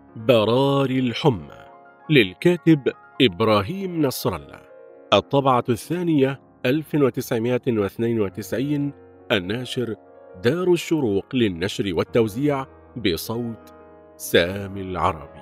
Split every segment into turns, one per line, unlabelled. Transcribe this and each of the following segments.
براري الحمى للكاتب إبراهيم نصر الله. الطبعة الثانية 1992. الناشر دار الشروق للنشر والتوزيع بصوت سامي العربي.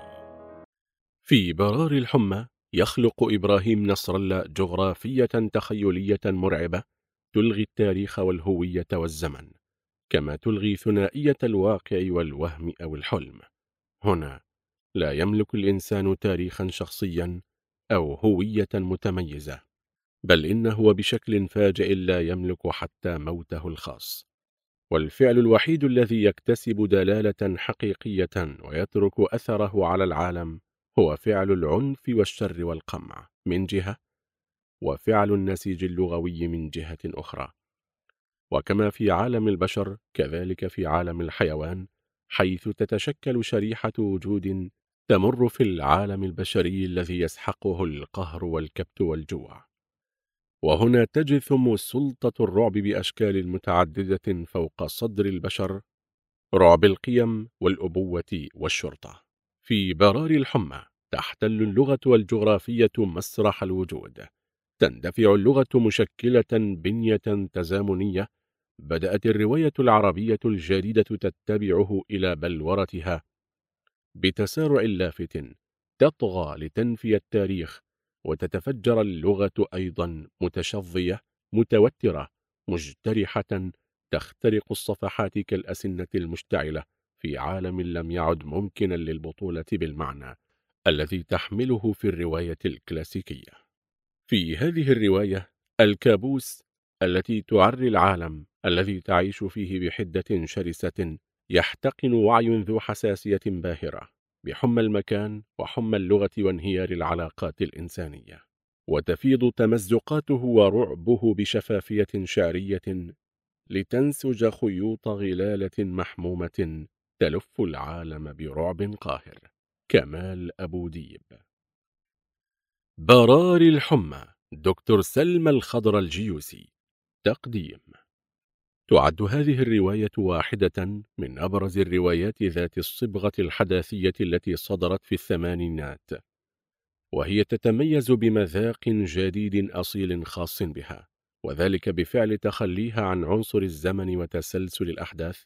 في براري الحمى يخلق إبراهيم نصر الله جغرافية تخيلية مرعبة تلغي التاريخ والهوية والزمن، كما تلغي ثنائية الواقع والوهم أو الحلم. هنا لا يملك الإنسان تاريخا شخصيا أو هوية متميزة، بل إنه بشكل فاجئ لا يملك حتى موته الخاص، والفعل الوحيد الذي يكتسب دلالة حقيقية ويترك أثره على العالم هو فعل العنف والشر والقمع من جهة، وفعل النسيج اللغوي من جهة أخرى. وكما في عالم البشر كذلك في عالم الحيوان، حيث تتشكل شريحة وجود تمر في العالم البشري الذي يسحقه القهر والكبت والجوع. وهنا تجثم سلطة الرعب بأشكال متعددة فوق صدر البشر، رعب القيم والأبوة والشرطة. في براري الحمى تحتل اللغة والجغرافية مسرح الوجود، تندفع اللغة مشكلة بنية تزامنية بدأت الرواية العربية الجديدة تتبعه إلى بلورتها بتسارع لافت، تطغى لتنفي التاريخ، وتتفجر اللغة أيضا متشظية متوترة مجترحة تخترق الصفحات كالأسنة المشتعلة في عالم لم يعد ممكنا للبطولة بالمعنى الذي تحمله في الرواية الكلاسيكية. في هذه الرواية الكابوس التي تعري العالم الذي تعيش فيه بحدة شرسة يحتقن وعي ذو حساسية باهرة بحمى المكان وحمى اللغة وانهيار العلاقات الإنسانية، وتفيض تمزقاته ورعبه بشفافية شعرية لتنسج خيوط غلالة محمومة تلف العالم برعب قاهر. كمال أبو ديب. براري الحمى دكتور سلمى الخضر الجيوسي. تقديم. تعد هذه الرواية واحدة من أبرز الروايات ذات الصبغة الحداثية التي صدرت في الثمانينات، وهي تتميز بمذاق جديد أصيل خاص بها، وذلك بفعل تخليها عن عنصر الزمن وتسلسل الأحداث،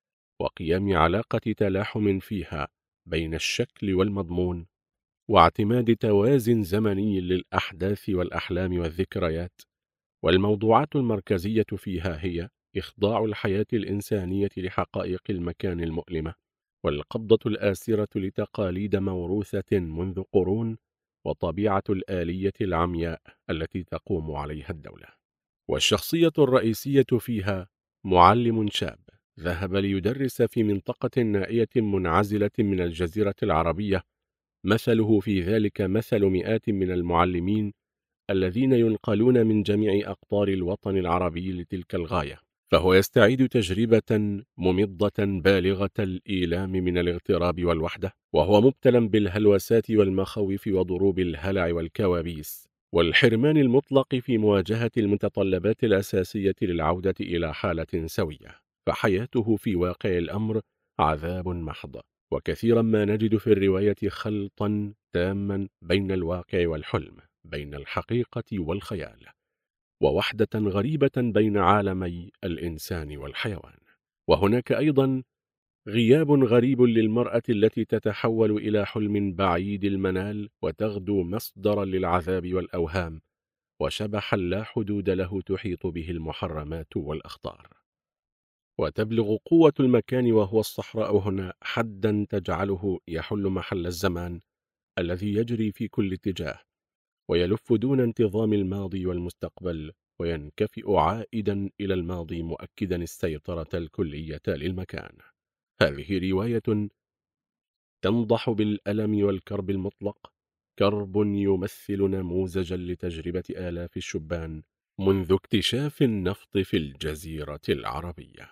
وقيام علاقة تلاحم فيها بين الشكل والمضمون، واعتماد توازن زمني للأحداث والأحلام والذكريات. والموضوعات المركزية فيها هي إخضاع الحياة الإنسانية لحقائق المكان المؤلمة، والقبضة الآسرة لتقاليد موروثة منذ قرون، وطبيعة الآلية العمياء التي تقوم عليها الدولة. والشخصية الرئيسية فيها معلم شاب ذهب ليدرس في منطقة نائية منعزلة من الجزيرة العربية، مثله في ذلك مثل مئات من المعلمين الذين ينقلون من جميع أقطار الوطن العربي لتلك الغاية. فهو يستعيد تجربة ممضة بالغة الإيلام من الاغتراب والوحدة، وهو مبتلى بالهلوسات والمخاوف وضروب الهلع والكوابيس والحرمان المطلق في مواجهة المتطلبات الأساسية للعودة إلى حالة سوية. فحياته في واقع الأمر عذاب محض، وكثيرا ما نجد في الرواية خلطا تاما بين الواقع والحلم، بين الحقيقة والخيال، ووحدة غريبة بين عالمي الإنسان والحيوان. وهناك أيضا غياب غريب للمرأة التي تتحول إلى حلم بعيد المنال وتغدو مصدرا للعذاب والأوهام، وشبحا لا حدود له تحيط به المحرمات والأخطار. وتبلغ قوة المكان وهو الصحراء هنا حدا تجعله يحل محل الزمان الذي يجري في كل اتجاه، ويلف دون انتظام الماضي والمستقبل، وينكفئ عائدا إلى الماضي مؤكدا السيطرة الكلية للمكان. هذه رواية تنضح بالألم والكرب المطلق، كرب يمثل نموذجا لتجربة آلاف الشبان منذ اكتشاف النفط في الجزيرة العربية.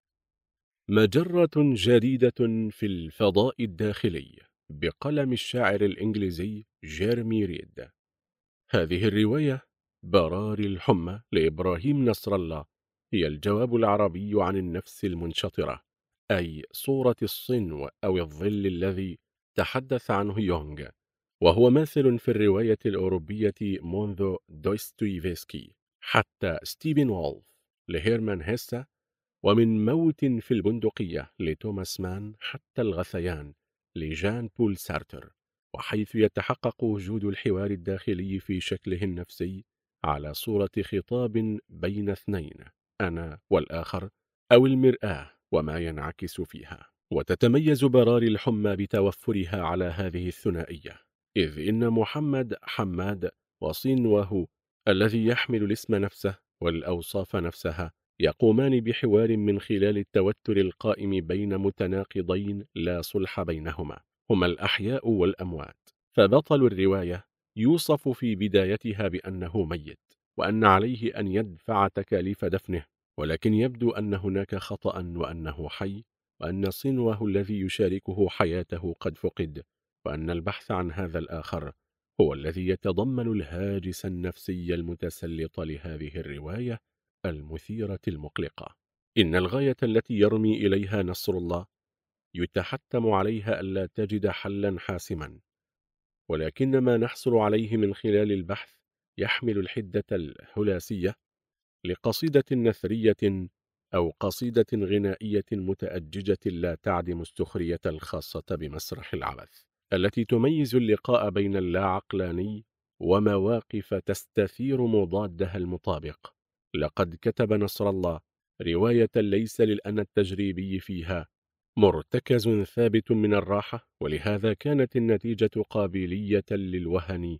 مجرة جديدة في الفضاء الداخلي بقلم الشاعر الإنجليزي جيرمي ريد. هذه الرواية براري الحمى لإبراهيم نصر الله هي الجواب العربي عن النفس المنشطرة، أي صورة الصنو أو الظل الذي تحدث عنه يونغ، وهو ماثل في الرواية الأوروبية منذ دوستويفسكي حتى ستيفن وولف لهيرمان هيسا، ومن موت في البندقية لتوماس مان حتى الغثيان لجان بول سارتر، وحيث يتحقق وجود الحوار الداخلي في شكله النفسي على صورة خطاب بين اثنين، أنا والآخر، أو المرآة وما ينعكس فيها. وتتميز براري الحمى بتوفرها على هذه الثنائية، إذ إن محمد حماد وصنوه الذي يحمل الاسم نفسه والأوصاف نفسها يقومان بحوار من خلال التوتر القائم بين متناقضين لا صلح بينهما، هما الأحياء والأموات. فبطل الرواية يوصف في بدايتها بأنه ميت، وأن عليه أن يدفع تكاليف دفنه، ولكن يبدو أن هناك خطأ، وأنه حي، وأن صنوه الذي يشاركه حياته قد فقد، وأن البحث عن هذا الآخر هو الذي يتضمن الهاجس النفسي المتسلط لهذه الرواية المثيرة المقلقة. إن الغاية التي يرمي إليها نصر الله يتحتم عليها ألا تجد حلا حاسما، ولكن ما نحصل عليه من خلال البحث يحمل الحدة الهلاسية لقصيدة نثرية أو قصيدة غنائية متأججة لا تعدم السخرية الخاصة بمسرح العبث، التي تميز اللقاء بين اللا عقلاني ومواقف تستثير مضادها المطابق. لقد كتب نصر الله رواية ليس للأنا التجريبي فيها مرتكز ثابت من الراحة، ولهذا كانت النتيجة قابلية للوهن،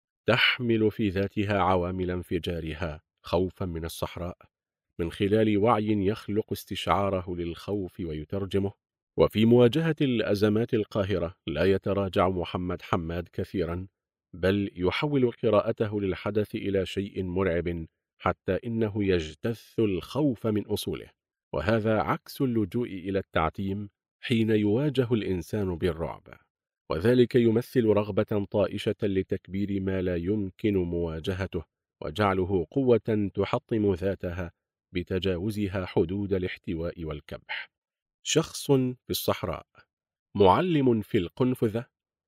تحمل في ذاتها عوامل انفجارها خوفا من الصحراء، من خلال وعي يخلق استشعاره للخوف ويترجمه. وفي مواجهة الأزمات القاهرة لا يتراجع محمد حماد كثيرا، بل يحول قراءته للحدث إلى شيء مرعب، حتى إنه يجتث الخوف من أصوله، وهذا عكس اللجوء إلى التعتيم حين يواجه الإنسان بالرعب، وذلك يمثل رغبة طائشة لتكبير ما لا يمكن مواجهته، وجعله قوة تحطم ذاتها بتجاوزها حدود الاحتواء والكبح. شخص في الصحراء، معلم في القنفذة،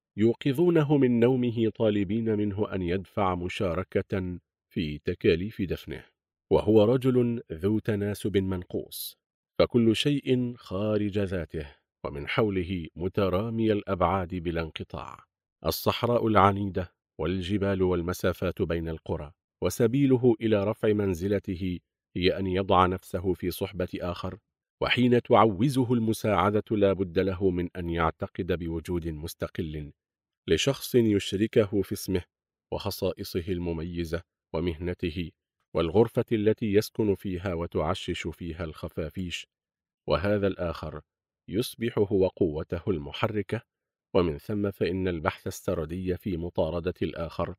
يوقظونه من نومه طالبين منه أن يدفع مشاركة في تكاليف دفنه، وهو رجل ذو تناسب منقوص، فكل شيء خارج ذاته ومن حوله مترامي الأبعاد بلا انقطاع، الصحراء العنيدة والجبال والمسافات بين القرى، وسبيله إلى رفع منزلته هي أن يضع نفسه في صحبة آخر، وحين تعوزه المساعدة لا بد له من أن يعتقد بوجود مستقل لشخص يشركه في اسمه وخصائصه المميزة ومهنته والغرفة التي يسكن فيها وتعشش فيها الخفافيش، وهذا الآخر يصبح هو قوته المحركة. ومن ثم فإن البحث السردي في مطاردة الآخر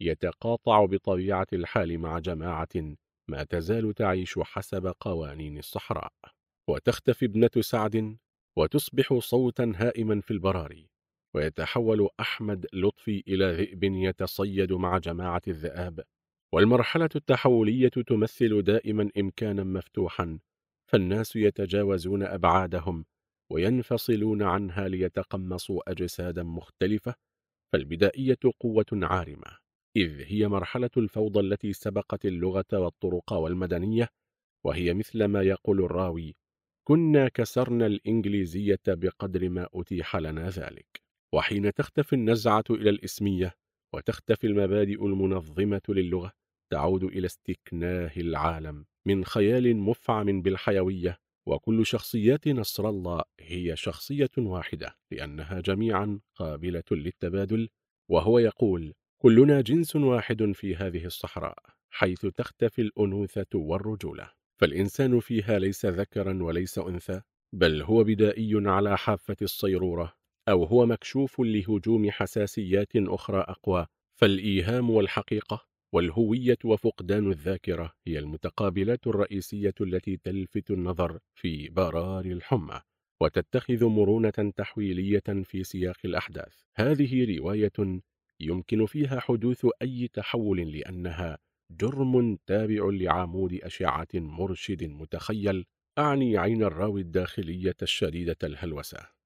يتقاطع بطبيعة الحال مع جماعة ما تزال تعيش حسب قوانين الصحراء. وتختفي ابنة سعد وتصبح صوتا هائما في البراري، ويتحول أحمد لطفي إلى ذئب يتصيد مع جماعة الذئاب، والمرحلة التحولية تمثل دائما إمكانا مفتوحا، فالناس يتجاوزون أبعادهم وينفصلون عنها ليتقمصوا أجسادا مختلفة. فالبدائية قوة عارمة، إذ هي مرحلة الفوضى التي سبقت اللغة والطرق والمدنية، وهي مثل ما يقول الراوي: كنا كسرنا الإنجليزية بقدر ما أتيح لنا ذلك. وحين تختفي النزعة إلى الإسمية وتختفي المبادئ المنظمة للغة، تعود إلى استكناه العالم من خيال مفعم بالحيوية، وكل شخصيات نصر الله هي شخصية واحدة، لأنها جميعا قابلة للتبادل. وهو يقول: كلنا جنس واحد في هذه الصحراء، حيث تختفي الأنوثة والرجولة، فالإنسان فيها ليس ذكرا وليس أنثى، بل هو بدائي على حافة الصيرورة، أو هو مكشوف لهجوم حساسيات أخرى أقوى. فالإيهام والحقيقة والهوية وفقدان الذاكرة هي المتقابلات الرئيسية التي تلفت النظر في برار الحمى، وتتخذ مرونة تحويلية في سياق الأحداث. هذه رواية يمكن فيها حدوث أي تحول، لأنها جرم تابع لعمود أشعة مرشد متخيل، أعني عين الراوي الداخلية الشديدة الهلوسة.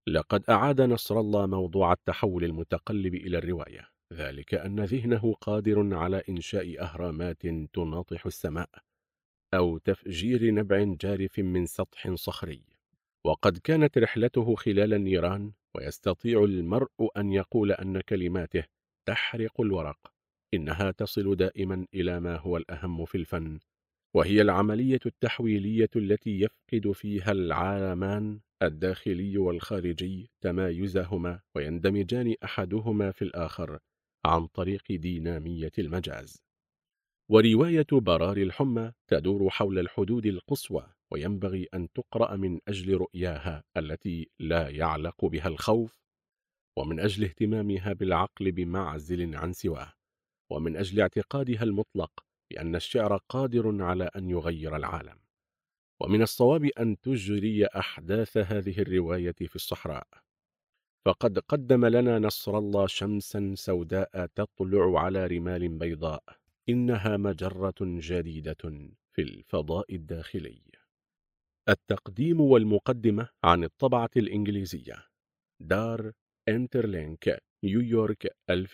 لقد أعاد نصر الله موضوع التحول المتقلب إلى الرواية، ذلك أن ذهنه قادر على إنشاء أهرامات تناطح السماء، أو تفجير نبع جارف من سطح صخري. وقد كانت رحلته خلال النيران، ويستطيع المرء أن يقول أن كلماته تحرق الورق. إنها تصل دائما إلى ما هو الأهم في الفن، وهي العملية التحويلية التي يفقد فيها العالمان الداخلي والخارجي تمايزهما، ويندمجان أحدهما في الآخر عن طريق دينامية المجاز. ورواية برار الحمى تدور حول الحدود القصوى، وينبغي أن تقرأ من أجل رؤياها التي لا يعلق بها الخوف، ومن أجل اهتمامها بالعقل بمعزل عن سواه، ومن أجل اعتقادها المطلق بأن الشعر قادر على أن يغير العالم. ومن الصواب أن تجري أحداث هذه الرواية في الصحراء، فقد قدم لنا نصر الله شمسا سوداء تطلع على رمال بيضاء، إنها مجرة جديدة في الفضاء الداخلي. التقديم والمقدمة عن الطبعة الإنجليزية، دار إنترلينك، نيويورك،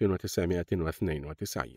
1992.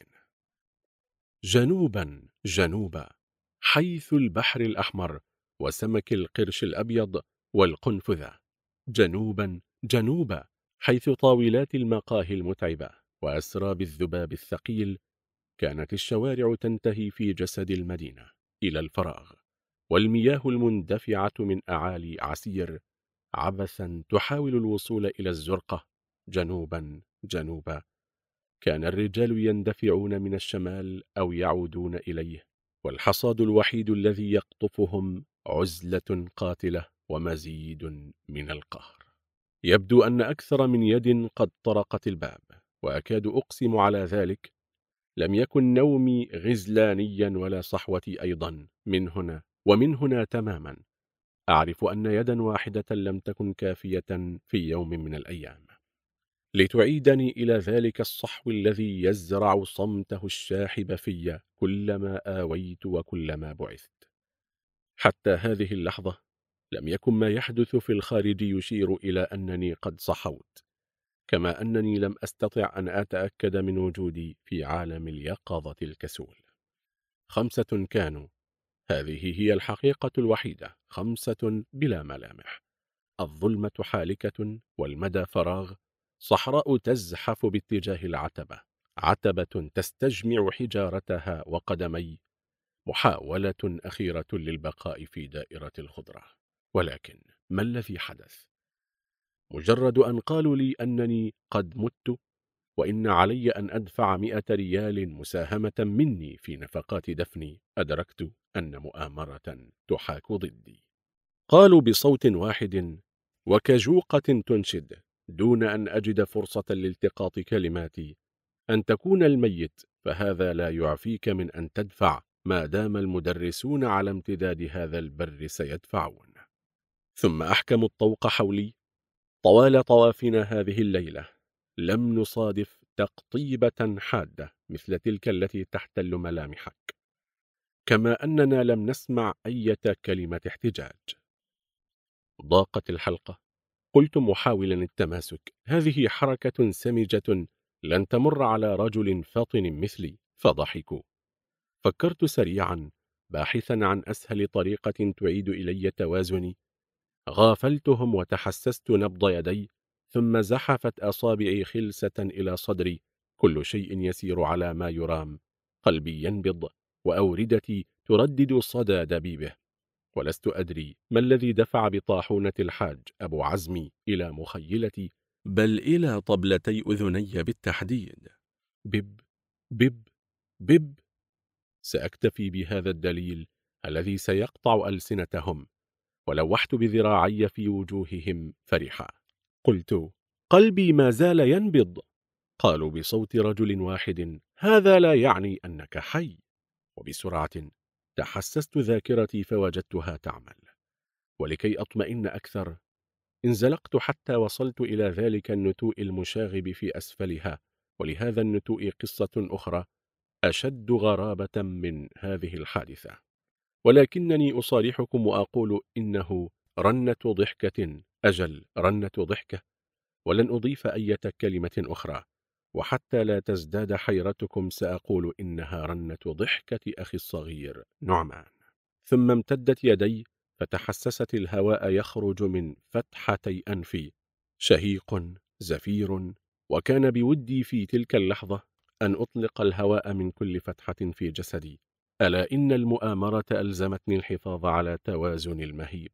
جنوبا جنوبا، حيث البحر الأحمر وسمك القرش الأبيض والقنفذة. جنوبا جنوبا، حيث طاولات المقاهي المتعبة وأسراب الذباب الثقيل. كانت الشوارع تنتهي في جسد المدينة إلى الفراغ، والمياه المندفعة من أعالي عسير عبثا تحاول الوصول إلى الزرقة. جنوبا جنوبا، كان الرجال يندفعون من الشمال أو يعودون إليه، والحصاد الوحيد الذي يقطفهم عزلة قاتلة ومزيد من القهر. يبدو أن أكثر من يد قد طرقت الباب، وأكاد أقسم على ذلك. لم يكن نومي غزلانيا ولا صحوتي أيضا. من هنا ومن هنا تماما أعرف أن يدا واحدة لم تكن كافية في يوم من الأيام لتعيدني إلى ذلك الصحو الذي يزرع صمته الشاحب في كلما آويت وكلما بعثت. حتى هذه اللحظة لم يكن ما يحدث في الخارج يشير إلى أنني قد صحوت، كما أنني لم أستطع أن أتأكد من وجودي في عالم اليقظة الكسول. 5 كانوا، هذه هي الحقيقة الوحيدة، 5 بلا ملامح. الظلمة حالكة، والمدى فراغ، صحراء تزحف باتجاه العتبة، عتبة تستجمع حجارتها وقدمي، محاولة أخيرة للبقاء في دائرة الخضرة. ولكن ما الذي حدث؟ مجرد أن قالوا لي أنني قد مت، وإن علي أن أدفع 100 ريال مساهمة مني في نفقات دفني، أدركت أن مؤامرة تحاك ضدي. قالوا بصوت واحد وكجوقة تنشد، دون أن أجد فرصة لالتقاط كلماتي: أن تكون الميت، فهذا لا يعفيك من أن تدفع، ما دام المدرسون على امتداد هذا البر سيدفعون. ثم أحكموا الطوق حولي. طوال طوافنا هذه الليلة لم نصادف تقطيبة حادة مثل تلك التي تحتل ملامحك، كما أننا لم نسمع أي كلمة احتجاج. ضاقت الحلقة. قلت محاولا التماسك: هذه حركة سمجة لن تمر على رجل فاطن مثلي. فضحكوا. فكرت سريعا باحثا عن أسهل طريقة تعيد إلي توازني. غافلتهم وتحسست نبض يدي، ثم زحفت أصابعي خلسة إلى صدري. كل شيء يسير على ما يرام، قلبي ينبض، وأوردتي تردد صدى دبيبه. ولست أدري ما الذي دفع بطاحونة الحاج أبو عزمي إلى مخيلتي، بل إلى طبلتي أذني بالتحديد. بب بب بب. سأكتفي بهذا الدليل الذي سيقطع ألسنتهم. ولوحت بذراعي في وجوههم فرحا. قلت: قلبي ما زال ينبض. قالوا بصوت رجل واحد: هذا لا يعني أنك حي. وبسرعة تحسست ذاكرتي فوجدتها تعمل. ولكي أطمئن أكثر انزلقت حتى وصلت إلى ذلك النتوء المشاغب في أسفلها. ولهذا النتوء قصة أخرى أشد غرابة من هذه الحادثة، ولكنني أصارحكم وأقول إنه رنة ضحكة أجل، رنة ضحكة، ولن أضيف أي كلمة أخرى، وحتى لا تزداد حيرتكم سأقول إنها رنة ضحكة أخي الصغير نعمان. ثم امتدت يدي فتحسست الهواء يخرج من فتحتي أنفي، شهيق زفير، وكان بودي في تلك اللحظة أن أطلق الهواء من كل فتحة في جسدي، ألا إن المؤامرة ألزمتني الحفاظ على توازن المهيب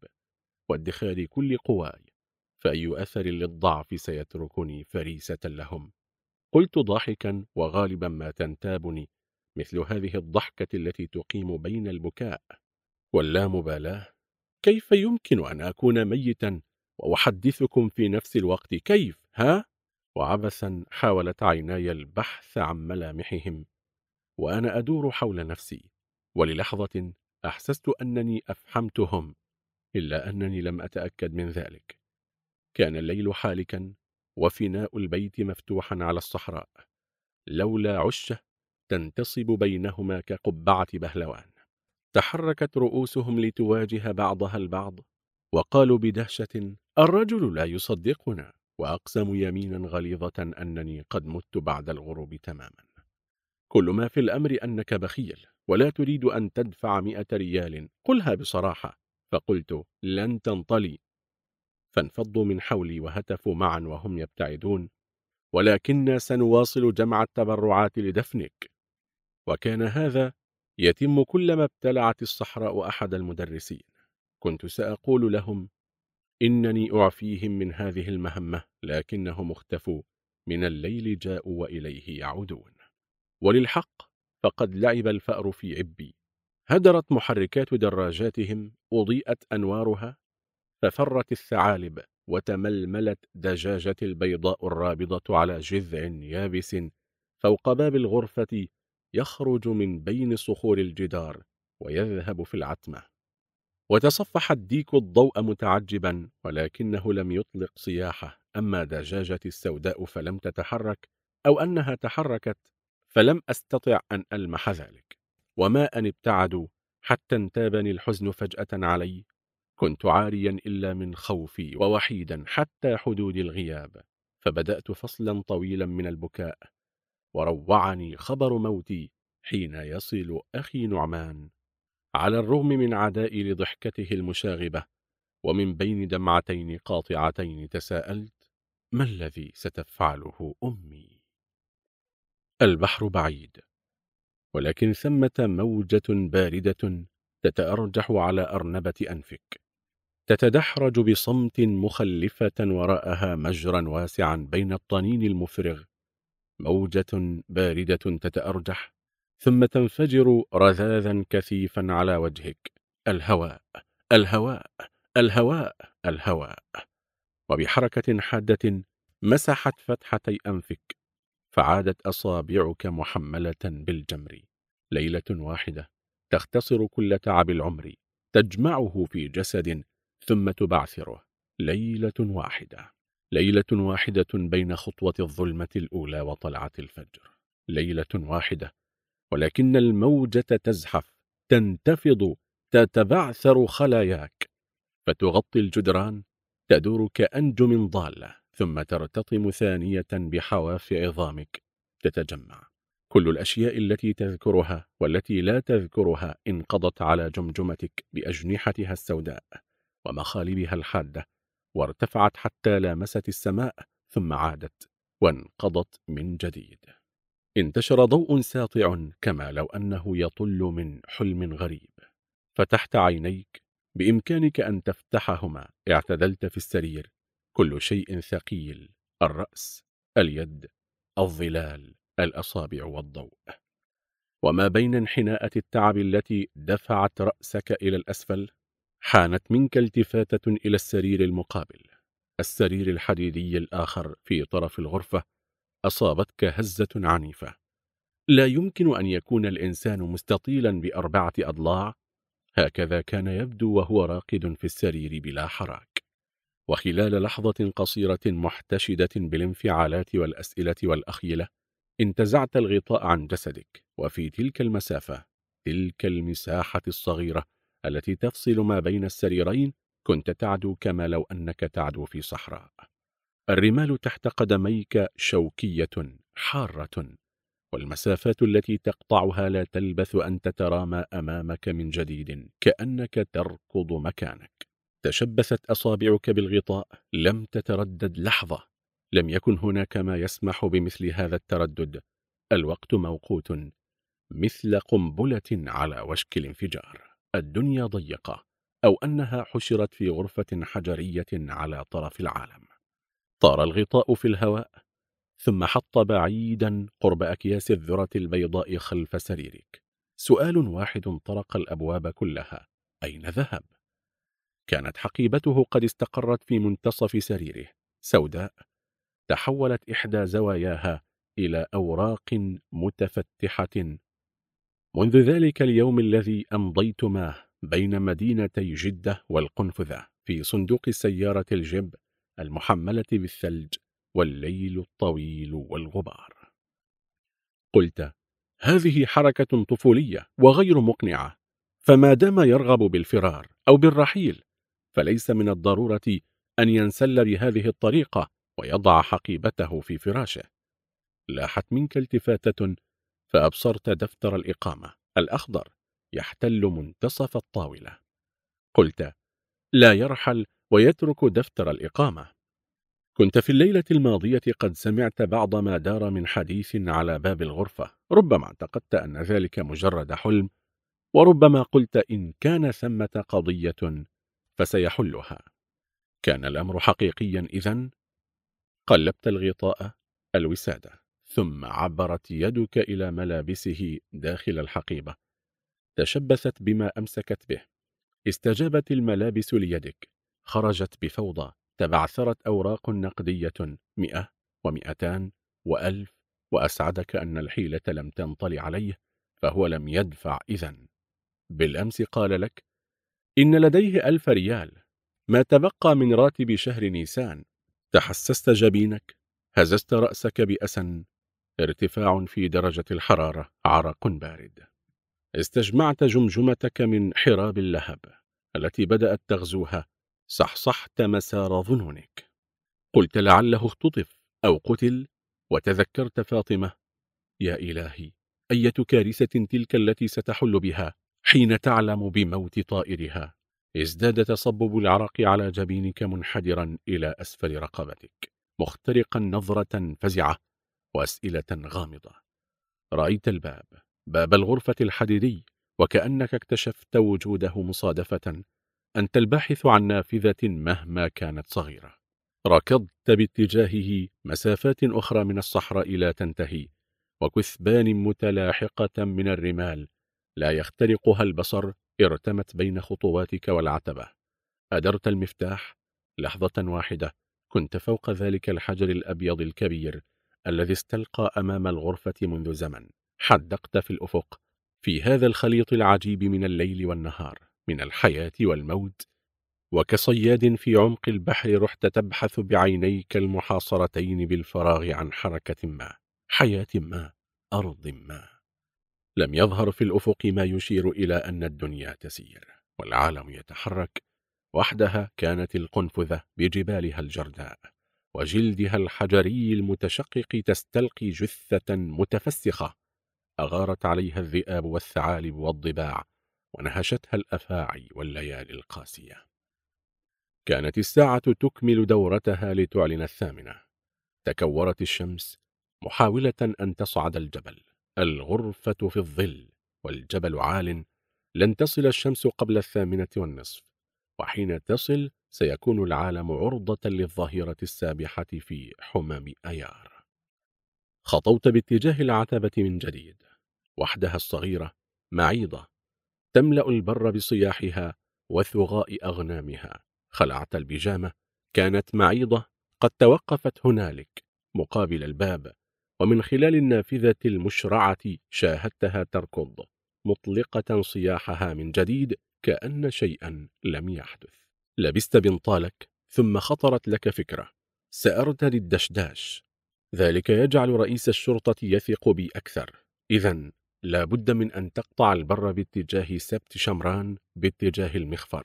وادخار كل قواي، فأي أثر للضعف سيتركني فريسة لهم. قلت ضاحكا وغالبا ما تنتابني مثل هذه الضحكة التي تقيم بين البكاء واللامبالاة: كيف يمكن أن أكون ميتا وأحدثكم في نفس الوقت؟ كيف ها؟ وعبثا حاولت عيناي البحث عن ملامحهم وأنا أدور حول نفسي، وللحظة أحسست أنني أفحمتهم، إلا أنني لم أتأكد من ذلك. كان الليل حالكا وفناء البيت مفتوحا على الصحراء، لولا عشة تنتصب بينهما كقبعة بهلوان. تحركت رؤوسهم لتواجه بعضها البعض، وقالوا بدهشة: الرجل لا يصدقنا، وأقسموا يمينا غليظة أنني قد مت بعد الغروب تماما. كل ما في الأمر أنك بخيل ولا تريد أن تدفع 100 ريال، قلها بصراحة. فقلت: لن تنطلي. فانفضوا من حولي وهتفوا معا وهم يبتعدون: ولكننا سنواصل جمع التبرعات لدفنك. وكان هذا يتم كلما ابتلعت الصحراء أحد المدرسين. كنت سأقول لهم إنني أعفيهم من هذه المهمة، لكنهم اختفوا، من الليل جاءوا وإليه يعودون. وللحق فقد لعب الفأر في عبي. هدرت محركات دراجاتهم، أضيئت أنوارها، ففرت الثعالب وتململت دجاجتي البيضاء الرابضة على جذع يابس فوق باب الغرفة يخرج من بين صخور الجدار ويذهب في العتمة. وتصفح الديك الضوء متعجبا، ولكنه لم يطلق صياحه. أما دجاجتي السوداء فلم تتحرك، أو أنها تحركت فلم أستطع أن ألمح ذلك. وما أن ابتعدوا حتى انتابني الحزن فجأة علي. كنت عاريا إلا من خوفي ووحيدا حتى حدود الغياب، فبدأت فصلا طويلا من البكاء، وروعني خبر موتي حين يصل أخي نعمان. على الرغم من عدائي لضحكته المشاغبة، ومن بين دمعتين قاطعتين تساءلت: ما الذي ستفعله أمي؟ البحر بعيد، ولكن ثمة موجة باردة تتأرجح على أرنبة أنفك، تتدحرج بصمت مخلفة وراءها مجرا واسعا بين الطنين المفرغ. موجة باردة تتأرجح ثم تنفجر رذاذا كثيفا على وجهك. الهواء، الهواء، الهواء، الهواء. وبحركة حادة مسحت فتحتي أنفك، فعادت أصابعك محملة بالجمر. ليلة واحدة تختصر كل تعب العمر، تجمعه في جسد ثم تبعثره. ليلة واحدة، ليلة واحدة بين خطوة الظلمة الأولى وطلعة الفجر. ليلة واحدة، ولكن الموجة تزحف، تنتفض، تتبعثر خلاياك، فتغطي الجدران، تدور كأنجم ضالة، ثم ترتطم ثانية بحواف عظامك، تتجمع. كل الأشياء التي تذكرها والتي لا تذكرها انقضت على جمجمتك بأجنحتها السوداء ومخالبها الحادة، وارتفعت حتى لامست السماء، ثم عادت وانقضت من جديد. انتشر ضوء ساطع كما لو أنه يطل من حلم غريب. فتحت عينيك، بإمكانك أن تفتحهما. اعتدلت في السرير، كل شيء ثقيل: الرأس، اليد، الظلال، الأصابع والضوء. وما بين انحناءة التعب التي دفعت رأسك إلى الأسفل، حانت منك التفاتة إلى السرير المقابل، السرير الحديدي الآخر في طرف الغرفة. أصابتك هزة عنيفة. لا يمكن أن يكون الإنسان مستطيلا ب4 أضلاع. هكذا كان يبدو وهو راقد في السرير بلا حراك. وخلال لحظة قصيرة محتشدة بالانفعالات والأسئلة والأخيلة، انتزعت الغطاء عن جسدك، وفي تلك المسافة، تلك المساحة الصغيرة التي تفصل ما بين السريرين، كنت تعدو كما لو أنك تعدو في صحراء. الرمال تحت قدميك شوكية حارة، والمسافات التي تقطعها لا تلبث أن تترامى أمامك من جديد كأنك تركض مكانك. تشبثت أصابعك بالغطاء، لم تتردد لحظة. لم يكن هناك ما يسمح بمثل هذا التردد. الوقت موقوت مثل قنبلة على وشك الانفجار. الدنيا ضيقة، أو أنها حشرت في غرفة حجرية على طرف العالم. طار الغطاء في الهواء، ثم حط بعيدا قرب أكياس الذرة البيضاء خلف سريرك. سؤال واحد طرق الأبواب كلها: أين ذهب؟ كانت حقيبته قد استقرت في منتصف سريره، سوداء. تحولت إحدى زواياها إلى أوراق متفتحة. منذ ذلك اليوم الذي أمضيت معه بين مدينتي جدة والقنفذة في صندوق السيارة الجيب المحملة بالثلج والليل الطويل والغبار، قلت: هذه حركة طفولية وغير مقنعة. فما دام يرغب بالفرار أو بالرحيل، فليس من الضرورة أن ينسل بهذه الطريقة ويضع حقيبته في فراشه. لاحت منك التفاتة، فأبصرت دفتر الإقامة الأخضر يحتل منتصف الطاولة. قلت: لا يرحل ويترك دفتر الإقامة. كنت في الليلة الماضية قد سمعت بعض ما دار من حديث على باب الغرفة. ربما اعتقدت أن ذلك مجرد حلم، وربما قلت إن كان ثمة قضية فسيحلها. كان الأمر حقيقيا إذن. قلبت الغطاء، الوسادة، ثم عبرت يدك إلى ملابسه داخل الحقيبة. تشبثت بما أمسكت به. استجابت الملابس ليدك. خرجت بفوضى. تبعثرت أوراق نقدية 100 و200 و1000. وأسعدك أن الحيلة لم تنطلي عليه، فهو لم يدفع إذن. بالأمس قال لك إن لديه 1000 ريال، ما تبقى من راتب شهر نيسان. تحسست جبينك، هززت رأسك بأسى. ارتفاع في درجة الحرارة، عرق بارد. استجمعت جمجمتك من حراب اللهب التي بدأت تغزوها. صحصحت مسار ظنونك. قلت لعله اختطف أو قتل، وتذكرت فاطمة. يا إلهي، أية كارثة تلك التي ستحل بها حين تعلم بموت طائرها. ازداد تصبب العرق على جبينك منحدرا إلى أسفل رقبتك، مخترقا نظرة فزعة وأسئلة غامضة. رأيت الباب، باب الغرفة الحديدي، وكأنك اكتشفت وجوده مصادفة. أنت الباحث عن نافذة مهما كانت صغيرة. ركضت باتجاهه مسافات أخرى من الصحراء لا تنتهي، وكثبان متلاحقة من الرمال لا يخترقها البصر ارتمت بين خطواتك والعتبة. أدرت المفتاح. لحظة واحدة كنت فوق ذلك الحجر الأبيض الكبير الذي استلقى أمام الغرفة منذ زمن. حدقت في الأفق، في هذا الخليط العجيب من الليل والنهار، من الحياة والموت. وكصياد في عمق البحر رحت تبحث بعينيك المحاصرتين بالفراغ عن حركة ما، حياة ما، أرض ما. لم يظهر في الأفق ما يشير إلى أن الدنيا تسير والعالم يتحرك. وحدها كانت القنفذة بجبالها الجرداء وجلدها الحجري المتشقق تستلقي جثة متفسخة. أغارت عليها الذئاب والثعالب والضباع، ونهشتها الأفاعي والليالي القاسية. كانت الساعة تكمل دورتها لتعلن 8. تكورت الشمس محاولة أن تصعد الجبل. الغرفة في الظل والجبل عال. لن تصل الشمس قبل 8:30، وحين تصل سيكون العالم عرضة للظاهرة السابحة في حمام أيار. خطوت باتجاه العتبة من جديد. وحدها الصغيرة معيضة تملأ البر بصياحها وثغاء أغنامها. خلعت البيجامة. كانت معيضة قد توقفت هنالك مقابل الباب، ومن خلال النافذة المشرعة شاهدتها تركض مطلقة صياحها من جديد كأن شيئا لم يحدث. لبست بنطالك، ثم خطرت لك فكرة. سأرتدي الدشداش، ذلك يجعل رئيس الشرطة يثق بي أكثر. إذن لا بد من أن تقطع البر باتجاه سبت شمران باتجاه المخفر.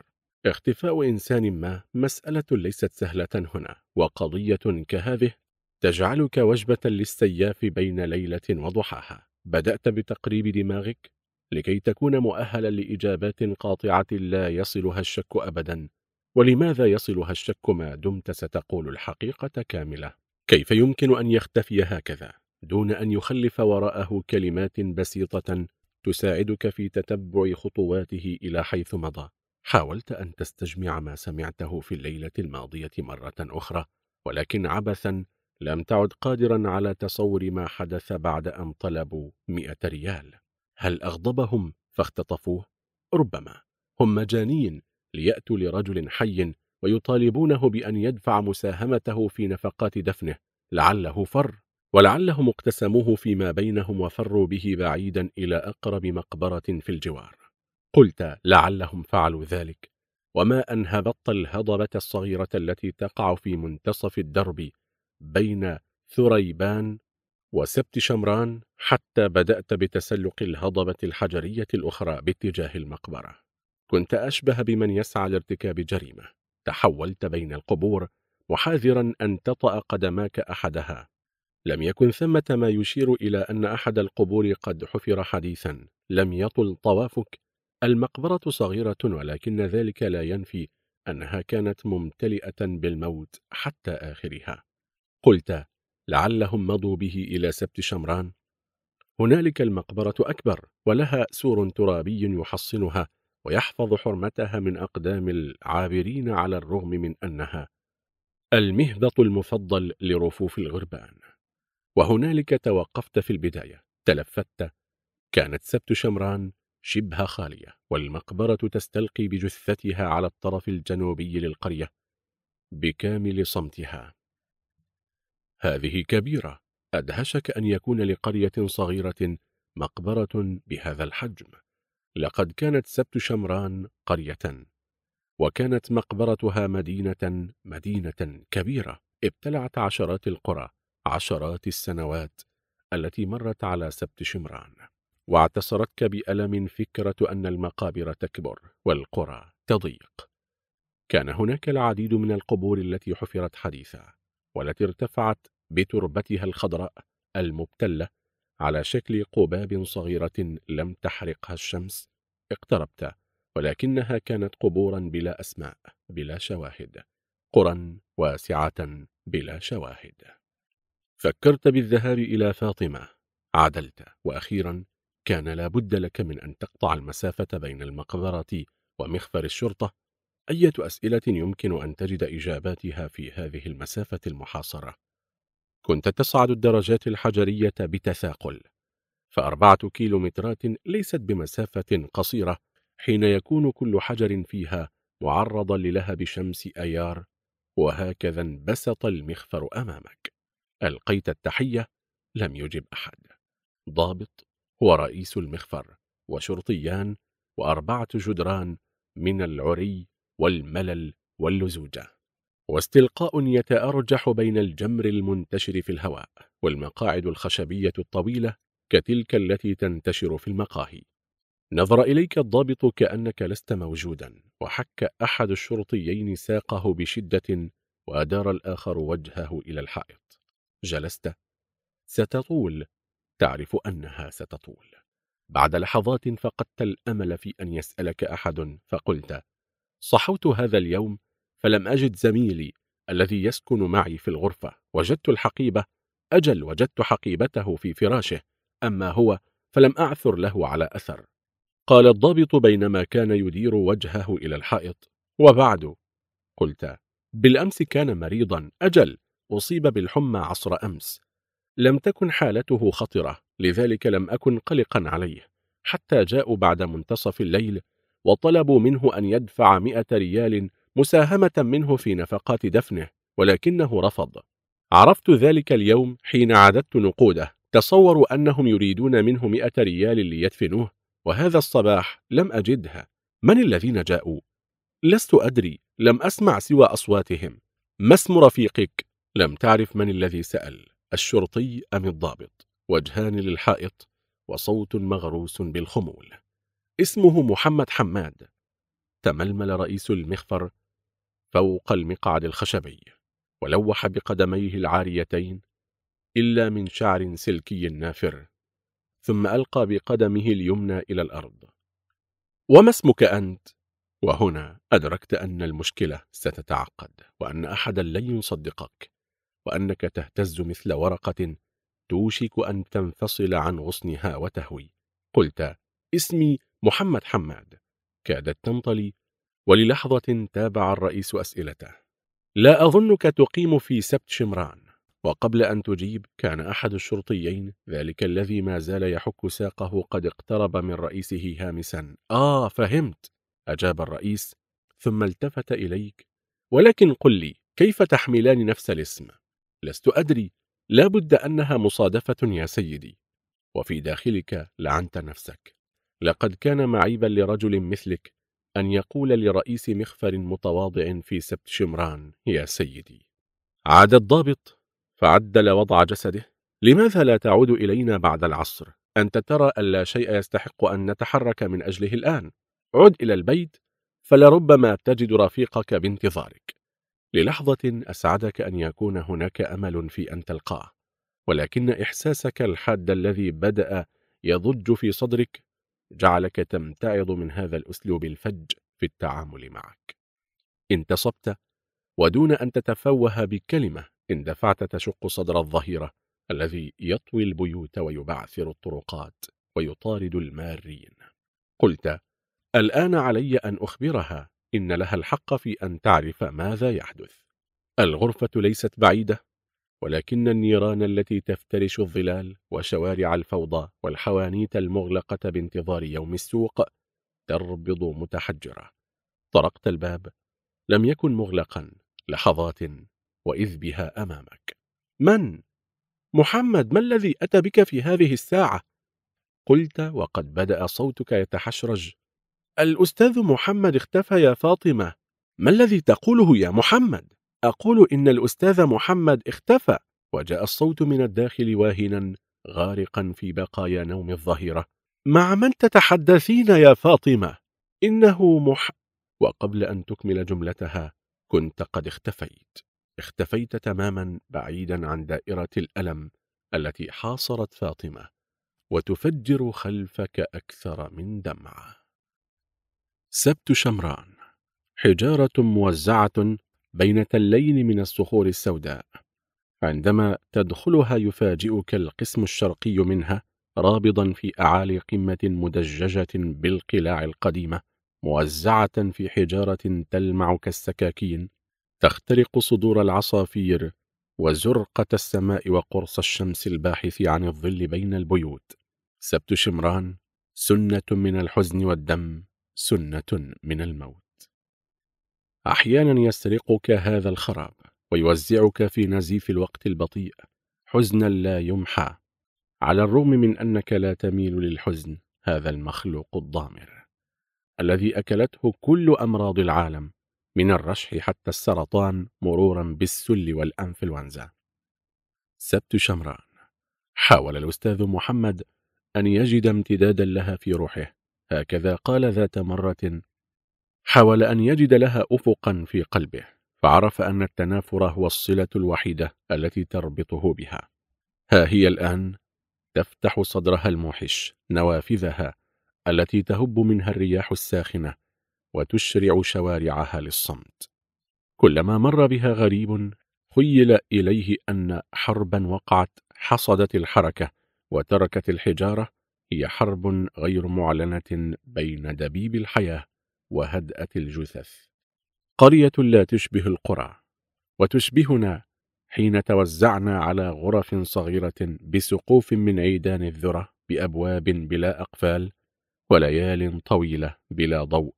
اختفاء إنسان ما مسألة ليست سهلة هنا، وقضية كهذه تجعلك وجبة للسياف بين ليلة وضحاها. بدأت بتقريب دماغك لكي تكون مؤهلا لإجابات قاطعة لا يصلها الشك أبدا. ولماذا يصلها الشك ما دمت ستقول الحقيقة كاملة؟ كيف يمكن أن يختفي هكذا دون أن يخلف وراءه كلمات بسيطة تساعدك في تتبع خطواته إلى حيث مضى؟ حاولت أن تستجمع ما سمعته في الليلة الماضية مرة أخرى، ولكن عبثا لم تعد قادرا على تصور ما حدث بعد أن طلبوا 100 ريال. هل أغضبهم فاختطفوه؟ ربما. هم مجانين ليأتوا لرجل حي ويطالبونه بأن يدفع مساهمته في نفقات دفنه. لعله فر، ولعلهم اقتسموه فيما بينهم وفروا به بعيدا إلى أقرب مقبرة في الجوار. قلت لعلهم فعلوا ذلك، وما أن هبطت الهضبة الصغيرة التي تقع في منتصف الدرب بين ثريبان وسبت شمران حتى بدأت بتسلق الهضبة الحجرية الأخرى باتجاه المقبرة. كنت أشبه بمن يسعى لارتكاب جريمة. تحولت بين القبور محاذرا أن تطأ قدماك أحدها. لم يكن ثمة ما يشير إلى أن أحد القبور قد حفر حديثا. لم يطل طوافك. المقبرة صغيرة، ولكن ذلك لا ينفي أنها كانت ممتلئة بالموت حتى آخرها. قلت لعلهم مضوا به إلى سبت شمران. هنالك المقبرة أكبر، ولها سور ترابي يحصنها ويحفظ حرمتها من أقدام العابرين، على الرغم من أنها المهبط المفضل لرفوف الغربان. وهنالك توقفت في البداية. تلفت. كانت سبت شمران شبه خالية، والمقبرة تستلقي بجثتها على الطرف الجنوبي للقرية بكامل صمتها. هذه كبيرة. أدهشك أن يكون لقرية صغيرة مقبرة بهذا الحجم. لقد كانت سبت شمران قرية، وكانت مقبرتها مدينة كبيرة ابتلعت عشرات القرى، عشرات السنوات التي مرت على سبت شمران. واعتصرتك بألم فكرة أن المقابر تكبر والقرى تضيق. كان هناك العديد من القبور التي حفرت حديثا، والتي ارتفعت بتربتها الخضراء المبتلة على شكل قباب صغيرة لم تحرقها الشمس. اقتربت، ولكنها كانت قبورا بلا أسماء، بلا شواهد، قرى واسعة بلا شواهد. فكرت بالذهاب إلى فاطمة. عدلت، وأخيرا كان لا بد لك من أن تقطع المسافة بين المقبرة ومخفر الشرطة. أية أسئلة يمكن أن تجد إجاباتها في هذه المسافة المحاصرة؟ كنت تصعد الدرجات الحجرية بتثاقل، ف4 كيلومترات ليست بمسافة قصيرة حين يكون كل حجر فيها معرضا للهب شمس أيار. وهكذا انبسط المخفر أمامك. ألقيت التحية. لم يجب أحد. ضابط هو رئيس المخفر، وشرطيان، و4 جدران من العري والملل واللزوجة، واستلقاء يتأرجح بين الجمر المنتشر في الهواء، والمقاعد الخشبية الطويلة كتلك التي تنتشر في المقاهي. نظر إليك الضابط كأنك لست موجودا، وحك أحد الشرطيين ساقه بشدة، وأدار الآخر وجهه إلى الحائط. جلست. ستطول. تعرف أنها ستطول. بعد لحظات فقدت الأمل في أن يسألك أحد، فقلت: صحوت هذا اليوم فلم أجد زميلي الذي يسكن معي في الغرفة. وجدت الحقيبة. أجل، وجدت حقيبته في فراشه، أما هو فلم أعثر له على أثر. قال الضابط بينما كان يدير وجهه إلى الحائط: وبعد؟ قلت: بالأمس كان مريضا. أجل، أصيب بالحمى عصر أمس. لم تكن حالته خطرة، لذلك لم أكن قلقا عليه، حتى جاءوا بعد منتصف الليل وطلبوا منه أن يدفع 100 ريال مساهمة منه في نفقات دفنه، ولكنه رفض. عرفت ذلك اليوم حين عددت نقوده. تصوروا أنهم يريدون منه 100 ريال ليدفنوه، وهذا الصباح لم أجدها. من الذين جاءوا؟ لست أدري، لم أسمع سوى أصواتهم. ما اسم رفيقك؟ لم تعرف من الذي سأل، الشرطي أم الضابط؟ وجهان للحائط، وصوت مغروس بالخمول. اسمه محمد حماد. تململ رئيس المخفر فوق المقعد الخشبي، ولوح بقدميه العاريتين إلا من شعر سلكي نافر، ثم ألقى بقدمه اليمنى إلى الأرض. وما اسمك أنت؟ وهنا أدركت أن المشكلة ستتعقد، وأن أحدا لن يصدقك، وأنك تهتز مثل ورقة توشك أن تنفصل عن غصنها وتهوي. قلت: اسمي محمد حماد. كادت تنطلي، وللحظة تابع الرئيس أسئلته: لا أظنك تقيم في سبت شمران. وقبل أن تجيب كان أحد الشرطيين، ذلك الذي ما زال يحك ساقه، قد اقترب من رئيسه هامسا. فهمت، أجاب الرئيس، ثم التفت إليك: ولكن قل لي، كيف تحملان نفس الاسم؟ لست أدري، لا بد أنها مصادفة يا سيدي. وفي داخلك لعنت نفسك، لقد كان معيبا لرجل مثلك أن يقول لرئيس مخفر متواضع في سبت شمران يا سيدي. عاد الضابط فعدل وضع جسده. لماذا لا تعود إلينا بعد العصر؟ أنت ترى أن لا شيء يستحق أن نتحرك من أجله الآن. عد إلى البيت، فلربما تجد رفيقك بانتظارك. للحظة أسعدك أن يكون هناك أمل في أن تلقاه، ولكن إحساسك الحاد الذي بدأ يضج في صدرك جعلك تمتعض من هذا الأسلوب الفج في التعامل معك. انتصبت، ودون أن تتفوه بكلمة اندفعت تشق صدر الظهيرة الذي يطوي البيوت ويبعثر الطرقات ويطارد المارين. قلت: الآن علي أن أخبرها إن لها الحق في أن تعرف ماذا يحدث. الغرفة ليست بعيدة، ولكن النيران التي تفترش الظلال وشوارع الفوضى والحوانيت المغلقة بانتظار يوم السوق تربض متحجرة. طرقت الباب، لم يكن مغلقا. لحظات وإذ بها أمامك. من؟ محمد، ما الذي أتى بك في هذه الساعة؟ قلت وقد بدأ صوتك يتحشرج: الأستاذ محمد اختفى يا فاطمة. ما الذي تقوله يا محمد؟ أقول إن الأستاذ محمد اختفى. وجاء الصوت من الداخل واهنا غارقا في بقايا نوم الظهيرة: مع من تتحدثين يا فاطمة؟ إنه وقبل أن تكمل جملتها كنت قد اختفيت تماما، بعيدا عن دائرة الألم التي حاصرت فاطمة وتفجر خلفك أكثر من دمعة. سبت شمران، حجارة موزعة بين تلين من الصخور السوداء. عندما تدخلها يفاجئك القسم الشرقي منها رابضا في أعالي قمة مدججة بالقلاع القديمة، موزعة في حجارة تلمع كالسكاكين، تخترق صدور العصافير وزرقة السماء وقرص الشمس الباحث عن الظل بين البيوت. سبت شمران، سنة من الحزن والدم، سنة من الموت. أحيانا يسرقك هذا الخراب ويوزعك في نزيف الوقت البطيء حزنا لا يمحى، على الرغم من أنك لا تميل للحزن، هذا المخلوق الضامر الذي أكلته كل أمراض العالم، من الرشح حتى السرطان، مرورا بالسل والأنفلونزا. سبت شمران، حاول الأستاذ محمد أن يجد امتدادا لها في روحه، هكذا قال ذات مرة: حاول أن يجد لها أفقا في قلبه، فعرف أن التنافر هو الصلة الوحيدة التي تربطه بها. ها هي الآن تفتح صدرها الموحش، نوافذها التي تهب منها الرياح الساخنة وتشرع شوارعها للصمت. كلما مر بها غريب خيل إليه أن حربا وقعت حصدت الحركة وتركت الحجارة، هي حرب غير معلنة بين دبيب الحياة وهدأة الجثث. قرية لا تشبه القرى، وتشبهنا حين توزعنا على غرف صغيرة بسقوف من عيدان الذرة، بأبواب بلا أقفال، وليال طويلة بلا ضوء.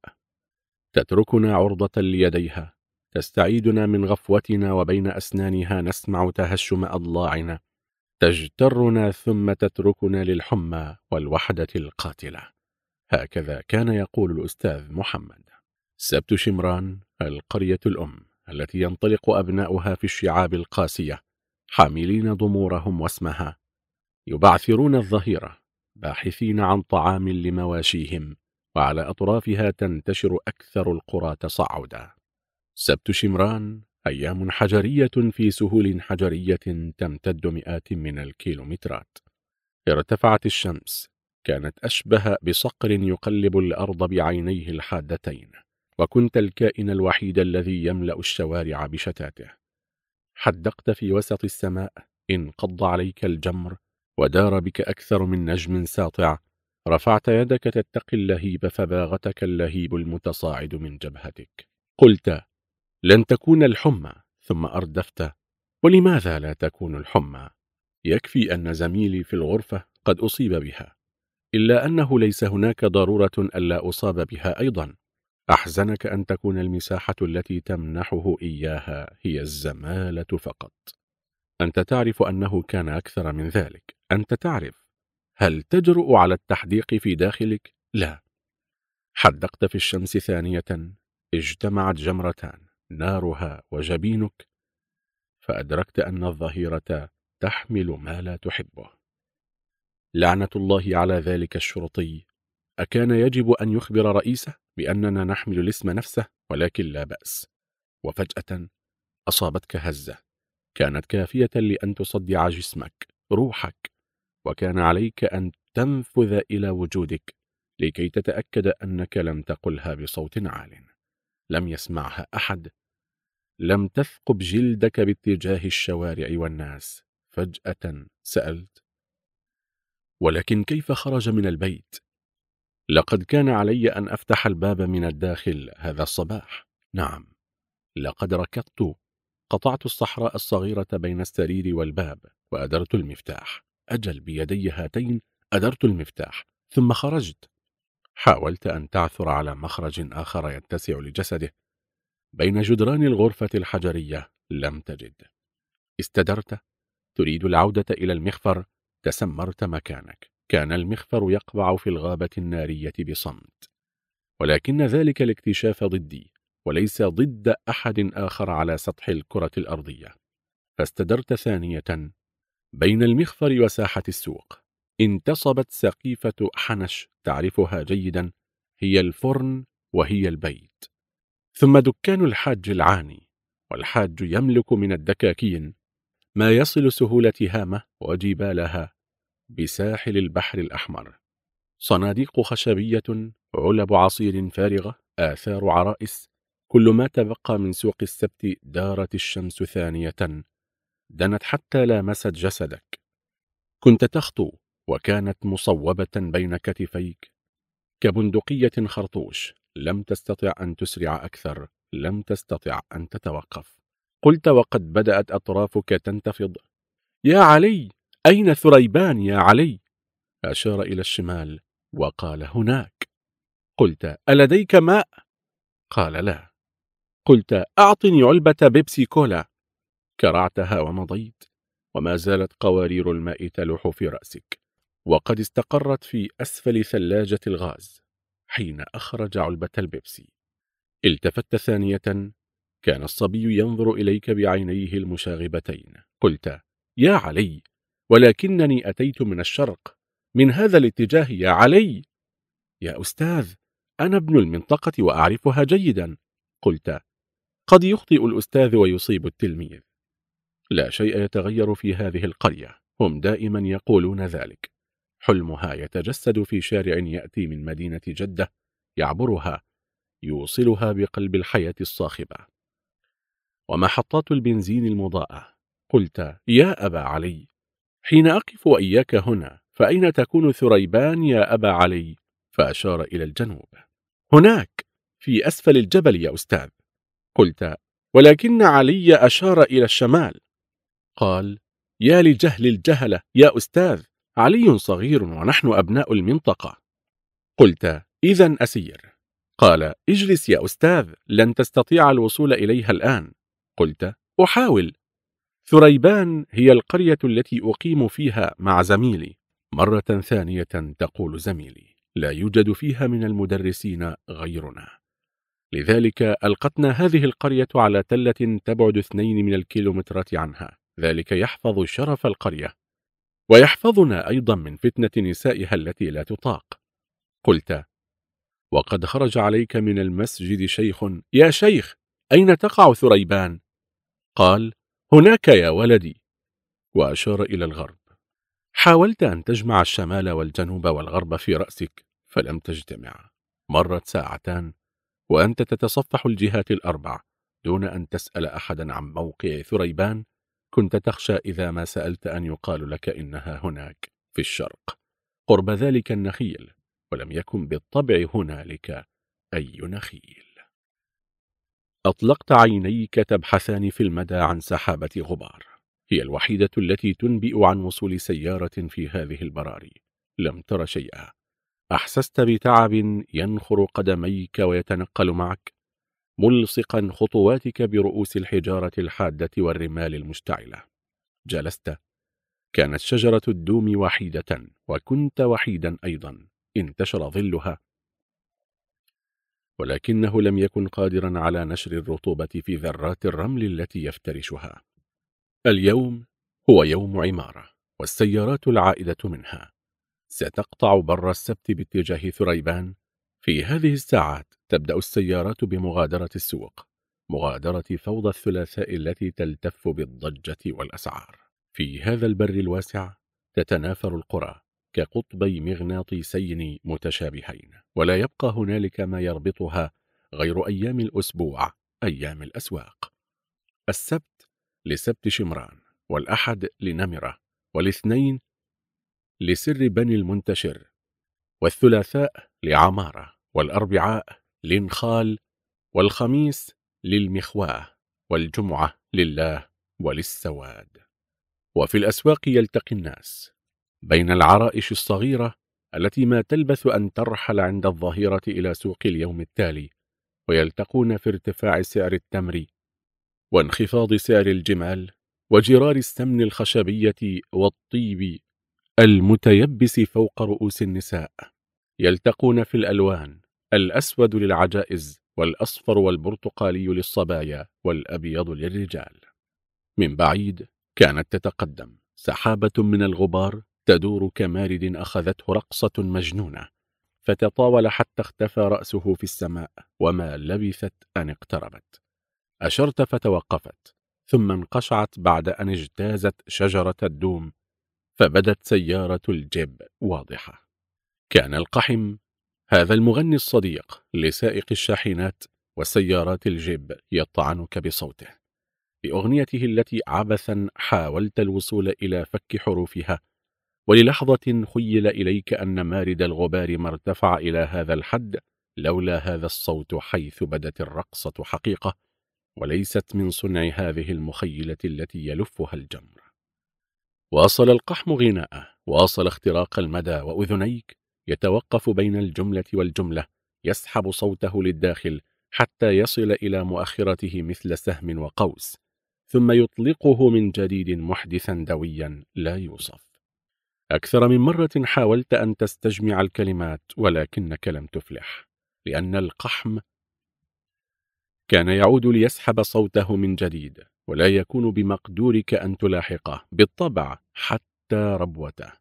تتركنا عرضة ليديها، تستعيدنا من غفوتنا، وبين أسنانها نسمع تهشم أضلاعنا، تجترنا ثم تتركنا للحمى والوحدة القاتلة. هكذا كان يقول الأستاذ محمد. سبت شمران، القرية الأم التي ينطلق أبناؤها في الشعاب القاسية حاملين ضمورهم واسمها، يبعثرون الظهيرة باحثين عن طعام لمواشيهم وعلى أطرافها تنتشر أكثر القرى تصعدا. سبت شمران أيام حجرية في سهول حجرية تمتد مئات من الكيلومترات. ارتفعت الشمس، كانت أشبه بصقر يقلب الأرض بعينيه الحادتين، وكنت الكائن الوحيد الذي يملأ الشوارع بشتاته. حدقت في وسط السماء، انقض عليك الجمر ودار بك أكثر من نجم ساطع. رفعت يدك تتقي اللهيب فباغتك اللهيب المتصاعد من جبهتك. قلت: لن تكون الحمى، ثم أردفت: ولماذا لا تكون الحمى؟ يكفي أن زميلي في الغرفة قد أصيب بها، إلا أنه ليس هناك ضرورة ألا أصاب بها أيضا. أحزنك أن تكون المساحة التي تمنحه إياها هي الزمالة فقط. أنت تعرف أنه كان أكثر من ذلك. أنت تعرف. هل تجرؤ على التحديق في داخلك؟ لا. حدقت في الشمس ثانية، اجتمعت جمرتان، نارها وجبينك، فأدركت أن الظهيرة تحمل ما لا تحبه. لعنة الله على ذلك الشرطي. أكان يجب أن يخبر رئيسه بأننا نحمل الاسم نفسه؟ ولكن لا بأس. وفجأة أصابتك هزة كانت كافية لأن تصدع جسمك، روحك، وكان عليك أن تنفذ إلى وجودك لكي تتأكد أنك لم تقلها بصوت عال. لم يسمعها أحد. لم تثقب جلدك باتجاه الشوارع والناس. فجأة سألت: ولكن كيف خرج من البيت؟ لقد كان علي أن أفتح الباب من الداخل هذا الصباح. نعم، لقد ركضت، قطعت الصحراء الصغيرة بين السرير والباب وأدرت المفتاح. أجل، بيدي هاتين أدرت المفتاح ثم خرجت. حاولت أن تعثر على مخرج آخر يتسع لجسده بين جدران الغرفة الحجرية. لم تجد. استدرت تريد العودة إلى المخفر. تسمرت مكانك. كان المخفر يقبع في الغابة النارية بصمت، ولكن ذلك الاكتشاف ضدي وليس ضد أحد آخر على سطح الكرة الأرضية. فاستدرت ثانية بين المخفر وساحة السوق. انتصبت سقيفة حنش تعرفها جيدا، هي الفرن وهي البيت، ثم دكان الحاج العاني. والحاج يملك من الدكاكين ما يصل سهولة هامة وجبالها بساحل البحر الأحمر. صناديق خشبية، علب عصير فارغة، آثار عرائس. كل ما تبقى من سوق السبت. دارت الشمس ثانية، دنت حتى لامست جسدك. كنت تخطو، وكانت مصوبة بين كتفيك كبندقية خرطوش. لم تستطع أن تسرع أكثر، لم تستطع أن تتوقف. قلت وقد بدأت أطرافك تنتفض: يا علي، أين ثريبان يا علي؟ أشار إلى الشمال وقال: هناك. قلت: ألديك ماء؟ قال: لا. قلت: أعطني علبة بيبسي كولا. كرعتها ومضيت، وما زالت قوارير الماء تلوح في رأسك، وقد استقرت في أسفل ثلاجة الغاز حين أخرج علبة البيبسي. التفت ثانية، كان الصبي ينظر إليك بعينيه المشاغبتين. قلت: يا علي، ولكنني أتيت من الشرق، من هذا الاتجاه يا علي. يا أستاذ، أنا ابن المنطقة وأعرفها جيدا. قلت: قد يخطئ الأستاذ ويصيب التلميذ. لا شيء يتغير في هذه القرية، هم دائما يقولون ذلك. حلمها يتجسد في شارع يأتي من مدينة جدة، يعبرها، يوصلها بقلب الحياة الصاخبة. ومحطات البنزين المضاءة. قلت: يا أبا علي، حين أقف وإياك هنا، فأين تكون ثريبان يا أبا علي؟ فأشار إلى الجنوب. هناك في أسفل الجبل يا أستاذ. قلت: ولكن علي أشار إلى الشمال. قال: يا لجهل الجهلة يا أستاذ، علي صغير ونحن أبناء المنطقة. قلت: إذن أسير. قال: اجلس يا أستاذ، لن تستطيع الوصول إليها الآن. قلت: أحاول. ثريبان هي القرية التي أقيم فيها مع زميلي. مرة ثانية تقول زميلي: لا يوجد فيها من المدرسين غيرنا، لذلك ألقتنا هذه القرية على تلة تبعد 2 من الكيلومترات عنها. ذلك يحفظ شرف القرية، ويحفظنا أيضا من فتنة نسائها التي لا تطاق. قلت: وقد خرج عليك من المسجد شيخ. يا شيخ، أين تقع ثريبان؟ قال: هناك يا ولدي، وأشار إلى الغرب. حاولت أن تجمع الشمال والجنوب والغرب في رأسك فلم تجتمع. مرت ساعتان وأنت تتصفح الجهات الأربع دون أن تسأل أحدا عن موقع ثريبان. كنت تخشى إذا ما سألت أن يقال لك إنها هناك في الشرق قرب ذلك النخيل، ولم يكن بالطبع هنالك أي نخيل. أطلقت عينيك تبحثان في المدى عن سحابة غبار، هي الوحيدة التي تنبئ عن وصول سيارة في هذه البراري. لم تر شيئا. أحسست بتعب ينخر قدميك ويتنقل معك، ملصقا خطواتك برؤوس الحجارة الحادة والرمال المشتعلة. جلست. كانت شجرة الدوم وحيدة، وكنت وحيدا أيضا. انتشر ظلها، ولكنه لم يكن قادرا على نشر الرطوبة في ذرات الرمل التي يفترشها. اليوم هو يوم عمارة، والسيارات العائدة منها ستقطع بر السبت باتجاه ثريبان. في هذه الساعات تبدأ السيارات بمغادرة السوق، مغادرة فوضى الثلاثاء التي تلتف بالضجة والأسعار. في هذا البر الواسع تتناثر القرى كقطبي مغناطيسين متشابهين، ولا يبقى هنالك ما يربطها غير أيام الأسبوع، أيام الأسواق. السبت لسبت شمران، والأحد لنمرة، والاثنين لسر بني المنتشر، والثلاثاء لعمارة، والأربعاء لنخال، والخميس للمخواه، والجمعة لله وللسواد. وفي الأسواق يلتقي الناس بين العرائش الصغيرة التي ما تلبث أن ترحل عند الظهيرة إلى سوق اليوم التالي، ويلتقون في ارتفاع سعر التمر وانخفاض سعر الجمال وجرار السمن الخشبية والطيب المتيبس فوق رؤوس النساء. يلتقون في الألوان: الأسود للعجائز، والأصفر والبرتقالي للصبايا، والأبيض للرجال. من بعيد كانت تتقدم سحابة من الغبار تدور كمارد أخذته رقصة مجنونة، فتطاول حتى اختفى رأسه في السماء، وما لبثت أن اقتربت. أشرت فتوقفت، ثم انقشعت بعد أن اجتازت شجرة الدوم، فبدت سيارة الجيب واضحة. كان القحم هذا المغني الصديق لسائق الشاحنات والسيارات الجيب يطعنك بصوته، بأغنيته التي عبثا حاولت الوصول إلى فك حروفها، وللحظة خيل إليك أن مارد الغبار ما ارتفع إلى هذا الحد لولا هذا الصوت، حيث بدت الرقصة حقيقة وليست من صنع هذه المخيلة التي يلفها الجمر. واصل القحم غناءه، واصل اختراق المدى، وأذنيك يتوقف بين الجملة والجملة، يسحب صوته للداخل حتى يصل إلى مؤخرته مثل سهم وقوس، ثم يطلقه من جديد محدثا دويا لا يوصف. أكثر من مرة حاولت أن تستجمع الكلمات، ولكنك لم تفلح، لأن القحم كان يعود ليسحب صوته من جديد، ولا يكون بمقدورك أن تلاحقه بالطبع حتى ربوته.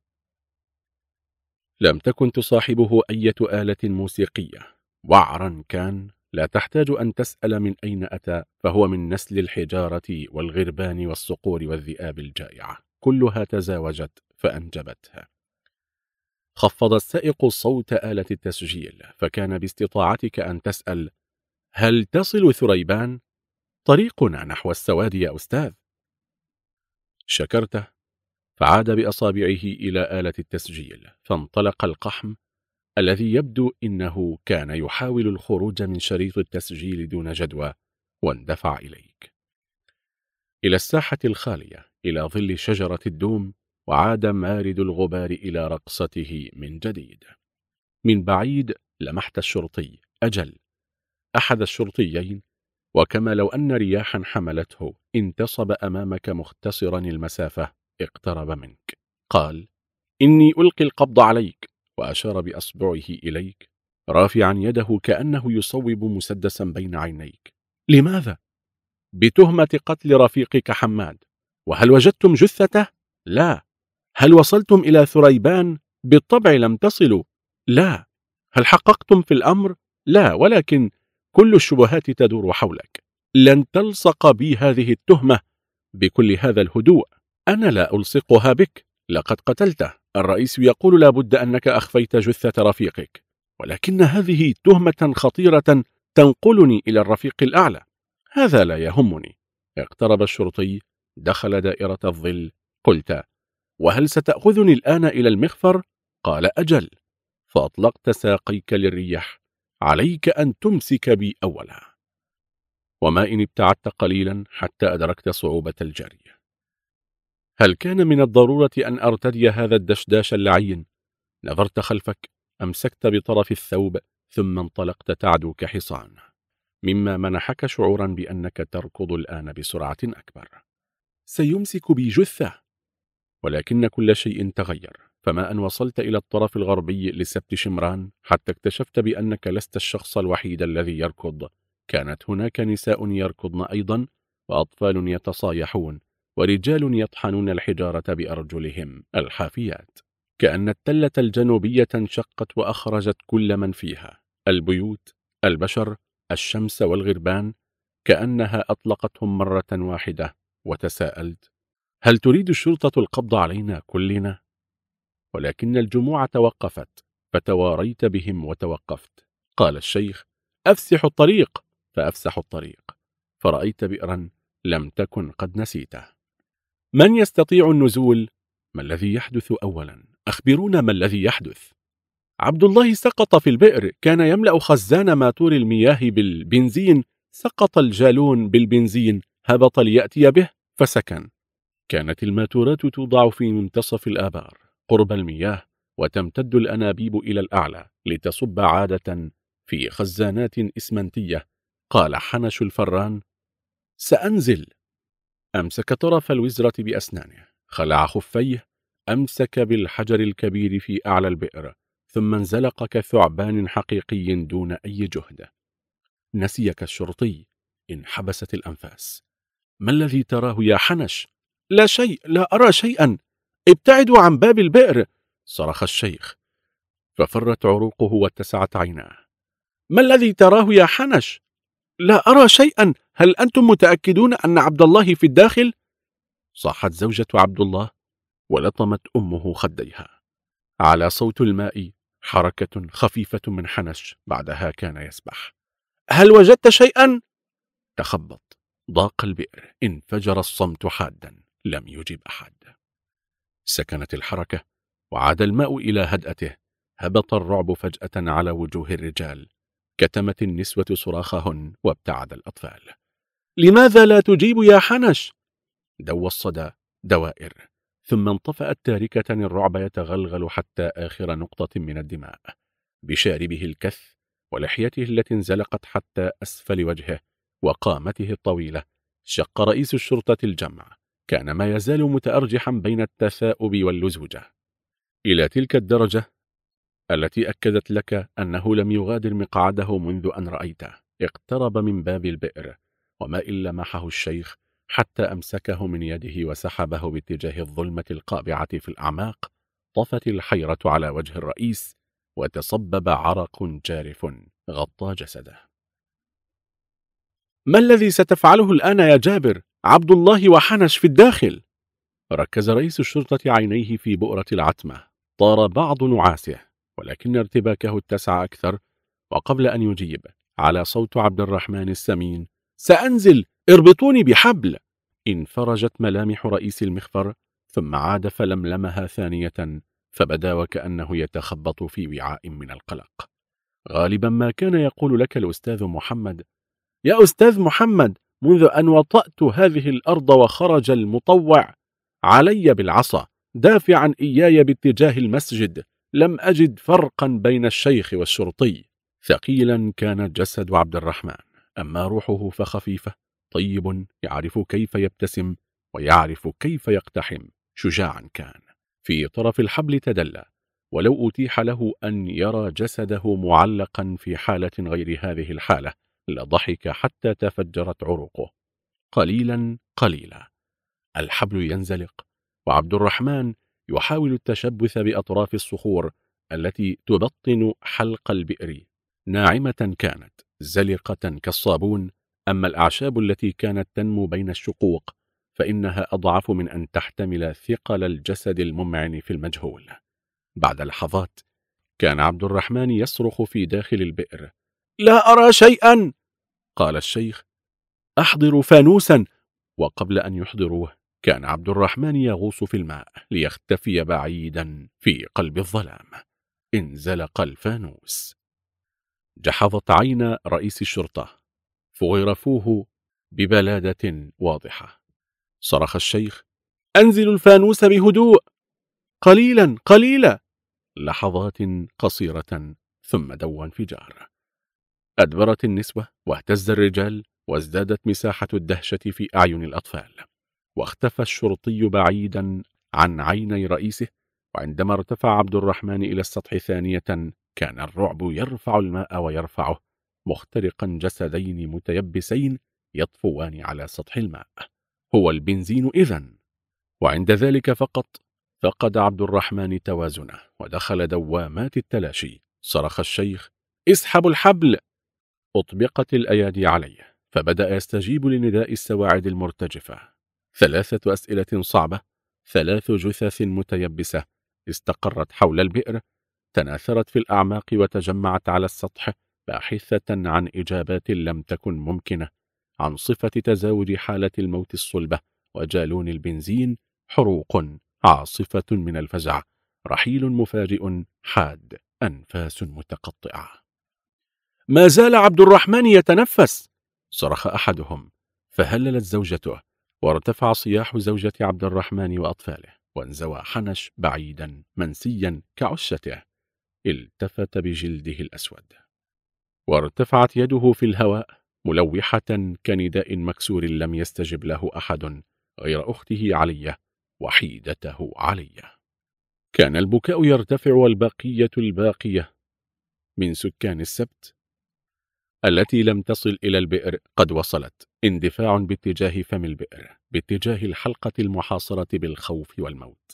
لم تكن تصاحبه أي آلة موسيقية، وعرا كان لا تحتاج أن تسأل من أين أتى، فهو من نسل الحجارة والغربان والصقور والذئاب الجائعة، كلها تزاوجت فأنجبتها. خفض السائق صوت آلة التسجيل، فكان باستطاعتك أن تسأل: هل تصل ثريبان؟ طريقنا نحو السواد يا أستاذ. شكرته، فعاد بأصابعه إلى آلة التسجيل، فانطلق القحم الذي يبدو إنه كان يحاول الخروج من شريط التسجيل دون جدوى، واندفع إليك إلى الساحة الخالية، إلى ظل شجرة الدوم، وعاد مارد الغبار إلى رقصته من جديد. من بعيد لمحت الشرطي، أجل أحد الشرطيين، وكما لو أن رياحا حملته انتصب أمامك مختصرا المسافة، اقترب منك، قال: إني ألقي القبض عليك، وأشار بأصبعه إليك رافعا يده كأنه يصوب مسدسا بين عينيك. لماذا؟ بتهمة قتل رفيقك حماد. وهل وجدتم جثته؟ لا. هل وصلتم إلى ثريبان؟ بالطبع لم تصلوا. لا. هل حققتم في الأمر؟ لا، ولكن كل الشبهات تدور حولك. لن تلصق بي هذه التهمة بكل هذا الهدوء. أنا لا ألصقها بك، لقد قتلته. الرئيس يقول لا بد أنك أخفيت جثة رفيقك، ولكن هذه تهمة خطيرة تنقلني إلى الرفيق الأعلى. هذا لا يهمني. اقترب الشرطي، دخل دائرة الظل. قلت: وهل ستأخذني الآن إلى المخفر؟ قال: أجل. فأطلقت ساقيك للريح. عليك أن تمسك بي أولا. وما إن ابتعدت قليلا حتى أدركت صعوبة الجري. هل كان من الضرورة أن أرتدي هذا الدشداش اللعين؟ نظرت خلفك، أمسكت بطرف الثوب، ثم انطلقت تعدو كحصان، مما منحك شعورا بأنك تركض الآن بسرعة أكبر. سيمسك بي جثة. ولكن كل شيء تغير، فما أن وصلت إلى الطرف الغربي لسبت شمران حتى اكتشفت بأنك لست الشخص الوحيد الذي يركض. كانت هناك نساء يركضن أيضا، وأطفال يتصايحون، ورجال يطحنون الحجارة بأرجلهم الحافيات. كأن التلة الجنوبية انشقت وأخرجت كل من فيها، البيوت، البشر، الشمس والغربان، كأنها أطلقتهم مرة واحدة. وتساءلت: هل تريد الشرطة القبض علينا كلنا؟ ولكن الجموع توقفت، فتواريت بهم وتوقفت. قال الشيخ: أفسح الطريق. فأفسح الطريق، فرأيت بئرا لم تكن قد نسيته. من يستطيع النزول؟ ما الذي يحدث أولا؟ أخبرونا ما الذي يحدث. عبد الله سقط في البئر، كان يملأ خزان ماتور المياه بالبنزين. سقط الجالون بالبنزين، هبط ليأتي به فسكن. كانت الماتورات توضع في منتصف الآبار قرب المياه، وتمتد الأنابيب إلى الأعلى لتصب عادة في خزانات إسمنتية. قال حنش الفران: سأنزل. أمسك طرف الوزرة بأسنانه، خلع خفيه، أمسك بالحجر الكبير في أعلى البئر، ثم انزلق كثعبان حقيقي دون أي جهد. نسيك الشرطي، انحبست الأنفاس. ما الذي تراه يا حنش؟ لا شيء، لا أرى شيئا. ابتعدوا عن باب البئر، صرخ الشيخ، ففرت عروقه واتسعت عيناه. ما الذي تراه يا حنش؟ لا أرى شيئا. هل أنتم متأكدون أن عبد الله في الداخل؟ صاحت زوجة عبد الله، ولطمت أمه خديها. على صوت الماء حركة خفيفة من حنش، بعدها كان يسبح. هل وجدت شيئا؟ تخبط، ضاق البئر، انفجر الصمت حادا، لم يجب أحد. سكنت الحركة، وعاد الماء إلى هدأته. هبط الرعب فجأة على وجوه الرجال، كتمت النسوة صراخهن، وابتعد الأطفال. لماذا لا تجيب يا حنش؟ دوى الصدى دوائر، ثم انطفأت تاركة الرعب يتغلغل حتى آخر نقطة من الدماء بشاربه الكث، ولحيته التي انزلقت حتى أسفل وجهه، وقامته الطويلة. شق رئيس الشرطة الجمع، كان ما يزال متأرجحا بين التثاؤب واللزوجة إلى تلك الدرجة التي أكدت لك أنه لم يغادر مقعده منذ أن رأيته. اقترب من باب البئر، وما إن لمحه الشيخ حتى أمسكه من يده وسحبه باتجاه الظلمة القابعة في الأعماق. طفت الحيرة على وجه الرئيس، وتصبب عرق جارف غطى جسده. ما الذي ستفعله الآن يا جابر؟ عبد الله وحنش في الداخل. ركز رئيس الشرطة عينيه في بؤرة العتمة. طار بعض نعاسه، ولكن ارتباكه اتسع أكثر، وقبل أن يجيب على صوت عبد الرحمن السمين: سأنزل، اربطوني بحبل. انفرجت ملامح رئيس المخفر، ثم عاد فلملمها ثانية، فبدا وكأنه يتخبط في وعاء من القلق. غالبا ما كان يقول لك الأستاذ محمد: يا أستاذ محمد، منذ أن وطأت هذه الأرض وخرج المطوع علي بالعصا دافعا إياي باتجاه المسجد، لم أجد فرقا بين الشيخ والشرطي. ثقيلا كان جسد عبد الرحمن، أما روحه فخفيفة. طيب، يعرف كيف يبتسم، ويعرف كيف يقتحم. شجاعا كان. في طرف الحبل تدلى، ولو أتيح له أن يرى جسده معلقا في حالة غير هذه الحالة لضحك حتى تفجرت عروقه. قليلا قليلا الحبل ينزلق، وعبد الرحمن يحاول التشبث بأطراف الصخور التي تبطن حلق البئر ناعمة كانت زلقة كالصابون، أما الأعشاب التي كانت تنمو بين الشقوق فإنها أضعف من أن تحتمل ثقل الجسد الممعن في المجهول. بعد لحظات كان عبد الرحمن يصرخ في داخل البئر: لا أرى شيئا. قال الشيخ: أحضروا فانوسا. وقبل أن يحضروه كان عبد الرحمن يغوص في الماء ليختفي بعيدا في قلب الظلام. انزلق الفانوس. جحظت عين رئيس الشرطة، فغرفوه ببلادة واضحة. صرخ الشيخ: أنزلوا الفانوس بهدوء، قليلا قليلا. لحظات قصيرة ثم دوى انفجار. أدبرت النسوة واهتز الرجال، وازدادت مساحة الدهشة في أعين الأطفال، واختفى الشرطي بعيدا عن عيني رئيسه. وعندما ارتفع عبد الرحمن إلى السطح ثانية كان الرعب يرفع الماء ويرفعه، مخترقا جسدين متيبسين يطفوان على سطح الماء. هو البنزين إذن. وعند ذلك فقط فقد عبد الرحمن توازنه ودخل دوامات التلاشي. صرخ الشيخ: اسحبوا الحبل. أطبقت الأيادي عليه، فبدأ يستجيب لنداء السواعد المرتجفة. 3 أسئلة صعبة، 3 جثث متيبسة استقرت حول البئر، تناثرت في الأعماق وتجمعت على السطح، باحثة عن إجابات لم تكن ممكنة عن صفة تزاوج حالة الموت الصلبة وجالون البنزين. حروق، عاصفة من الفزع، رحيل مفاجئ حاد، أنفاس متقطعة. ما زال عبد الرحمن يتنفس. صرخ أحدهم، فهللت زوجته، وارتفع صياح زوجة عبد الرحمن وأطفاله، وانزوى حنش بعيدا منسيا كعشته. التفت بجلده الأسود، وارتفعت يده في الهواء ملوحة كنداء مكسور لم يستجب له أحد غير أخته علية، وحيدته علية. كان البكاء يرتفع، والبقية الباقية من سكان السبت التي لم تصل إلى البئر قد وصلت، اندفاع باتجاه فم البئر، باتجاه الحلقة المحاصرة بالخوف والموت.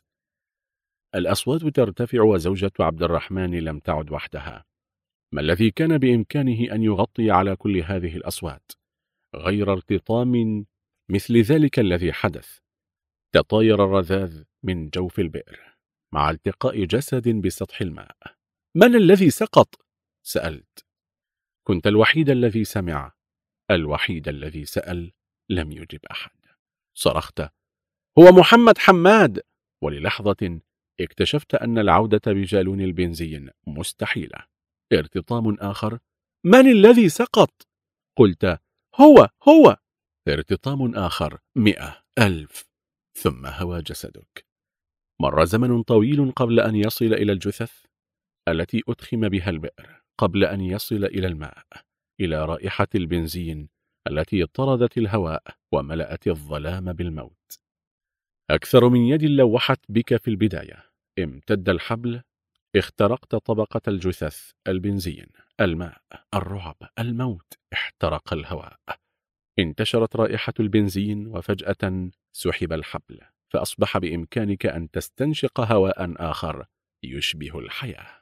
الأصوات ترتفع، وزوجة عبد الرحمن لم تعد وحدها. ما الذي كان بإمكانه أن يغطي على كل هذه الأصوات غير ارتطام مثل ذلك الذي حدث؟ تطاير الرذاذ من جوف البئر مع التقاء جسد بسطح الماء. من الذي سقط؟ سألت. كنت الوحيد الذي سمع، الوحيد الذي سأل. لم يجب أحد. صرخت: هو محمد حماد. وللحظة اكتشفت أن العودة بجالون البنزين مستحيلة. ارتطام آخر: من الذي سقط؟ قلت: هو. ارتطام آخر: 100 1000. ثم هوى جسدك. مر زمن طويل قبل أن يصل إلى الجثث التي أدخم بها البئر، قبل أن يصل إلى الماء، إلى رائحة البنزين التي طردت الهواء وملأت الظلام بالموت. أكثر من يد لوحت بك في البداية. امتد الحبل، اخترقت طبقة الجثث، البنزين، الماء، الرعب، الموت. احترق الهواء، انتشرت رائحة البنزين، وفجأة سحب الحبل، فأصبح بإمكانك أن تستنشق هواء آخر يشبه الحياة،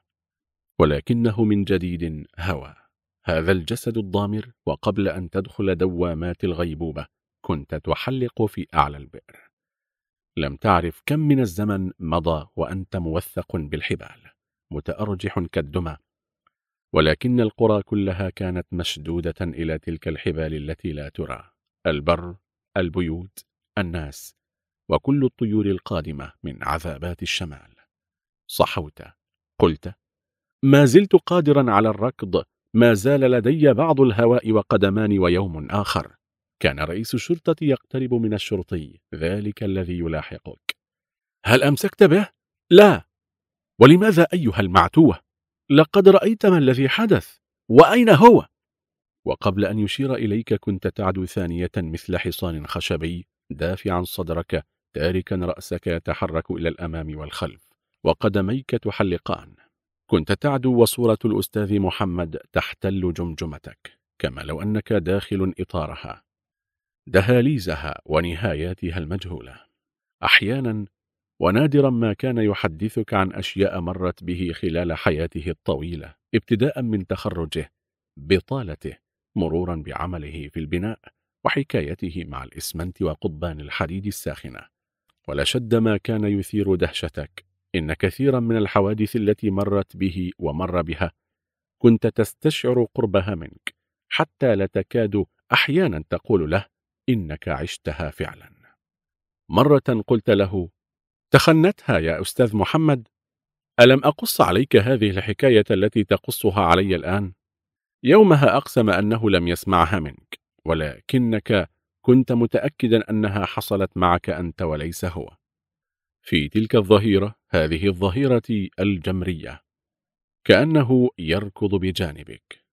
ولكنه من جديد هوى. هذا الجسد الضامر، وقبل أن تدخل دوامات الغيبوبة كنت تحلق في أعلى البئر. لم تعرف كم من الزمن مضى وأنت موثق بالحبال، متأرجح كالدمى، ولكن القرى كلها كانت مشدودة إلى تلك الحبال التي لا ترى. البر، البيوت، الناس، وكل الطيور القادمة من عذابات الشمال. صحوت، قلت: ما زلت قادرا على الركض، ما زال لدي بعض الهواء وقدمان ويوم آخر. كان رئيس الشرطة يقترب من الشرطي، ذلك الذي يلاحقك. هل أمسكت به؟ لا. ولماذا أيها المعتوه؟ لقد رأيت ما الذي حدث، وأين هو؟ وقبل أن يشير إليك كنت تعدو ثانية مثل حصان خشبي، دافعا صدرك، تاركا رأسك يتحرك إلى الأمام والخلف، وقدميك تحلقان. كنت تعدو وصورة الأستاذ محمد تحتل جمجمتك، كما لو أنك داخل إطارها، دهاليزها ونهاياتها المجهولة. أحيانا ونادرا ما كان يحدثك عن أشياء مرت به خلال حياته الطويلة، ابتداء من تخرجه، بطالته، مرورا بعمله في البناء، وحكايته مع الإسمنت وقضبان الحديد الساخنة. ولشد ما كان يثير دهشتك، إن كثيرا من الحوادث التي مرت به ومر بها كنت تستشعر قربها منك، حتى لا تكاد أحيانا تقول له إنك عشتها فعلا. مرة قلت له: تخنتها يا أستاذ محمد، ألم أقص عليك هذه الحكاية التي تقصها علي الآن؟ يومها أقسم أنه لم يسمعها منك، ولكنك كنت متأكدا أنها حصلت معك أنت وليس هو. في تلك الظهيرة، هذه الظهيرة الجمرية، كأنه يركض بجانبك.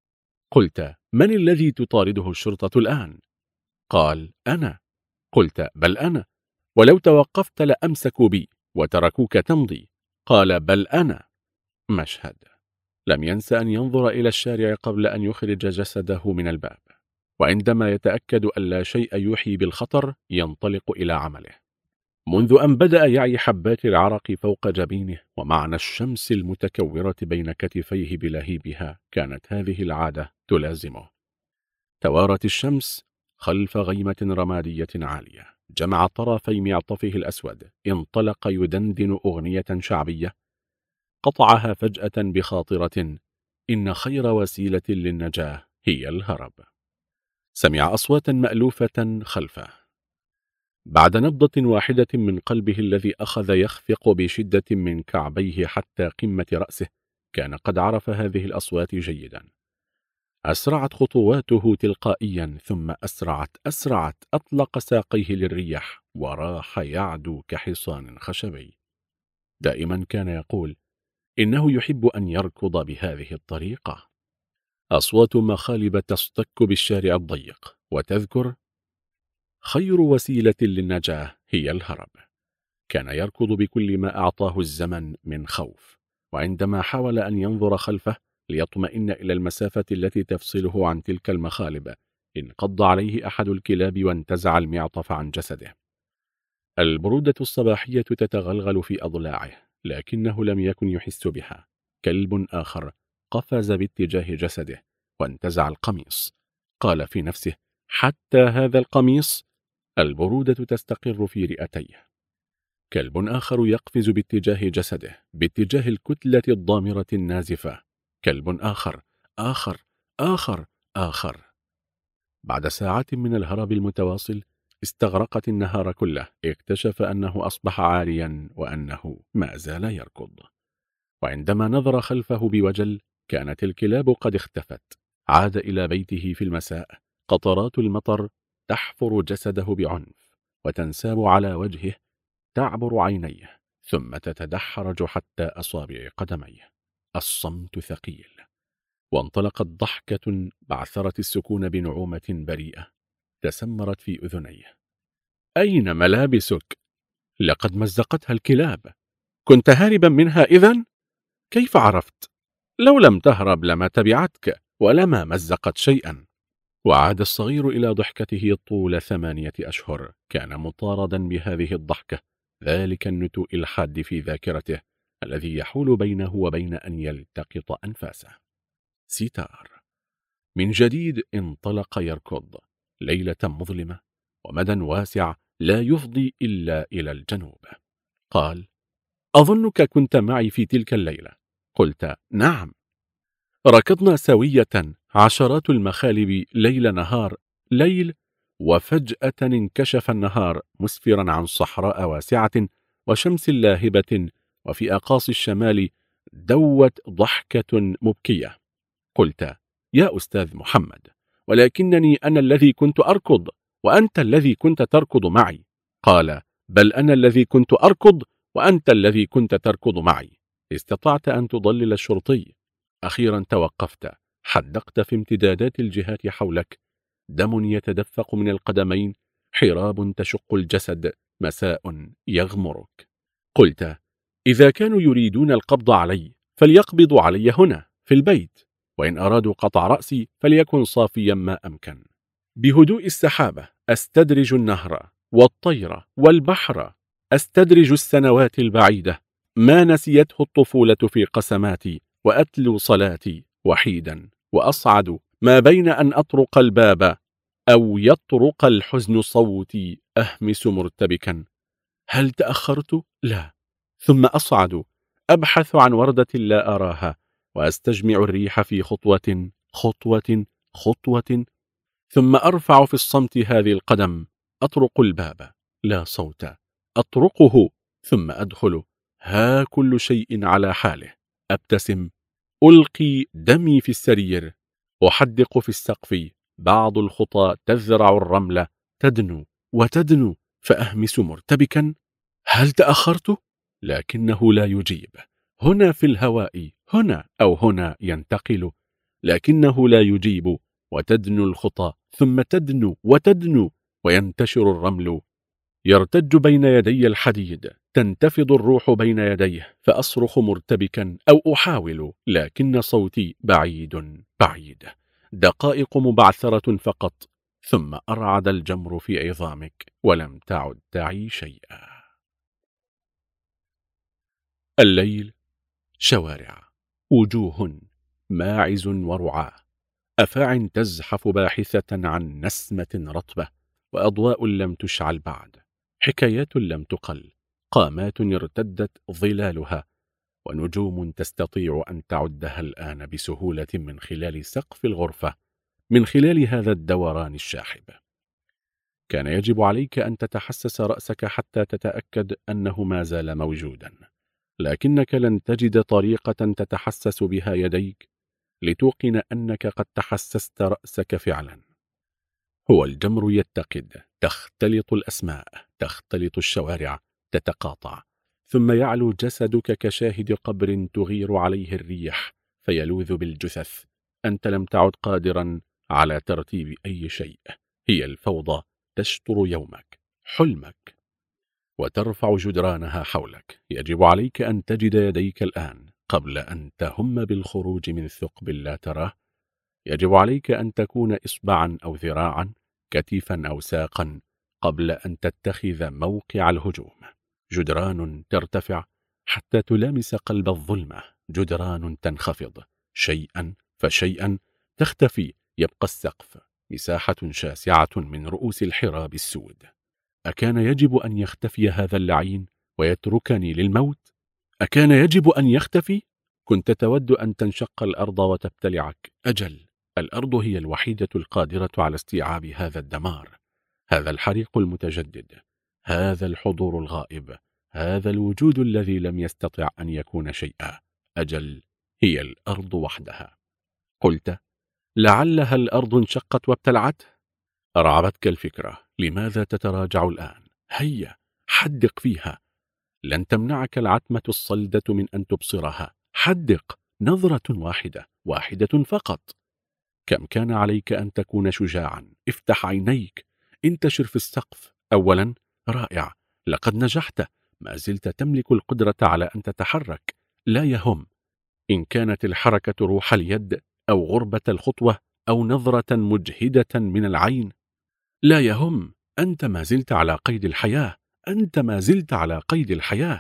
قلت: من الذي تطارده الشرطة الآن؟ قال: أنا. قلت: بل أنا، ولو توقفت لأمسكوا بي وتركوك تمضي. قال: بل أنا. مشهد. لم ينس أن ينظر إلى الشارع قبل أن يخرج جسده من الباب، وعندما يتأكد أن لا شيء يوحي بالخطر ينطلق إلى عمله. منذ أن بدأ يعي حبات العرق فوق جبينه ومعنى الشمس المتكورة بين كتفيه بلهيبها، كانت هذه العادة تلازمه. توارت الشمس خلف غيمة رمادية عالية، جمع طرفي معطفه الأسود، انطلق يدندن أغنية شعبية، قطعها فجأة بخاطرة: إن خير وسيلة للنجاة هي الهرب. سمع أصواتا مألوفة خلفه. بعد نبضة واحدة من قلبه الذي أخذ يخفق بشدة من كعبيه حتى قمة رأسه، كان قد عرف هذه الأصوات جيدا. أسرعت خطواته تلقائيا، ثم أسرعت، أطلق ساقيه للريح وراح يعدو كحصان خشبي. دائما كان يقول إنه يحب أن يركض بهذه الطريقة. أصوات مخالب تصطك بالشارع الضيق، وتذكر: خير وسيلة للنجاة هي الهرب. كان يركض بكل ما أعطاه الزمن من خوف، وعندما حاول أن ينظر خلفه ليطمئن إلى المسافة التي تفصله عن تلك المخالب، انقض عليه أحد الكلاب وانتزع المعطف عن جسده. البرودة الصباحية تتغلغل في أضلاعه، لكنه لم يكن يحس بها. كلب آخر قفز باتجاه جسده وانتزع القميص. قال في نفسه: حتى هذا القميص؟ البرودة تستقر في رئتيه. كلب آخر يقفز باتجاه جسده، باتجاه الكتلة الضامرة النازفة. كلب آخر، آخر، آخر، آخر. بعد ساعات من الهرب المتواصل استغرقت النهار كله، اكتشف أنه أصبح عاريا وأنه ما زال يركض. وعندما نظر خلفه بوجل كانت الكلاب قد اختفت. عاد إلى بيته في المساء، قطرات المطر تحفر جسده بعنف وتنساب على وجهه، تعبر عينيه ثم تتدحرج حتى أصابع قدميه. الصمت ثقيل، وانطلقت ضحكة بعثرت السكون بنعومة بريئة تسمرت في أذنيه. أين ملابسك؟ لقد مزقتها الكلاب. كنت هاربا منها إذن؟ كيف عرفت؟ لو لم تهرب لما تبعتك ولما مزقت شيئا. وعاد الصغير إلى ضحكته طول 8 أشهر. كان مطاردا بهذه الضحكة، ذلك النتوء الحاد في ذاكرته الذي يحول بينه وبين أن يلتقط أنفاسه. ستار. من جديد انطلق يركض. ليلة مظلمة ومدى واسع لا يفضي إلا إلى الجنوب. قال: أظنك كنت معي في تلك الليلة. قلت: نعم. ركضنا سوية عشرات المخالب ليل نهار ليل، وفجأة انكشف النهار مسفرا عن صحراء واسعة وشمس لاهبة، وفي أقاصي الشمال دوت ضحكة مبكية. قلت: يا أستاذ محمد، ولكنني أنا الذي كنت أركض وأنت الذي كنت تركض معي. قال: بل أنا الذي كنت أركض وأنت الذي كنت تركض معي. استطعت أن تضلل الشرطي. أخيرا توقفت، حدقت في امتدادات الجهات حولك، دم يتدفق من القدمين، حراب تشق الجسد، مساء يغمرك. قلت: إذا كانوا يريدون القبض علي فليقبضوا علي هنا في البيت، وإن أرادوا قطع رأسي فليكن صافيا ما أمكن. بهدوء السحابة أستدرج النهر والطير والبحر، أستدرج السنوات البعيدة، ما نسيته الطفولة في قسماتي، وأتلو صلاتي وحيدا، وأصعد ما بين أن أطرق الباب أو يطرق الحزن صوتي، أهمس مرتبكا: هل تأخرت؟ لا. ثم أصعد أبحث عن وردة لا أراها، وأستجمع الريح في خطوة خطوة خطوة، ثم أرفع في الصمت هذه القدم، أطرق الباب، لا صوت، أطرقه، ثم أدخل، ها كل شيء على حاله، أبتسم، ألقي دمي في السرير، أحدق في السقف، بعض الخطى تذرع الرمل، تدنو وتدنو، فأهمس مرتبكا: هل تأخرت؟ لكنه لا يجيب. هنا في الهواء، هنا أو هنا ينتقل، لكنه لا يجيب، وتدنو الخطى، ثم تدنو وتدنو، وينتشر الرمل، يرتج بين يدي الحديد، تنتفض الروح بين يديه، فأصرخ مرتبكا أو أحاول، لكن صوتي بعيد بعيد. دقائق مبعثرة فقط، ثم أرعد الجمر في عظامك، ولم تعد تعي شيئا. الليل، شوارع، وجوه، ماعز ورعاة، أفاع تزحف باحثة عن نسمة رطبة، وأضواء لم تشعل بعد، حكايات لم تقل، قامات ارتدت ظلالها، ونجوم تستطيع أن تعدها الآن بسهولة من خلال سقف الغرفة، من خلال هذا الدوران الشاحب. كان يجب عليك أن تتحسس رأسك حتى تتأكد أنه ما زال موجودا، لكنك لن تجد طريقة تتحسس بها يديك لتوقن أنك قد تحسست رأسك فعلا. هو الجمر يتقد، تختلط الأسماء، تختلط الشوارع، تتقاطع، ثم يعلو جسدك كشاهد قبر تغير عليه الريح فيلوذ بالجثث. أنت لم تعد قادرا على ترتيب أي شيء، هي الفوضى تشطر يومك، حلمك، وترفع جدرانها حولك. يجب عليك أن تجد يديك الآن قبل أن تهم بالخروج من ثقب لا تراه. يجب عليك أن تكون إصبعا أو ذراعا، كتفا أو ساقا، قبل أن تتخذ موقع الهجوم. جدران ترتفع حتى تلامس قلب الظلمة، جدران تنخفض شيئا فشيئا، تختفي، يبقى السقف، مساحة شاسعة من رؤوس الحراب السود. أكان يجب أن يختفي هذا اللعين ويتركني للموت؟ أكان يجب أن يختفي؟ كنت تود أن تنشق الأرض وتبتلعك. أجل، الأرض هي الوحيدة القادرة على استيعاب هذا الدمار، هذا الحريق المتجدد، هذا الحضور الغائب، هذا الوجود الذي لم يستطع أن يكون شيئا. أجل، هي الأرض وحدها. قلت: لعلها الأرض انشقت وابتلعته. أرعبتك الفكرة. لماذا تتراجع الآن؟ هيا، حدق فيها. لن تمنعك العتمة الصلدة من أن تبصرها. حدق، نظرة واحدة، واحدة فقط. كم كان عليك أن تكون شجاعا. افتح عينيك، انتشر في السقف. أولا، رائع، لقد نجحت، ما زلت تملك القدرة على أن تتحرك. لا يهم إن كانت الحركة روح اليد أو غربة الخطوة أو نظرة مجهدة من العين. لا يهم، أنت ما زلت على قيد الحياة، أنت ما زلت على قيد الحياة.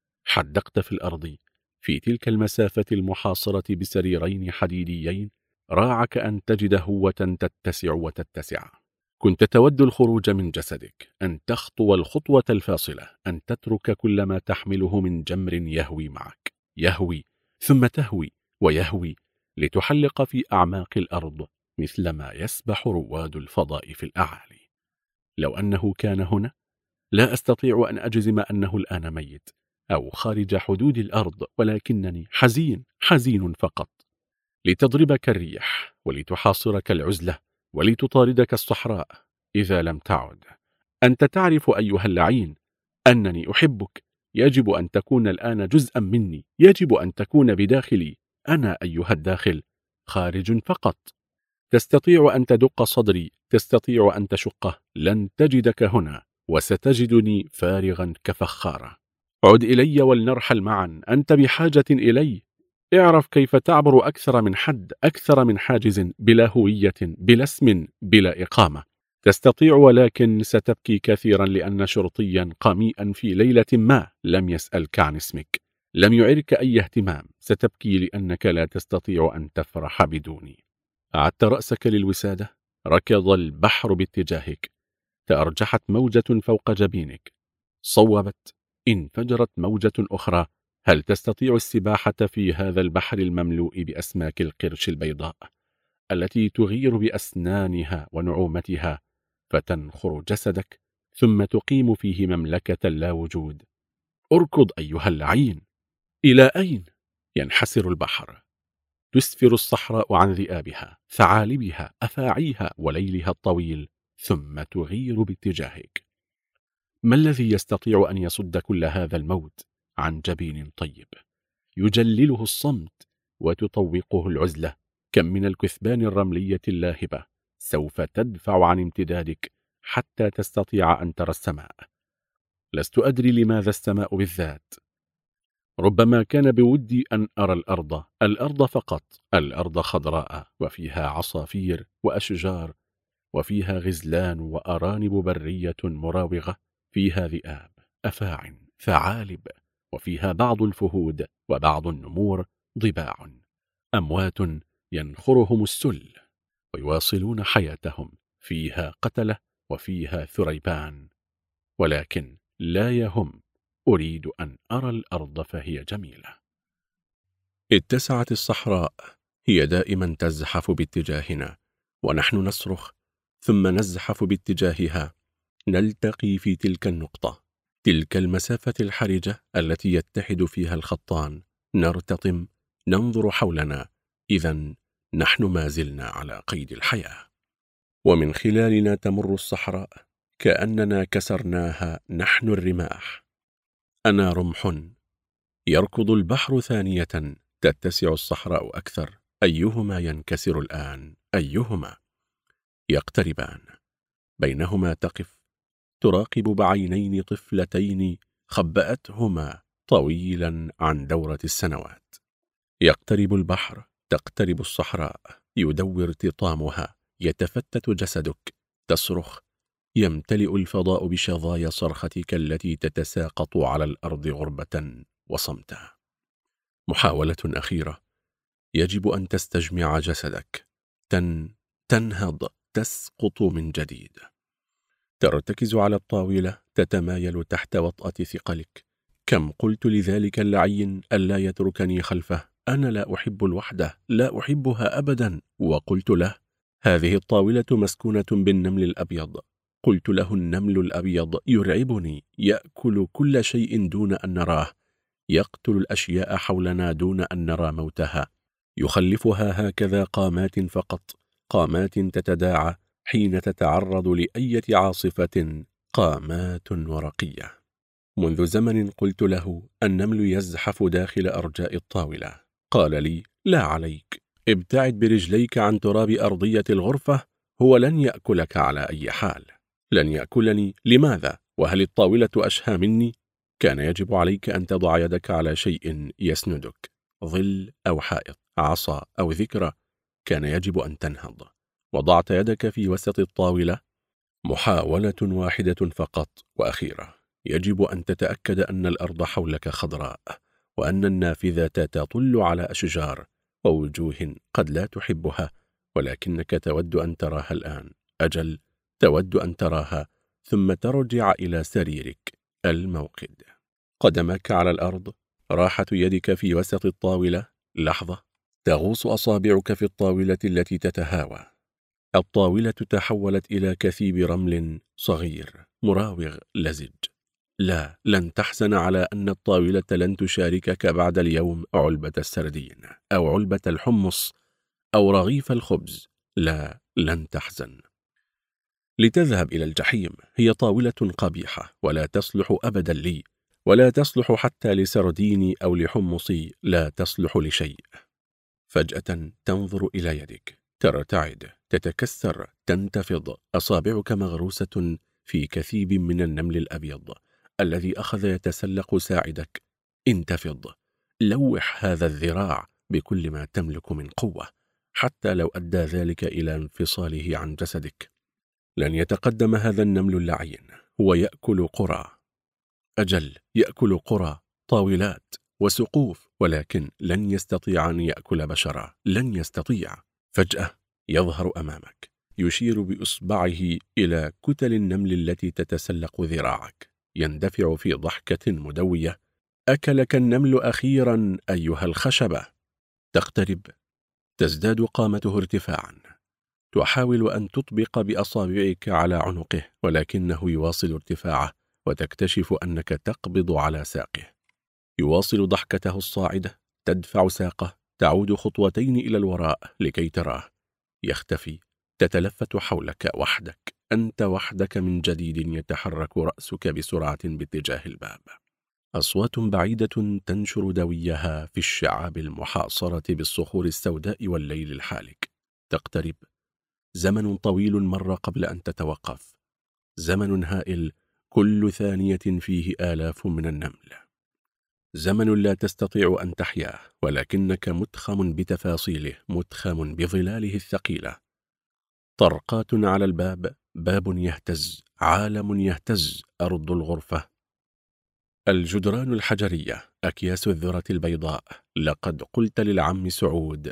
حدقت في الأرض، في تلك المسافة المحاصرة بسريرين حديديين. راعك أن تجد هوة تتسع وتتسع. كنت تود الخروج من جسدك، أن تخطو الخطوة الفاصلة، أن تترك كل ما تحمله من جمر يهوي معك، يهوي ثم تهوي ويهوي، لتحلق في أعماق الأرض مثلما يسبح رواد الفضاء في الأعالي. لو أنه كان هنا، لا أستطيع أن أجزم أنه الآن ميت أو خارج حدود الأرض، ولكنني حزين، حزين فقط. لتضربك الريح، ولتحاصرك العزلة، ولتطاردك الصحراء. إذا لم تعد. أنت تعرف أيها اللعين أنني أحبك. يجب أن تكون الآن جزءا مني، يجب أن تكون بداخلي. أنا أيها الداخل، خارج فقط. تستطيع أن تدق صدري، تستطيع أن تشقه. لن تجدك هنا، وستجدني فارغا كفخارة. عد إلي ولنرحل معا، أنت بحاجة إلي. اعرف كيف تعبر أكثر من حد، أكثر من حاجز، بلا هوية، بلا اسم، بلا إقامة. تستطيع، ولكن ستبكي كثيرا لأن شرطيا قميئا في ليلة ما لم يسألك عن اسمك، لم يعرك أي اهتمام. ستبكي لأنك لا تستطيع أن تفرح بدوني. أعدت رأسك للوسادة، ركض البحر باتجاهك، تأرجحت موجة فوق جبينك، صوبت، انفجرت موجة أخرى. هل تستطيع السباحة في هذا البحر المملوء بأسماك القرش البيضاء التي تغير بأسنانها ونعومتها فتنخر جسدك ثم تقيم فيه مملكة اللا وجود؟ اركض أيها اللعين. إلى أين؟ ينحسر البحر، تسفر الصحراء عن ذئابها، ثعالبها، أفاعيها وليلها الطويل، ثم تغير باتجاهك. ما الذي يستطيع أن يصد كل هذا الموت عن جبين طيب يجلله الصمت وتطوقه العزلة؟ كم من الكثبان الرملية اللاهبة سوف تدفع عن امتدادك حتى تستطيع أن ترى السماء؟ لست أدري لماذا السماء بالذات. ربما كان بودي أن أرى الأرض فقط، الأرض خضراء وفيها عصافير وأشجار، وفيها غزلان وأرانب برية مراوغة، فيها ذئاب، أفاع، ثعالب، وفيها بعض الفهود وبعض النمور، ضباع، أموات ينخرهم السل ويواصلون حياتهم، فيها قتلة وفيها ثريبان، ولكن لا يهم، أريد أن أرى الأرض فهي جميلة. اتسعت الصحراء، هي دائما تزحف باتجاهنا ونحن نصرخ ثم نزحف باتجاهها، نلتقي في تلك النقطة، تلك المسافة الحرجة التي يتحد فيها الخطان، نرتطم، ننظر حولنا، إذن نحن ما زلنا على قيد الحياة. ومن خلالنا تمر الصحراء كأننا كسرناها نحن الرماح. أنا رمح، يركض البحر ثانية، تتسع الصحراء أكثر. أيهما ينكسر الآن؟ أيهما؟ يقتربان، بينهما تقف، تراقب بعينين طفلتين خبأتهما طويلا عن دورة السنوات. يقترب البحر، تقترب الصحراء، يدور ارتطامها، يتفتت جسدك، تصرخ، يمتلئ الفضاء بشظايا صرختك التي تتساقط على الأرض غربة وصمتا. محاولة أخيرة، يجب أن تستجمع جسدك، تنهض، تسقط من جديد. ترتكز على الطاولة، تتمايل تحت وطأة ثقلك. كم قلت لذلك اللعين ألا يتركني خلفه، أنا لا أحب الوحدة، لا أحبها أبدا. وقلت له: هذه الطاولة مسكونة بالنمل الأبيض. قلت له: النمل الأبيض يرعبني، يأكل كل شيء دون أن نراه، يقتل الأشياء حولنا دون أن نرى موتها، يخلفها هكذا قامات فقط، قامات تتداعى حين تتعرض لأية عاصفة، قامات ورقية. منذ زمن قلت له: النمل يزحف داخل أرجاء الطاولة. قال لي: لا عليك، ابتعد برجليك عن تراب أرضية الغرفة، هو لن يأكلك على أي حال. لن يأكلني؟ لماذا؟ وهل الطاولة أشهى مني؟ كان يجب عليك أن تضع يدك على شيء يسندك، ظل أو حائط، عصا أو ذكرى. كان يجب أن تنهض. وضعت يدك في وسط الطاولة. محاولة واحدة فقط وأخيرة، يجب أن تتأكد أن الأرض حولك خضراء، وأن النافذة تطل على أشجار ووجوه قد لا تحبها، ولكنك تود أن تراها الآن. أجل، تود أن تراها ثم ترجع إلى سريرك الموقد. قدمك على الأرض، راحة يدك في وسط الطاولة. لحظة، تغوص أصابعك في الطاولة التي تتهاوى. الطاولة تحولت إلى كثيب رمل صغير مراوغ لزج. لا، لن تحزن على أن الطاولة لن تشاركك بعد اليوم علبة السردين أو علبة الحمص أو رغيف الخبز. لا، لن تحزن. لتذهب إلى الجحيم. هي طاولة قبيحة ولا تصلح أبدا لي، ولا تصلح حتى لسرديني أو لحمصي، لا تصلح لشيء. فجأة تنظر إلى يدك، ترتعد، تتكسر، تنتفض، أصابعك مغروسة في كثيب من النمل الأبيض الذي أخذ يتسلق ساعدك. انتفض، لوح هذا الذراع بكل ما تملك من قوة، حتى لو أدى ذلك إلى انفصاله عن جسدك. لن يتقدم هذا النمل اللعين، هو يأكل قرى، أجل يأكل قرى، طاولات وسقوف، ولكن لن يستطيع أن يأكل بشرا، لن يستطيع. فجأة يظهر أمامك يشير بإصبعه إلى كتل النمل التي تتسلق ذراعك، يندفع في ضحكة مدوية: أكلك النمل أخيرا أيها الخشبة. تقترب، تزداد قامته ارتفاعا، تحاول أن تطبق بأصابعك على عنقه، ولكنه يواصل ارتفاعه، وتكتشف أنك تقبض على ساقه. يواصل ضحكته الصاعدة، تدفع ساقه، تعود خطوتين إلى الوراء لكي تراه. يختفي، تتلفت حولك وحدك، أنت وحدك من جديد، يتحرك رأسك بسرعة باتجاه الباب. أصوات بعيدة تنشر دويها في الشعاب المحاصرة بالصخور السوداء والليل الحالك. تقترب. زمن طويل مر قبل أن تتوقف، زمن هائل كل ثانية فيه آلاف من النمل، زمن لا تستطيع أن تحياه، ولكنك متخم بتفاصيله، متخم بظلاله الثقيلة. طرقات على الباب، باب يهتز، عالم يهتز، أرض الغرفة، الجدران الحجرية، أكياس الذرة البيضاء. لقد قلت للعم سعود: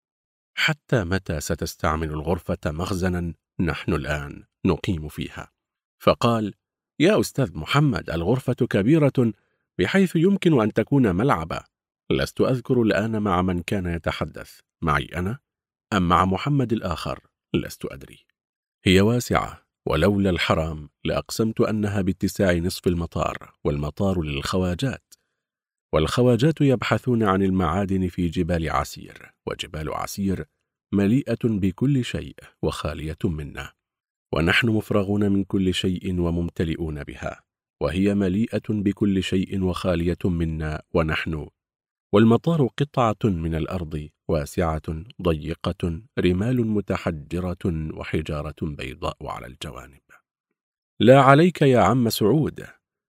حتى متى ستستعمل الغرفة مخزنا؟ نحن الآن نقيم فيها. فقال: يا أستاذ محمد، الغرفة كبيرة بحيث يمكن أن تكون ملعبا. لست أذكر الآن مع من كان يتحدث، معي أنا أم مع محمد الآخر، لست أدري. هي واسعة، ولولا الحرام لأقسمت أنها باتساع نصف المطار، والمطار للخواجات، والخواجات يبحثون عن المعادن في جبال عسير، وجبال عسير مليئة بكل شيء وخالية منا، ونحن مفرغون من كل شيء وممتلئون بها، وهي مليئة بكل شيء وخالية منا ونحن. والمطار قطعة من الأرض واسعة ضيقة، رمال متحجرة وحجارة بيضاء على الجوانب. لا عليك يا عم سعود،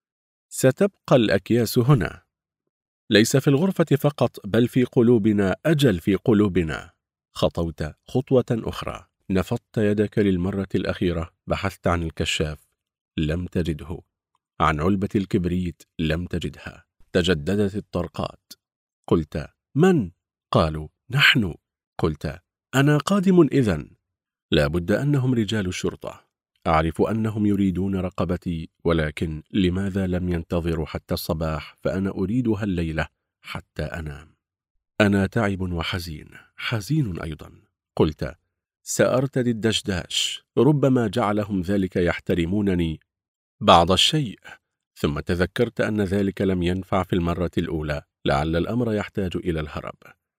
ستبقى الأكياس هنا، ليس في الغرفة فقط بل في قلوبنا، أجل في قلوبنا. خطوت خطوة أخرى، نفضت يدك للمرة الأخيرة، بحثت عن الكشاف، لم تجده، عن علبة الكبريت، لم تجدها. تجددت الطرقات. قلت: من؟ قالوا: نحن. قلت: أنا قادم إذن. لا بد أنهم رجال الشرطة، أعرف أنهم يريدون رقبتي، ولكن لماذا لم ينتظروا حتى الصباح؟ فأنا أريدها الليلة حتى أنام. أنا تعب وحزين، حزين أيضا. قلت: سأرتدي الدشداش، ربما جعلهم ذلك يحترمونني بعض الشيء. ثم تذكرت أن ذلك لم ينفع في المرة الأولى، لعل الأمر يحتاج إلى الهرب.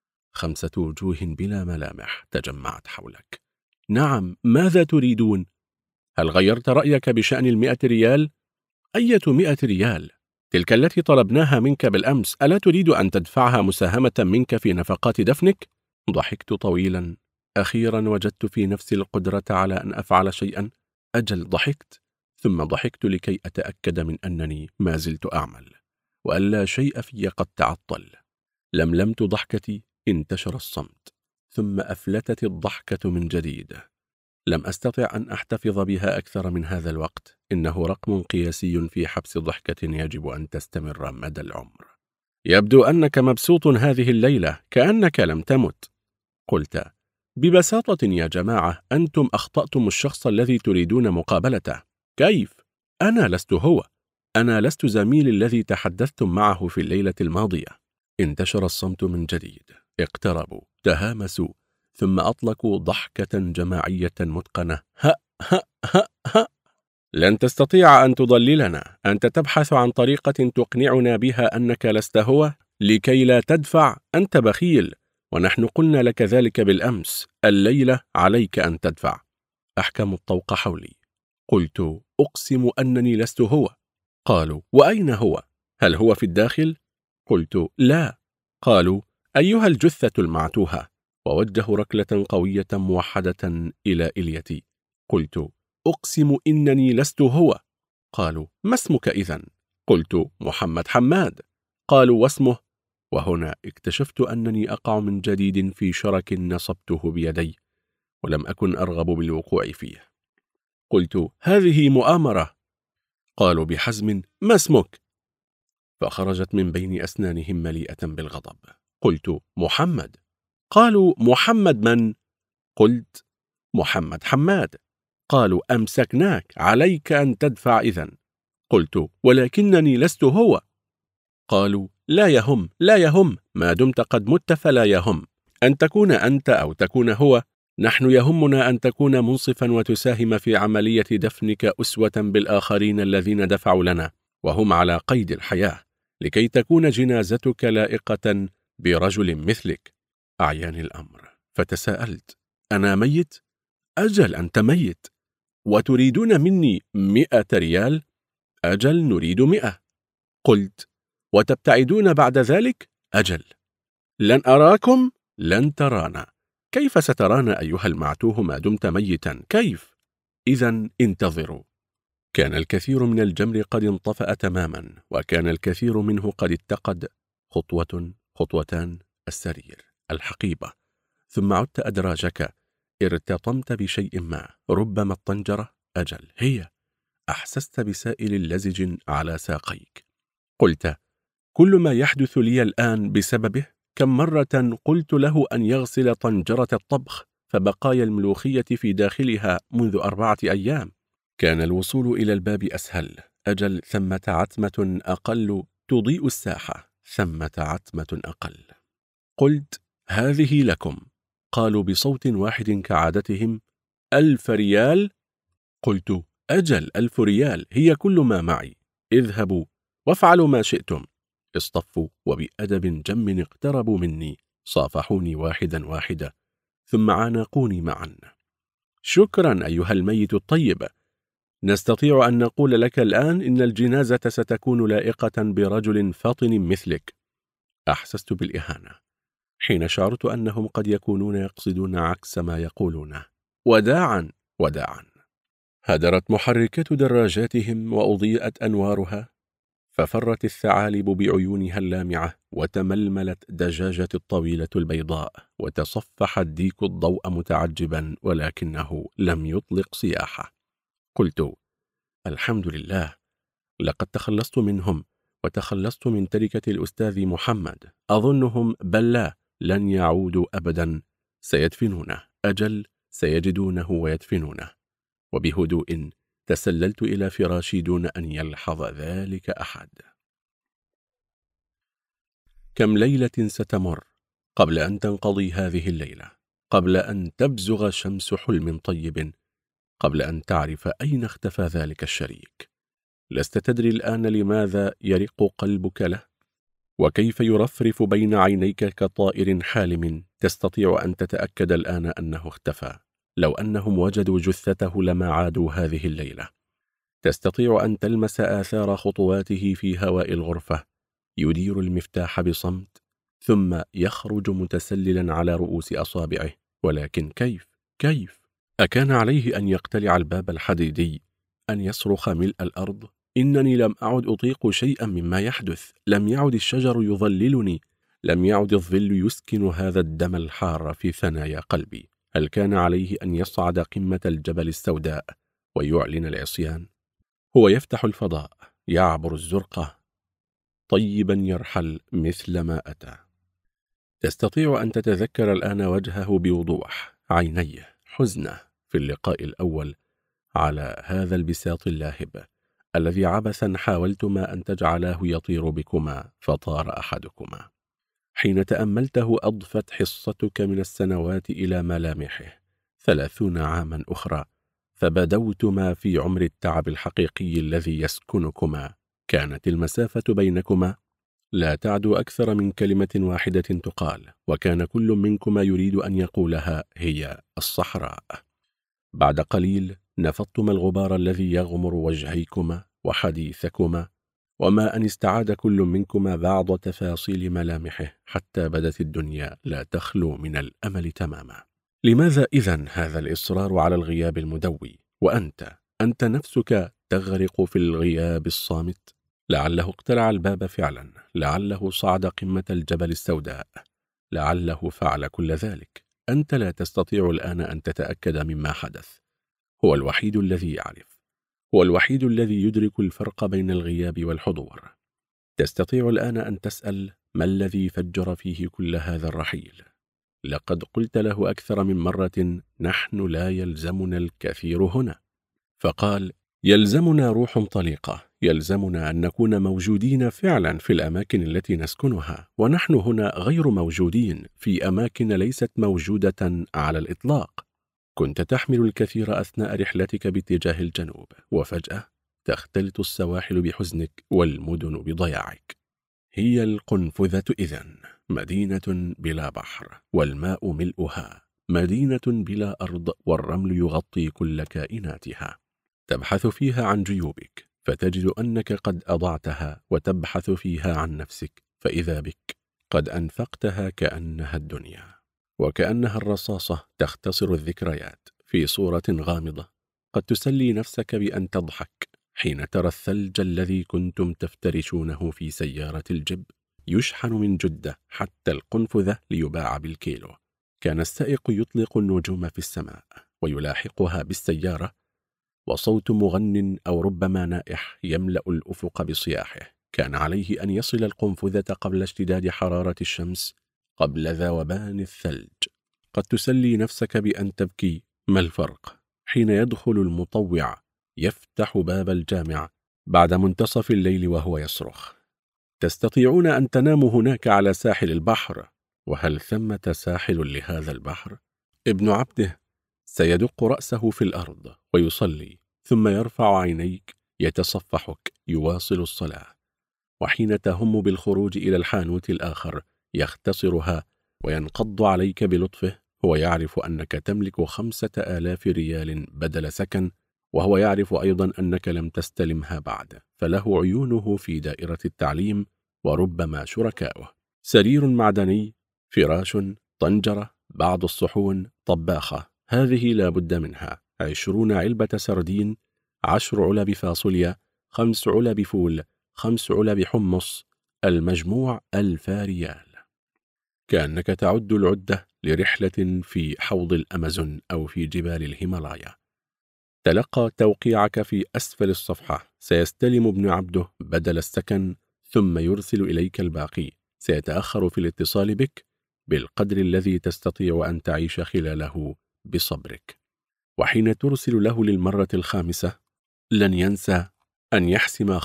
5 وجوه بلا ملامح تجمعت حولك. نعم، ماذا تريدون؟ هل غيرت رأيك بشأن 100 ريال؟ أية 100 ريال؟ تلك التي طلبناها منك بالأمس، ألا تريد أن تدفعها مساهمة منك في نفقات دفنك؟ ضحكت طويلا. أخيرا وجدت في نفسي القدرة على أن أفعل شيئا. أجل ضحكت، ثم ضحكت لكي أتأكد من أنني ما زلت أعمل، وألا شيء في قد تعطل. لملمت ضحكتي، انتشر الصمت، ثم أفلتت الضحكة من جديد. لم أستطع أن أحتفظ بها أكثر من هذا الوقت، إنه رقم قياسي في حبس ضحكة يجب أن تستمر مدى العمر. يبدو أنك مبسوط هذه الليلة، كأنك لم تمت. قلت: ببساطة يا جماعة، أنتم أخطأتم الشخص الذي تريدون مقابلته. كيف؟ أنا لست هو، أنا لست زميلي الذي تحدثتم معه في الليلة الماضية. انتشر الصمت من جديد، اقتربوا، تهامسوا، ثم أطلقوا ضحكة جماعية متقنة: ها ها ها ها. لن تستطيع أن تضللنا، أنت تبحث عن طريقة تقنعنا بها أنك لست هو لكي لا تدفع، أنت بخيل، ونحن قلنا لك ذلك بالأمس. الليلة عليك أن تدفع. أحكموا الطوق حولي. قلت: أقسم أنني لست هو. قالوا: وأين هو؟ هل هو في الداخل؟ قلت: لا. قالوا: أيها الجثة المعتوهة، ووجهوا ركلة قوية موحدة إلى إليتي. قلت: أقسم إنني لست هو. قالوا: ما اسمك إذن؟ قلت: محمد حماد. قالوا: واسمه؟ وهنا اكتشفت أنني أقع من جديد في شرك نصبته بيدي، ولم أكن أرغب بالوقوع فيه. قلت: هذه مؤامرة. قالوا بحزم: ما اسمك؟ فخرجت من بين أسنانهم مليئة بالغضب. قلت: محمد. قالوا: محمد من؟ قلت: محمد حماد. قالوا: أمسكناك، عليك أن تدفع إذن. قلت: ولكنني لست هو. قالوا: لا يهم، لا يهم، ما دمت قد مت فلا يهم، أن تكون أنت أو تكون هو، نحن يهمنا أن تكون منصفا وتساهم في عملية دفنك أسوة بالآخرين الذين دفعوا لنا وهم على قيد الحياة، لكي تكون جنازتك لائقة برجل مثلك. أعياني الأمر فتساءلت: أنا ميت؟ أجل أنت ميت. وتريدون مني 100 ريال؟ أجل نريد 100. قلت: وتبتعدون بعد ذلك؟ أجل. لن أراكم؟ لن ترانا. كيف سترانا أيها المعتوه ما دمت ميتا؟ كيف؟ إذن انتظروا. كان الكثير من الجمر قد انطفأ تماما، وكان الكثير منه قد اتقد خطوة خطوتان السرير الحقيبة، ثم عدت أدراجك، ارتطمت بشيء ما، ربما الطنجرة. أجل هي. أحسست بسائل لزج على ساقيك. قلت: كل ما يحدث لي الآن بسببه. كم مرة قلت له أن يغسل طنجرة الطبخ فبقايا الملوخية في داخلها منذ 4 أيام. كان الوصول إلى الباب أسهل. أجل ثمة عتمة أقل تضيء الساحة، ثمة عتمة أقل. قلت: هذه لكم. قالوا بصوت واحد كعادتهم: 1000 ريال. قلت: أجل 1000 ريال هي كل ما معي. اذهبوا وافعلوا ما شئتم. اصطفوا وبأدب جم اقتربوا مني، صافحوني واحدا واحدا، ثم عانقوني معا. شكرا أيها الميت الطيب. نستطيع أن نقول لك الآن إن الجنازة ستكون لائقة برجل فطن مثلك. أحسست بالإهانة حين شعرت أنهم قد يكونون يقصدون عكس ما يقولونه. وداعا وداعا. هدرت محركات دراجاتهم وأضيئت أنوارها، ففرت الثعالب بعيونها اللامعة، وتململت دجاجة الطويلة البيضاء، وتصفح الديك الضوء متعجبا، ولكنه لم يطلق صياحه. قلت: الحمد لله، لقد تخلصت منهم، وتخلصت من تركة الأستاذ محمد. أظنهم بل لا، لن يعودوا أبدا، سيدفنونه. أجل سيجدونه ويدفنونه. وبهدوء تسللت إلى فراشي دون أن يلحظ ذلك أحد. كم ليلة ستمر قبل أن تنقضي هذه الليلة، قبل أن تبزغ شمس حلم طيب، قبل أن تعرف أين اختفى ذلك الشريك. لست تدري الآن لماذا يرق قلبك له، وكيف يرفرف بين عينيك كطائر حالم. تستطيع أن تتأكد الآن أنه اختفى. لو أنهم وجدوا جثته لما عادوا هذه الليلة. تستطيع أن تلمس آثار خطواته في هواء الغرفة، يدير المفتاح بصمت، ثم يخرج متسللا على رؤوس أصابعه. ولكن كيف؟ أكان عليه أن يقتلع الباب الحديدي، أن يصرخ ملء الأرض: إنني لم أعد أطيق شيئا مما يحدث، لم يعد الشجر يظللني، لم يعد الظل يسكن هذا الدم الحار في ثنايا قلبي. هل كان عليه أن يصعد قمة الجبل السوداء ويعلن العصيان؟ هو يفتح الفضاء، يعبر الزرقة، طيبا يرحل مثل ما أتى. تستطيع أن تتذكر الآن وجهه بوضوح، عينيه، حزنه في اللقاء الأول على هذا البساط اللاهب الذي عبثا حاولتما أن تجعلاه يطير بكما فطار أحدكما. حين تأملته أضفت حصتك من السنوات إلى ملامحه 30 عاما أخرى، فبدوتما في عمر التعب الحقيقي الذي يسكنكما. كانت المسافة بينكما لا تعدو أكثر من كلمة واحدة تقال، وكان كل منكما يريد أن يقولها هي الصحراء. بعد قليل نفضتما الغبار الذي يغمر وجهيكما وحديثكما، وما أن استعاد كل منكما بعض تفاصيل ملامحه، حتى بدت الدنيا لا تخلو من الأمل تماما. لماذا إذن هذا الإصرار على الغياب المدوي، وأنت نفسك تغرق في الغياب الصامت؟ لعله اقتلع الباب فعلا، لعله صعد قمة الجبل السوداء، لعله فعل كل ذلك. أنت لا تستطيع الآن أن تتأكد مما حدث، هو الوحيد الذي يعرف، هو الوحيد الذي يدرك الفرق بين الغياب والحضور. تستطيع الآن أن تسأل ما الذي فجر فيه كل هذا الرحيل؟ لقد قلت له أكثر من مرة نحن لا يلزمنا الكثير هنا. فقال: يلزمنا روح طليقة، يلزمنا أن نكون موجودين فعلا في الأماكن التي نسكنها، ونحن هنا غير موجودين في أماكن ليست موجودة على الإطلاق. كنت تحمل الكثير أثناء رحلتك باتجاه الجنوب، وفجأة تختلط السواحل بحزنك والمدن بضياعك. هي القنفذة إذن مدينة بلا بحر والماء ملؤها، مدينة بلا أرض والرمل يغطي كل كائناتها. تبحث فيها عن جيوبك فتجد أنك قد أضعتها، وتبحث فيها عن نفسك فإذا بك قد أنفقتها كأنها الدنيا، وكأنها الرصاصة تختصر الذكريات في صورة غامضة. قد تسلي نفسك بأن تضحك حين ترى الثلج الذي كنتم تفترشونه في سيارة الجب يشحن من جدة حتى القنفذة ليباع بالكيلو. كان السائق يطلق النجوم في السماء ويلاحقها بالسيارة، وصوت مغن أو ربما نائح يملأ الأفق بصياحه. كان عليه أن يصل القنفذة قبل اشتداد حرارة الشمس، قبل ذوبان الثلج. قد تسلي نفسك بأن تبكي. ما الفرق حين يدخل المطوع يفتح باب الجامع بعد منتصف الليل وهو يصرخ: تستطيعون أن تناموا هناك على ساحل البحر، وهل ثمة ساحل لهذا البحر؟ ابن عبده سيدق رأسه في الأرض ويصلي، ثم يرفع عينيك يتصفحك يواصل الصلاة. وحين تهم بالخروج إلى الحانوت الآخر يختصرها وينقض عليك بلطفه. هو يعرف أنك تملك 5000 ريال بدل سكن، وهو يعرف أيضا أنك لم تستلمها بعد، فله عيونه في دائرة التعليم وربما شركاؤه. سرير معدني، فراش، طنجرة، بعض الصحون، طباخة، هذه لا بد منها. 20 علبة سردين، 10 علب فاصوليا، 5 علب فول، 5 علب حمص، المجموع 1000 ريال. كأنك تعد العدة لرحلة في حوض الأمازون أو في جبال الهيمالايا. تلقى توقيعك في أسفل الصفحة. سيستلم ابن عبده بدل السكن ثم يرسل إليك الباقي. سيتأخر في الاتصال بك بالقدر الذي تستطيع أن تعيش خلاله بصبرك. وحين ترسل له للمرة الخامسة لن ينسى أن يحسم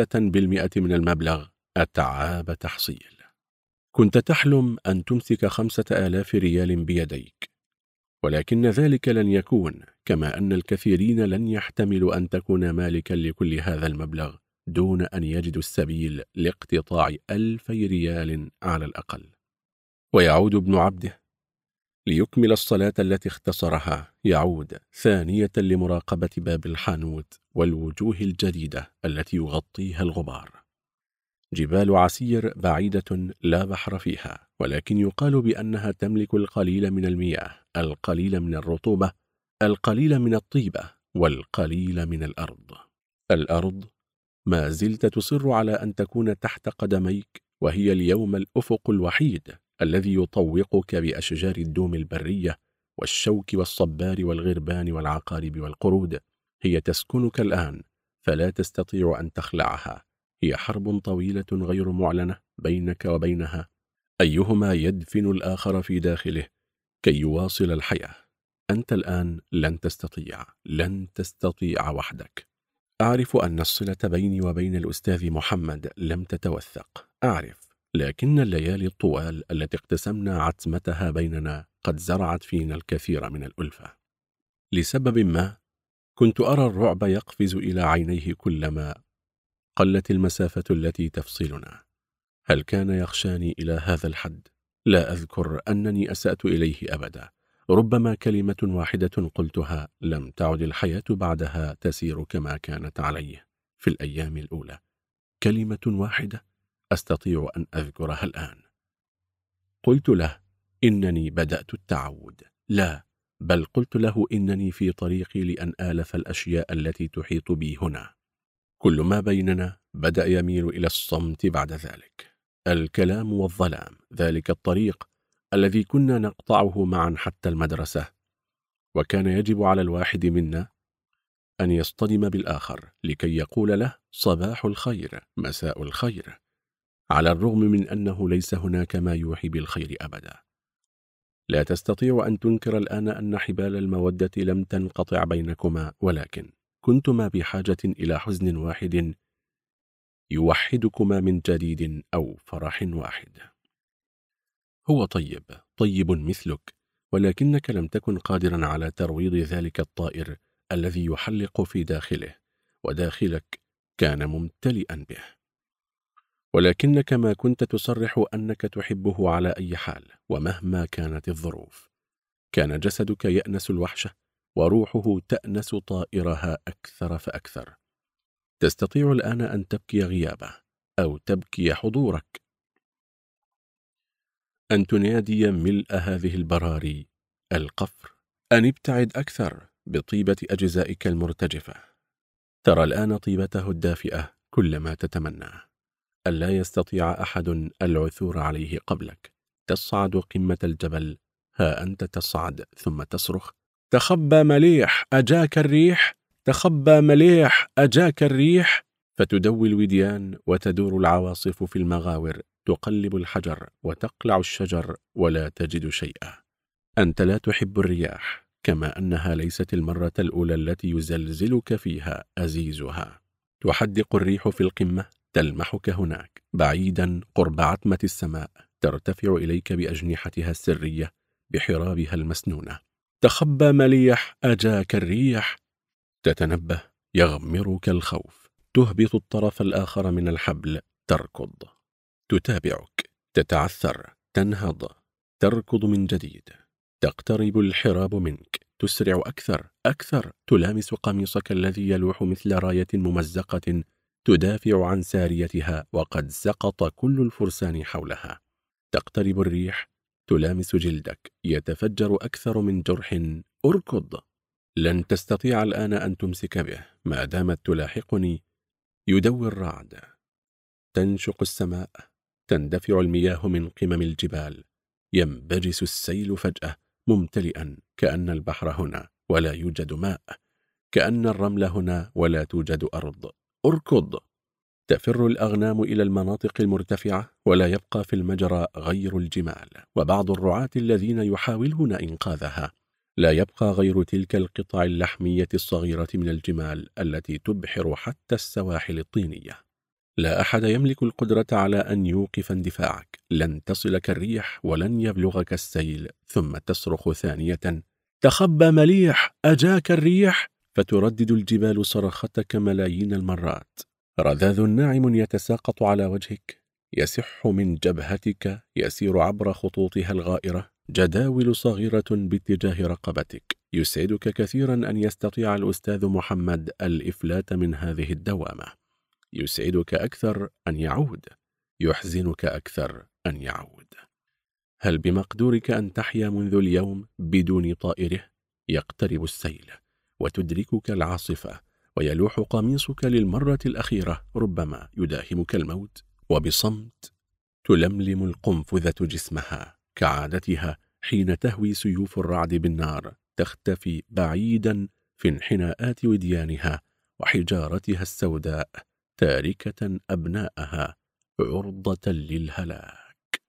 5% من المبلغ أتعاب تحصيل. كنت تحلم أن تمسك 5000 ريال بيديك، ولكن ذلك لن يكون، كما أن الكثيرين لن يحتملوا أن تكون مالكا لكل هذا المبلغ دون أن يجدوا السبيل لاقتطاع 1000 ريال على الأقل. ويعود ابن عبده ليكمل الصلاة التي اختصرها. يعود ثانية لمراقبة باب الحانوت والوجوه الجديدة التي يغطيها الغبار. جبال عسير بعيدة لا بحر فيها، ولكن يقال بأنها تملك القليل من المياه، القليل من الرطوبة، القليل من الطيبة، والقليل من الأرض. الأرض ما زلت تصر على أن تكون تحت قدميك، وهي اليوم الأفق الوحيد الذي يطوقك بأشجار الدوم البرية والشوك والصبار والغربان والعقارب والقرود. هي تسكنك الآن، فلا تستطيع أن تخلعها. هي حرب طويلة غير معلنة بينك وبينها، أيهما يدفن الآخر في داخله كي يواصل الحياة. أنت الآن لن تستطيع وحدك. أعرف أن الصلة بيني وبين الأستاذ محمد لم تتوثق، أعرف، لكن الليالي الطوال التي اقتسمنا عتمتها بيننا قد زرعت فينا الكثير من الألفة. لسبب ما كنت أرى الرعب يقفز إلى عينيه كلما قلت المسافة التي تفصلنا. هل كان يخشاني إلى هذا الحد؟ لا أذكر أنني أسأت إليه أبدا. ربما كلمة واحدة قلتها لم تعد الحياة بعدها تسير كما كانت عليه في الأيام الأولى. كلمة واحدة أستطيع أن أذكرها الآن. قلت له إنني بدأت التعود. لا، بل قلت له إنني في طريقي لأن آلف الأشياء التي تحيط بي هنا. كل ما بيننا بدأ يميل إلى الصمت بعد ذلك. الكلام والظلام، ذلك الطريق الذي كنا نقطعه معا حتى المدرسة، وكان يجب على الواحد منا أن يصطدم بالآخر لكي يقول له صباح الخير، مساء الخير، على الرغم من أنه ليس هناك ما يوحي بالخير أبدا. لا تستطيع أن تنكر الآن أن حبال المودة لم تنقطع بينكما، ولكن كنتما بحاجة إلى حزن واحد يوحدكما من جديد، أو فرح واحد. هو طيب مثلك، ولكنك لم تكن قادرا على ترويض ذلك الطائر الذي يحلق في داخله، وداخلك كان ممتلئا به، ولكنك ما كنت تصرح أنك تحبه على أي حال ومهما كانت الظروف. كان جسدك يأنس الوحشة، وروحه تأنس طائرها أكثر فأكثر. تستطيع الآن أن تبكي غيابه أو تبكي حضورك، أن تنادي ملء هذه البراري القفر، أن ابتعد أكثر بطيبة أجزائك المرتجفة. ترى الآن طيبته الدافئة كل ما تتمناه، ألا يستطيع أحد العثور عليه قبلك. تصعد قمة الجبل، ها أنت تصعد ثم تصرخ: تخبى مليح أجاك الريح، تخبى مليح أجاك الريح. فتدوي الوديان وتدور العواصف في المغاور، تقلب الحجر وتقلع الشجر ولا تجد شيئا. أنت لا تحب الرياح، كما أنها ليست المرة الأولى التي يزلزلك فيها أزيزها. تحدق الريح في القمة، تلمحك هناك بعيدا قرب عتمة السماء، ترتفع إليك بأجنحتها السرية بحرابها المسنونة. تخبى مليح أجاك الريح. تتنبه، يغمرك الخوف، تهبط الطرف الآخر من الحبل، تركض، تتابعك، تتعثر، تنهض، تركض من جديد. تقترب الحراب منك، تسرع أكثر، تلامس قميصك الذي يلوح مثل راية ممزقة تدافع عن ساريتها، وقد سقط كل الفرسان حولها. تقترب الريح، تلامس جلدك، يتفجر أكثر من جرح. أركض، لن تستطيع الآن أن تمسك به ما دامت تلاحقني. يدوي الرعد، تنشق السماء، تندفع المياه من قمم الجبال، ينبجس السيل فجأة ممتلئا، كأن البحر هنا ولا يوجد ماء، كأن الرمل هنا ولا توجد أرض. أركض، تفر الأغنام إلى المناطق المرتفعة، ولا يبقى في المجرى غير الجمال وبعض الرعاة الذين يحاولون إنقاذها. لا يبقى غير تلك القطع اللحمية الصغيرة من الجمال التي تبحر حتى السواحل الطينية. لا أحد يملك القدرة على أن يوقف اندفاعك. لن تصلك الريح ولن يبلغك السيل. ثم تصرخ ثانية: تخبى مليح أجاك الريح. فتردد الجبال صرختك ملايين المرات. رذاذ ناعم يتساقط على وجهك، يسح من جبهتك، يسير عبر خطوطها الغائرة. جداول صغيرة باتجاه رقبتك. يسعدك كثيرا أن يستطيع الأستاذ محمد الإفلات من هذه الدوامة. يسعدك أكثر أن يعود، يحزنك أكثر أن يعود. هل بمقدورك أن تحيا منذ اليوم بدون طائره؟ يقترب السيل وتدركك العاصفة، ويلوح قميصك للمرة الأخيرة، ربما يداهمك الموت. وبصمت تلملم القنفذة جسمها كعادتها حين تهوي سيوف الرعد بالنار، تختفي بعيدا في انحناءات وديانها وحجارتها السوداء، تاركة أبناءها عرضة للهلاك.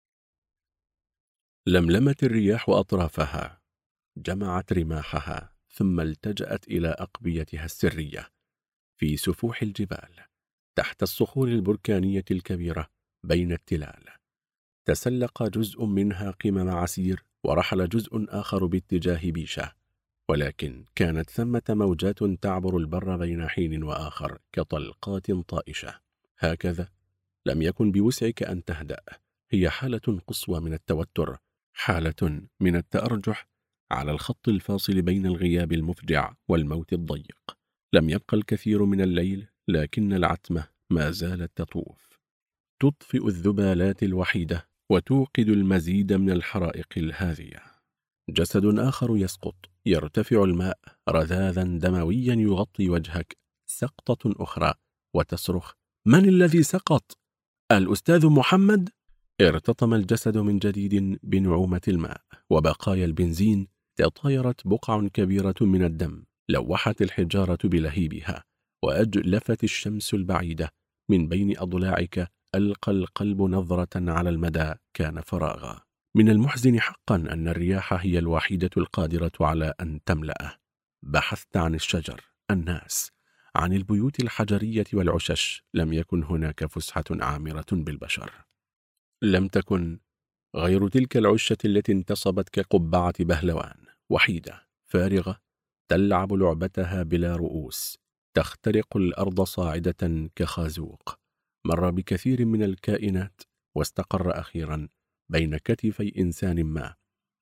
لملمت الرياح أطرافها، جمعت رماحها، ثم التجأت إلى أقبيتها السرية في سفوح الجبال، تحت الصخور البركانية الكبيرة بين التلال. تسلق جزء منها قمم عسير، ورحل جزء آخر باتجاه بيشة، ولكن كانت ثمة موجات تعبر البر بين حين وآخر كطلقات طائشة. هكذا لم يكن بوسعك أن تهدأ. هي حالة قصوى من التوتر، حالة من التأرجح على الخط الفاصل بين الغياب المفجع والموت الضيق. لم يبقى الكثير من الليل، لكن العتمة ما زالت تطوف، تطفئ الذبالات الوحيدة وتوقد المزيد من الحرائق الهاذية. جسد آخر يسقط، يرتفع الماء رذاذا دمويا يغطي وجهك. سقطة أخرى وتصرخ: من الذي سقط؟ الأستاذ محمد؟ ارتطم الجسد من جديد بنعومة الماء وبقايا البنزين. تطايرت بقع كبيرة من الدم لوحت الحجارة بلهيبها، وأجلفت الشمس البعيدة. من بين أضلاعك ألقى القلب نظرة على المدى كان فراغا. من المحزن حقا أن الرياح هي الوحيدة القادرة على أن تملأه. بحثت عن الشجر، الناس، عن البيوت الحجرية والعشش، لم يكن هناك فسحة عامرة بالبشر. لم تكن غير تلك العشة التي انتصبت كقبعة بهلوان، وحيدة فارغة، تلعب لعبتها بلا رؤوس، تخترق الأرض صاعدة كخازوق. مر بكثير من الكائنات واستقر أخيرا بين كتفي إنسان ما.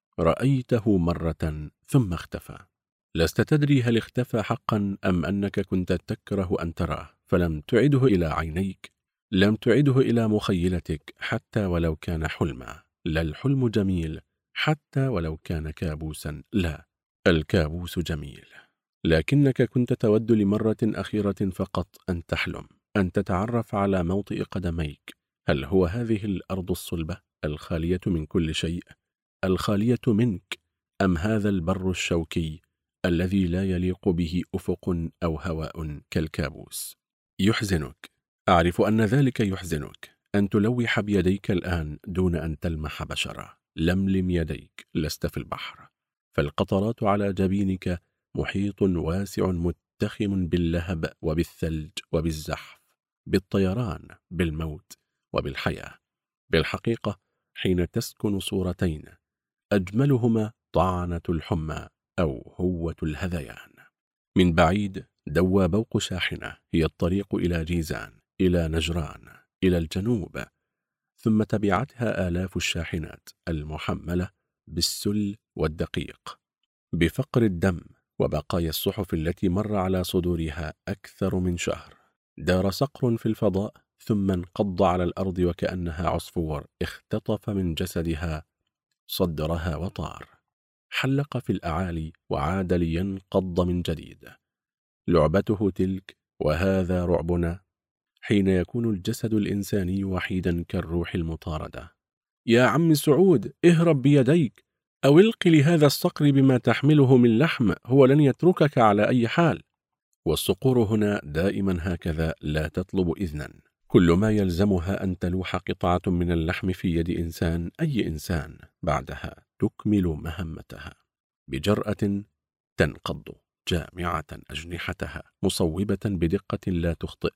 رأيته مرة ثم اختفى. لست تدري هل اختفى حقا أم أنك كنت تكره أن تراه، فلم تعده إلى عينيك، لم تعده إلى مخيلتك حتى ولو كان حلما. لا الحلم جميل حتى ولو كان كابوسا، لا، الكابوس جميل. لكنك كنت تود لمرة أخيرة فقط أن تحلم، أن تتعرف على موطئ قدميك. هل هو هذه الأرض الصلبة الخالية من كل شيء، الخالية منك، أم هذا البر الشوكي الذي لا يليق به أفق أو هواء كالكابوس؟ يحزنك، أعرف أن ذلك يحزنك، أن تلوح بيديك الآن دون أن تلمح بشرة. لملم يديك، لست في البحر، فالقطرات على جبينك محيط واسع متخم باللهب وبالثلج وبالزحف، بالطيران، بالموت وبالحياة. بالحقيقة حين تسكن صورتين، أجملهما طعنة الحمى أو هوة الهذيان. من بعيد دوى بوق شاحنة، هي الطريق إلى جيزان، إلى نجران، إلى الجنوب، ثم تبعتها آلاف الشاحنات المحملة بالسل والدقيق، بفقر الدم وبقايا الصحف التي مر على صدورها أكثر من شهر. دار صقر في الفضاء ثم انقض على الأرض وكأنها عصفور اختطف من جسدها صدرها وطار، حلق في الأعالي وعاد لينقض من جديد. لعبته تلك، وهذا رعبنا حين يكون الجسد الإنساني وحيدا كالروح المطاردة. يا عم سعود، اهرب بيديك، أو الق لهذا الصقر بما تحمله من لحم، هو لن يتركك على أي حال. والصقور هنا دائما هكذا، لا تطلب إذنا، كل ما يلزمها أن تلوح قطعة من اللحم في يد إنسان، أي إنسان، بعدها تكمل مهمتها بجرأة، تنقض جامعة أجنحتها مصوبة بدقة لا تخطئ.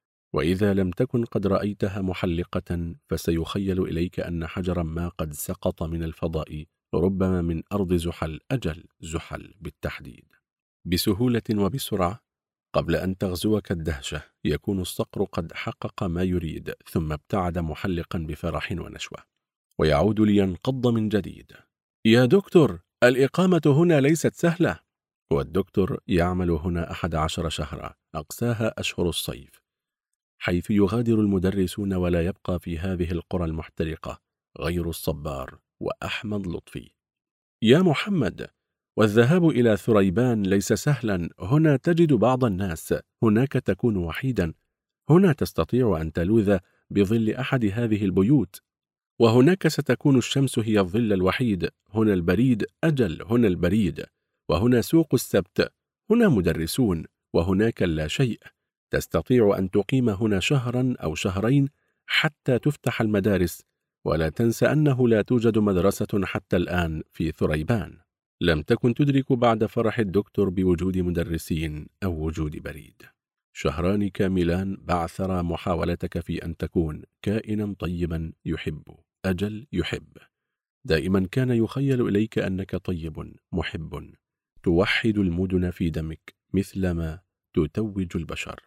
وإذا لم تكن قد رأيتها محلقة، فسيخيل إليك أن حجرا ما قد سقط من الفضاء، ربما من أرض زحل، أجل زحل بالتحديد. بسهولة وبسرعة، قبل أن تغزوك الدهشة، يكون الصقر قد حقق ما يريد، ثم ابتعد محلقا بفرح ونشوة، ويعود لينقض من جديد. يا دكتور، الإقامة هنا ليست سهلة. والدكتور يعمل هنا 11 شهرا، أقساها أشهر الصيف، حيث يغادر المدرسون ولا يبقى في هذه القرى المحترقة غير الصبار وأحمد لطفي. يا محمد، والذهاب إلى ثريبان ليس سهلا. هنا تجد بعض الناس، هناك تكون وحيدا، هنا تستطيع أن تلوذ بظل أحد هذه البيوت، وهناك ستكون الشمس هي الظل الوحيد. هنا البريد، أجل هنا البريد، وهنا سوق السبت، هنا مدرسون، وهناك لا شيء. تستطيع أن تقيم هنا شهرا أو شهرين حتى تفتح المدارس، ولا تنسى أنه لا توجد مدرسة حتى الآن في ثريبان. لم تكن تدرك بعد فرح الدكتور بوجود مدرسين أو وجود بريد. شهران كاملان بعثر محاولتك في أن تكون كائنا طيبا يحب، أجل يحب. دائما كان يخيل إليك أنك طيب محب، توحد المدن في دمك مثلما تتوج البشر.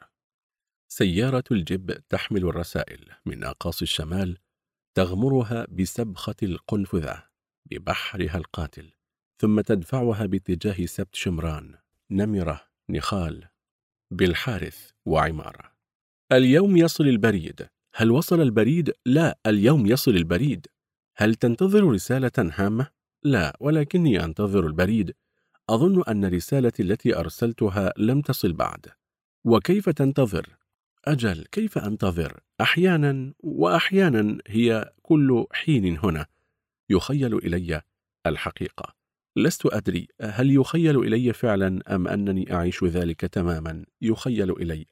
سيارة الجب تحمل الرسائل من أقاصي الشمال، تغمرها بسبخة القنفذة ببحرها القاتل، ثم تدفعها باتجاه سبت شمران، نمرة، نخال، بالحارث وعمارة. اليوم يصل البريد. هل وصل البريد؟ لا، اليوم يصل البريد. هل تنتظر رسالة هامة؟ لا، ولكني أنتظر البريد. أظن أن رسالتي التي أرسلتها لم تصل بعد. وكيف تنتظر؟ أجل كيف أنتظر؟ أحيانا وأحيانا، هي كل حين هنا. يخيل إلي الحقيقة لست أدري هل يخيل إلي فعلا أم أنني أعيش ذلك تماما. يخيل إلي،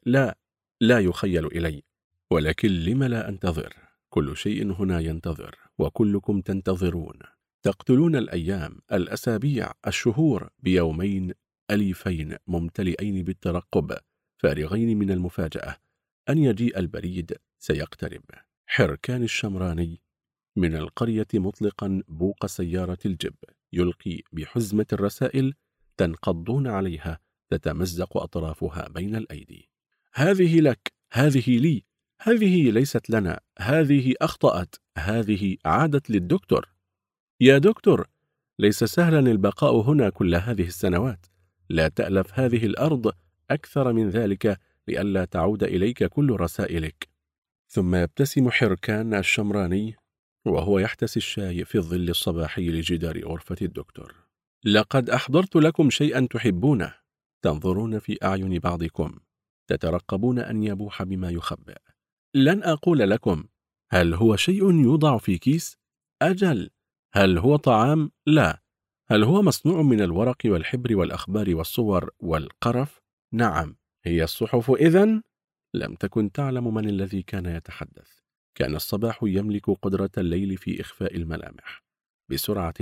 لا يخيل إلي. ولكن لم لا أنتظر؟ كل شيء هنا ينتظر، وكلكم تنتظرون. تقتلون الأيام، الأسابيع، الشهور بيومين أليفين ممتلئين بالترقب، فارغين من المفاجأة أن يجيء البريد. سيقترب حركان الشمراني من القرية مطلقا بوق سيارة الجب، يلقي بحزمة الرسائل، تنقضون عليها، تتمزق أطرافها بين الأيدي. هذه لك، هذه لي، هذه ليست لنا، هذه أخطأت، هذه عادت للدكتور. يا دكتور، ليس سهلا البقاء هنا كل هذه السنوات. لا تألف هذه الأرض أكثر من ذلك لئلا تعود إليك كل رسائلك. ثم يبتسم حركان الشمراني وهو يحتسي الشاي في الظل الصباحي لجدار غرفة الدكتور. لقد أحضرت لكم شيئا تحبونه. تنظرون في أعين بعضكم، تترقبون أن يبوح بما يخبئ. لن أقول لكم. هل هو شيء يوضع في كيس؟ أجل. هل هو طعام؟ لا. هل هو مصنوع من الورق والحبر والأخبار والصور والقرف؟ نعم. هي الصحف إذن؟ لم تكن تعلم من الذي كان يتحدث. كان الصباح يملك قدرة الليل في إخفاء الملامح. بسرعة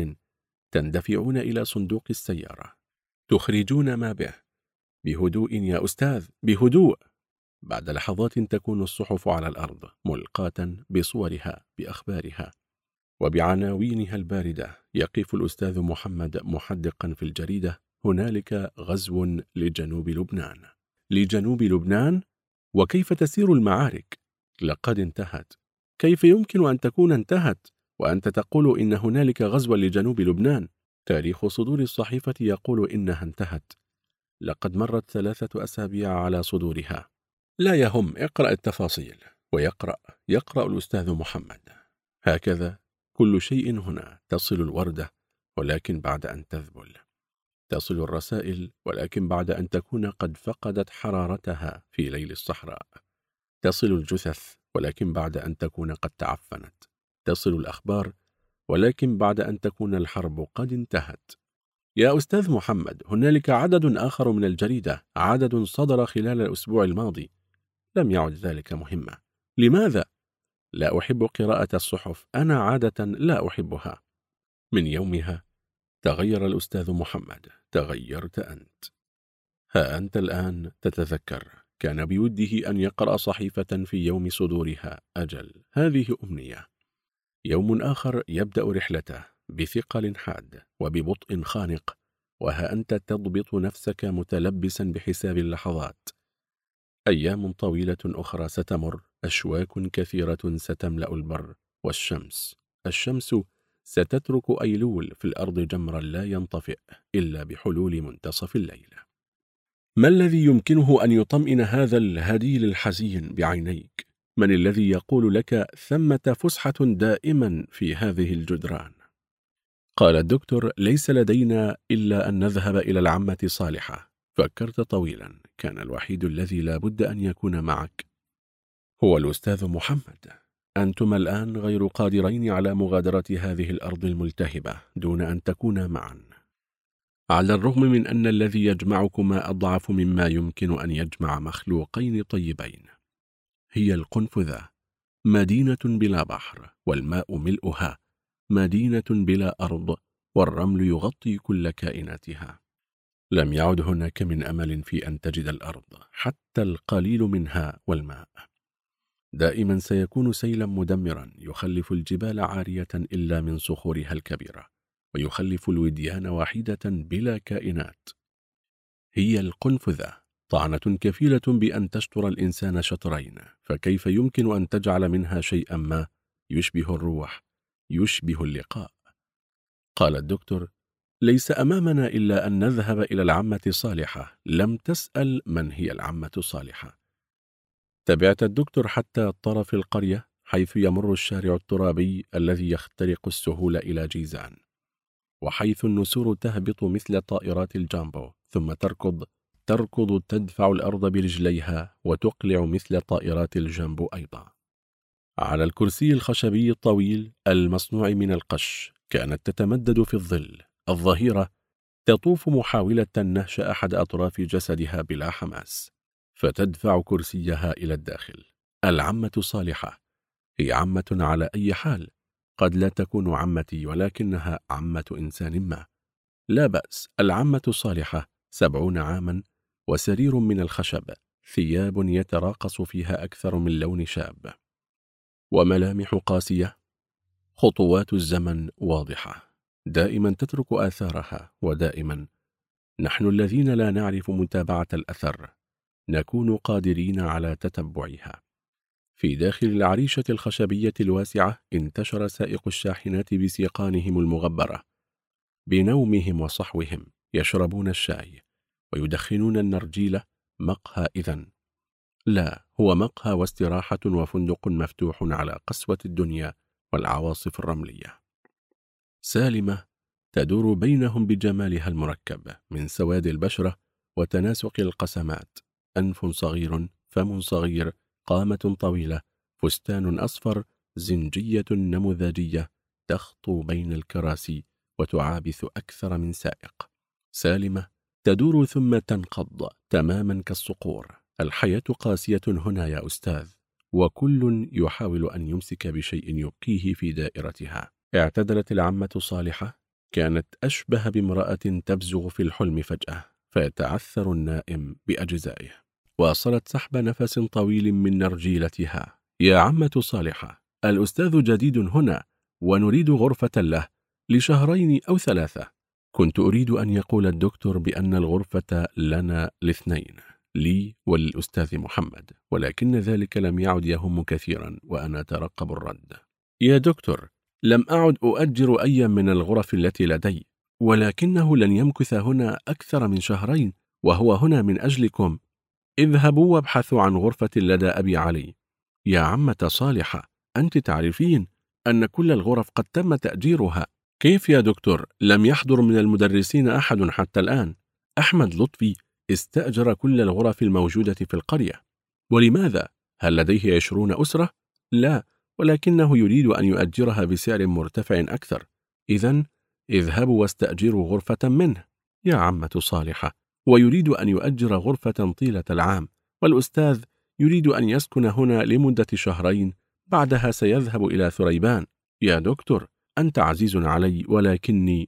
تندفعون إلى صندوق السيارة، تخرجون ما به. بهدوء يا أستاذ، بهدوء. بعد لحظات تكون الصحف على الأرض، ملقاة بصورها، بأخبارها وبعناوينها الباردة. يقف الأستاذ محمد محدقا في الجريدة: هنالك غزو لجنوب لبنان. لجنوب لبنان؟ وكيف تسير المعارك؟ لقد انتهت. كيف يمكن أن تكون انتهت وأنت تقول إن هنالك غزوا لجنوب لبنان؟ تاريخ صدور الصحيفة يقول إنها انتهت. لقد مرت 3 أسابيع على صدورها. لا يهم، اقرأ التفاصيل. يقرأ الأستاذ محمد. هكذا كل شيء هنا. تصل الوردة ولكن بعد أن تذبل. تصل الرسائل ولكن بعد أن تكون قد فقدت حرارتها في ليل الصحراء. تصل الجثث ولكن بعد أن تكون قد تعفنت. تصل الأخبار ولكن بعد أن تكون الحرب قد انتهت. يا أستاذ محمد، هنالك عدد آخر من الجريدة، عدد صدر خلال الأسبوع الماضي. لم يعد ذلك مهمة. لماذا؟ لا أحب قراءة الصحف، أنا عادة لا أحبها. من يومها تغير الأستاذ محمد، تغيرت أنت. ها أنت الآن تتذكر، كان بوده أن يقرأ صحيفة في يوم صدورها. أجل، هذه أمنية. يوم آخر يبدأ رحلته بثقل حاد وببطء خانق، وها أنت تضبط نفسك متلبسا بحساب اللحظات. أيام طويلة أخرى ستمر، أشواك كثيرة ستملأ البر، الشمس ستترك أيلول في الأرض جمرا لا ينطفئ إلا بحلول منتصف الليل. ما الذي يمكنه أن يطمئن هذا الهديل الحزين بعينيك؟ من الذي يقول لك ثمة فسحة دائما في هذه الجدران؟ قال الدكتور: ليس لدينا إلا أن نذهب إلى العمة صالحة. فكرت طويلا. كان الوحيد الذي لا بد أن يكون معك هو الأستاذ محمد. أنتم الآن غير قادرين على مغادرة هذه الأرض الملتهبة دون أن تكونا معا، على الرغم من أن الذي يجمعكما أضعف مما يمكن أن يجمع مخلوقين طيبين. هي القنفذة، مدينة بلا بحر والماء ملؤها، مدينة بلا أرض والرمل يغطي كل كائناتها. لم يعد هناك من أمل في أن تجد الأرض حتى القليل منها والماء. دائما سيكون سيلا مدمرا يخلف الجبال عارية إلا من صخورها الكبيرة، ويخلف الوديان وحيدة بلا كائنات. هي القنفذة، طعنة كفيلة بأن تشطر الإنسان شطرين، فكيف يمكن أن تجعل منها شيئا ما يشبه الروح، يشبه اللقاء؟ قال الدكتور: ليس أمامنا إلا أن نذهب إلى العمة صالحة. لم تسأل من هي العمة صالحة. تبعت الدكتور حتى طرف القرية حيث يمر الشارع الترابي الذي يخترق السهول إلى جيزان، وحيث النسور تهبط مثل طائرات الجامبو ثم تركض تدفع الأرض برجليها وتقلع مثل طائرات الجامبو أيضا. على الكرسي الخشبي الطويل المصنوع من القش كانت تتمدد في الظل الظهيرة تطوف محاولة نهش أحد أطراف جسدها بلا حماس، فتدفع كرسيها إلى الداخل. العمة صالحة هي عمة على أي حال، قد لا تكون عمتي ولكنها عمة إنسان ما. لا بأس، العمة صالحة 70 عاما، وسرير من الخشب، ثياب يتراقص فيها أكثر من لون شاب، وملامح قاسية. خطوات الزمن واضحة، دائما تترك آثارها، ودائما نحن الذين لا نعرف متابعة الأثر نكون قادرين على تتبعها. في داخل العريشة الخشبية الواسعة انتشر سائق الشاحنات بسيقانهم المغبرة، بنومهم وصحوهم يشربون الشاي ويدخنون النرجيلة. مقهى إذن؟ لا، هو مقهى واستراحة وفندق مفتوح على قسوة الدنيا والعواصف الرملية. سالمة تدور بينهم بجمالها المركب من سواد البشرة وتناسق القسمات، أنف صغير، فم صغير، قامة طويلة، فستان أصفر، زنجية نموذجية تخطو بين الكراسي وتعابث أكثر من سائق. سالمة تدور ثم تنقض تماما كالصقور. الحياة قاسية هنا يا أستاذ، وكل يحاول أن يمسك بشيء يبقيه في دائرتها. اعتدلت العمة صالحة، كانت أشبه بامرأة تبزغ في الحلم فجأة فيتعثر النائم بأجزائه. واصلت سحب نفس طويل من نرجيلتها. يا عمة صالحة، الأستاذ جديد هنا ونريد غرفة له ل2 أو 3. كنت أريد أن يقول الدكتور بأن الغرفة لنا ل2، لي وللأستاذ محمد، ولكن ذلك لم يعد يهم كثيرا وأنا أترقب الرد. يا دكتور، لم أعد أؤجر أي من الغرف التي لدي، ولكنه لن يمكث هنا أكثر من 2 وهو هنا من أجلكم. اذهبوا وابحثوا عن غرفة لدى أبي علي. يا عمة صالحة، أنت تعرفين أن كل الغرف قد تم تأجيرها. كيف يا دكتور؟ لم يحضر من المدرسين أحد حتى الآن. أحمد لطفي استأجر كل الغرف الموجودة في القرية. ولماذا؟ هل لديه 20 أسرة؟ لا، ولكنه يريد أن يؤجرها بسعر مرتفع أكثر. إذن اذهبوا واستأجروا غرفة منه. يا عمة صالحة، ويريد أن يؤجر غرفة طيلة العام، والأستاذ يريد أن يسكن هنا لمدة 2، بعدها سيذهب إلى ثريبان. يا دكتور، أنت عزيز علي، ولكني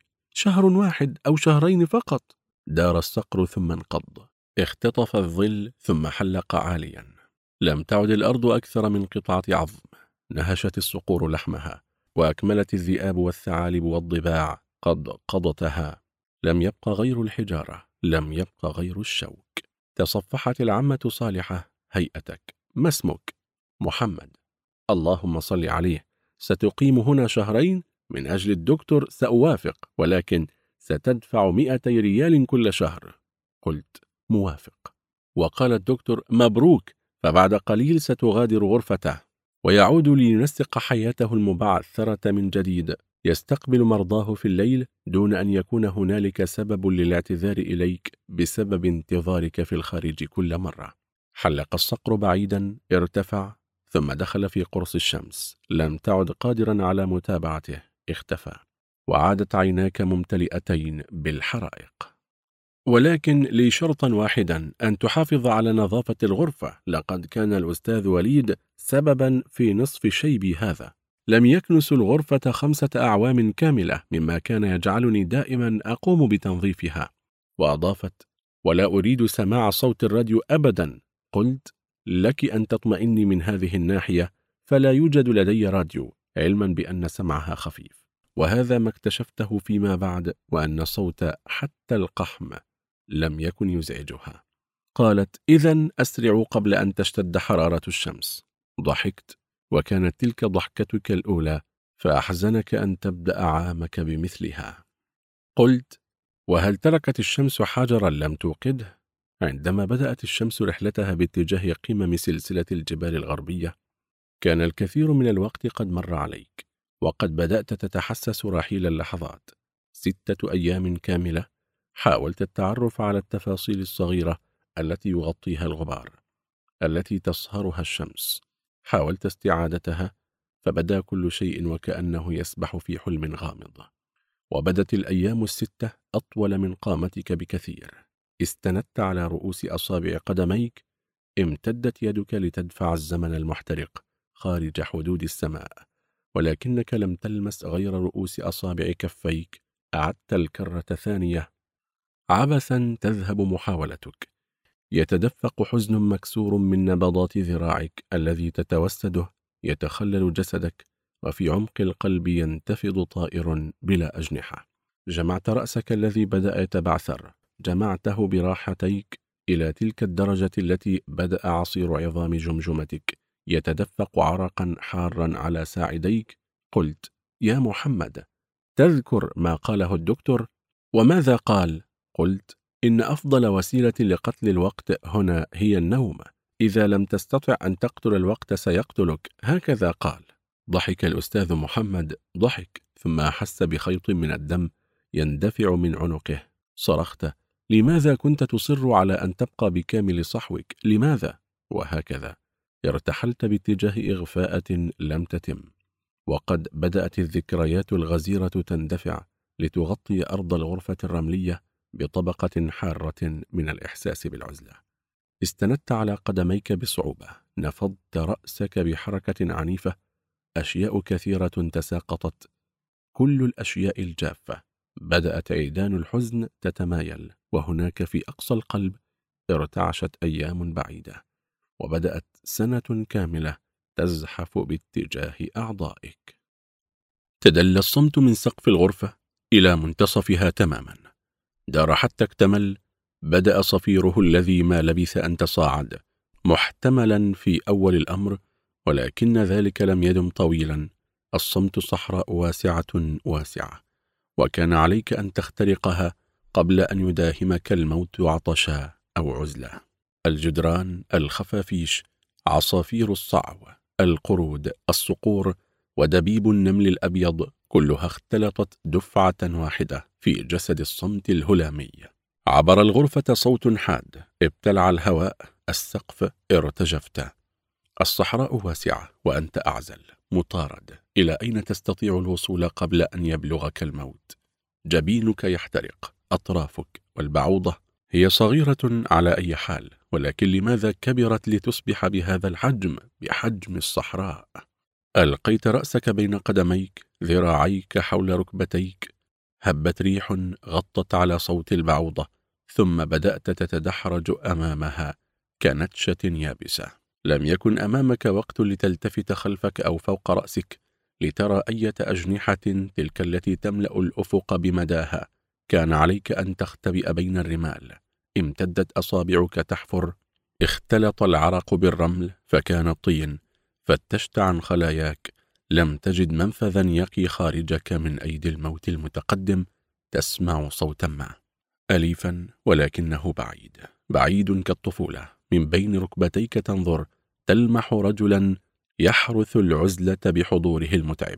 1 أو 2 فقط. دار الصقر ثم انقض، اختطف الظل ثم حلق عاليا. لم تعد الأرض أكثر من قطعة عظم. نهشت الصقور لحمها، وأكملت الذئاب والثعالب والضباع قد قضتها. لم يبق غير الحجارة، لم يبق غير الشوك. تصفحت العمة صالحة. هيئتك؟ ما اسمك؟ محمد. اللهم صل عليه. ستقيم هنا 2 من أجل الدكتور؟ سأوافق، ولكن ستدفع 200 ريال كل شهر. قلت موافق. وقال الدكتور مبروك، فبعد قليل ستغادر غرفته ويعود لينسق حياته المبعثرة من جديد، يستقبل مرضاه في الليل دون أن يكون هنالك سبب للاعتذار إليك بسبب انتظارك في الخارج كل مرة. حلق الصقر بعيدا، ارتفع، ثم دخل في قرص الشمس. لم تعد قادرا على متابعته، اختفى، وعادت عيناك ممتلئتين بالحرائق. ولكن لي شرطا واحدا، أن تحافظ على نظافة الغرفة. لقد كان الأستاذ وليد سببا في نصف شيبي هذا. لم يكنس الغرفة 5 أعوام كاملة، مما كان يجعلني دائما أقوم بتنظيفها. وأضافت: ولا أريد سماع صوت الراديو أبدا. قلت: لك أن تطمئني من هذه الناحية، فلا يوجد لدي راديو، علما بأن سمعها خفيف، وهذا ما اكتشفته فيما بعد، وأن صوت حتى القحم لم يكن يزعجها. قالت: إذن أسرع قبل أن تشتد حرارة الشمس. ضحكت، وكانت تلك ضحكتك الأولى، فأحزنك أن تبدأ عامك بمثلها. قلت: وهل تركت الشمس حجرا لم توقده؟ عندما بدأت الشمس رحلتها باتجاه قمم سلسلة الجبال الغربية، كان الكثير من الوقت قد مر عليك، وقد بدأت تتحسس رحيل اللحظات. 6 أيام كاملة حاولت التعرف على التفاصيل الصغيرة التي يغطيها الغبار، التي تصهرها الشمس. حاولت استعادتها، فبدا كل شيء وكأنه يسبح في حلم غامض. وبدت الأيام ال6 أطول من قامتك بكثير. استندت على رؤوس أصابع قدميك، امتدت يدك لتدفع الزمن المحترق خارج حدود السماء، ولكنك لم تلمس غير رؤوس أصابع كفيك. أعدت الكرة ثانية. عبثا تذهب محاولتك. يتدفق حزن مكسور من نبضات ذراعك الذي تتوسده يتخلل جسدك، وفي عمق القلب ينتفض طائر بلا أجنحة. جمعت رأسك الذي بدأ يتبعثر، جمعته براحتيك إلى تلك الدرجة التي بدأ عصير عظام جمجمتك يتدفق عرقا حارا على ساعديك. قلت: يا محمد، تذكر ما قاله الدكتور؟ وماذا قال؟ قلت: إن أفضل وسيلة لقتل الوقت هنا هي النوم. إذا لم تستطع أن تقتل الوقت سيقتلك، هكذا قال. ضحك الأستاذ محمد، ضحك، ثم أحس بخيط من الدم يندفع من عنقه. صرخت: لماذا كنت تصر على أن تبقى بكامل صحوك؟ لماذا؟ وهكذا ارتحلت باتجاه إغفاءة لم تتم، وقد بدأت الذكريات الغزيرة تندفع لتغطي أرض الغرفة الرملية بطبقة حارة من الإحساس بالعزلة. استندت على قدميك بصعوبة، نفضت رأسك بحركة عنيفة. أشياء كثيرة تساقطت، كل الأشياء الجافة. بدأت عيدان الحزن تتمايل، وهناك في أقصى القلب ارتعشت أيام بعيدة، وبدأت سنة كاملة تزحف باتجاه أعضائك. تدلى الصمت من سقف الغرفة إلى منتصفها تماما. دار حتى اكتمل. بدأ صفيره الذي ما لبث أن تصاعد، محتملا في أول الأمر، ولكن ذلك لم يدم طويلا. الصمت صحراء واسعة واسعة، وكان عليك أن تخترقها قبل أن يداهمك الموت عطشا أو عزلة. الجدران، الخفافيش، عصافير الصعو، القرود، الصقور، ودبيب النمل الأبيض، كلها اختلطت دفعة واحدة في جسد الصمت الهلامي. عبر الغرفة صوت حاد ابتلع الهواء. السقف ارتجفت. الصحراء واسعة وأنت أعزل، مطارد. إلى أين تستطيع الوصول قبل أن يبلغك الموت؟ جبينك يحترق، أطرافك، والبعوضة هي صغيرة على أي حال، ولكن لماذا كبرت لتصبح بهذا الحجم، بحجم الصحراء؟ ألقيت رأسك بين قدميك، ذراعيك حول ركبتيك. هبت ريح غطت على صوت البعوضة، ثم بدأت تتدحرج أمامها كنتشة يابسة. لم يكن أمامك وقت لتلتفت خلفك أو فوق رأسك لترى أية أجنحة تلك التي تملأ الأفق بمداها. كان عليك أن تختبئ بين الرمال. امتدت أصابعك تحفر، اختلط العرق بالرمل فكان الطين. فتشت عن خلاياك، لم تجد منفذا يقي خارجك من أيدي الموت المتقدم. تسمع صوتا ما، أليفا ولكنه بعيد، بعيد كالطفولة. من بين ركبتيك تنظر، تلمح رجلا يحرث العزلة بحضوره المتعب.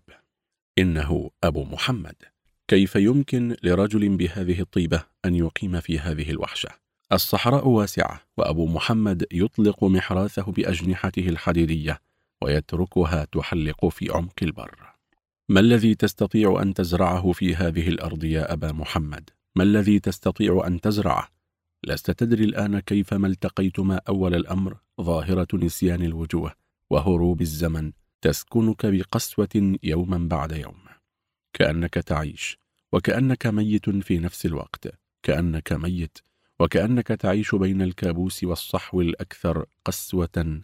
إنه أبو محمد. كيف يمكن لرجل بهذه الطيبة أن يقيم في هذه الوحشة؟ الصحراء واسعة، وأبو محمد يطلق محراثه بأجنحته الحديدية ويتركها تحلق في عمق البر. ما الذي تستطيع أن تزرعه في هذه الأرض يا أبا محمد؟ ما الذي تستطيع أن تزرعه؟ لست تدري الآن كيفما التقيتما أول الأمر. ظاهرة نسيان الوجوه وهروب الزمن تسكنك بقسوة يوما بعد يوم، كأنك تعيش وكأنك ميت في نفس الوقت. كأنك ميت وكأنك تعيش بين الكابوس والصحو الأكثر قسوة.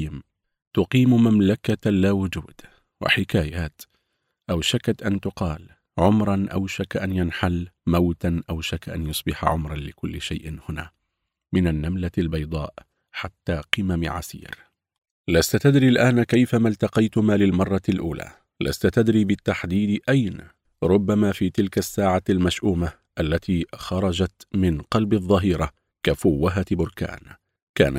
تقيم مملكة لا وجود، وحكايات أوشكت أن تقال، عمرا أوشك أن ينحل، موتا أوشك أن يصبح عمرا لكل شيء هنا، من النملة البيضاء حتى قمم عسير. لست تدري الآن كيفما التقيتما للمرة الأولى. لست تدري بالتحديد أين. ربما في تلك الساعة المشؤومة التي خرجت من قلب الظهيرة كفوهة بركان. كان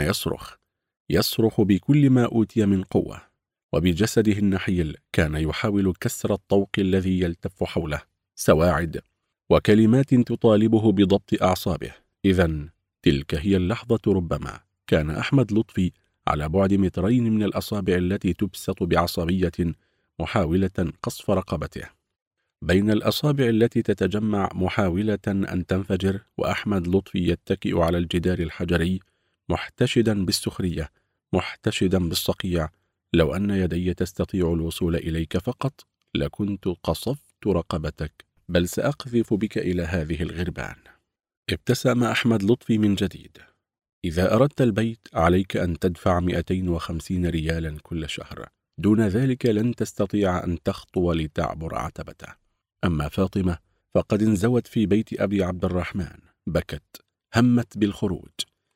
يصرخ بكل ما أوتي من قوة، وبجسده النحيل كان يحاول كسر الطوق الذي يلتف حوله. سواعد وكلمات تطالبه بضبط أعصابه. إذن تلك هي اللحظة. ربما كان أحمد لطفي على بعد مترين من الأصابع التي تبسط بعصبية محاولة قصف رقبته. بين الأصابع التي تتجمع محاولة أن تنفجر، وأحمد لطفي يتكئ على الجدار الحجري محتشدا بالسخرية، محتشدا بالصقيع. لو أن يدي تستطيع الوصول إليك فقط لكنت قصفت رقبتك، بل سأقذف بك إلى هذه الغربان. ابتسم أحمد لطفي من جديد. إذا أردت البيت عليك أن تدفع 250 ريالا كل شهر، دون ذلك لن تستطيع أن تخطو لتعبر عتبته. أما فاطمة فقد انزوت في بيت أبي عبد الرحمن، بكت، همت بالخروج،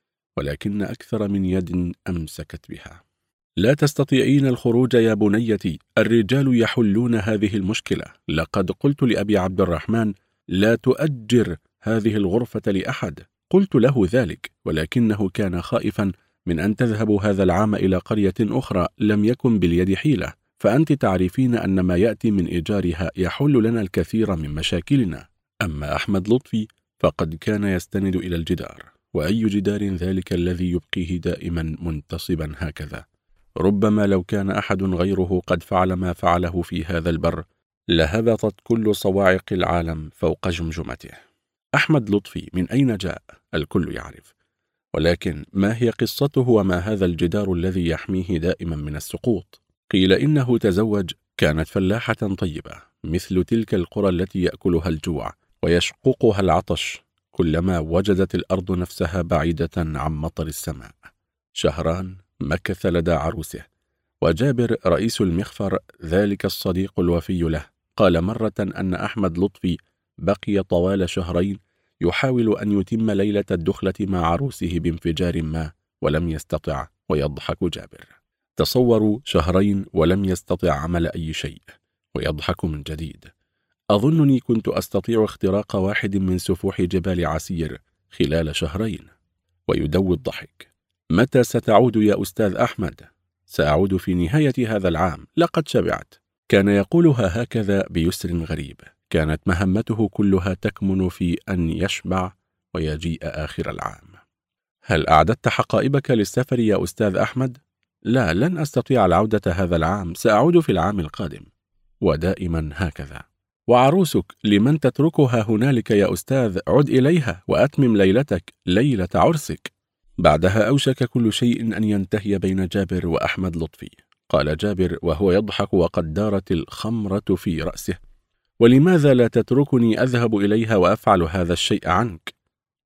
ولكن أكثر من يد أمسكت بها. لا تستطيعين الخروج يا بنيتي، الرجال يحلون هذه المشكلة. لقد قلت لأبي عبد الرحمن لا تؤجر هذه الغرفة لأحد، قلت له ذلك، ولكنه كان خائفا من أن تذهبوا هذا العام إلى قرية أخرى لم يكن باليد حيلة، فأنت تعرفين أن ما يأتي من إيجارها يحل لنا الكثير من مشاكلنا. أما أحمد لطفي فقد كان يستند إلى الجدار، وأي جدار ذلك الذي يبقيه دائما منتصبا هكذا؟ ربما لو كان أحد غيره قد فعل ما فعله في هذا البر لهبطت كل صواعق العالم فوق جمجمته. أحمد لطفي من أين جاء؟ الكل يعرف، ولكن ما هي قصته وما هذا الجدار الذي يحميه دائما من السقوط؟ قيل إنه تزوج، كانت فلاحة طيبة مثل تلك القرى التي يأكلها الجوع ويشققها العطش كلما وجدت الأرض نفسها بعيدة عن مطر السماء. شهران مكث لدى عروسه، وجابر رئيس المخفر ذلك الصديق الوفي له قال مرة أن أحمد لطفي بقي طوال شهرين يحاول أن يتم ليلة الدخلة مع عروسه بانفجار ما ولم يستطع، ويضحك جابر. تصوروا شهرين ولم يستطع عمل أي شيء، ويضحك من جديد. أظنني كنت أستطيع اختراق واحد من سفوح جبال عسير خلال شهرين. ويدوي الضحك. متى ستعود يا أستاذ أحمد؟ سأعود في نهاية هذا العام، لقد شبعت. كان يقولها هكذا بيسر غريب، كانت مهمته كلها تكمن في أن يشبع ويجيء آخر العام. هل أعددت حقائبك للسفر يا أستاذ أحمد؟ لا، لن أستطيع العودة هذا العام، سأعود في العام القادم. ودائما هكذا. وعروسك لمن تتركها هنالك يا أستاذ؟ عد إليها وأتمم ليلتك، ليلة عرسك. بعدها أوشك كل شيء أن ينتهي بين جابر وأحمد لطفي. قال جابر وهو يضحك وقد دارت الخمرة في رأسه: ولماذا لا تتركني أذهب إليها وأفعل هذا الشيء عنك؟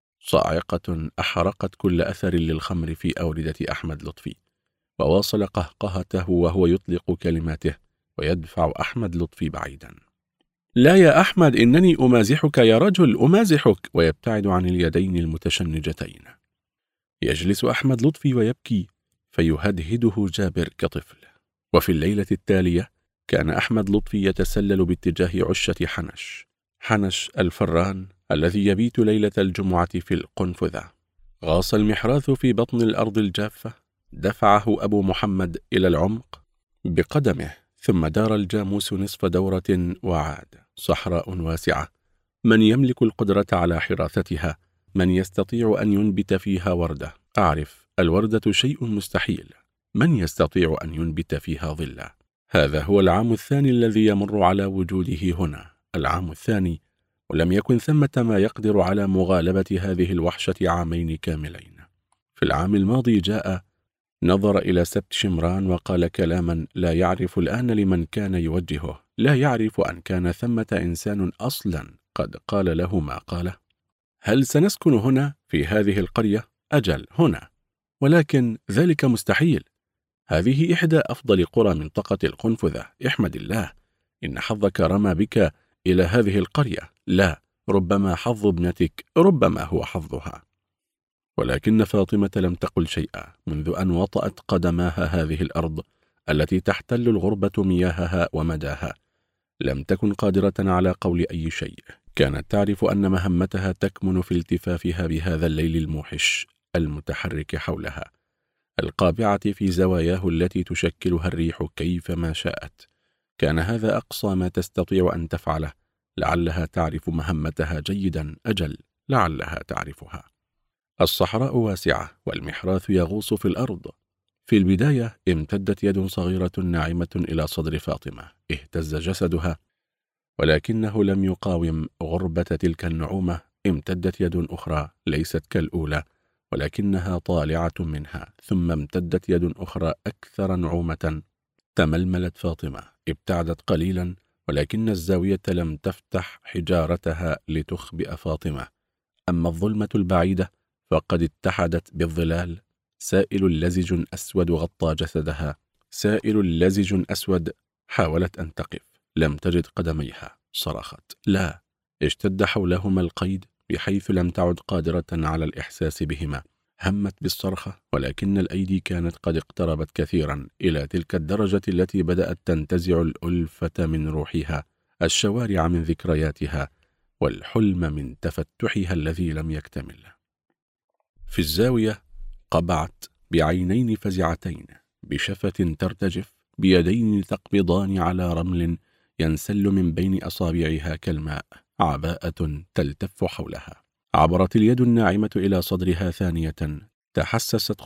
صاعقة أحرقت كل أثر للخمر في أوردة أحمد لطفي، وواصل قهقهته وهو يطلق كلماته ويدفع أحمد لطفي بعيدا. لا يا أحمد، إنني أمازحك يا رجل، أمازحك، ويبتعد عن اليدين المتشنجتين. يجلس أحمد لطفي ويبكي، فيهدهده جابر كطفل. وفي الليلة التالية كان أحمد لطفي يتسلل باتجاه عشة حنش الفران الذي يبيت ليلة الجمعة في القنفذة. غاص المحراث في بطن الأرض الجافة، دفعه أبو محمد إلى العمق بقدمه، ثم دار الجاموس نصف دورة وعاد. صحراء واسعة، من يملك القدرة على حراثتها؟ من يستطيع أن ينبت فيها وردة؟ أعرف، الوردة شيء مستحيل. من يستطيع أن ينبت فيها ظلا؟ هذا هو العام الثاني الذي يمر على وجوده هنا، العام الثاني، ولم يكن ثمة ما يقدر على مغالبة هذه الوحشة عامين كاملين. في العام الماضي جاء، نظر إلى سبت شمران وقال كلاما لا يعرف الآن لمن كان يوجهه، لا يعرف أن كان ثمة إنسان أصلا قد قال له ما قاله. هل سنسكن هنا في هذه القرية؟ أجل، هنا، ولكن ذلك مستحيل. هذه إحدى أفضل قرى منطقة القنفذة، احمد الله، إن حظك رمى بك إلى هذه القرية. لا، ربما حظ ابنتك، ربما هو حظها. ولكن فاطمة لم تقل شيئا منذ أن وطأت قدماها هذه الأرض التي تحتل الغربة مياهها ومداها. لم تكن قادرة على قول أي شيء، كانت تعرف أن مهمتها تكمن في التفافها بهذا الليل الموحش المتحرك حولها، القابعة في زواياه التي تشكلها الريح كيفما شاءت. كان هذا أقصى ما تستطيع أن تفعله. لعلها تعرف مهمتها جيدا، أجل، لعلها تعرفها. الصحراء واسعة والمحراث يغوص في الأرض. في البداية امتدت يد صغيرة ناعمة إلى صدر فاطمة، اهتز جسدها ولكنه لم يقاوم غربة تلك النعومة. امتدت يد أخرى ليست كالأولى ولكنها طالعة منها، ثم امتدت يد أخرى أكثر نعومة. تململت فاطمة، ابتعدت قليلا، ولكن الزاوية لم تفتح حجارتها لتخبئ فاطمة. أما الظلمة البعيدة فقد اتحدت بالظلال. سائل لزج أسود غطى جسدها، سائل لزج أسود. حاولت أن تقف، لم تجد قدميها، صرخت لا. اشتد حولهما القيد بحيث لم تعد قادرة على الإحساس بهما. همت بالصرخة، ولكن الأيدي كانت قد اقتربت كثيرا إلى تلك الدرجة التي بدأت تنتزع الألفة من روحها، الشوارع من ذكرياتها، والحلم من تفتحها الذي لم يكتمل. في الزاوية قبعت بعينين فزعتين، بشفة ترتجف، بيدين تقبضان على رمل ينسل من بين أصابعها كالماء، عباءة تلتف حولها. عبرت اليد الناعمة إلى صدرها ثانية، تحسست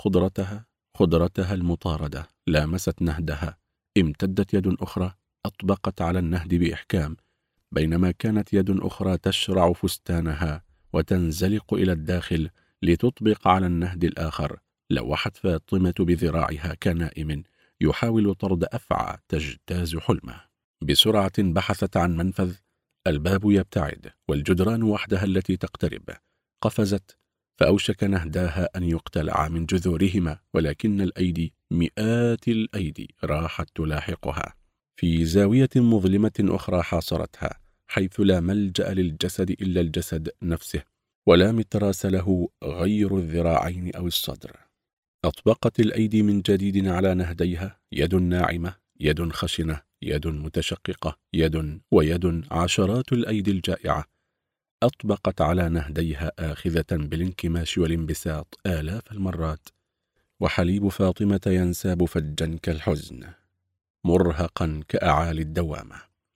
خضرتها المطاردة، لامست نهدها. امتدت يد أخرى، أطبقت على النهد بإحكام، بينما كانت يد أخرى تشرع فستانها وتنزلق إلى الداخل لتطبق على النهد الآخر. لوحت فاطمة بذراعها كنائم يحاول طرد أفعى تجتاز حلمه. بسرعة بحثت عن منفذ. الباب يبتعد والجدران وحدها التي تقترب. قفزت فأوشك نهداها أن يقتلع من جذورهما، ولكن الأيدي، مئات الأيدي، راحت تلاحقها. في زاوية مظلمة أخرى حاصرتها، حيث لا ملجأ للجسد إلا الجسد نفسه، ولا متراس له غير الذراعين أو الصدر. أطبقت الأيدي من جديد على نهديها، يد ناعمة، يد خشنة، يد متشققة، يد ويد، عشرات الأيدي الجائعة. أطبقت على نهديها آخذة بالانكماش والانبساط آلاف المرات، وحليب فاطمة ينساب فجا كالحزن، مرهقا كأعالي الدوامة،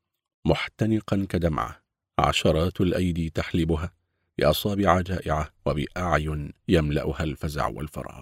محتنقا كدمعة. عشرات الأيدي تحلبها بأصابع جائعة وبأعين يملأها الفزع والفراغ.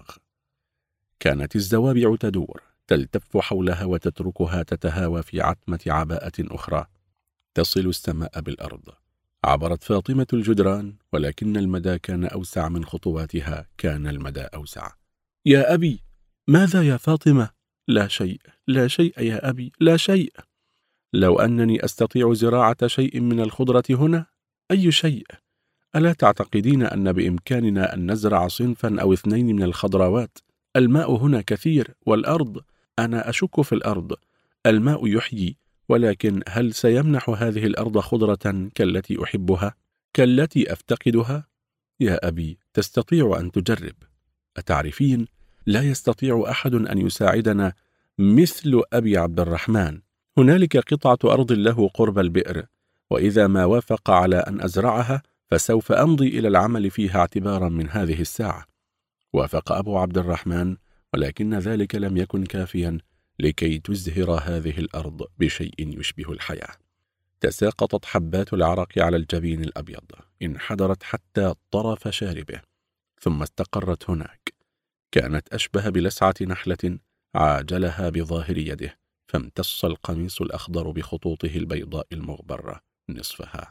كانت الزوابع تدور، تلتف حولها وتتركها تتهاوى في عتمة عباءة أخرى، تصل السماء بالأرض. عبرت فاطمة الجدران، ولكن المدى كان أوسع من خطواتها، كان المدى أوسع. يا أبي! ماذا يا فاطمة؟ لا شيء، لا شيء يا أبي، لا شيء. لو أنني أستطيع زراعة شيء من الخضرة هنا. أي شيء؟ ألا تعتقدين أن بإمكاننا أن نزرع صنفا أو اثنين من الخضروات؟ الماء هنا كثير، والأرض، أنا أشك في الأرض. الماء يحيي، ولكن هل سيمنح هذه الأرض خضرة كالتي أحبها، كالتي أفتقدها؟ يا أبي، تستطيع أن تجرب. أتعرفين، لا يستطيع أحد أن يساعدنا مثل أبي عبد الرحمن. هنالك قطعة أرض له قرب البئر، وإذا ما وافق على أن أزرعها فسوف أمضي إلى العمل فيها اعتبارا من هذه الساعة. وافق أبو عبد الرحمن، ولكن ذلك لم يكن كافيا لكي تزهر هذه الأرض بشيء يشبه الحياة. تساقطت حبات العرق على الجبين الأبيض، انحدرت حتى طرف شاربه، ثم استقرت هناك. كانت أشبه بلسعة نحلة عاجلها بظاهر يده، فامتص القميص الأخضر بخطوطه البيضاء المغبرة نصفها.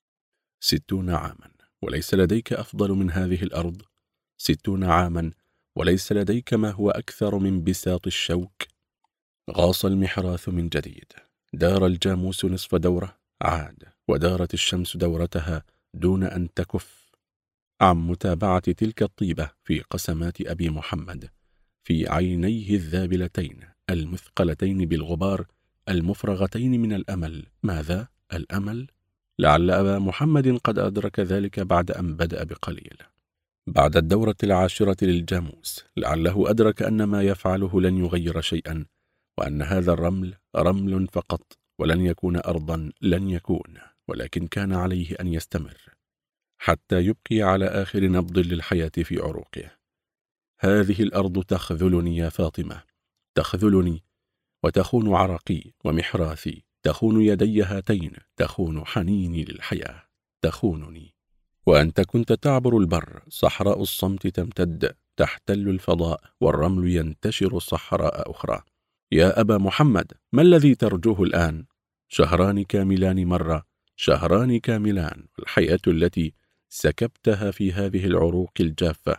60 عاما وليس لديك أفضل من هذه الأرض. 60 عاما وليس لديك ما هو أكثر من بساط الشوك. غاص المحراث من جديد، دار الجاموس نصف دورة، عاد ودارت الشمس دورتها دون أن تكف عن متابعة تلك الطيبة في قسمات أبي محمد، في عينيه الذابلتين المثقلتين بالغبار، المفرغتين من الأمل. ماذا؟ الأمل؟ لعل أبا محمد قد أدرك ذلك بعد أن بدأ بقليل، بعد الدورة 10 للجاموس. لعله أدرك أن ما يفعله لن يغير شيئا، وأن هذا الرمل رمل فقط، ولن يكون أرضا، لن يكون، ولكن كان عليه أن يستمر حتى يبقي على آخر نبض للحياة في عروقه. هذه الأرض تخذلني يا فاطمة، تخذلني وتخون عرقي ومحراثي، تخون يدي هاتين، تخون حنيني للحياة، تخونني. وأنت كنت تعبر البر، صحراء الصمت تمتد، تحتل الفضاء، والرمل ينتشر صحراء أخرى. يا أبا محمد، ما الذي ترجوه الآن؟ 2 شهران كاملان مرة، شهران كاملان، والحياة التي سكبتها في هذه العروق الجافة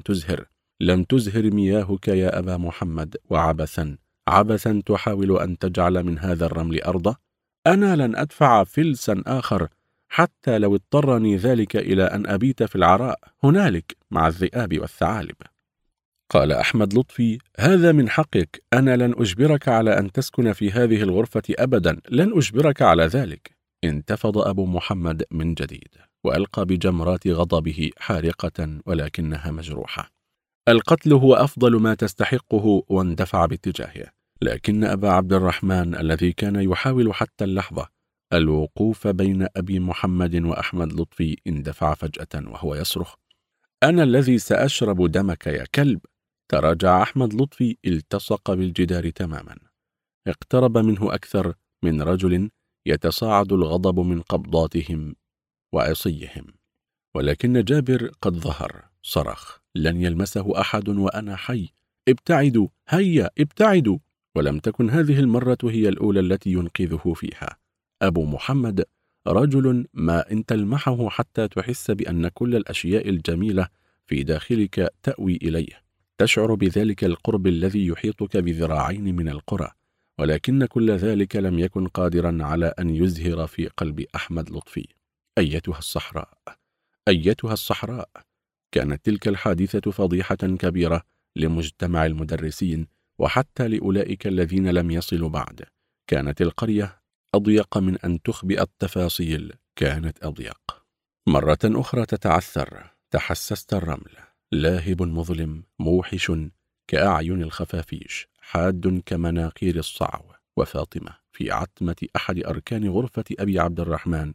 لم تزهر مياهك يا أبا محمد، وعبثا عبثا تحاول أن تجعل من هذا الرمل أرضا. أنا لن أدفع فلسا آخر حتى لو اضطرني ذلك إلى أن أبيت في العراء هنالك مع الذئاب والثعالب. قال أحمد لطفي: هذا من حقك، أنا لن أجبرك على أن تسكن في هذه الغرفة أبدا، لن أجبرك على ذلك. انتفض أبو محمد من جديد، وألقى بجمرات غضبه حارقة ولكنها مجروحة: القتل هو أفضل ما تستحقه، واندفع باتجاهه. لكن أبا عبد الرحمن الذي كان يحاول حتى اللحظة الوقوف بين أبي محمد وأحمد لطفي اندفع فجأة وهو يصرخ: أنا الذي سأشرب دمك يا كلب. تراجع أحمد لطفي، التصق بالجدار تماما، اقترب منه أكثر من رجل يتصاعد الغضب من قبضاتهم وعصيهم. ولكن جابر قد ظهر، صرخ: لن يلمسه أحد وأنا حي، ابتعدوا، هيا ابتعدوا. ولم تكن هذه المرة هي الأولى التي ينقذه فيها. أبو محمد رجل ما إن تلمحه حتى تحس بأن كل الأشياء الجميلة في داخلك تأوي إليه، تشعر بذلك القرب الذي يحيطك بذراعين من القرى. ولكن كل ذلك لم يكن قادرا على أن يزهر في قلب أحمد لطفي. أيتها الصحراء، أيتها الصحراء. كانت تلك الحادثة فضيحة كبيرة لمجتمع المدرسين، وحتى لأولئك الذين لم يصلوا بعد. كانت القرية أضيق من أن تخبئ التفاصيل، كانت أضيق. مرة أخرى تتعثر، تحسست الرمل لاهب مظلم موحش كأعين الخفافيش، حاد كمناقير الصعو. وفاطمة في عتمة أحد أركان غرفة أبي عبد الرحمن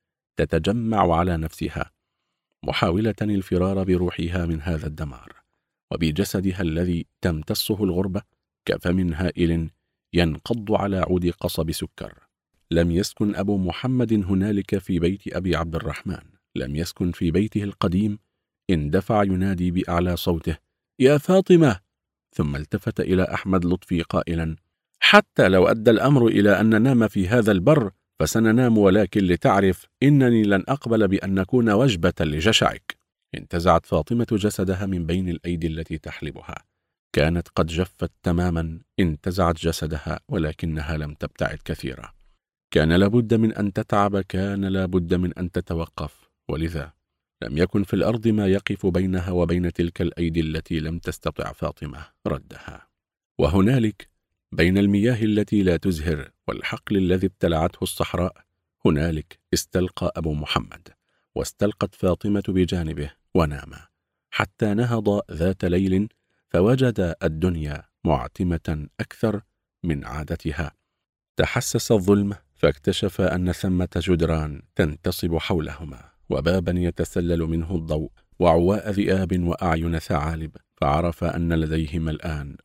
تتجمع على نفسها، محاولة الفرار بروحها من هذا الدمار، وبجسدها الذي تمتصه الغربة كفم هائل ينقض على عود قصب سكر. لم يسكن أبو محمد هنالك في بيت أبي عبد الرحمن، لم يسكن في بيته القديم. اندفع ينادي بأعلى صوته: يا فاطمة! ثم التفت إلى أحمد لطفي قائلا: حتى لو أدى الأمر إلى أن ننام في هذا البر فسننام، ولكن لتعرف إنني لن أقبل بأن نكون وجبة لجشعك. انتزعت فاطمة جسدها من بين الأيدي التي تحلبها، كانت قد جفت تماما. انتزعت جسدها ولكنها لم تبتعد كثيرا. كان لابد من أن تتعب، كان لابد من أن تتوقف، ولذا لم يكن في الأرض ما يقف بينها وبين تلك الأيدي التي لم تستطع فاطمة ردها. وهنالك بين المياه التي لا تزهر والحقل الذي ابتلعته الصحراء، هنالك استلقى أبو محمد، واستلقت فاطمة بجانبه، وناما حتى نهض ذات ليل فوجد الدنيا معتمة أكثر من عادتها. تحسس الظلم فاكتشف أن ثمة جدران تنتصب حولهما، وبابا يتسلل منه الضوء، وعواء ذئاب وأعين ثعالب. فعرف أن لديهما الآن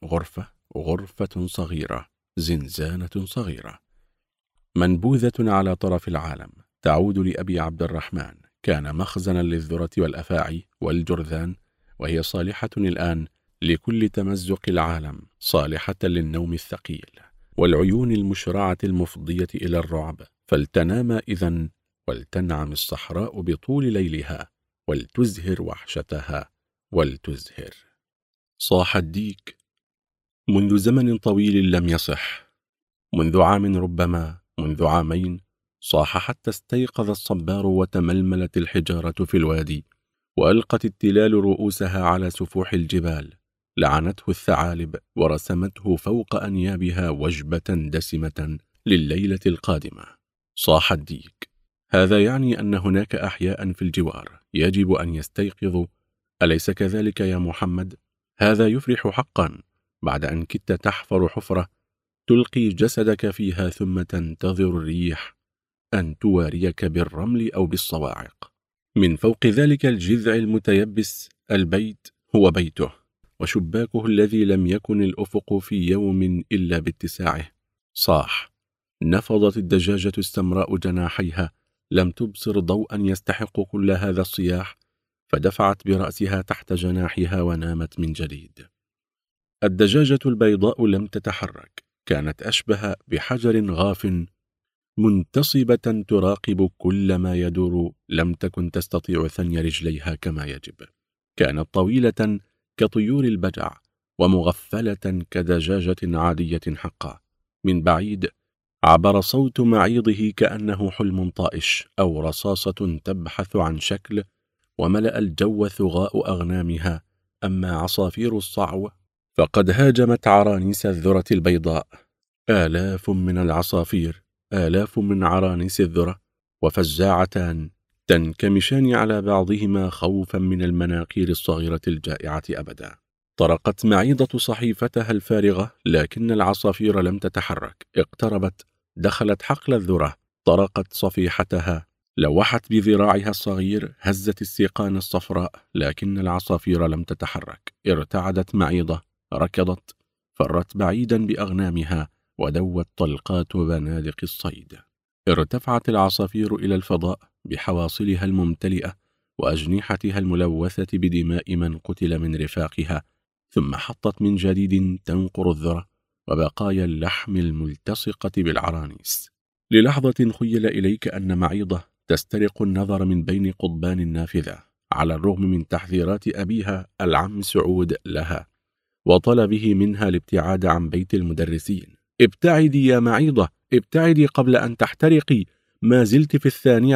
غرفة صغيرة، زنزانة صغيرة منبوذة على طرف العالم، تعود لأبي عبد الرحمن. كان مخزنا للذرة والأفاعي والجرذان، وهي صالحة الآن لكل تمزق العالم، صالحة للنوم الثقيل والعيون المشرعة المفضية إلى الرعب. فلتنام إذن، ولتنعم الصحراء بطول ليلها، ولتزهر وحشتها ولتزهر. صاح الديك: منذ زمن طويل لم يصح، منذ عام، ربما منذ عامين، صاح حتى استيقظ الصبار وتململت الحجارة في الوادي، وألقت التلال رؤوسها على سفوح الجبال. لعنته الثعالب ورسمته فوق أنيابها وجبة دسمة لليلة القادمة. صاح الديك: هذا يعني أن هناك أحياء في الجوار يجب أن يستيقظوا، أليس كذلك يا محمد؟ هذا يفرح حقا، بعد أن كدت تحفر حفرة تلقي جسدك فيها ثم تنتظر الريح أن تواريك بالرمل أو بالصواعق. من فوق ذلك الجذع المتيبس البيت هو بيته، وشباكه الذي لم يكن الأفق في يوم إلا باتساعه. صاح. نفضت الدجاجة السمراء جناحيها، لم تبصر ضوءا يستحق كل هذا الصياح، فدفعت برأسها تحت جناحها ونامت من جديد. الدجاجة البيضاء لم تتحرك، كانت أشبه بحجر غاف منتصبة تراقب كل ما يدور، لم تكن تستطيع ثني رجليها كما يجب. كانت طويلة كطيور البجع، ومغفلة كدجاجة عادية حقا. من بعيد عبر صوت معيضه كأنه حلم طائش أو رصاصة تبحث عن شكل، وملأ الجو ثغاء أغنامها. أما عصافير الصعو فقد هاجمت عرانيس الذرة البيضاء. آلاف من العصافير، آلاف من عرانيس الذرة، وفزاعتان تنكمشان على بعضهما خوفا من المناقير الصغيرة الجائعة أبدا. طرقت معيضة صحيفتها الفارغة، لكن العصافير لم تتحرك. اقتربت، دخلت حقل الذرة، طرقت صفيحتها، لوحت بذراعها الصغير، هزت السيقان الصفراء، لكن العصافير لم تتحرك. ارتعدت معيضة، ركضت، فرت بعيدا بأغنامها، ودوت طلقات بنادق الصيد. ارتفعت العصافير إلى الفضاء بحواصلها الممتلئة وأجنحتها الملوثة بدماء من قتل من رفاقها، ثم حطت من جديد تنقر الذرة وبقايا اللحم الملتصقة بالعرانيس. للحظة خيل إليك أن معيضة تسترق النظر من بين قضبان النافذة، على الرغم من تحذيرات أبيها العم سعود لها وطلبه منها الابتعاد عن بيت المدرسين. ابتعدي يا معيضة، ابتعدي قبل أن تحترقي، ما زلت في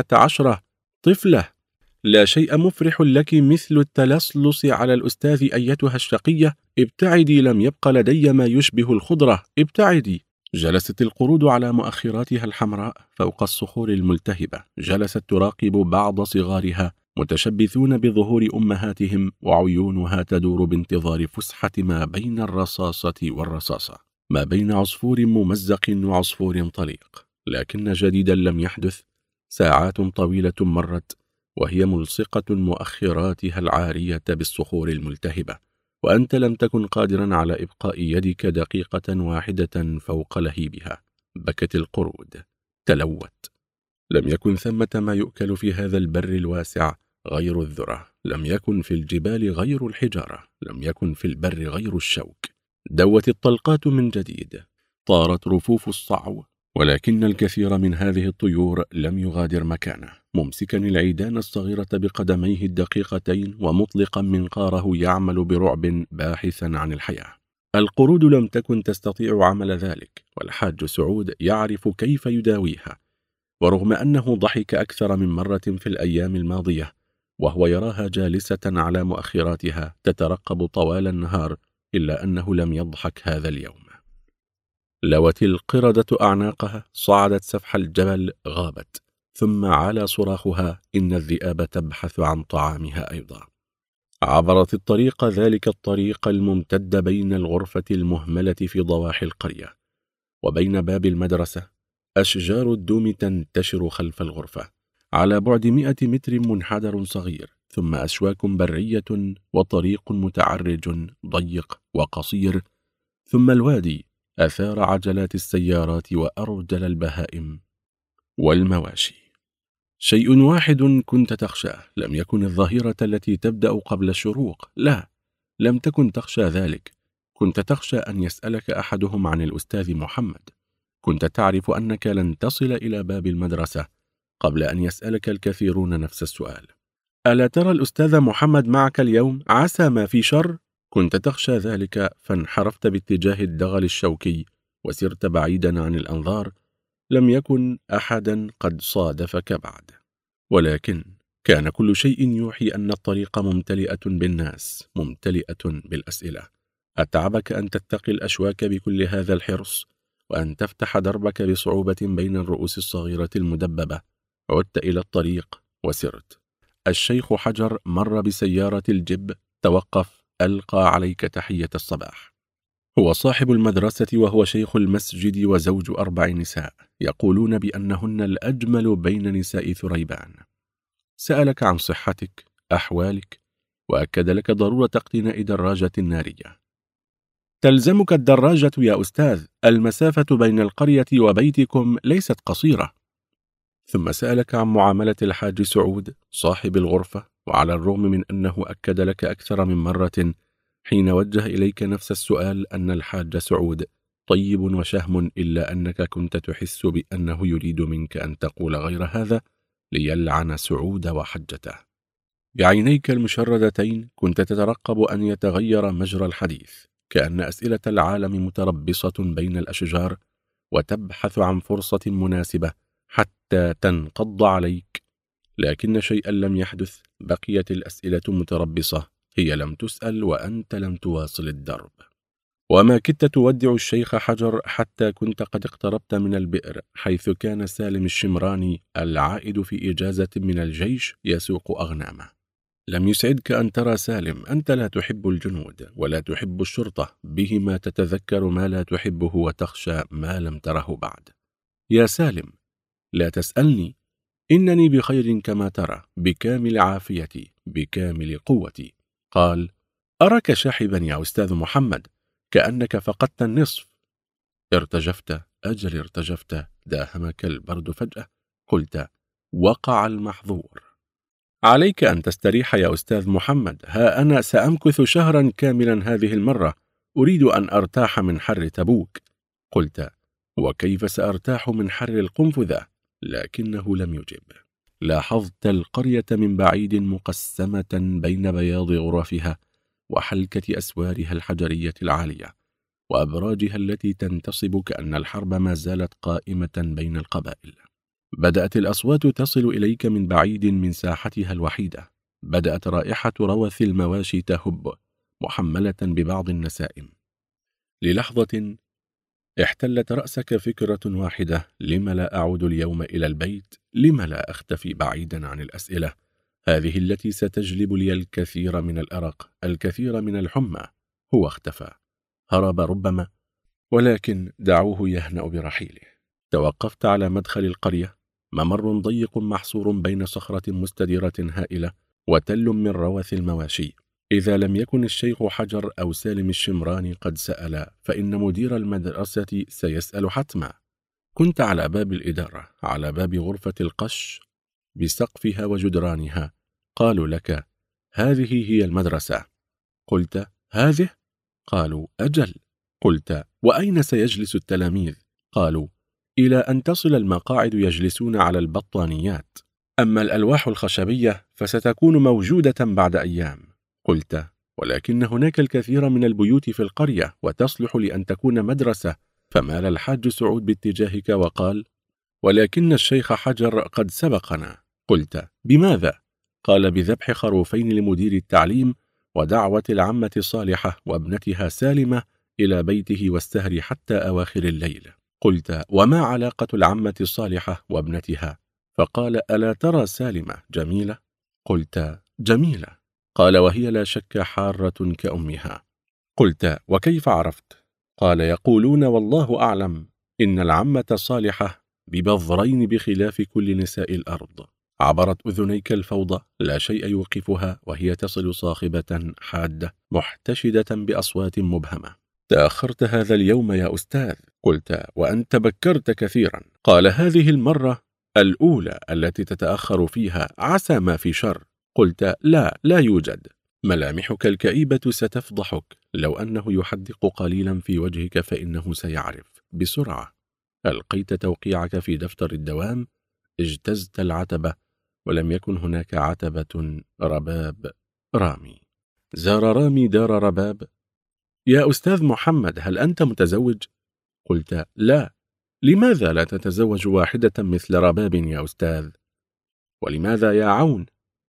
12 طفلة. لا شيء مفرح لك مثل التلصلص على الأستاذ أيتها الشقية. ابتعدي، لم يبق لدي ما يشبه الخضرة، ابتعدي. جلست القرود على مؤخراتها الحمراء فوق الصخور الملتهبة، جلست تراقب بعض صغارها متشبثون بظهور أمهاتهم، وعيونها تدور بانتظار فسحة ما بين الرصاصة والرصاصة، ما بين عصفور ممزق وعصفور طليق. لكن جديدا لم يحدث. ساعات طويلة مرت وهي ملصقة مؤخراتها العارية بالصخور الملتهبة، وأنت لم تكن قادرا على إبقاء يدك دقيقة واحدة فوق لهيبها. بكت القرود، تلوت. لم يكن ثمة ما يؤكل في هذا البر الواسع غير الذرة، لم يكن في الجبال غير الحجارة، لم يكن في البر غير الشوك. دوت الطلقات من جديد، طارت رفوف الصعو، ولكن الكثير من هذه الطيور لم يغادر مكانه، ممسكا العيدان الصغيرة بقدميه الدقيقتين ومطلقا منقاره يعمل برعب باحثا عن الحياة. القرود لم تكن تستطيع عمل ذلك، والحاج سعود يعرف كيف يداويها. ورغم أنه ضحك أكثر من مرة في الأيام الماضية وهو يراها جالسة على مؤخراتها تترقب طوال النهار، إلا أنه لم يضحك هذا اليوم. لوت القردة أعناقها، صعدت سفح الجبل، غابت، ثم على صراخها إن الذئاب تبحث عن طعامها أيضا. عبرت الطريق، ذلك الطريق الممتد بين الغرفة المهملة في ضواحي القرية وبين باب المدرسة. أشجار الدوم تنتشر خلف الغرفة، على بعد 100 متر منحدر صغير، ثم أشواك برية وطريق متعرج ضيق وقصير، ثم الوادي، أثار عجلات السيارات وأرجل البهائم والمواشي. شيء واحد كنت تخشاه، لم يكن الظهيرة التي تبدأ قبل الشروق، لا، لم تكن تخشى ذلك. كنت تخشى أن يسألك أحدهم عن الأستاذ محمد. كنت تعرف أنك لن تصل إلى باب المدرسة قبل أن يسألك الكثيرون نفس السؤال: ألا ترى الأستاذ محمد معك اليوم؟ عسى ما في شر. كنت تخشى ذلك، فانحرفت باتجاه الدغل الشوكي وسرت بعيدا عن الأنظار. لم يكن أحدا قد صادفك بعد، ولكن كان كل شيء يوحي أن الطريق ممتلئة بالناس، ممتلئة بالأسئلة. أتعبك أن تتقي الأشواك بكل هذا الحرص وأن تفتح دربك بصعوبة بين الرؤوس الصغيرة المدببة. عدت إلى الطريق وسرت. الشيخ حجر مر بسيارة الجب، توقف، ألقى عليك تحية الصباح. هو صاحب المدرسة وهو شيخ المسجد وزوج 4 نساء، يقولون بأنهن الأجمل بين نساء ثريبان. سألك عن صحتك، أحوالك، وأكد لك ضرورة اقتناء دراجة نارية. تلزمك الدراجة يا أستاذ، المسافة بين القرية وبيتكم ليست قصيرة. ثم سألك عن معاملة الحاج سعود صاحب الغرفة، وعلى الرغم من أنه أكد لك أكثر من مرة حين وجه إليك نفس السؤال أن الحاج سعود طيب وشهم، إلا أنك كنت تحس بأنه يريد منك أن تقول غير هذا ليلعن سعود وحجته. بعينيك المشردتين كنت تترقب أن يتغير مجرى الحديث، كأن أسئلة العالم متربصة بين الأشجار وتبحث عن فرصة مناسبة حتى تنقض عليك، لكن شيئا لم يحدث. بقيت الأسئلة متربصة، هي لم تسأل وأنت لم تواصل الدرب. وما كدت تودع الشيخ حجر حتى كنت قد اقتربت من البئر حيث كان سالم الشمراني العائد في إجازة من الجيش يسوق أغنامه. لم يسعدك أن ترى سالم، أنت لا تحب الجنود ولا تحب الشرطة، بهما تتذكر ما لا تحبه وتخشى ما لم تره بعد. يا سالم، لا تسألني، إنني بخير كما ترى، بكامل عافيتي، بكامل قوتي. قال: أراك شاحبا يا أستاذ محمد، كأنك فقدت النصف. ارتجفت، أجل ارتجفت، داهمك البرد فجأة. قلت: وقع المحظور. عليك أن تستريح يا أستاذ محمد، ها أنا سأمكث شهرا كاملا هذه المرة، أريد أن أرتاح من حر تبوك. قلت: وكيف سأرتاح من حر القنفذة؟ لكنه لم يجب. لاحظت القرية من بعيد مقسمة بين بياض غرفها وحلكة أسوارها الحجرية العالية وأبراجها التي تنتصب كأن الحرب ما زالت قائمة بين القبائل. بدأت الأصوات تصل إليك من بعيد من ساحتها الوحيدة. بدأت رائحة روث المواشي تهب محملة ببعض النسائم. للحظة احتلت رأسك فكرة واحدة: لم لا أعود اليوم إلى البيت؟ لم لا أختفي بعيدا عن الأسئلة هذه التي ستجلب لي الكثير من الأرق، الكثير من الحمى؟ هو اختفى، هرب ربما، ولكن دعوه يهنأ برحيله. توقفت على مدخل القرية، ممر ضيق محصور بين صخرة مستديرة هائلة وتل من روث المواشي. إذا لم يكن الشيخ حجر أو سالم الشمراني قد سأل، فإن مدير المدرسة سيسأل حتما. كنت على باب الإدارة، على باب غرفة القش بسقفها وجدرانها. قالوا لك: هذه هي المدرسة. قلت: هذه؟ قالوا: أجل. قلت: وأين سيجلس التلاميذ؟ قالوا: إلى أن تصل المقاعد يجلسون على البطانيات، أما الألواح الخشبية فستكون موجودة بعد أيام. قلت: ولكن هناك الكثير من البيوت في القرية وتصلح لأن تكون مدرسة. فمال الحاج سعود باتجاهك وقال: ولكن الشيخ حجر قد سبقنا. قلت: بماذا؟ قال: بذبح خروفين لمدير التعليم ودعوة العمة صالحة وابنتها سالمة إلى بيته والسهر حتى أواخر الليل. قلت: وما علاقة العمة صالحة وابنتها؟ فقال: ألا ترى سالمة جميلة؟ قلت: جميلة. قال: وهي لا شك حارة كأمها. قلت: وكيف عرفت؟ قال: يقولون والله أعلم إن العمة صالحة ببذرين بخلاف كل نساء الأرض. عبرت أذنيك الفوضى، لا شيء يوقفها وهي تصل صاخبة حادة محتشدة بأصوات مبهمة. تأخرت هذا اليوم يا أستاذ. قلت: وأنت بكرت كثيرا. قال: هذه المرة الأولى التي تتأخر فيها، عسى ما في شر. قلت: لا يوجد. ملامحك الكئيبة ستفضحك، لو أنه يحدق قليلا في وجهك فإنه سيعرف بسرعة. ألقيت توقيعك في دفتر الدوام، اجتزت العتبة، ولم يكن هناك عتبة. رباب رامي. زار رامي دار رباب. يا أستاذ محمد، هل أنت متزوج؟ قلت: لا. لماذا لا تتزوج واحدة مثل رباب يا أستاذ؟ ولماذا يا عون؟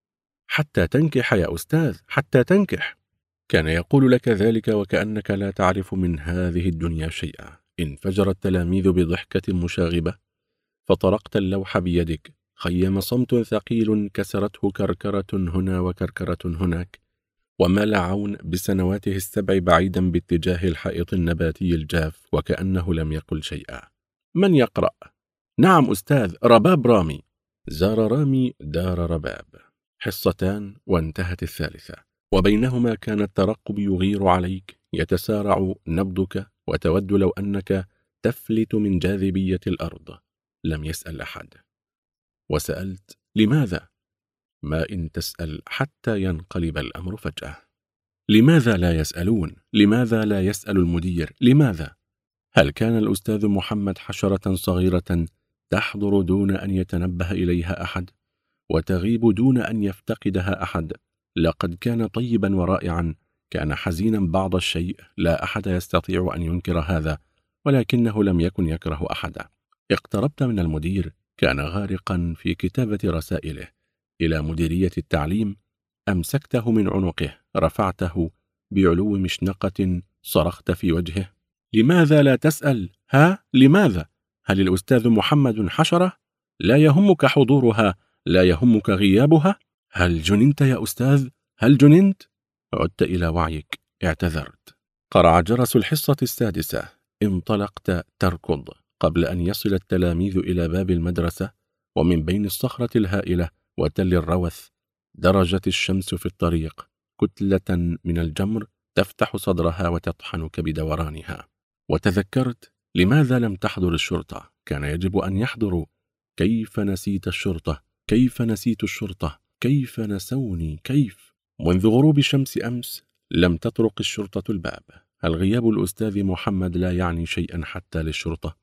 حتى تنكح يا أستاذ، حتى تنكح. كان يقول لك ذلك وكأنك لا تعرف من هذه الدنيا شيئا. انفجر التلاميذ بضحكة مشاغبة، فطرقت اللوح بيدك. خيم صمت ثقيل كسرته كركرة هنا وكركرة هناك، ومال عون بسنواته السبع بعيدا باتجاه الحائط النباتي الجاف وكأنه لم يقل شيئا. من يقرأ؟ نعم أستاذ، رباب رامي. زار رامي دار رباب. حصتان وانتهت الثالثة، وبينهما كان الترقب يغير عليك، يتسارع نبضك، وتود لو أنك تفلت من جاذبية الأرض. لم يسأل أحد. وسألت: لماذا؟ ما إن تسأل حتى ينقلب الأمر فجأة. لماذا لا يسألون؟ لماذا لا يسأل المدير؟ لماذا؟ هل كان الأستاذ محمد حشرة صغيرة تحضر دون أن يتنبه إليها أحد، وتغيب دون أن يفتقدها أحد؟ لقد كان طيبا ورائعا، كان حزينا بعض الشيء، لا أحد يستطيع أن ينكر هذا، ولكنه لم يكن يكره أحدا. اقتربت من المدير، كان غارقا في كتابة رسائله إلى مديرية التعليم. أمسكته من عنقه، رفعته بعلو مشنقة، صرخت في وجهه: لماذا لا تسأل؟ ها؟ لماذا؟ هل الأستاذ محمد حشرة؟ لا يهمك حضورها؟ لا يهمك غيابها؟ هل جننت يا أستاذ؟ هل جننت؟ عدت إلى وعيك، اعتذرت. قرع جرس الحصة السادسة، انطلقت تركض قبل أن يصل التلاميذ إلى باب المدرسة، ومن بين الصخرة الهائلة وتل الروث درجت الشمس في الطريق، كتلة من الجمر تفتح صدرها وتطحنك بدورانها. وتذكرت لماذا لم تحضر الشرطة؟ كان يجب أن يحضروا. كيف نسيت الشرطة؟ كيف نسيت الشرطة؟ كيف نسوني؟ كيف؟ منذ غروب الشمس أمس لم تطرق الشرطة الباب. هل غياب الأستاذ محمد لا يعني شيئا حتى للشرطة؟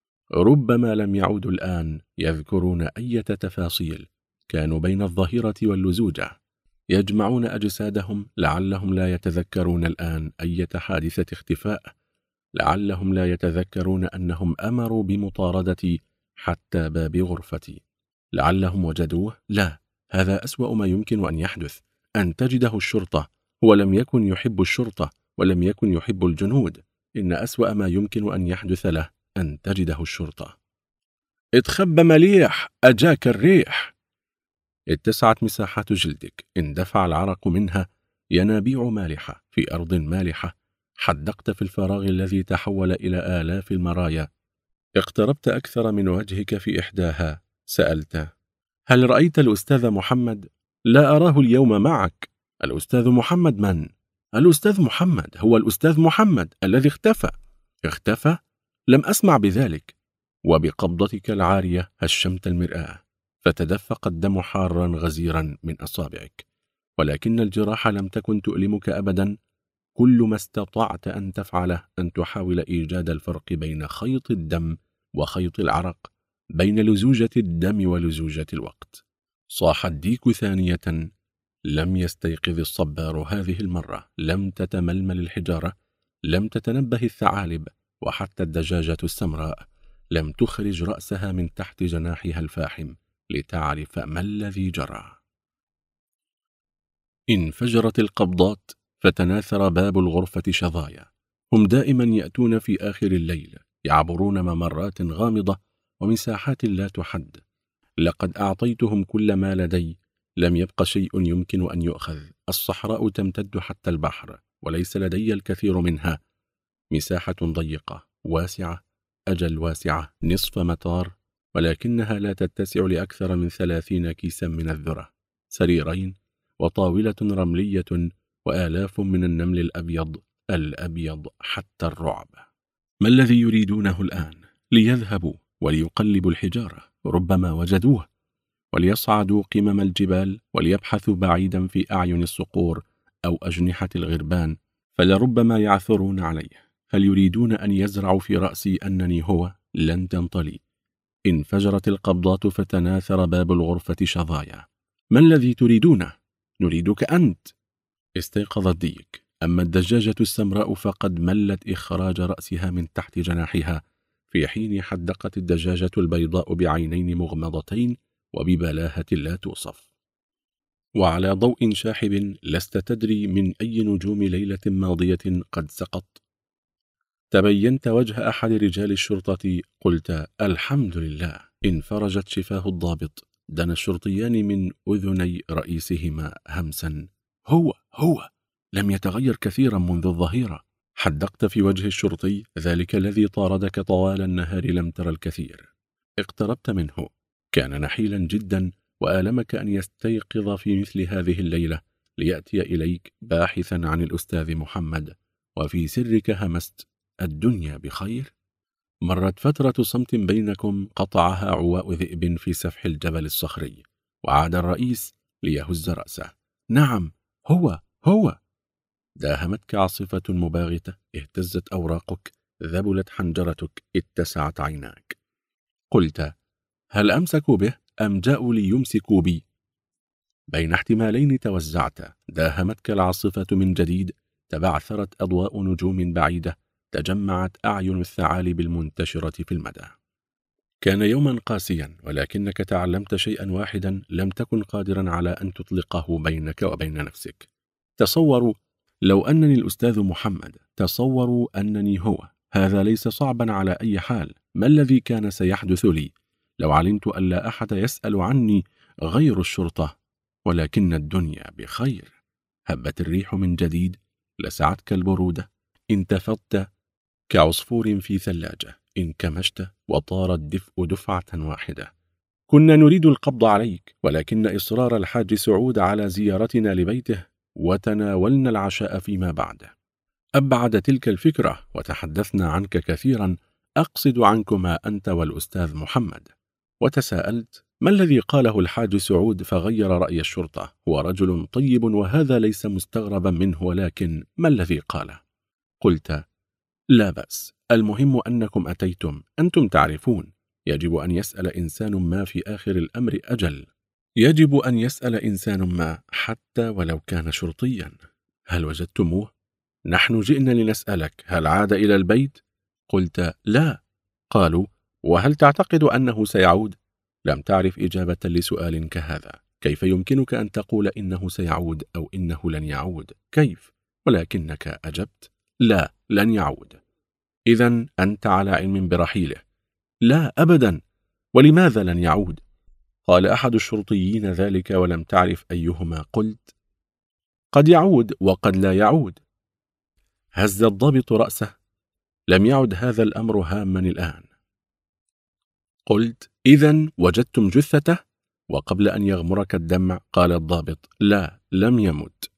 ربما لم يعودوا الآن يذكرون أي تفاصيل. كانوا بين الظهيرة واللزوجة يجمعون أجسادهم، لعلهم لا يتذكرون الآن أي حادثة اختفاء، لعلهم لا يتذكرون أنهم أمروا بمطاردتي حتى باب غرفتي، لعلهم وجدوه. لا، هذا أسوأ ما يمكن أن يحدث، أن تجده الشرطة. هو لم يكن يحب الشرطة ولم يكن يحب الجنود. إن أسوأ ما يمكن أن يحدث له أن تجده الشرطة. اتخبى مليح، أجاك الريح. اتسعت مساحات جلدك، اندفع العرق منها ينابيع مالحة في أرض مالحة. حدقت في الفراغ الذي تحول إلى آلاف المرايا. اقتربت أكثر من وجهك في إحداها، سألت: هل رأيت الأستاذ محمد؟ لا أراه اليوم معك. الأستاذ محمد من؟ الأستاذ محمد هو الأستاذ محمد الذي اختفى. اختفى؟ لم أسمع بذلك. وبقبضتك العارية هشمت المرآة، فتدفق الدم حارا غزيرا من أصابعك، ولكن الجراح لم تكن تؤلمك أبدا. كل ما استطعت أن تفعله أن تحاول إيجاد الفرق بين خيط الدم وخيط العرق، بين لزوجة الدم ولزوجة الوقت. صاح الديك ثانية. لم يستيقظ الصبار هذه المرة، لم تتململ الحجارة، لم تتنبه الثعالب، وحتى الدجاجة السمراء لم تخرج رأسها من تحت جناحها الفاحم لتعرف ما الذي جرى. انفجرت القبضات، فتناثر باب الغرفة شظايا. هم دائما يأتون في آخر الليل، يعبرون ممرات غامضة ومساحات لا تحد. لقد أعطيتهم كل ما لدي، لم يبق شيء يمكن أن يؤخذ. الصحراء تمتد حتى البحر، وليس لدي الكثير منها. مساحة ضيقة واسعة، أجل واسعة، نصف مطار، ولكنها لا تتسع لأكثر من 30 كيسا من الذرة، سريرين وطاولة رملية، وآلاف من النمل الأبيض حتى الرعب. ما الذي يريدونه الآن؟ ليذهبوا وليقلبوا الحجارة، ربما وجدوه، وليصعدوا قمم الجبال وليبحثوا بعيدا في أعين الصقور أو أجنحة الغربان، فلربما يعثرون عليه. هل يريدون أن يزرعوا في رأسي أنني هو؟ لن تنطلي. انفجرت القبضات، فتناثر باب الغرفة شظايا. ما الذي تريدونه؟ نريدك أنت. استيقظ الديك، أما الدجاجة السمراء فقد ملت إخراج رأسها من تحت جناحها، في حين حدقت الدجاجة البيضاء بعينين مغمضتين وببلاهة لا توصف. وعلى ضوء شاحب لست تدري من أي نجوم ليلة ماضية قد سقط، تبينت وجه أحد رجال الشرطة، قلت: الحمد لله. انفرجت شفاه الضابط، دنا الشرطيان من أذني رئيسهما همسا: هو لم يتغير كثيرا منذ الظهيرة. حدقت في وجه الشرطي، ذلك الذي طاردك طوال النهار لم تر الكثير. اقتربت منه، كان نحيلا جدا، وآلمك أن يستيقظ في مثل هذه الليلة ليأتي إليك باحثا عن الأستاذ محمد، وفي سرك همست: الدنيا بخير؟ مرت فترة صمت بينكم قطعها عواء ذئب في سفح الجبل الصخري، وعاد الرئيس ليهز رأسه: نعم، هو. داهمتك عاصفة مباغتة، اهتزت أوراقك، ذبلت حنجرتك، اتسعت عيناك. قلت: هل أمسكوا به أم جاءوا ليمسكوا بي؟ بين احتمالين توزعت، داهمتك العاصفة من جديد، تبعثرت أضواء نجوم بعيدة، تجمعت أعين الثعالب المنتشرة في المدى. كان يوما قاسيا، ولكنك تعلمت شيئا واحدا لم تكن قادرا على أن تطلقه بينك وبين نفسك. تصوروا لو أنني الأستاذ محمد، تصوروا أنني هو. هذا ليس صعبا على أي حال. ما الذي كان سيحدث لي لو علمت أن لا أحد يسأل عني غير الشرطة؟ ولكن الدنيا بخير. هبت الريح من جديد، لسعتك البرودة، انتفضت كعصفور في ثلاجة، انكمشت وطار الدفء دفعة واحدة. كنا نريد القبض عليك، ولكن إصرار الحاج سعود على زيارتنا لبيته، وتناولنا العشاء فيما بعد، أبعد تلك الفكرة، وتحدثنا عنك كثيرا، أقصد عنكما أنت والأستاذ محمد. وتساءلت: ما الذي قاله الحاج سعود فغير رأي الشرطة؟ هو رجل طيب وهذا ليس مستغربا منه، ولكن ما الذي قاله؟ قلت: لا بأس، المهم أنكم أتيتم، أنتم تعرفون، يجب أن يسأل إنسان ما في آخر الأمر أجل، يجب أن يسأل إنسان ما حتى ولو كان شرطيا. هل وجدتموه؟ نحن جئنا لنسألك هل عاد إلى البيت؟ قلت: لا. قالوا: وهل تعتقد أنه سيعود؟ لم تعرف إجابة لسؤال كهذا. كيف يمكنك أن تقول إنه سيعود أو إنه لن يعود؟ كيف؟ ولكنك أجبت: لا، لن يعود. إذن أنت على علم برحيله؟ لا أبدا. ولماذا لن يعود؟ قال أحد الشرطيين ذلك ولم تعرف أيهما. قلت: قد يعود وقد لا يعود. هز الضابط رأسه: لم يعد هذا الأمر هاما الآن. قلت: إذن وجدتم جثته؟ وقبل أن يغمرك الدمع قال الضابط: لا، لم يمت.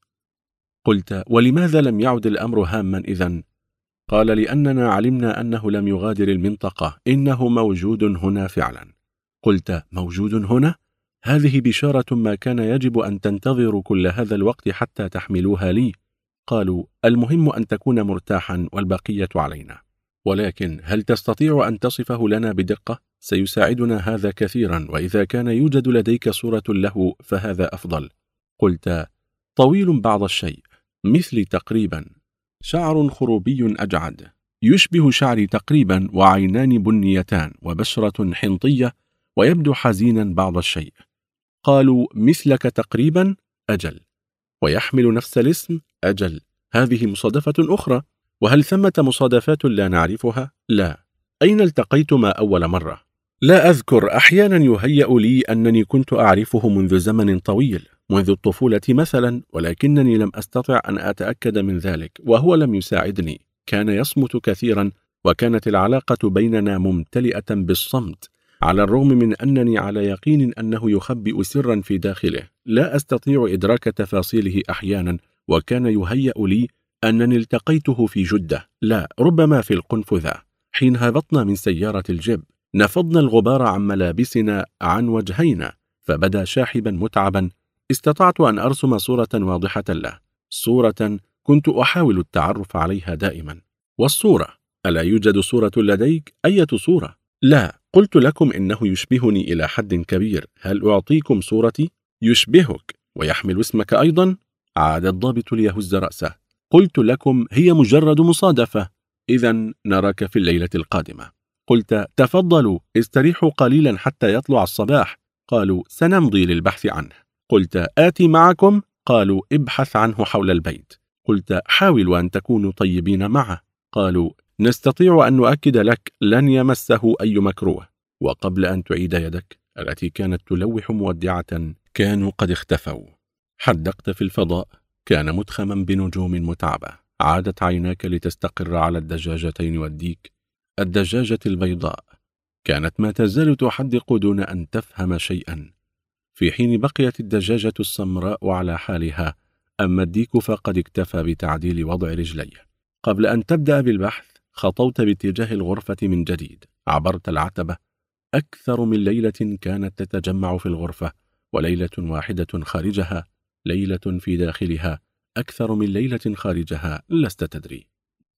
قلت: ولماذا لم يعد الأمر هاما إذن؟ قال: لأننا علمنا أنه لم يغادر المنطقة، إنه موجود هنا فعلا. قلت: موجود هنا؟ هذه بشارة، ما كان يجب أن تنتظروا كل هذا الوقت حتى تحملوها لي. قالوا: المهم أن تكون مرتاحا والبقية علينا. ولكن هل تستطيع أن تصفه لنا بدقة؟ سيساعدنا هذا كثيرا، وإذا كان يوجد لديك صورة له فهذا أفضل. قلت: طويل بعض الشيء، مثلي تقريبا، شعر خروبي أجعد يشبه شعري تقريبا، وعينان بنيتان، وبشرة حنطية، ويبدو حزينا بعض الشيء. قالوا: مثلك تقريبا؟ أجل. ويحمل نفس الاسم؟ أجل. هذه مصادفة أخرى. وهل ثمة مصادفات لا نعرفها؟ لا. أين التقيتما أول مرة؟ لا أذكر. أحيانا يهيأ لي أنني كنت أعرفه منذ زمن طويل، منذ الطفولة مثلا، ولكنني لم أستطع أن أتأكد من ذلك، وهو لم يساعدني. كان يصمت كثيرا، وكانت العلاقة بيننا ممتلئة بالصمت، على الرغم من أنني على يقين أنه يخبئ سرا في داخله، لا أستطيع إدراك تفاصيله أحيانا. وكان يهيأ لي أنني التقيته في جدة، لا، ربما في القنفذة، حين هبطنا من سيارة الجيب، نفضنا الغبار عن ملابسنا عن وجهينا، فبدا شاحبا متعبا. استطعت أن أرسم صورة واضحة له، صورة كنت أحاول التعرف عليها دائما. والصورة؟ ألا يوجد صورة لديك؟ أية صورة؟ لا، قلت لكم إنه يشبهني إلى حد كبير. هل أعطيكم صورتي؟ يشبهك ويحمل اسمك أيضا؟ عاد الضابط ليهز رأسه. قلت لكم هي مجرد مصادفة. إذن نراك في الليلة القادمة. قلت: تفضلوا استريحوا قليلا حتى يطلع الصباح. قالوا: سنمضي للبحث عنه. قلت: آتي معكم؟ قالوا: ابحث عنه حول البيت. قلت: حاولوا أن تكونوا طيبين معه. قالوا: نستطيع أن نؤكد لك لن يمسه أي مكروه. وقبل أن تعيد يدك التي كانت تلوح مودعة كانوا قد اختفوا. حدقت في الفضاء، كان متخما بنجوم متعبة. عادت عيناك لتستقر على الدجاجتين والديك. الدجاجة البيضاء كانت ما تزال تحدق دون أن تفهم شيئا، في حين بقيت الدجاجة السمراء على حالها، أما الديك فقد اكتفى بتعديل وضع رجليه. قبل أن تبدأ بالبحث خطوت باتجاه الغرفة من جديد، عبرت العتبة. أكثر من ليلة كانت تتجمع في الغرفة، وليلة واحدة خارجها، ليلة في داخلها، أكثر من ليلة خارجها، لست تدري.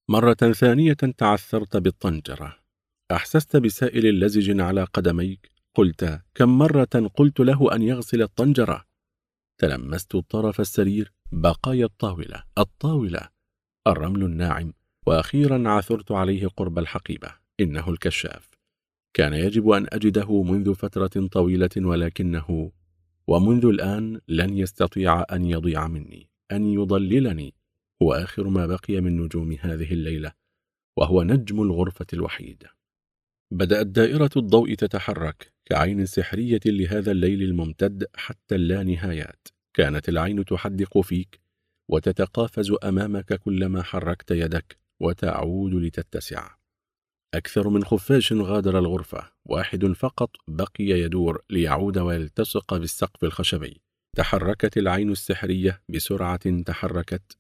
مرة ثانية تعثرت بالطنجرة، أحسست بسائل لزج على قدميك، قلت: كم مرة قلت له أن يغسل الطنجرة؟ تلمست طرف السرير، بقايا الطاولة، الرمل الناعم، وأخيرا عثرت عليه قرب الحقيبة. إنه الكشاف. كان يجب أن أجده منذ فترة طويلة، ولكنه ومنذ الآن لن يستطيع أن يضيع مني، أن يضللني. هو آخر ما بقي من نجوم هذه الليلة، وهو نجم الغرفة الوحيد. بدأت دائرة الضوء تتحرك كعين سحرية لهذا الليل الممتد حتى اللانهايات. كانت العين تحدق فيك وتتقافز أمامك كلما حركت يدك وتعود لتتسع. أكثر من خفاش غادر الغرفة، واحد فقط بقي يدور ليعود ويلتصق بالسقف الخشبي. تحركت العين السحرية بسرعة تحركت.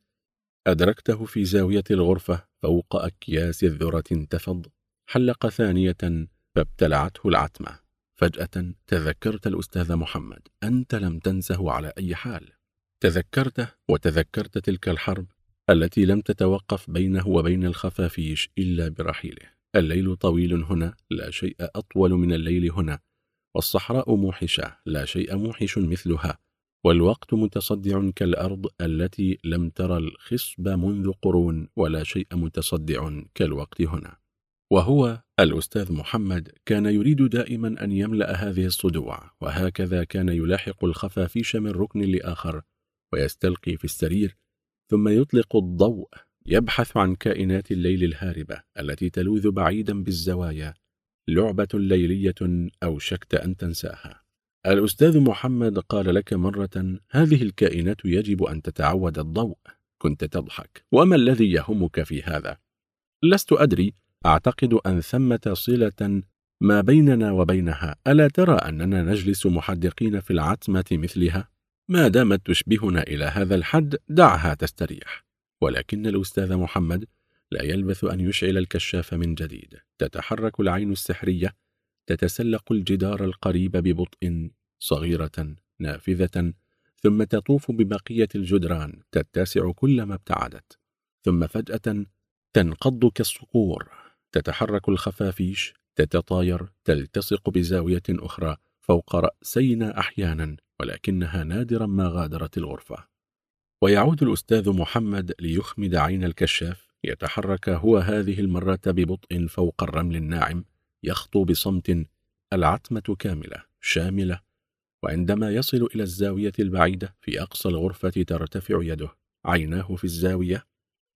أدركته في زاوية الغرفة فوق أكياس الذرة انتفض، حلق ثانية فابتلعته العتمة. فجأة تذكرت الأستاذ محمد. أنت لم تنسه على أي حال. تذكرته وتذكرت تلك الحرب التي لم تتوقف بينه وبين الخفافيش إلا برحيله. الليل طويل هنا، لا شيء أطول من الليل هنا، والصحراء موحشة، لا شيء موحش مثلها، والوقت متصدع كالأرض التي لم ترى الخصب منذ قرون، ولا شيء متصدع كالوقت هنا. وهو الأستاذ محمد كان يريد دائما أن يملأ هذه الصدوع، وهكذا كان يلاحق الخفافيش من ركن لآخر ويستلقي في السرير، ثم يطلق الضوء يبحث عن كائنات الليل الهاربة التي تلوذ بعيدا بالزوايا. لعبة ليلية أوشكت أن تنساها. الأستاذ محمد قال لك مرة: هذه الكائنات يجب أن تتعود الضوء. كنت تضحك. وما الذي يهمك في هذا؟ لست أدري، أعتقد أن ثمة صلة ما بيننا وبينها. ألا ترى أننا نجلس محدقين في العتمة مثلها؟ ما دامت تشبهنا إلى هذا الحد دعها تستريح. ولكن الأستاذ محمد لا يلبث أن يشعل الكشاف من جديد. تتحرك العين السحرية، تتسلق الجدار القريب ببطء، صغيرة نافذة، ثم تطوف ببقية الجدران، تتسع كلما ابتعدت، ثم فجأة تنقض كالصقور. تتحرك الخفافيش، تتطاير، تلتصق بزاوية أخرى فوق رأسينا أحيانا، ولكنها نادرا ما غادرت الغرفة. ويعود الأستاذ محمد ليخمد عين الكشاف. يتحرك هو هذه المرة ببطء فوق الرمل الناعم، يخطو بصمت، العتمة كاملة شاملة. وعندما يصل إلى الزاوية البعيدة في أقصى الغرفة ترتفع يده، عيناه في الزاوية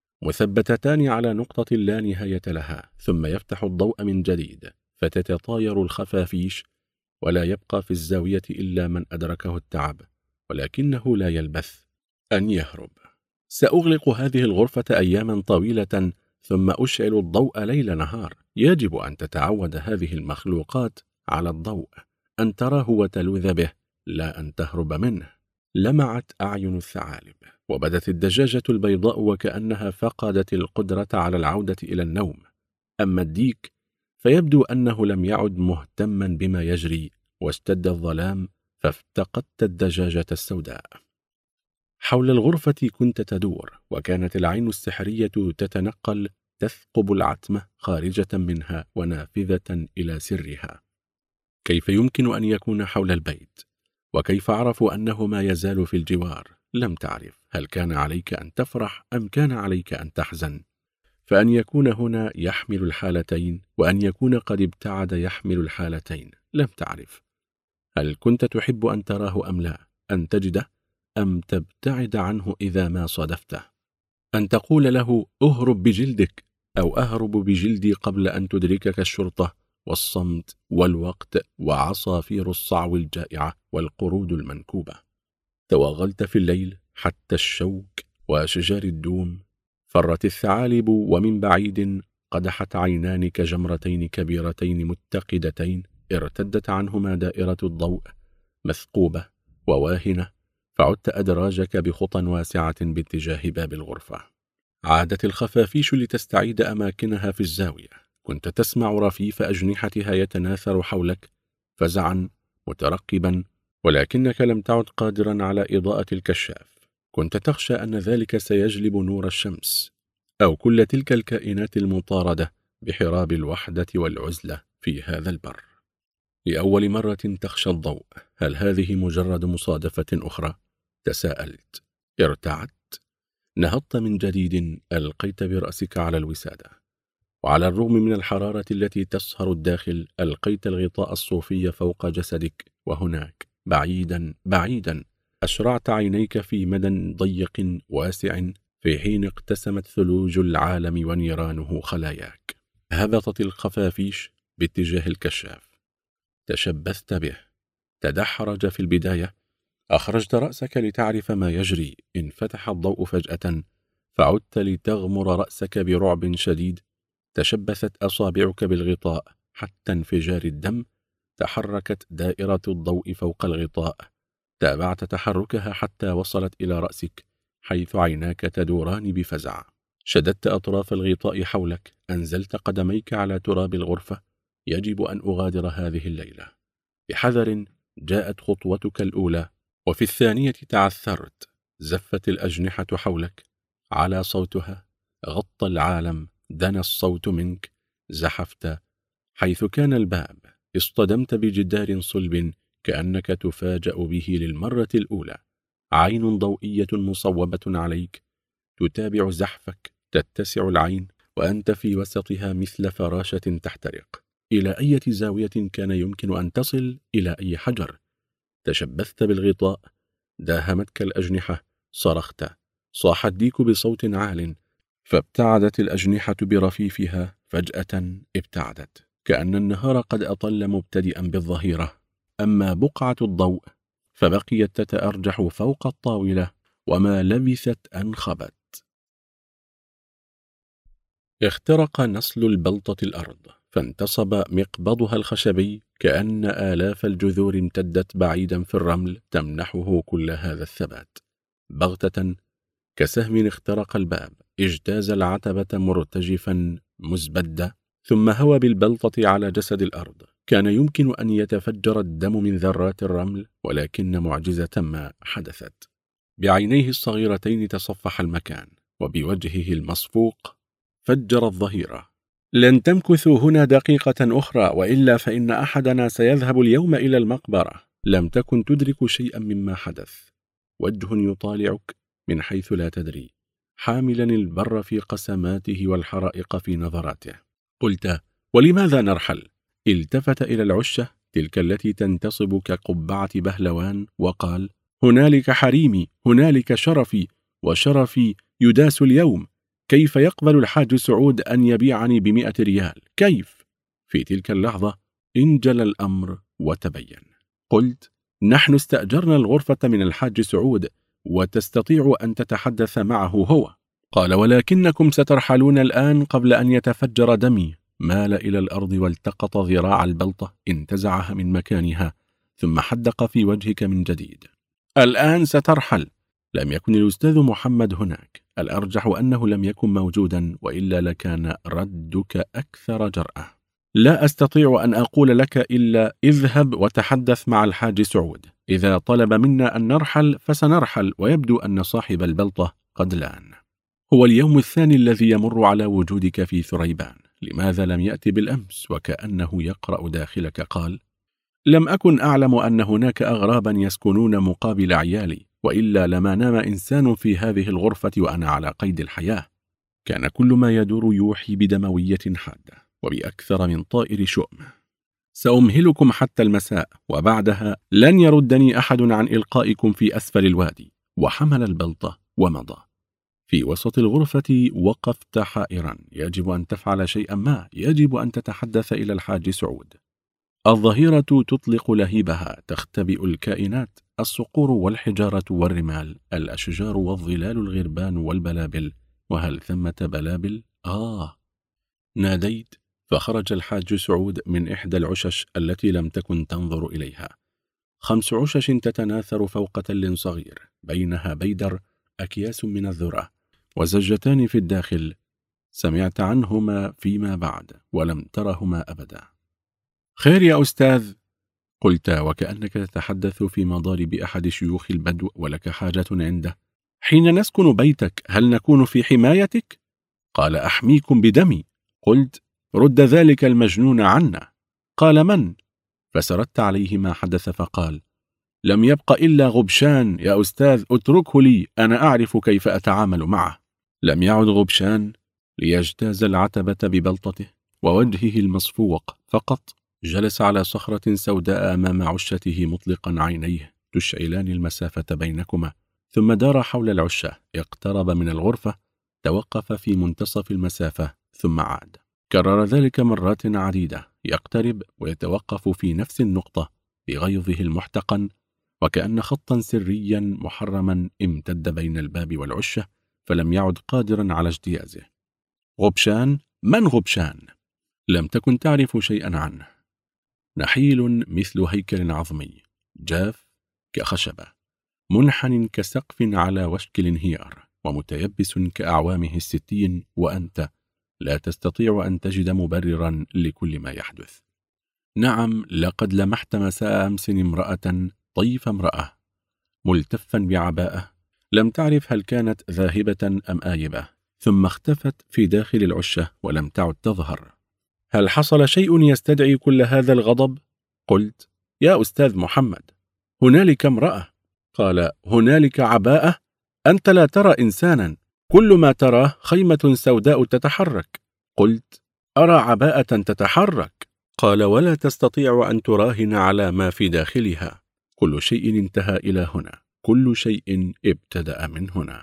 مثبتتان على نقطة لا نهاية لها، ثم يفتح الضوء من جديد، فتتطاير الخفافيش، ولا يبقى في الزاوية إلا من أدركه التعب، ولكنه لا يلبث أن يهرب. سأغلق هذه الغرفة أياما طويلة، ثم أشعل الضوء ليل نهار. يجب أن تتعود هذه المخلوقات على الضوء، أن تراه وتلوذ به، لا أن تهرب منه. لمعت أعين الثعالب، وبدت الدجاجة البيضاء وكأنها فقدت القدرة على العودة إلى النوم. أما الديك فيبدو أنه لم يعد مهتما بما يجري، واشتد الظلام فافتقدت الدجاجة السوداء. حول الغرفة كنت تدور، وكانت العين السحرية تتنقل، تثقب العتمة خارجة منها ونافذة إلى سرها. كيف يمكن أن يكون حول البيت؟ وكيف أعرف أنه ما يزال في الجوار؟ لم تعرف. هل كان عليك أن تفرح أم كان عليك أن تحزن؟ فأن يكون هنا يحمل الحالتين، وأن يكون قد ابتعد يحمل الحالتين. لم تعرف. هل كنت تحب أن تراه أم لا؟ أن تجده أم تبتعد عنه إذا ما صادفته؟ أن تقول له أهرب بجلدك، أو أهرب بجلدي قبل أن تدركك الشرطة والصمت والوقت وعصافير الصعو الجائعة والقرود المنكوبة. توغلت في الليل حتى الشوك وأشجار الدوم. فرت الثعالب، ومن بعيد قدحت عينان كجمرتين كبيرتين متقدتين، ارتدت عنهما دائرة الضوء، مثقوبة وواهنة، فعدت أدراجك بخطى واسعة باتجاه باب الغرفة. عادت الخفافيش لتستعيد أماكنها في الزاوية. كنت تسمع رفيف أجنحتها يتناثر حولك، فزعا مترقبا، ولكنك لم تعد قادرا على إضاءة الكشاف. كنت تخشى أن ذلك سيجلب نور الشمس. أو كل تلك الكائنات المطاردة بحراب الوحدة والعزلة في هذا البر. لأول مرة تخشى الضوء. هل هذه مجرد مصادفة أخرى؟ تساءلت. ارتعدت. نهضت من جديد، ألقيت برأسك على الوسادة، وعلى الرغم من الحرارة التي تسهر الداخل ألقيت الغطاء الصوفي فوق جسدك، وهناك بعيدا بعيدا أشرعت عينيك في مدى ضيق واسع، في حين اقتسمت ثلوج العالم ونيرانه خلاياك. هبطت الخفافيش باتجاه الكشاف، تشبثت به، تدحرج في البداية، أخرجت رأسك لتعرف ما يجري، انفتح الضوء فجأة، فعدت لتغمر رأسك برعب شديد، تشبثت أصابعك بالغطاء حتى انفجار الدم، تحركت دائرة الضوء فوق الغطاء، تابعت تحركها حتى وصلت إلى رأسك، حيث عيناك تدوران بفزع. شددت أطراف الغطاء حولك، أنزلت قدميك على تراب الغرفة. يجب أن أغادر هذه الليلة. بحذر جاءت خطوتك الأولى، وفي الثانية تعثرت. زفت الأجنحة حولك، على صوتها، غطى العالم، دنا الصوت منك، زحفت حيث كان الباب، اصطدمت بجدار صلب كأنك تفاجأ به للمرة الأولى. عين ضوئية مصوبة عليك تتابع زحفك، تتسع العين وأنت في وسطها مثل فراشة تحترق. إلى أي زاوية كان يمكن أن تصل؟ إلى أي حجر؟ تشبثت بالغطاء، داهمتك الأجنحة، صرخت، صاح الديك بصوت عال، فابتعدت الأجنحة برفيفها. فجأة ابتعدت، كأن النهار قد أطل مبتدئا بالظهيرة. أما بقعة الضوء فبقيت تتأرجح فوق الطاولة، وما لبثت أن خبت. اخترق نسل البلطة الأرض، فانتصب مقبضها الخشبي كأن آلاف الجذور امتدت بعيدا في الرمل تمنحه كل هذا الثبات. بغتة كسهم اخترق الباب، اجتاز العتبة مرتجفا مزبدة، ثم هوى بالبلطة على جسد الأرض. كان يمكن أن يتفجر الدم من ذرات الرمل، ولكن معجزة ما حدثت. بعينيه الصغيرتين تصفح المكان، وبوجهه المصفوق فجر الظهيرة. لن تمكثوا هنا دقيقة أخرى، وإلا فإن أحدنا سيذهب اليوم إلى المقبرة. لم تكن تدرك شيئا مما حدث. وجه يطالعك من حيث لا تدري، حاملا البر في قسماته والحرائق في نظراته. قلت: ولماذا نرحل؟ التفت إلى العشة تلك التي تنتصب كقبعة بهلوان وقال: هنالك حريمي، هنالك شرفي، وشرفي يداس اليوم. كيف يقبل الحاج سعود أن يبيعني ب100 ريال؟ كيف؟ في تلك اللحظة انجلى الأمر وتبين. قلت: نحن استأجرنا الغرفة من الحاج سعود، وتستطيع أن تتحدث معه هو. قال: ولكنكم سترحلون الآن قبل أن يتفجر دمي. مال إلى الأرض والتقط ذراع البلطة، انتزعها من مكانها، ثم حدق في وجهك من جديد. الآن سترحل. لم يكن الأستاذ محمد هناك. الأرجح أنه لم يكن موجودا، وإلا لكان ردك أكثر جرأة. لا أستطيع أن أقول لك إلا اذهب وتحدث مع الحاج سعود. إذا طلب منا أن نرحل فسنرحل، ويبدو أن صاحب البلطة قد لان. هو اليوم الثاني الذي يمر على وجودك في ثريبان. لماذا لم يأتي بالأمس؟ وكأنه يقرأ داخلك قال: لم أكن أعلم أن هناك أغرابا يسكنون مقابل عيالي، وإلا لما نام إنسان في هذه الغرفة وأنا على قيد الحياة. كان كل ما يدور يوحي بدموية حادة، وبأكثر من طائر شؤم. سأمهلكم حتى المساء، وبعدها لن يردني أحد عن إلقائكم في أسفل الوادي. وحمل البلطة ومضى. في وسط الغرفة وقفت حائرا. يجب أن تفعل شيئا ما، يجب أن تتحدث إلى الحاج سعود. الظهيرة تطلق لهيبها، تختبئ الكائنات، الصقور والحجارة والرمال، الأشجار والظلال، الغربان والبلابل. وهل ثمة بلابل؟ ناديت، فخرج الحاج سعود من إحدى العشش التي لم تكن تنظر إليها. 5 عشش تتناثر فوق تل صغير، بينها بيدر، أكياس من الذرة، وزجتان في الداخل. سمعت عنهما فيما بعد، ولم ترهما أبدا. خير يا أستاذ؟ قلت وكأنك تتحدث في مضارب أحد شيوخ البدو ولك حاجة عنده. حين نسكن بيتك هل نكون في حمايتك؟ قال: أحميكم بدمي. قلت: رد ذلك المجنون عنا. قال: من؟ فسردت عليه ما حدث فقال: لم يبق إلا غبشان يا أستاذ، اتركه لي، أنا أعرف كيف أتعامل معه. لم يعد غبشان ليجتاز العتبة ببلطته ووجهه المصفوق، فقط جلس على صخرة سوداء أمام عشته مطلقا عينيه تشعلان المسافة بينكما، ثم دار حول العشة، اقترب من الغرفة، توقف في منتصف المسافة ثم عاد. كرر ذلك مرات عديدة، يقترب ويتوقف في نفس النقطة بغيظه المحتقن، وكأن خطا سريا محرما امتد بين الباب والعشة، فلم يعد قادرا على اجتيازه. غبشان؟ من غبشان؟ لم تكن تعرف شيئا عنه. نحيل مثل هيكل عظمي، جاف كخشبة، منحن كسقف على وشك الانهيار، ومتيبس كأعوامه 60، وأنت لا تستطيع أن تجد مبررا لكل ما يحدث. نعم، لقد لمحت مساء أمس امرأة، طيف امرأة، ملتفا بعباءة، لم تعرف هل كانت ذاهبة أم آيبة، ثم اختفت في داخل العشة ولم تعد تظهر. هل حصل شيء يستدعي كل هذا الغضب؟ قلت: يا أستاذ محمد، هنالك امرأة. قال: هنالك عباءة؟ أنت لا ترى إنسانا، كل ما تراه خيمة سوداء تتحرك. قلت: أرى عباءة تتحرك. قال: ولا تستطيع أن تراهن على ما في داخلها. كل شيء انتهى إلى هنا، كل شيء ابتدأ من هنا.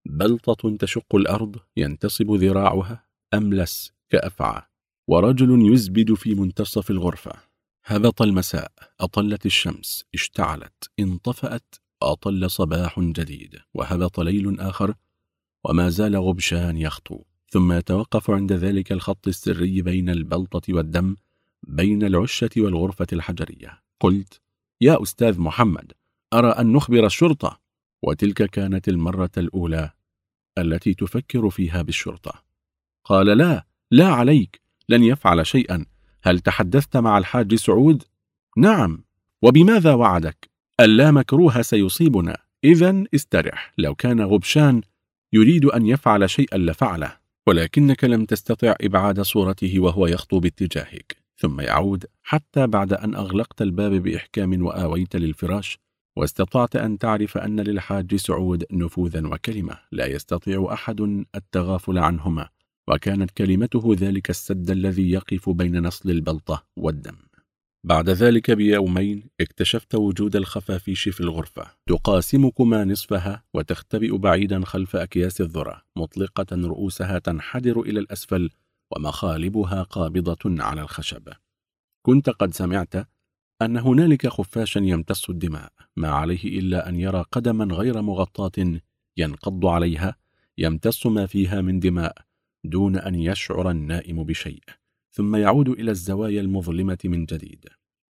بلطة تشق الأرض ينتصب ذراعها أملس كأفعى، ورجل يزبد في منتصف الغرفة. هبط المساء، أطلت الشمس، اشتعلت، انطفأت، وأطل صباح جديد، وهبط ليل آخر، وما زال غبشان يخطو، ثم يتوقف عند ذلك الخط السري بين البلطة والدم، بين العشة والغرفة الحجرية. قلت: يا أستاذ محمد، أرى أن نخبر الشرطة. وتلك كانت المرة الأولى التي تفكر فيها بالشرطة. قال: لا، لا عليك، لن يفعل شيئا. هل تحدثت مع الحاج سعود؟ نعم. وبماذا وعدك؟ اللا مكروه سيصيبنا، إذن استرح. لو كان غبشان يريد أن يفعل شيئا لفعله، ولكنك لم تستطع إبعاد صورته وهو يخطو باتجاهك، ثم يعود، حتى بعد أن أغلقت الباب بإحكام وآويت للفراش، واستطعت أن تعرف أن للحاج سعود نفوذا وكلمة لا يستطيع أحد التغافل عنهما، وكانت كلمته ذلك السد الذي يقف بين نصل البلطة والدم. بعد ذلك بيومين اكتشفت وجود الخفافيش في الغرفة، تقاسمكما نصفها وتختبئ بعيدا خلف أكياس الذرة، مطلقة رؤوسها تنحدر إلى الأسفل، ومخالبها قابضة على الخشب. كنت قد سمعت أن هنالك خفاشا يمتص الدماء، ما عليه إلا أن يرى قدما غير مغطاة ينقض عليها، يمتص ما فيها من دماء دون أن يشعر النائم بشيء، ثم يعود إلى الزوايا المظلمة من جديد.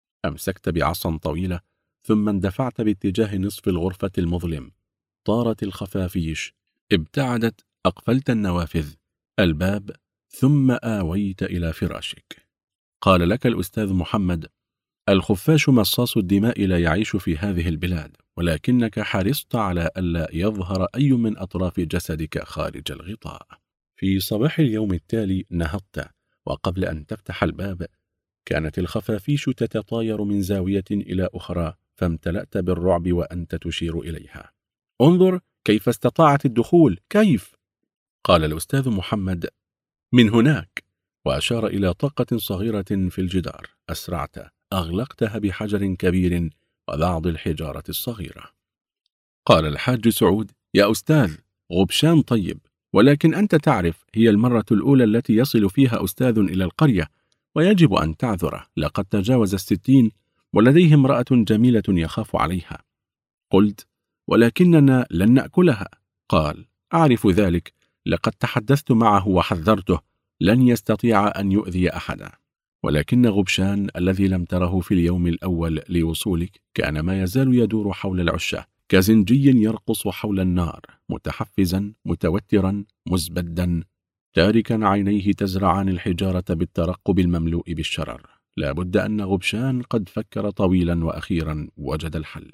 أمسكت بعصا طويلة، ثم اندفعت باتجاه نصف الغرفة المظلم. طارت الخفافيش، ابتعدت، أقفلت النوافذ، الباب، ثم آويت إلى فراشك. قال لك الأستاذ محمد: الخفاش مصاص الدماء لا يعيش في هذه البلاد، ولكنك حرصت على ألا يظهر أي من أطراف جسدك خارج الغطاء. في صباح اليوم التالي نهضت، وقبل أن تفتح الباب كانت الخفافيش تتطاير من زاوية إلى أخرى، فامتلأت بالرعب وأنت تشير إليها. انظر كيف استطاعت الدخول، كيف؟ قال الأستاذ محمد: من هناك، وأشار إلى طاقة صغيرة في الجدار. أسرعت، أغلقتها بحجر كبير وبعض الحجارة الصغيرة. قال الحاج سعود: يا أستاذ، غبشان طيب، ولكن أنت تعرف هي المرة الأولى التي يصل فيها أستاذ إلى القرية، ويجب أن تعذره، لقد تجاوز 60 ولديه امرأة جميلة يخاف عليها. قلت: ولكننا لن نأكلها. قال: أعرف ذلك، لقد تحدثت معه وحذرته، لن يستطيع أن يؤذي أحدا. ولكن غبشان الذي لم تره في اليوم الأول لوصولك كان ما يزال يدور حول العشة كزنجي يرقص حول النار، متحفزا، متوترا، مزبدا، تاركا عينيه تزرعان الحجارة بالترقب المملوء بالشرر. لا بد أن غبشان قد فكر طويلا، وأخيرا وجد الحل.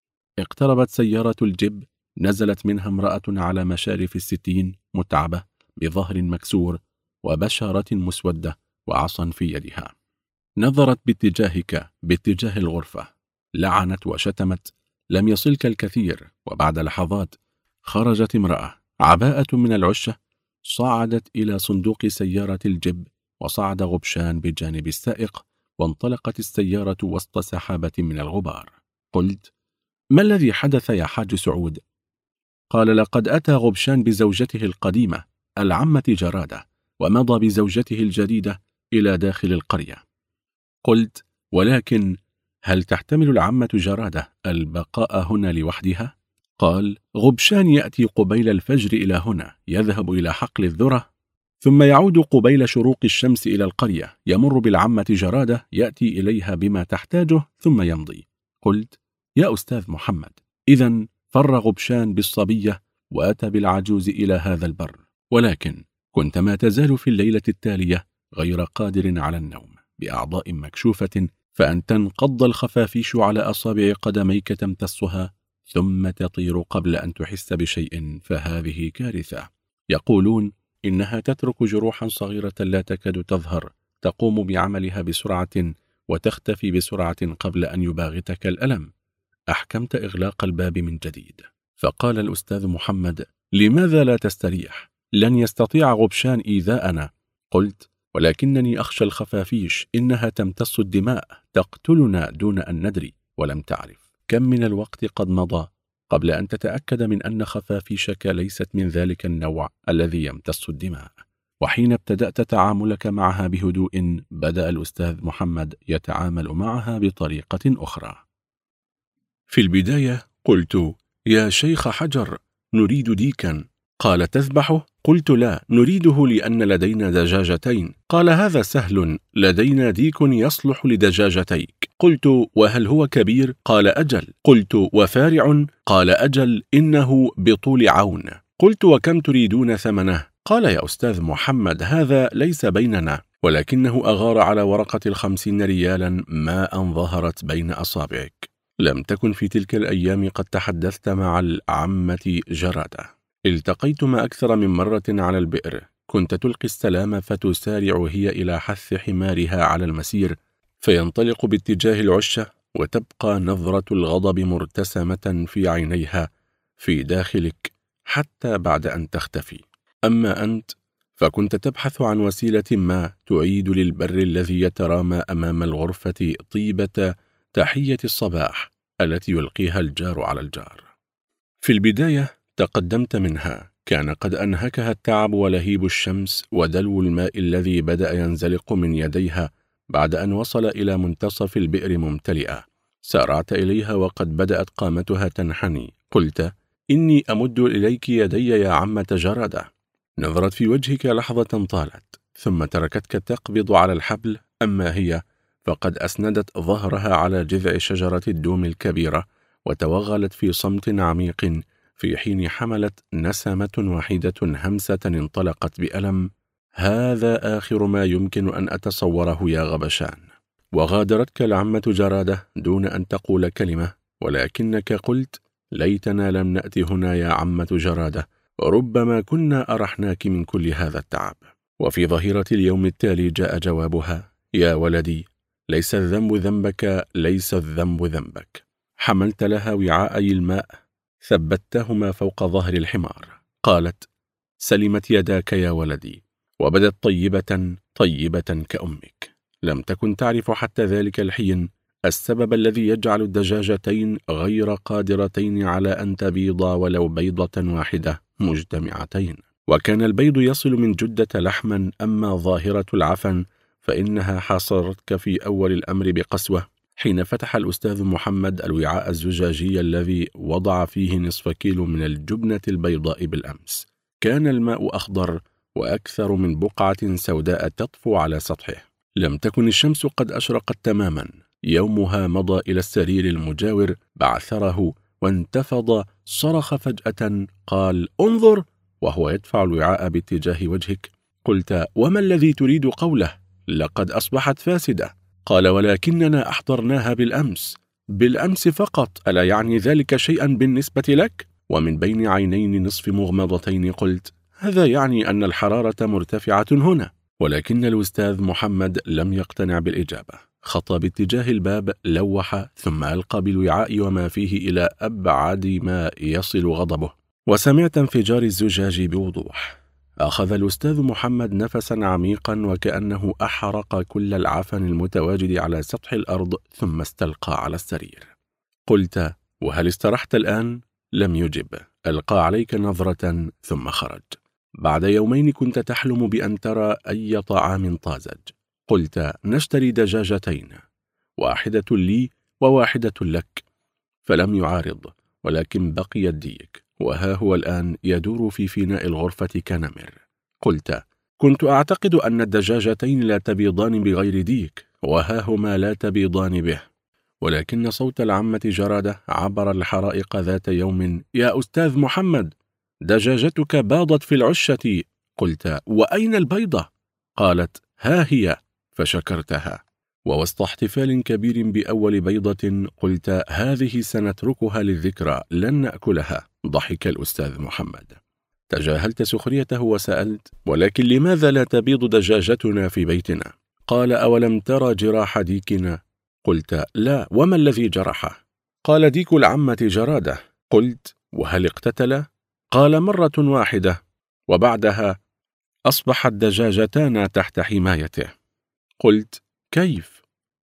اقتربت سيارة الجب، نزلت منها امرأة على مشارف 60 متعبة، بظهر مكسور وبشرة مسودة وعصا في يدها. نظرت باتجاه الغرفة، لعنت وشتمت. لم يصلك الكثير، وبعد لحظات خرجت امرأة، عباءة من العشة، صعدت إلى صندوق سيارة الجب، وصعد غبشان بجانب السائق، وانطلقت السيارة وسط سحابة من الغبار. قلت: ما الذي حدث يا حاج سعود؟ قال: لقد أتى غبشان بزوجته القديمة العمة جرادة، ومضى بزوجته الجديدة إلى داخل القرية. قلت: ولكن هل تحتمل العمة جرادة البقاء هنا لوحدها؟ قال: غبشان يأتي قبيل الفجر إلى هنا، يذهب إلى حقل الذرة، ثم يعود قبيل شروق الشمس إلى القرية، يمر بالعمة جرادة، يأتي إليها بما تحتاجه ثم يمضي. قلت: يا أستاذ محمد، إذن فر غبشان بالصبية وأتى بالعجوز إلى هذا البر، ولكن كنت ما تزال في الليلة التالية غير قادر على النوم بأعضاء مكشوفة، فأن تنقض الخفافيش على أصابع قدميك تمتصها ثم تطير قبل أن تحس بشيء، فهذه كارثة. يقولون إنها تترك جروحا صغيرة لا تكاد تظهر، تقوم بعملها بسرعة وتختفي بسرعة قبل أن يباغتك الألم. أحكمت إغلاق الباب من جديد. فقال الأستاذ محمد: لماذا لا تستريح؟ لن يستطيع غبشان إيذاءنا. قلت: ولكنني أخشى الخفافيش، إنها تمتص الدماء، تقتلنا دون أن ندري. ولم تعرف كم من الوقت قد مضى قبل أن تتأكد من أن خفافيشك ليست من ذلك النوع الذي يمتص الدماء. وحين ابتدأت تعاملك معها بهدوء، بدأ الأستاذ محمد يتعامل معها بطريقة أخرى. في البداية قلت: يا شيخ حجر، نريد ديكا. قال: تذبحه؟ قلت: لا، نريده لأن لدينا دجاجتين. قال: هذا سهل، لدينا ديك يصلح لدجاجتيك. قلت: وهل هو كبير؟ قال: أجل. قلت: وفارع؟ قال: أجل، إنه بطول عون. قلت: وكم تريدون ثمنه؟ قال: يا أستاذ محمد، هذا ليس بيننا، ولكنه أغار على ورقة 50 ريالا ما أن ظهرت بين أصابعك. لم تكن في تلك الأيام قد تحدثت مع العمة جرادة. التقيتما أكثر من مرة على البئر، كنت تلقي السلام فتسارع هي إلى حث حمارها على المسير، فينطلق باتجاه العشة، وتبقى نظرة الغضب مرتسمة في عينيها في داخلك حتى بعد أن تختفي. أما أنت فكنت تبحث عن وسيلة ما تعيد للبر الذي يترامى أمام الغرفة طيبة تحية الصباح التي يلقيها الجار على الجار. في البداية تقدمت منها، كان قد أنهكها التعب ولهيب الشمس ودلو الماء الذي بدأ ينزلق من يديها بعد أن وصل إلى منتصف البئر ممتلئة. سارعت إليها وقد بدأت قامتها تنحني. قلت: إني أمد إليك يدي يا عمة جرادة. نظرت في وجهك لحظة طالت، ثم تركتك تقبض على الحبل. أما هي فقد أسندت ظهرها على جذع شجرة الدوم الكبيرة، وتوغلت في صمت عميق، في حين حملت نسمة وحيدة همسة انطلقت بألم: هذا آخر ما يمكن أن أتصوره يا غبشان. وغادرتك العمة جرادة دون أن تقول كلمة، ولكنك قلت: ليتنا لم نأتي هنا يا عمة جرادة، ربما كنا أرحناك من كل هذا التعب. وفي ظهيرة اليوم التالي جاء جوابها: يا ولدي، ليس الذنب ذنبك، ليس الذنب ذنبك. حملت لها وعاءي الماء، ثبتهما فوق ظهر الحمار. قالت: سلمت يداك يا ولدي، وبدت طيبة كأمك. لم تكن تعرف حتى ذلك الحين السبب الذي يجعل الدجاجتين غير قادرتين على أن تبيضا ولو بيضة واحدة مجتمعتين، وكان البيض يصل من جدة لحما. أما ظاهرة العفن فإنها حاصرتك في أول الأمر بقسوة حين فتح الأستاذ محمد الوعاء الزجاجي الذي وضع فيه نصف كيلو من الجبنة البيضاء بالأمس. كان الماء أخضر وأكثر من بقعة سوداء تطفو على سطحه. لم تكن الشمس قد أشرقت تماما. يومها مضى إلى السرير المجاور، بعثره وانتفض، صرخ فجأة، قال: انظر، وهو يدفع الوعاء باتجاه وجهك. قلت: وما الذي تريد قوله؟ لقد أصبحت فاسدة. قال: ولكننا أحضرناها بالأمس فقط، ألا يعني ذلك شيئا بالنسبة لك؟ ومن بين عينين نصف مغمضتين قلت: هذا يعني أن الحرارة مرتفعة هنا. ولكن الأستاذ محمد لم يقتنع بالإجابة. خطى باتجاه الباب، لوح، ثم ألقى بالوعاء وما فيه إلى أبعد ما يصل غضبه. وسمعت انفجار الزجاج بوضوح. أخذ الأستاذ محمد نفسا عميقا وكأنه أحرق كل العفن المتواجد على سطح الأرض، ثم استلقى على السرير. قلت: وهل استرحت الآن؟ لم يجب. ألقى عليك نظرة ثم خرج. بعد يومين كنت تحلم بأن ترى أي طعام طازج. قلت: نشتري دجاجتين، واحدة لي وواحدة لك. فلم يعارض، ولكن بقي الديك، وها هو الآن يدور في فناء الغرفة كنمر. قلت: كنت أعتقد أن الدجاجتين لا تبيضان بغير ديك، وها هما لا تبيضان به. ولكن صوت العمة جرادة عبر الحرائق ذات يوم: يا أستاذ محمد، دجاجتك باضت في العشة. قلت: وأين البيضة؟ قالت: ها هي. فشكرتها. ووسط احتفال كبير بأول بيضة قلت: هذه سنتركها للذكرى، لن نأكلها. ضحك الأستاذ محمد. تجاهلت سخريته وسألت: ولكن لماذا لا تبيض دجاجتنا في بيتنا؟ قال: أولم ترى جراح ديكنا؟ قلت: لا، وما الذي جرحه؟ قال: ديك العمة جرادة. قلت: وهل اقتتل؟ قال: مرة واحدة، وبعدها أصبحت دجاجتان تحت حمايته. قلت: كيف؟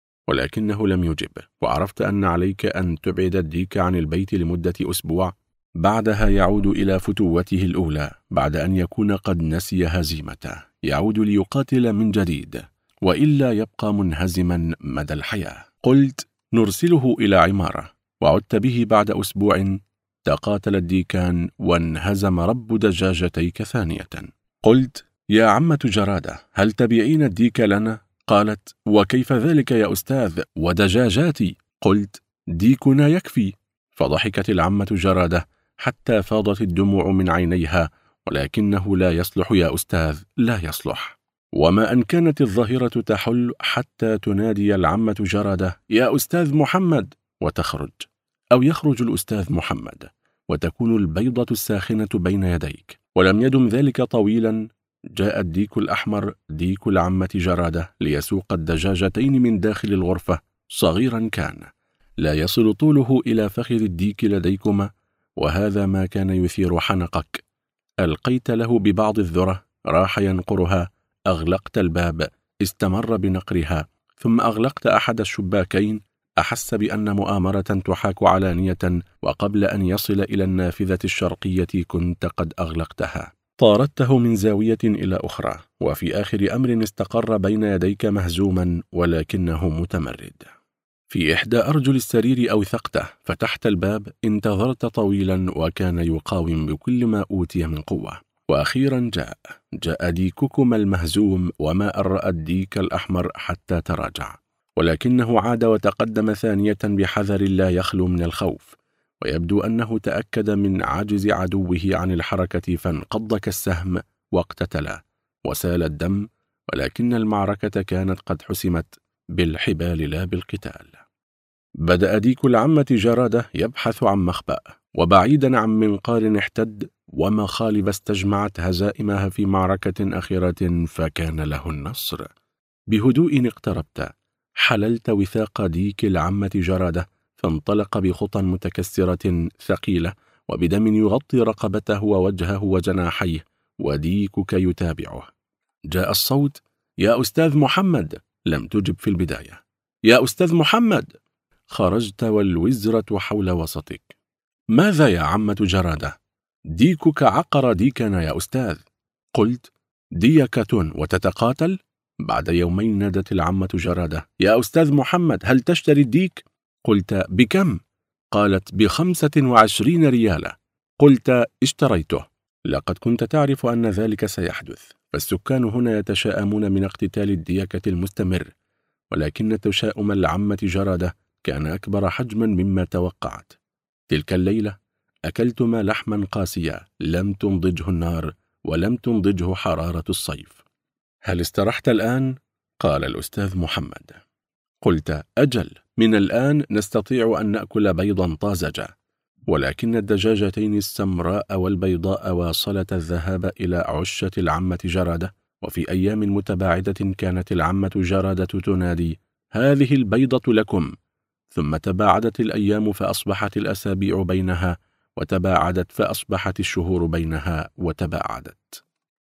ولكنه لم يجب. وعرفت أن عليك أن تبعد الديك عن البيت لمدة أسبوع، بعدها يعود إلى فتوته الأولى، بعد أن يكون قد نسي هزيمته، يعود ليقاتل من جديد، وإلا يبقى منهزما مدى الحياة. قلت: نرسله إلى عمارة. وعدت به بعد أسبوع. تقاتل الديكان وانهزم رب دجاجتيك ثانية. قلت: يا عمة جرادة، هل تبيعين الديك لنا؟ قالت: وكيف ذلك يا أستاذ، ودجاجاتي؟ قلت: ديكنا يكفي. فضحكت العمة جرادة حتى فاضت الدموع من عينيها. ولكنه لا يصلح يا أستاذ، لا يصلح. وما أن كانت الظاهرة تحل حتى تنادي العمة جرادة: يا أستاذ محمد، وتخرج، أو يخرج الأستاذ محمد، وتكون البيضة الساخنة بين يديك. ولم يدم ذلك طويلا، جاء الديك الأحمر، ديك العمة جرادة، ليسوق الدجاجتين من داخل الغرفة. صغيرا كان، لا يصل طوله إلى فخذ الديك لديكما، وهذا ما كان يثير حنقك. ألقيت له ببعض الذرة، راح ينقرها، أغلقت الباب، استمر بنقرها، ثم أغلقت أحد الشباكين. أحس بأن مؤامرة تحاك علانية، وقبل أن يصل إلى النافذة الشرقية كنت قد أغلقتها. طاردته من زاوية إلى أخرى، وفي آخر أمر استقر بين يديك مهزوما ولكنه متمرد. في إحدى أرجل السرير أوثقته، فتحت الباب، انتظرت طويلا، وكان يقاوم بكل ما أوتي من قوة. وأخيرا جاء ديككما المهزوم، وما أن رأى الديك الأحمر حتى تراجع، ولكنه عاد وتقدم ثانية بحذر لا يخلو من الخوف، ويبدو أنه تأكد من عجز عدوه عن الحركة، فانقض كالسهم واقتتل، وسال الدم، ولكن المعركة كانت قد حسمت بالحبال لا بالقتال. بدأ ديك العمة جرادة يبحث عن مخبأ، وبعيدا عن منقار احتد ومخالب استجمعت هزائمها في معركة أخيرة، فكان له النصر. بهدوء اقتربت، حللت وثاق ديك العمة جرادة، فانطلق بخطى متكسرة ثقيلة، وبدم يغطي رقبته ووجهه وجناحيه، وديكك يتابعه. جاء الصوت: يا أستاذ محمد. لم تجب في البداية. يا أستاذ محمد. خرجت والوزرة حول وسطك. ماذا يا عمة جرادة؟ ديكك عقر ديكنا يا أستاذ. قلت: ديكة وتتقاتل؟ بعد يومين نادت العمة جرادة: يا أستاذ محمد، هل تشتري الديك؟ قلت: بكم؟ قالت: ب25 ريالا. قلت: اشتريته. لقد كنت تعرف أن ذلك سيحدث، فالسكان هنا يتشاءمون من اقتتال الديكة المستمر، ولكن تشاؤم العمة جرادة كان أكبر حجما مما توقعت. تلك الليلة أكلتما لحما قاسيا لم تنضجه النار ولم تنضجه حرارة الصيف. هل استرحت الآن؟ قال الأستاذ محمد. قلت: أجل، من الآن نستطيع أن نأكل بيضا طازجا. ولكن الدجاجتين السمراء والبيضاء واصلتا الذهاب إلى عشة العمة جرادة. وفي أيام متباعدة كانت العمة جرادة تنادي: هذه البيضة لكم. ثم تباعدت الأيام فأصبحت الأسابيع بينها وتباعدت، فأصبحت الشهور بينها وتباعدت،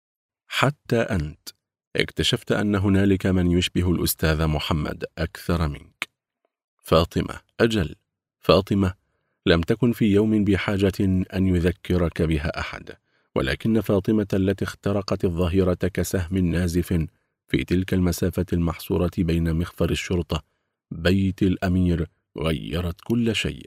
حتى أنت اكتشفت أن هنالك من يشبه الأستاذ محمد أكثر منك. فاطمة، أجل، فاطمة لم تكن في يوم بحاجة أن يذكرك بها أحد، ولكن فاطمة التي اخترقت الظهيرة كسهم نازف في تلك المسافة المحصورة بين مخفر الشرطة بيت الأمير غيرت كل شيء.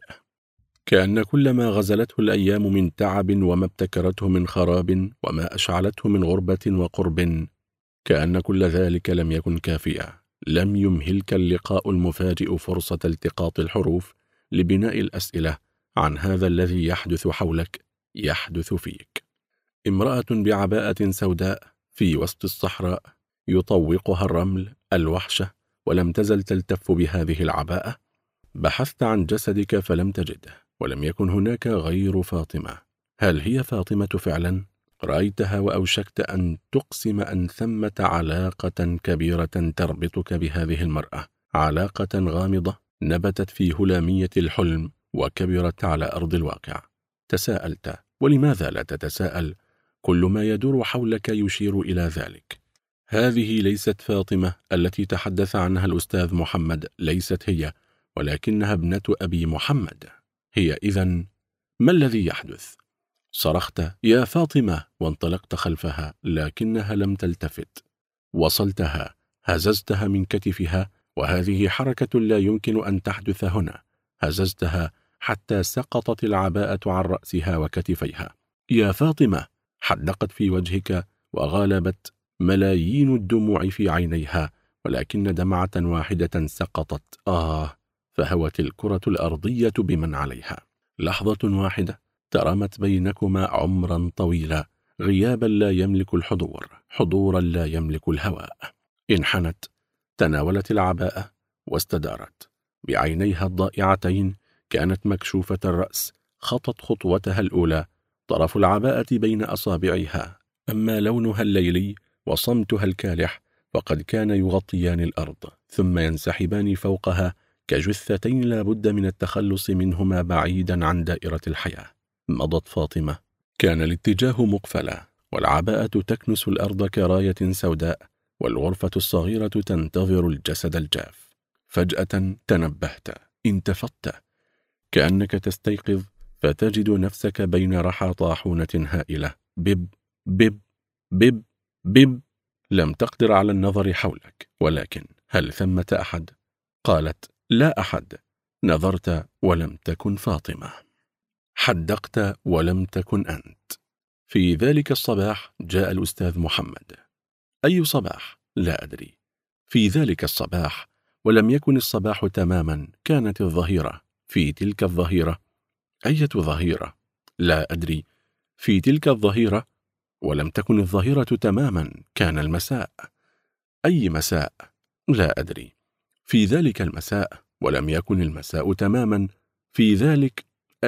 كأن كل ما غزلته الأيام من تعب وما ابتكرته من خراب وما أشعلته من غربة وقرب، كأن كل ذلك لم يكن كافيا. لم يمهلك اللقاء المفاجئ فرصة التقاط الحروف لبناء الأسئلة عن هذا الذي يحدث حولك يحدث فيك. امرأة بعباءة سوداء في وسط الصحراء يطوقها الرمل الوحشة، ولم تزل تلتف بهذه العباءة. بحثت عن جسدك فلم تجده، ولم يكن هناك غير فاطمة. هل هي فاطمة فعلا؟ رأيتها وأوشكت أن تقسم أن ثمة علاقة كبيرة تربطك بهذه المرأة، علاقة غامضة نبتت في هلامية الحلم وكبرت على أرض الواقع. تساءلت، ولماذا لا تتساءل؟ كل ما يدور حولك يشير إلى ذلك. هذه ليست فاطمة التي تحدث عنها الأستاذ محمد، ليست هي، ولكنها ابنة أبي محمد. هي إذن ما الذي يحدث؟ صرخت: يا فاطمة، وانطلقت خلفها، لكنها لم تلتفت. وصلتها، هززتها من كتفها، وهذه حركة لا يمكن أن تحدث هنا. هززتها حتى سقطت العباءة عن رأسها وكتفيها. يا فاطمة، حدقت في وجهك وغالبت ملايين الدموع في عينيها، ولكن دمعة واحدة سقطت. فهوت الكرة الأرضية بمن عليها. لحظة واحدة ترمت بينكما عمرا طويلا، غيابا لا يملك الحضور، حضورا لا يملك الهواء. انحنت، تناولت العباءة واستدارت. بعينيها الضائعتين كانت مكشوفة الرأس، خطت خطوتها الأولى، طرف العباءة بين أصابعها، أما لونها الليلي وصمتها الكالح فقد كان يغطيان الأرض ثم ينسحبان فوقها كجثتين لا بد من التخلص منهما بعيدا عن دائرة الحياة. مضت فاطمة، كان الاتجاه مقفلا، والعباءة تكنس الأرض كراية سوداء، والغرفة الصغيرة تنتظر الجسد الجاف. فجأة تنبهت، انتفضت، كأنك تستيقظ فتجد نفسك بين رحى طاحونة هائلة. بب بب بب بب. لم تقدر على النظر حولك، ولكن هل ثمة أحد؟ قالت: لا أحد. نظرت ولم تكن فاطمة. حدقت ولم تكن أنت. في ذلك الصباح جاء الأستاذ محمد. أي صباح؟ لا أدري. في ذلك الصباح، ولم يكن الصباح تماما، كانت الظهيرة. في تلك الظهيرة، أية ظهيرة؟ لا أدري. في تلك الظهيرة، ولم تكن الظهيرة تماما، كان المساء. أي مساء؟ لا أدري. في ذلك المساء، ولم يكن المساء تماما، في ذلك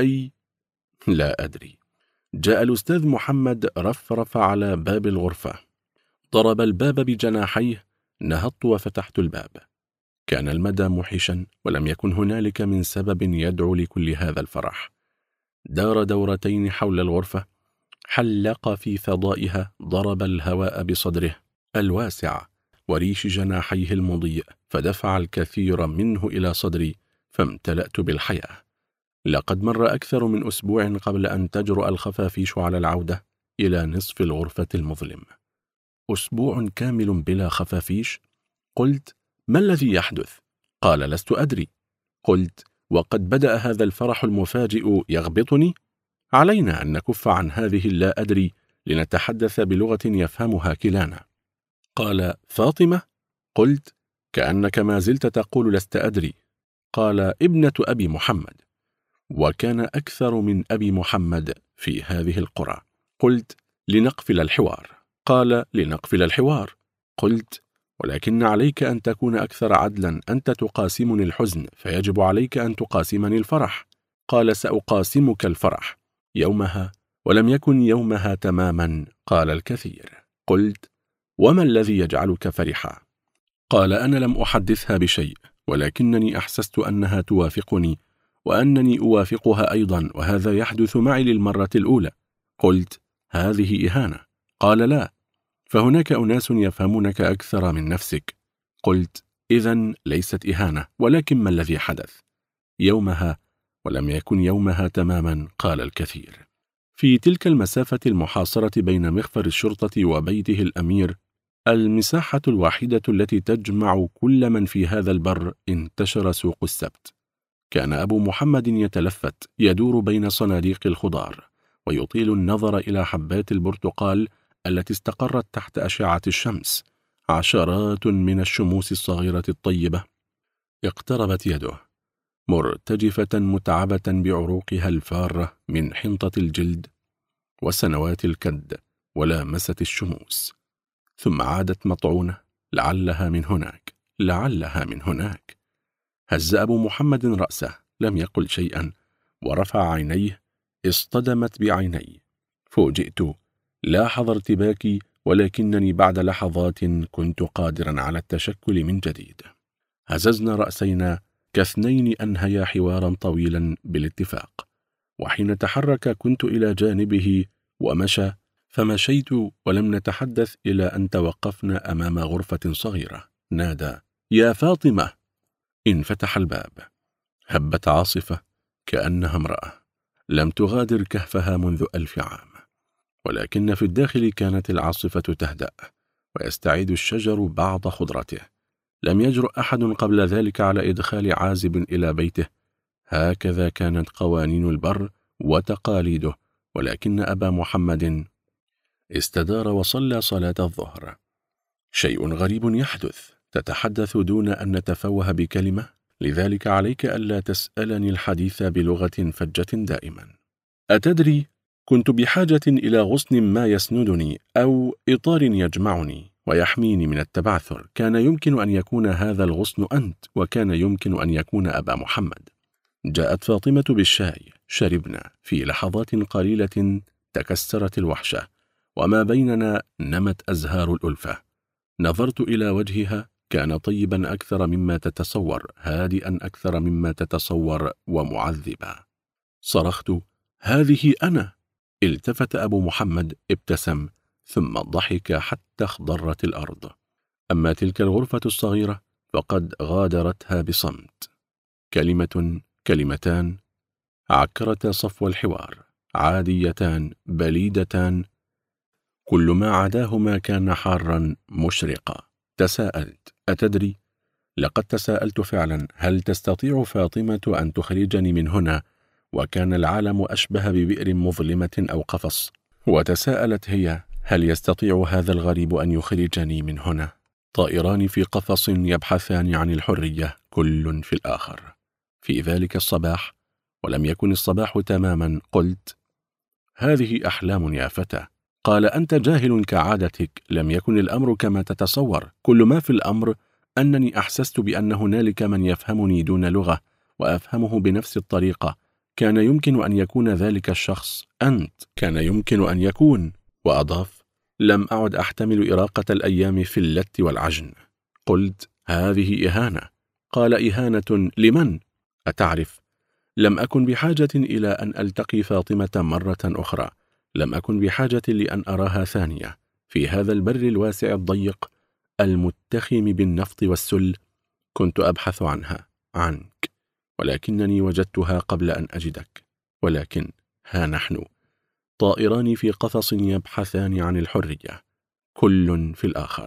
لا أدري. جاء الأستاذ محمد، رفرف على باب الغرفة، ضرب الباب بجناحيه. نهضت وفتحت الباب. كان المدى موحشا، ولم يكن هنالك من سبب يدعو لكل هذا الفرح. دار دورتين حول الغرفة، حلق في فضائها، ضرب الهواء بصدره الواسع وريش جناحيه المضيء، فدفع الكثير منه إلى صدري، فامتلأت بالحياة. لقد مر أكثر من أسبوع قبل أن تجرؤ الخفافيش على العودة إلى نصف الغرفة المظلم. أسبوع كامل بلا خفافيش؟ قلت: ما الذي يحدث؟ قال: لست أدري. قلت: وقد بدأ هذا الفرح المفاجئ يغبطني. علينا أن نكف عن هذه اللا أدري لنتحدث بلغة يفهمها كلانا. قال: فاطمة؟ قلت: كأنك ما زلت تقول لست أدري. قال: ابنة أبي محمد. وكان أكثر من أبي محمد في هذه القرى. قلت: لنقفل الحوار. قال: لنقفل الحوار. قلت: ولكن عليك أن تكون أكثر عدلا، أنت تقاسمني الحزن، فيجب عليك أن تقاسمني الفرح. قال سأقاسمك الفرح يومها، ولم يكن يومها تماما. قال الكثير. قلت: وما الذي يجعلك فرحا؟ قال: أنا لم أحدثها بشيء، ولكنني أحسست أنها توافقني وأنني أوافقها أيضا، وهذا يحدث معي للمرة الأولى. قلت: هذه إهانة. قال: لا، فهناك أناس يفهمونك أكثر من نفسك. قلت: إذن ليست إهانة، ولكن ما الذي حدث؟ يومها ولم يكن يومها تماما. قال الكثير. في تلك المسافة المحاصرة بين مخفر الشرطة وبيته الأمير، المساحة الواحدة التي تجمع كل من في هذا البر، انتشر سوق السبت. كان أبو محمد يتلفت يدور بين صناديق الخضار، ويطيل النظر إلى حبات البرتقال التي استقرت تحت أشعة الشمس، عشرات من الشموس الصغيرة الطيبة. اقتربت يده مرتجفة متعبة بعروقها الفارة من حنطة الجلد وسنوات الكد، ولامست الشموس، ثم عادت مطعونة، لعلها من هناك، لعلها من هناك. هز أبو محمد رأسه، لم يقل شيئا، ورفع عينيه، اصطدمت بعيني. فوجئت، لاحظ ارتباكي، ولكنني بعد لحظات كنت قادرا على التشكل من جديد. هززنا رأسينا كاثنين أنهيا حوارا طويلا بالاتفاق، وحين تحرك كنت إلى جانبه ومشى، فمشيت ولم نتحدث إلى أن توقفنا أمام غرفة صغيرة. نادى: يا فاطمة! انفتح الباب. هبت عاصفة كأنها امرأة لم تغادر كهفها منذ 1000 عام، ولكن في الداخل كانت العاصفة تهدأ، ويستعيد الشجر بعض خضرته. لم يجرؤ أحد قبل ذلك على إدخال عازب إلى بيته. هكذا كانت قوانين البر وتقاليده، ولكن أبا محمد استدار وصلى صلاة الظهر. شيء غريب يحدث، تتحدث دون أن نتفوه بكلمة، لذلك عليك ألا تسألني الحديث بلغة فجة دائما. أتدري، كنت بحاجة إلى غصن ما يسندني أو إطار يجمعني ويحميني من التبعثر. كان يمكن أن يكون هذا الغصن أنت، وكان يمكن أن يكون أبا محمد. جاءت فاطمة بالشاي، شربنا. في لحظات قليلة تكسرت الوحشة، وما بيننا نمت أزهار الألفة. نظرت إلى وجهها، كان طيبا أكثر مما تتصور، هادئا أكثر مما تتصور، ومعذبا. صرخت: هذه أنا! التفت أبو محمد، ابتسم، ثم ضحك حتى اخضرت الأرض. أما تلك الغرفة الصغيرة فقد غادرتها بصمت. كلمة، كلمتان، عكرتا صفو الحوار، عاديتان بليدتان، كل ما عداهما كان حارا مشرقا. تساءلت: أتدري، لقد تساءلت فعلا، هل تستطيع فاطمة أن تخرجني من هنا؟ وكان العالم أشبه ببئر مظلمة أو قفص. وتساءلت هي: هل يستطيع هذا الغريب أن يخرجني من هنا؟ طائران في قفص يبحثان عن الحرية، كل في الآخر. في ذلك الصباح، ولم يكن الصباح تماما، قلت: هذه أحلام يا فتى. قال: أنت جاهل كعادتك، لم يكن الأمر كما تتصور. كل ما في الأمر أنني أحسست بأن هنالك من يفهمني دون لغة، وأفهمه بنفس الطريقة. كان يمكن أن يكون ذلك الشخص أنت، كان يمكن أن يكون. وأضاف: لم أعد أحتمل إراقة الأيام في اللت والعجن. قلت: هذه إهانة. قال: إهانة لمن؟ أتعرف، لم أكن بحاجة إلى أن ألتقي فاطمة مرة أخرى، لم أكن بحاجة لأن أراها ثانية في هذا البر الواسع الضيق المتخم بالنفط والسل. كنت أبحث عنها، عنك، ولكنني وجدتها قبل أن أجدك. ولكن ها نحن، طائران في قفص يبحثان عن الحرية، كل في الآخر.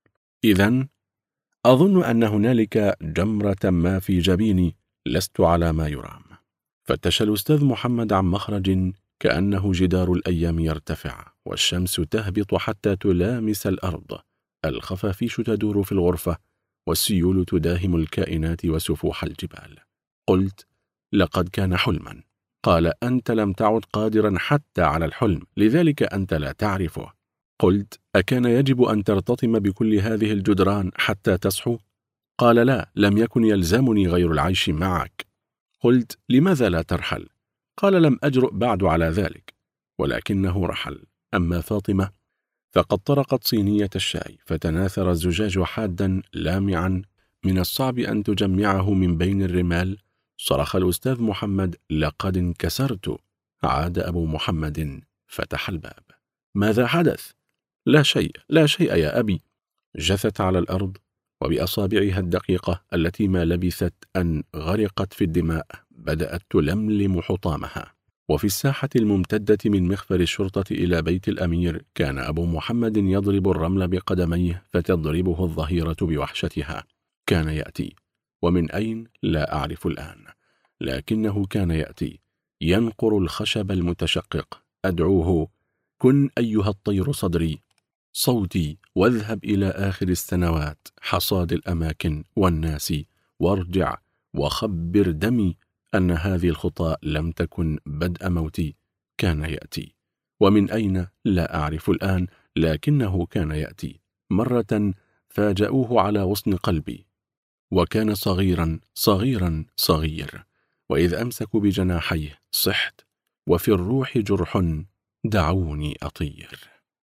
إذن أظن أن هنالك جمرة ما في جبيني، لست على ما يرام. فتش الأستاذ محمد عن مخرج كأنه جدار الأيام يرتفع، والشمس تهبط حتى تلامس الأرض. الخفافيش تدور في الغرفة، والسيول تداهم الكائنات وسفوح الجبال. قلت: لقد كان حلما. قال: أنت لم تعد قادرا حتى على الحلم، لذلك أنت لا تعرفه. قلت: أكان يجب أن ترتطم بكل هذه الجدران حتى تصحو؟ قال: لا، لم يكن يلزمني غير العيش معك. قلت: لماذا لا ترحل؟ قال: لم أجرؤ بعد على ذلك، ولكنه رحل. أما فاطمة فقد طرقت صينية الشاي، فتناثر الزجاج حادا لامعا من الصعب أن تجمعه من بين الرمال. صرخ الأستاذ محمد: لقد انكسرت. عاد أبو محمد فتح الباب. ماذا حدث؟ لا شيء، لا شيء يا أبي. جثت على الأرض، وبأصابعها الدقيقة التي ما لبثت أن غرقت في الدماء بدأت تلملم حطامها. وفي الساحة الممتدة من مخفر الشرطة إلى بيت الأمير كان أبو محمد يضرب الرمل بقدميه، فتضربه الظهيرة بوحشتها. كان يأتي، ومن أين لا أعرف الآن، لكنه كان يأتي ينقر الخشب المتشقق. أدعوه: كن أيها الطير صدري، صوتي، واذهب إلى آخر السنوات، حصاد الأماكن والناس، وارجع وخبر دمي أن هذه الخطى لم تكن بدء موتي. كان يأتي، ومن أين لا أعرف الآن، لكنه كان يأتي. مرة فاجأوه على غصن قلبي، وكان صغيرا صغيرا صغير، وإذ أمسك بجناحيه صحت، وفي الروح جرح، دعوني أطير.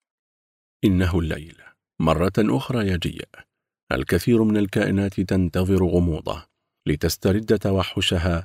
إنه الليل. مرة أخرى يجيء. الكثير من الكائنات تنتظر غموضه لتسترد توحشها،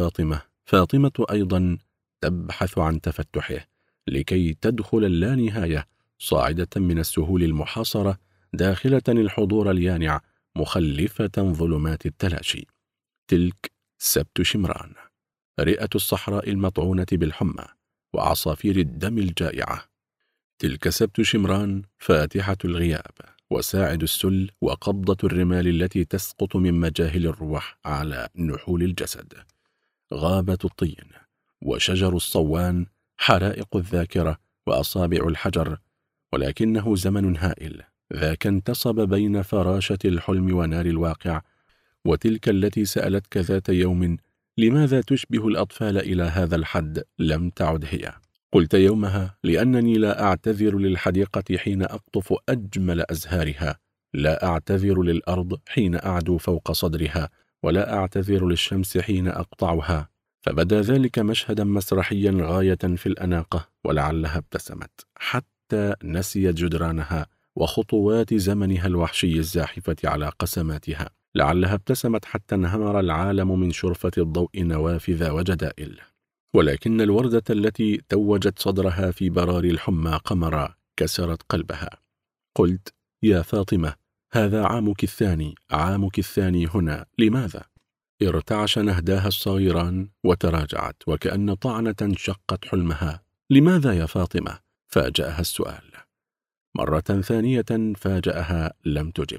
فاطمة أيضا تبحث عن تفتحه لكي تدخل اللانهاية، صاعدة من السهول المحاصرة، داخلة الحضور اليانع، مخلفة ظلمات التلاشي. تلك سبت شمران، رئة الصحراء المطعونة بالحمى وعصافير الدم الجائعة. تلك سبت شمران، فاتحة الغياب، وساعد السل، وقبضة الرمال التي تسقط من مجاهل الروح على نحول الجسد. غابة الطين، وشجر الصوان، حرائق الذاكرة، وأصابع الحجر. ولكنه زمن هائل، ذاك انتصب بين فراشة الحلم ونار الواقع. وتلك التي سألتك ذات يوم: لماذا تشبه الأطفال إلى هذا الحد؟ لم تعد هي. قلت يومها: لأنني لا أعتذر للحديقة حين أقطف أجمل أزهارها، لا أعتذر للأرض حين أعدو فوق صدرها، ولا أعتذر للشمس حين أقطعها. فبدا ذلك مشهدا مسرحيا غاية في الأناقة، ولعلها ابتسمت حتى نسيت جدرانها وخطوات زمنها الوحشي الزاحفة على قسماتها. لعلها ابتسمت حتى انهمر العالم من شرفة الضوء نوافذ وجدائل. ولكن الوردة التي توجت صدرها في برار الحمى قمرا كسرت قلبها. قلت: يا فاطمة، هذا عامك الثاني، عامك الثاني هنا، لماذا؟ ارتعش نهداها الصغيران وتراجعت، وكأن طعنة شقت حلمها. لماذا يا فاطمة؟ فاجأها السؤال. مرة ثانية فاجأها، لم تجب.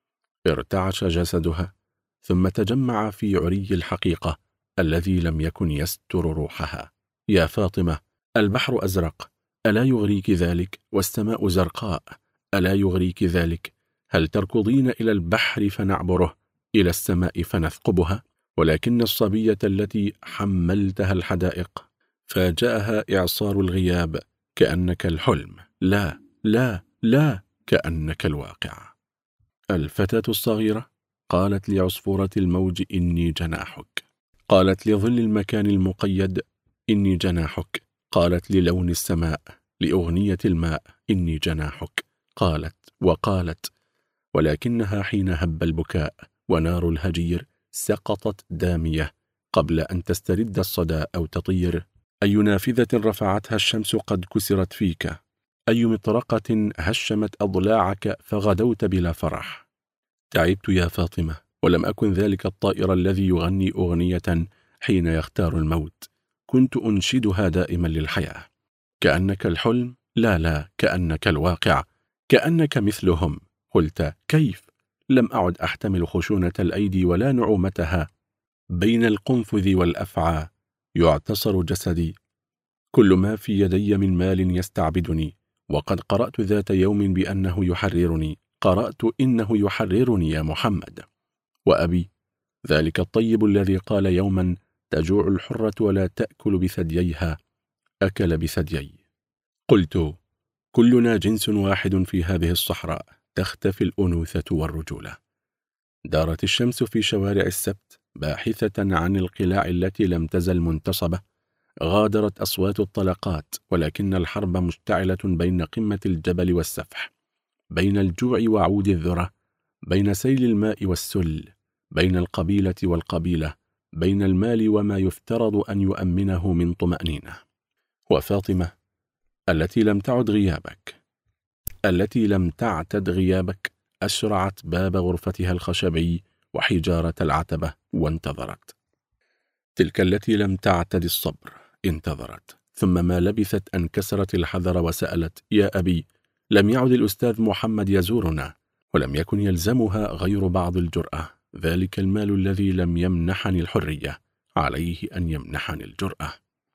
ارتعش جسدها، ثم تجمع في عري الحقيقة الذي لم يكن يستر روحها. يا فاطمة، البحر أزرق، ألا يغريك ذلك؟ والسماء زرقاء، ألا يغريك ذلك؟ هل تركضين إلى البحر فنعبره، إلى السماء فنثقبها؟ ولكن الصبية التي حملتها الحدائق فاجأها إعصار الغياب، كأنك الحلم، لا لا لا، كأنك الواقع. الفتاة الصغيرة قالت لعصفورة الموج: إني جناحك. قالت لظل المكان المقيد: إني جناحك. قالت للون السماء، لأغنية الماء: إني جناحك. قالت وقالت، ولكنها حين هب البكاء ونار الهجير سقطت دامية قبل أن تسترد الصدى أو تطير. أي نافذة رفعتها الشمس قد كسرت فيك، أي مطرقة هشمت أضلاعك فغدوت بلا فرح. تعبت يا فاطمة، ولم أكن ذلك الطائر الذي يغني أغنية حين يختار الموت. كنت أنشدها دائما للحياة. كأنك الحلم، لا لا، كأنك الواقع، كأنك مثلهم. قلت: كيف؟ لم أعد أحتمل خشونة الأيدي ولا نعومتها. بين القنفذ والأفعى يعتصر جسدي. كل ما في يدي من مال يستعبدني. وقد قرأت ذات يوم بأنه يحررني. قرأت إنه يحررني يا محمد. وأبي، ذلك الطيب الذي قال يوما: تجوع الحرة ولا تأكل بثدييها، أكل بثديي. قلت: كلنا جنس واحد في هذه الصحراء، تختفي الأنوثة والرجولة. دارت الشمس في شوارع السبت باحثة عن القلاع التي لم تزل منتصبة. غادرت أصوات الطلقات، ولكن الحرب مشتعلة بين قمة الجبل والسفح، بين الجوع وعود الذرة، بين سيل الماء والسل، بين القبيلة والقبيلة، بين المال وما يفترض أن يؤمنه من طمأنينة. وفاطمة التي لم تعد غيابك، التي لم تعتد غيابك، أشرعت باب غرفتها الخشبي وحجارة العتبة وانتظرت. تلك التي لم تعتد الصبر انتظرت، ثم ما لبثت أن كسرت الحذر وسألت: يا أبي، لم يعد الأستاذ محمد يزورنا، ولم يكن يلزمها غير بعض الجرأة، ذلك المال الذي لم يمنحني الحرية عليه أن يمنحني الجرأة.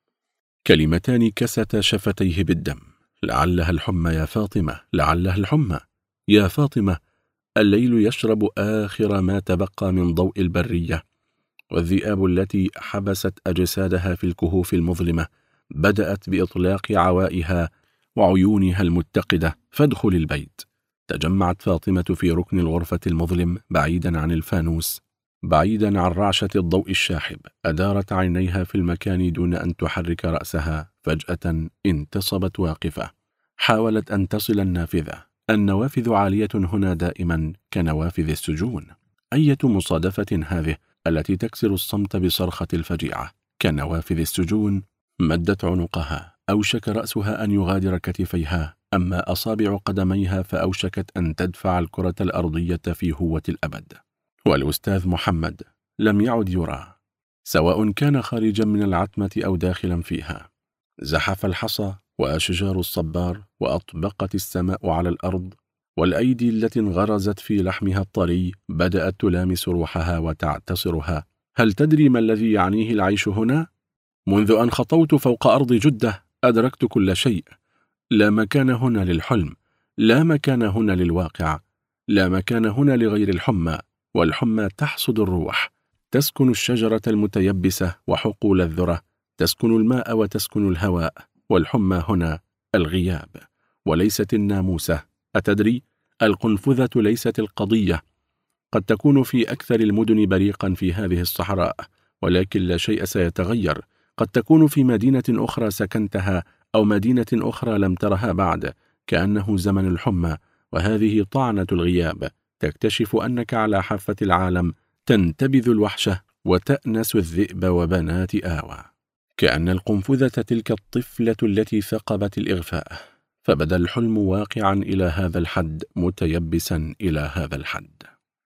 كلمتان كست شفتيه بالدم: لعلها الحمى يا فاطمة، لعلها الحمى يا فاطمة. الليل يشرب آخر ما تبقى من ضوء البرية، والذئاب التي حبست أجسادها في الكهوف المظلمة بدأت بإطلاق عوائها وعيونها المتقدة: فادخل البيت. تجمعت فاطمة في ركن الغرفة المظلم، بعيدا عن الفانوس، بعيدا عن رعشة الضوء الشاحب. أدارت عينيها في المكان دون أن تحرك رأسها. فجأة انتصبت واقفة، حاولت أن تصل النافذة. النوافذ عالية هنا دائما كنوافذ السجون. أية مصادفة هذه التي تكسر الصمت بصرخة الفجيعة كنوافذ السجون. مدت عنقها، أوشك رأسها أن يغادر كتفيها، أما أصابع قدميها فأوشكت أن تدفع الكرة الأرضية في هوة الأبد. والأستاذ محمد لم يعد يرى، سواء كان خارجا من العتمة أو داخلا فيها. زحف الحصى وأشجار الصبار، وأطبقت السماء على الأرض، والأيدي التي انغرزت في لحمها الطري بدأت تلامس روحها وتعتصرها. هل تدري ما الذي يعنيه العيش هنا؟ منذ أن خطوت فوق أرض جدة أدركت كل شيء. لا مكان هنا للحلم، لا مكان هنا للواقع، لا مكان هنا لغير الحمى. والحمى تحصد الروح، تسكن الشجرة المتيبسة وحقول الذرة، تسكن الماء وتسكن الهواء. والحمى هنا الغياب وليست الناموسة. أتدري؟ القنفذة ليست القضية. قد تكون في أكثر المدن بريقا في هذه الصحراء، ولكن لا شيء سيتغير. قد تكون في مدينة أخرى سكنتها، أو مدينة أخرى لم ترها بعد، كأنه زمن الحمى، وهذه طعنة الغياب. تكتشف أنك على حافة العالم، تنتبذ الوحشة وتأنس الذئب وبنات آوى. كأن القنفذة تلك الطفلة التي ثقبت الإغفاء، فبدا الحلم واقعا إلى هذا الحد، متيبسا إلى هذا الحد.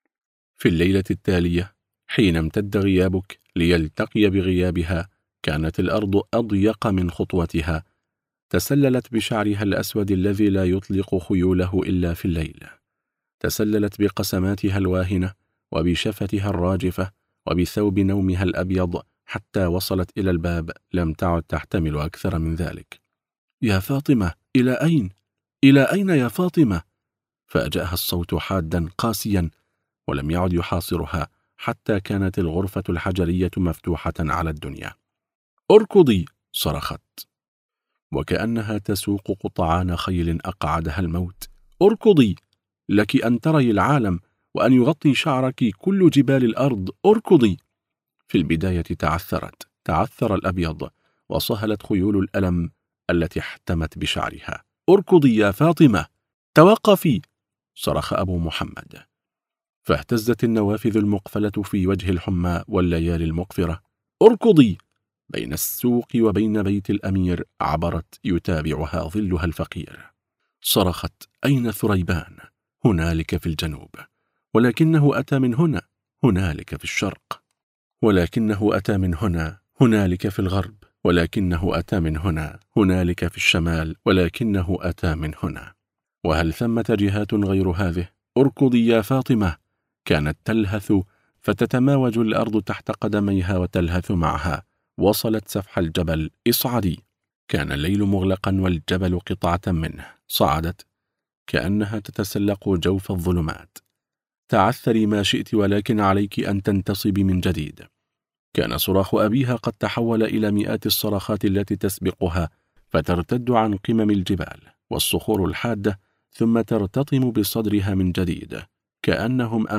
في الليلة التالية، حين امتد غيابك ليلتقي بغيابها، كانت الأرض أضيق من خطوتها. تسللت بشعرها الأسود الذي لا يطلق خيوله إلا في الليل، تسللت بقسماتها الواهنة وبشفتها الراجفة وبثوب نومها الأبيض، حتى وصلت إلى الباب. لم تعد تحتمل أكثر من ذلك. يا فاطمة، إلى أين؟ إلى أين يا فاطمة؟ فأجاءها الصوت حادا قاسيا، ولم يعد يحاصرها، حتى كانت الغرفة الحجرية مفتوحة على الدنيا. اركضي! صرخت، وكأنها تسوق قطعان خيل أقعدها الموت. اركضي! لك أن تري العالم، وأن يغطي شعرك كل جبال الأرض. اركضي! في البداية تعثر الأبيض، وصهلت خيول الألم التي احتمت بشعرها. اركضي يا فاطمة! توقفي! صرخ أبو محمد. فاهتزت النوافذ المقفلة في وجه الحمى والليالي المقفرة. اركضي! بين السوق وبين بيت الأمير عبرت يتابعها ظلها الفقير. صرخت: أين ثريبان؟ هنالك في الجنوب، ولكنه أتى من هنا. هنالك في الشرق، ولكنه أتى من هنا. هنالك في الغرب، ولكنه أتى من هنا. هنالك في الشمال، ولكنه أتى من هنا. وهل ثمة جهات غير هذه؟ اركضي يا فاطمة! كانت تلهث، فتتماوج الأرض تحت قدميها وتلهث معها. وصلت سفح الجبل. اصعدي! كان الليل مغلقا والجبل قطعة منه. صعدت كأنها تتسلق جوف الظلمات. تعثري ما شئت، ولكن عليك أن تنتصبي من جديد. كان صراخ أبيها قد تحول إلى مئات الصرخات التي تسبقها، فترتد عن قمم الجبال والصخور الحادة، ثم ترتطم بصدرها من جديد. كأنهم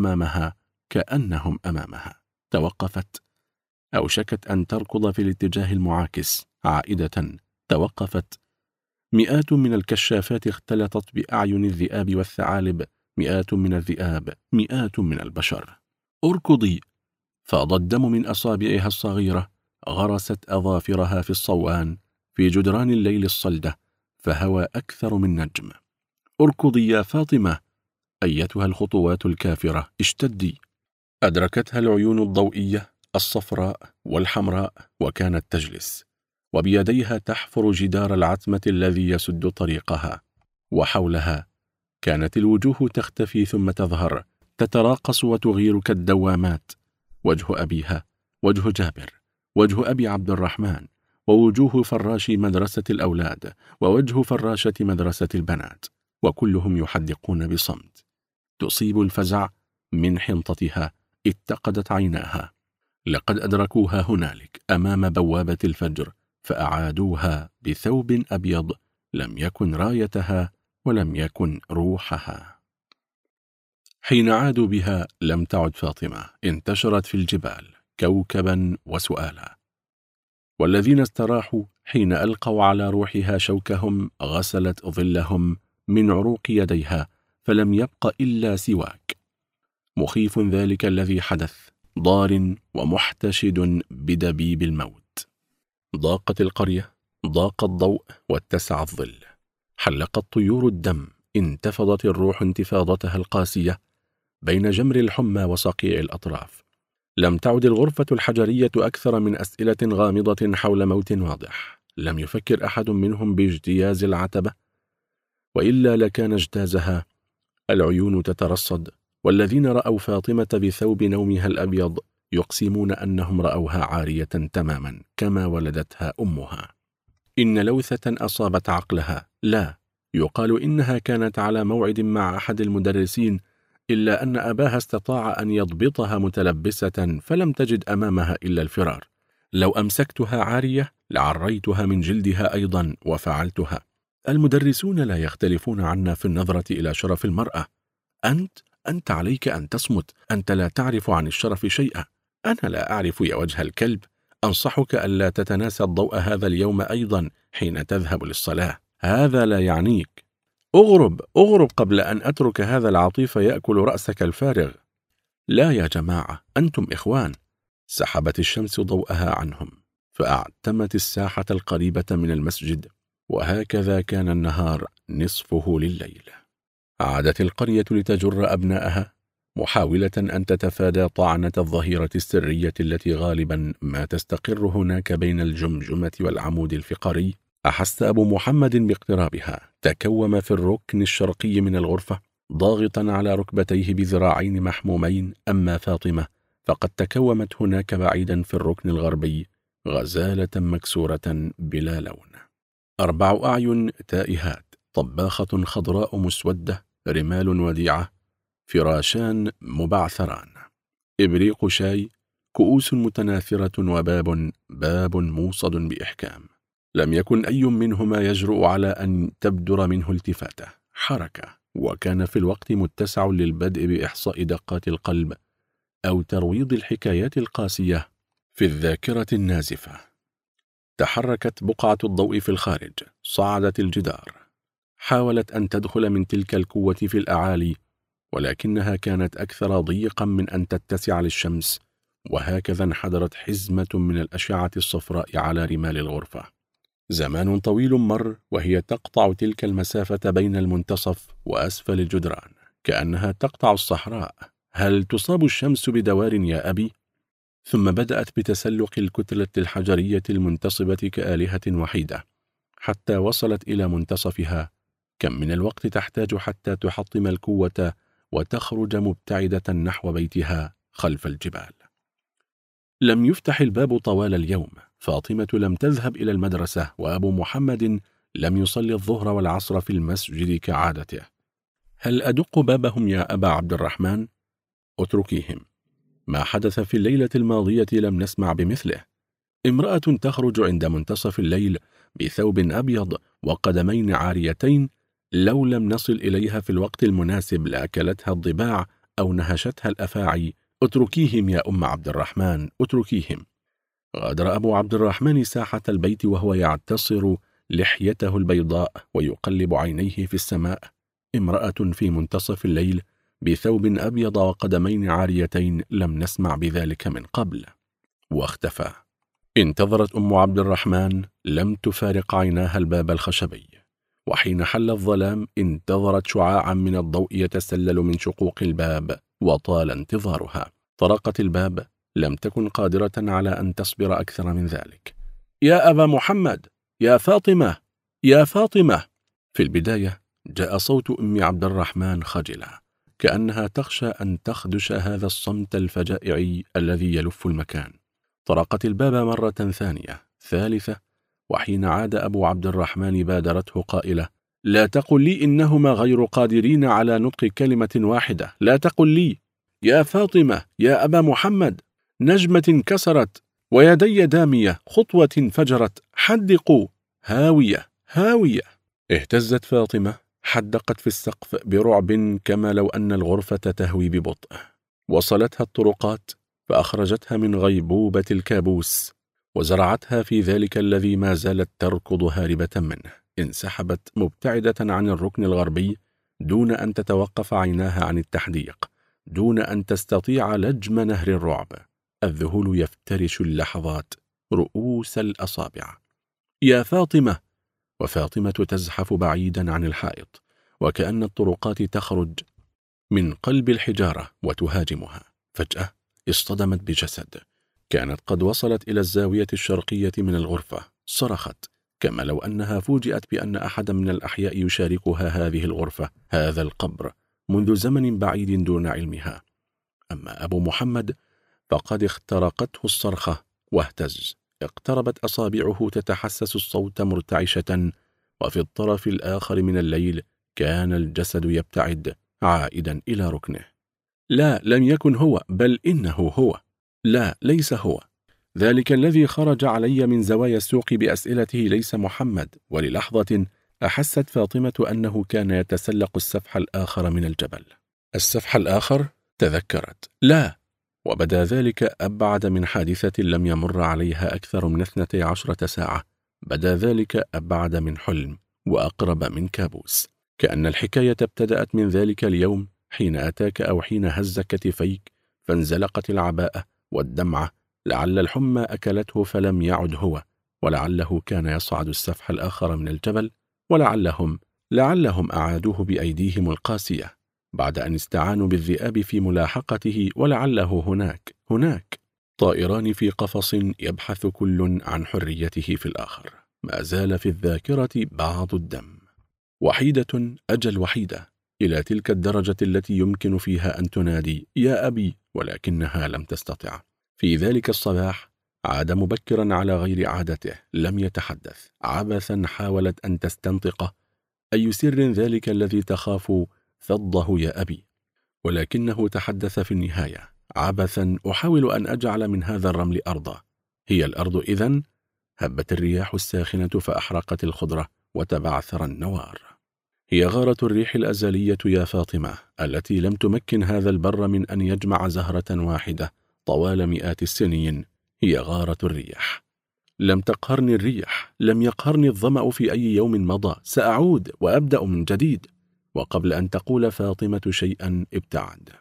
أمامها. توقفت، أوشكت أن تركض في الاتجاه المعاكس.
عائدة توقفت. مئات من الكشافات اختلطت بأعين الذئاب والثعالب، مئات من الذئاب، مئات من البشر. اركضي! فاض الدم من أصابعها الصغيرة، غرست أظافرها في الصوان في جدران الليل الصلدة، فهوى أكثر من نجم. اركضي يا فاطمة أيتها الخطوات الكافرة، اشتدي. أدركتها العيون الضوئية الصفراء والحمراء، وكانت تجلس وبيديها تحفر جدار العتمة الذي يسد طريقها، وحولها كانت الوجوه تختفي ثم تظهر، تتراقص وتغير كالدوامات. وجه أبيها، وجه جابر، وجه أبي عبد الرحمن، ووجوه فراشي مدرسة الأولاد، ووجه فراشة مدرسة البنات، وكلهم يحدقون بصمت. تصيب الفزع من حنطتها، اتقدت عيناها. لقد أدركوها هنالك أمام بوابة الفجر، فأعادوها بثوب أبيض لم يكن رايتها ولم يكن روحها. حين عادوا بها لم تعد فاطمة، انتشرت في الجبال كوكبا وسؤالا. والذين استراحوا حين ألقوا على روحها شوكهم غسلت ظلهم من عروق يديها، فلم يبق إلا سواك. مخيف ذلك الذي حدث، ضار ومحتشد بدبيب الموت. ضاقت القرية، ضاق الضوء واتسع الظل، حلقت طيور الدم، انتفضت الروح انتفاضتها القاسية بين جمر الحمى وصقيع الأطراف. لم تعد الغرفة الحجرية أكثر من أسئلة غامضة حول موت واضح. لم يفكر أحد منهم باجتياز العتبة، وإلا لكان اجتازها. العيون تترصد، والذين رأوا فاطمة بثوب نومها الأبيض يقسمون أنهم رأوها عارية تماما كما ولدتها أمها. إن لوثة أصابت عقلها؟ لا، يقال إنها كانت على موعد مع أحد المدرسين، إلا أن أباها استطاع أن يضبطها متلبسة، فلم تجد أمامها إلا الفرار. لو أمسكتها عارية لعريتها من جلدها أيضا وفعلتها. المدرسون لا يختلفون عنا في النظرة إلى شرف المرأة. أنت عليك أن تصمت، أنت لا تعرف عن الشرف شيئا. أنا لا أعرف يا وجه الكلب. أنصحك ألا تتناسى الضوء هذا اليوم أيضا حين تذهب للصلاة، هذا لا يعنيك. أغرب قبل أن أترك هذا العطيف يأكل رأسك الفارغ. لا يا جماعة، أنتم إخوان. سحبت الشمس ضوءها عنهم، فأعتمت الساحة القريبة من المسجد، وهكذا كان النهار نصفه لليل. عادت القرية لتجر أبنائها، محاولة أن تتفادى طعنة الظهيرة السرية التي غالبا ما تستقر هناك بين الجمجمة والعمود الفقري. أحس أبو محمد باقترابها، تكوم في الركن الشرقي من الغرفة ضاغطا على ركبتيه بذراعين محمومين. أما فاطمة فقد تكومت هناك بعيدا في الركن الغربي، غزالة مكسورة بلا لون. 4 أعين تائهات، طباخة خضراء مسودة، رمال وديعة، فراشان مبعثران، إبريق شاي، كؤوس متناثرة، وباب موصد بإحكام. لم يكن أي منهما يجرؤ على أن تبدر منه التفاتة، حركة، وكان في الوقت متسع للبدء بإحصاء دقات القلب أو ترويض الحكايات القاسية في الذاكرة النازفة. تحركت بقعة الضوء في الخارج، صعدت الجدار، حاولت أن تدخل من تلك القوة في الأعالي، ولكنها كانت أكثر ضيقا من أن تتسع للشمس، وهكذا انحدرت حزمة من الأشعة الصفراء على رمال الغرفة. زمان طويل مر وهي تقطع تلك المسافة بين المنتصف وأسفل الجدران، كأنها تقطع الصحراء. هل تصاب الشمس بدوار يا أبي؟ ثم بدأت بتسلق الكتلة الحجرية المنتصبة كآلهة وحيدة حتى وصلت إلى منتصفها. كم من الوقت تحتاج حتى تحطم القوة وتخرج مبتعدة نحو بيتها خلف الجبال. لم يفتح الباب طوال اليوم. فاطمة لم تذهب إلى المدرسة، وأبو محمد لم يصلي الظهر والعصر في المسجد كعادته. هل أدق بابهم يا أبا عبد الرحمن؟ اتركيهم. ما حدث في الليلة الماضية لم نسمع بمثله. امرأة تخرج عند منتصف الليل بثوب أبيض وقدمين عاريتين، لو لم نصل إليها في الوقت المناسب لأكلتها الضباع أو نهشتها الأفاعي. اتركيهم يا أم عبد الرحمن، اتركيهم. غادر أبو عبد الرحمن ساحة البيت وهو يعتصر لحيته البيضاء ويقلب عينيه في السماء امرأة في منتصف الليل بثوب أبيض وقدمين عاريتين لم نسمع بذلك من قبل، واختفى. انتظرت أم عبد الرحمن، لم تفارق عيناها الباب الخشبي، وحين حل الظلام انتظرت شعاعا من الضوء يتسلل من شقوق الباب، وطال انتظارها. طرقت الباب، لم تكن قادرة على أن تصبر أكثر من ذلك. يا أبا محمد، يا فاطمة، يا فاطمة. في البداية جاء صوت أم عبد الرحمن خجلة، كأنها تخشى أن تخدش هذا الصمت الفجائعي الذي يلف المكان. طرقت الباب مرة ثانية، ثالثة، وحين عاد أبو عبد الرحمن بادرته قائلة: لا تقل لي إنهما غير قادرين على نطق كلمة واحدة، لا تقل لي. يا فاطمة، يا أبا محمد، نجمة انكسرت ويدي دامية، خطوة فجرت، حدقوا، هاوية هاوية. اهتزت فاطمة، حدقت في السقف برعب كما لو أن الغرفة تهوي ببطء. وصلتها الطرقات فأخرجتها من غيبوبة الكابوس وزرعتها في ذلك الذي ما زالت تركض هاربة منه. انسحبت مبتعدة عن الركن الغربي دون أن تتوقف عيناها عن التحديق، دون أن تستطيع لجم نهر الرعب. الذهول يفترش اللحظات، رؤوس الأصابع. يا فاطمة. وفاطمة تزحف بعيدا عن الحائط، وكأن الطرقات تخرج من قلب الحجارة وتهاجمها. فجأة اصطدمت بجسد، كانت قد وصلت إلى الزاوية الشرقية من الغرفة. صرخت كما لو أنها فوجئت بأن أحدا من الأحياء يشاركها هذه الغرفة، هذا القبر، منذ زمن بعيد دون علمها. أما أبو محمد فقد اخترقته الصرخة واهتز. اقتربت أصابعه تتحسس الصوت مرتعشة، وفي الطرف الآخر من الليل كان الجسد يبتعد عائدا إلى ركنه. لا، لم يكن هو، بل إنه هو. لا، ليس هو. ذلك الذي خرج علي من زوايا السوق بأسئلته ليس محمد. وللحظة أحست فاطمة أنه كان يتسلق السفح الآخر من الجبل. السفح الآخر؟ تذكرت. لا، وبدا ذلك أبعد من حادثة لم يمر عليها أكثر من 12 ساعة. بدا ذلك أبعد من حلم وأقرب من كابوس. كأن الحكاية ابتدأت من ذلك اليوم حين أتاك أو حين هز كتفيك فانزلقت العباءة والدمعة. لعل الحمى أكلته فلم يعد هو، ولعله كان يصعد السفح الآخر من الجبل، ولعلهم أعادوه بأيديهم القاسية بعد أن استعانوا بالذئاب في ملاحقته. ولعله هناك طائران في قفص يبحث كل عن حريته في الآخر. ما زال في الذاكرة بعض الدم. وحيدة أجل وحيدة، إلى تلك الدرجة التي يمكن فيها أن تنادي يا أبي، ولكنها لم تستطع. في ذلك الصباح عاد مبكرا على غير عادته، لم يتحدث. عبثا حاولت أن تستنطقه، أي سر ذلك الذي تخاف فضه يا أبي، ولكنه تحدث في النهاية. عبثا أحاول أن أجعل من هذا الرمل أرضا. هي الأرض إذن؟ هبت الرياح الساخنة فأحرقت الخضرة وتبعثر النوار. هي غارة الريح الأزلية يا فاطمة، التي لم تمكن هذا البر من أن يجمع زهرة واحدة طوال مئات السنين. هي غارة الريح. لم تقهرني الريح، لم يقهرني الظمأ في أي يوم مضى. سأعود وأبدأ من جديد. وقبل أن تقول فاطمة شيئا ابتعد.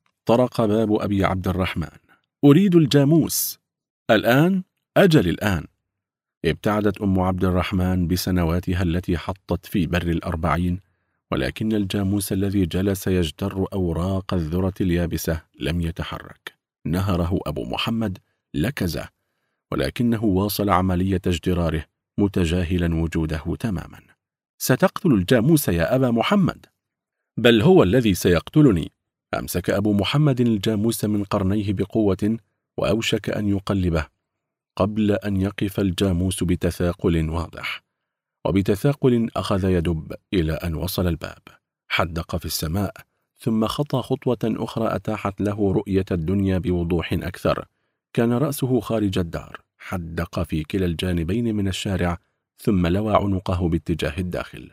طرق باب أبي عبد الرحمن. أريد الجاموس الآن، أجل الآن. ابتعدت أم عبد الرحمن بسنواتها التي حطت في بر 40، ولكن الجاموس الذي جلس يجتر أوراق الذرة اليابسة لم يتحرك. نهره أبو محمد، لكزه، ولكنه واصل عملية اجتراره متجاهلا وجوده تماما. ستقتل الجاموس يا أبا محمد. بل هو الذي سيقتلني. أمسك أبو محمد الجاموس من قرنيه بقوة وأوشك أن يقلبه، قبل أن يقف الجاموس بتثاقل واضح. وبتثاقل أخذ يدب إلى أن وصل الباب. حدق في السماء، ثم خطى خطوة أخرى أتاحت له رؤية الدنيا بوضوح أكثر. كان رأسه خارج الدار. حدق في كلا الجانبين من الشارع، ثم لوى عنقه باتجاه الداخل.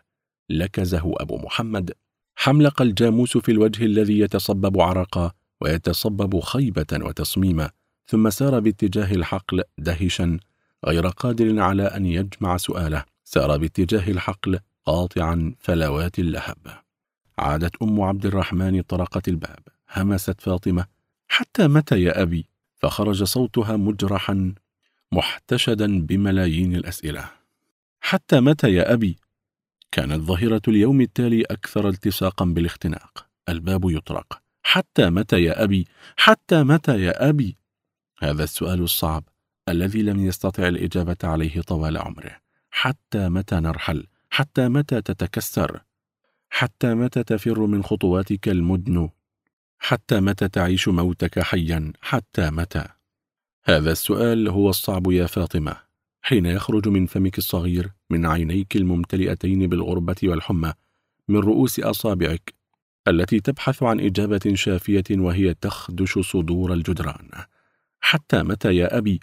لكزه أبو محمد. حملق الجاموس في الوجه الذي يتصبب عرقا ويتصبب خيبة وتصميما، ثم سار باتجاه الحقل دهشا غير قادر على أن يجمع سؤاله. سار باتجاه الحقل قاطعا فلوات اللهب. عادت أم عبد الرحمن طرقت الباب. همست فاطمة: حتى متى يا أبي؟ فخرج صوتها مجرحا محتشدا بملايين الأسئلة. حتى متى يا أبي؟ كانت ظهيرة اليوم التالي أكثر التصاقا بالاختناق. الباب يطرق. حتى متى يا أبي؟ حتى متى يا أبي؟ هذا السؤال الصعب الذي لم يستطع الإجابة عليه طوال عمره. حتى متى نرحل؟ حتى متى تتكسر؟ حتى متى تفر من خطواتك المدن؟ حتى متى تعيش موتك حيا؟ حتى متى؟ هذا السؤال هو الصعب يا فاطمة، حين يخرج من فمك الصغير، من عينيك الممتلئتين بالغربة والحمى، من رؤوس أصابعك التي تبحث عن إجابة شافية وهي تخدش صدور الجدران. حتى متى يا أبي؟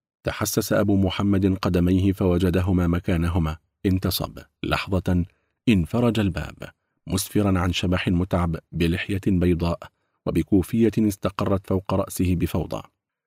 تحسس أبو محمد قدميه فوجدهما مكانهما. انتصب. لحظة انفرج الباب مسفرا عن شبح متعب بلحية بيضاء وبكوفية استقرت فوق رأسه بفوضى.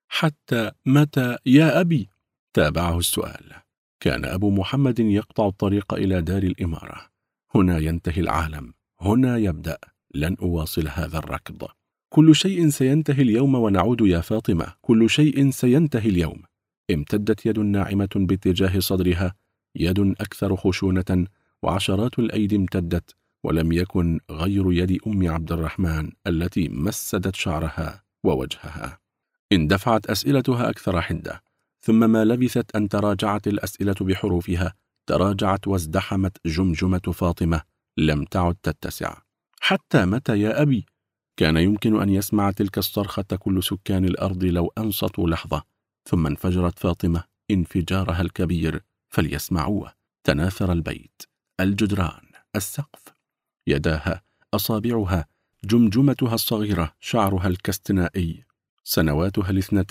حتى متى يا أبي؟ تابعه السؤال. كان أبو محمد يقطع الطريق إلى دار الإمارة. هنا ينتهي العالم، هنا يبدأ. لن أواصل هذا الركض. كل شيء سينتهي اليوم ونعود يا فاطمة، كل شيء سينتهي اليوم. امتدت يد ناعمة باتجاه صدرها، يد أكثر خشونة، وعشرات الأيدي امتدت، ولم يكن غير يد أم عبد الرحمن التي مسدت شعرها ووجهها. اندفعت أسئلتها أكثر حدة، ثم ما لبثت أن تراجعت الأسئلة بحروفها. تراجعت وازدحمت جمجمة فاطمة، لم تعد تتسع. حتى متى يا أبي؟ كان يمكن أن يسمع تلك الصرخة كل سكان الأرض لو أنصتوا لحظة. ثم انفجرت فاطمة انفجارها الكبير فليسمعوه. تناثر البيت، الجدران، السقف، يداها، أصابعها، جمجمتها الصغيرة، شعرها الكستنائي، سنواتها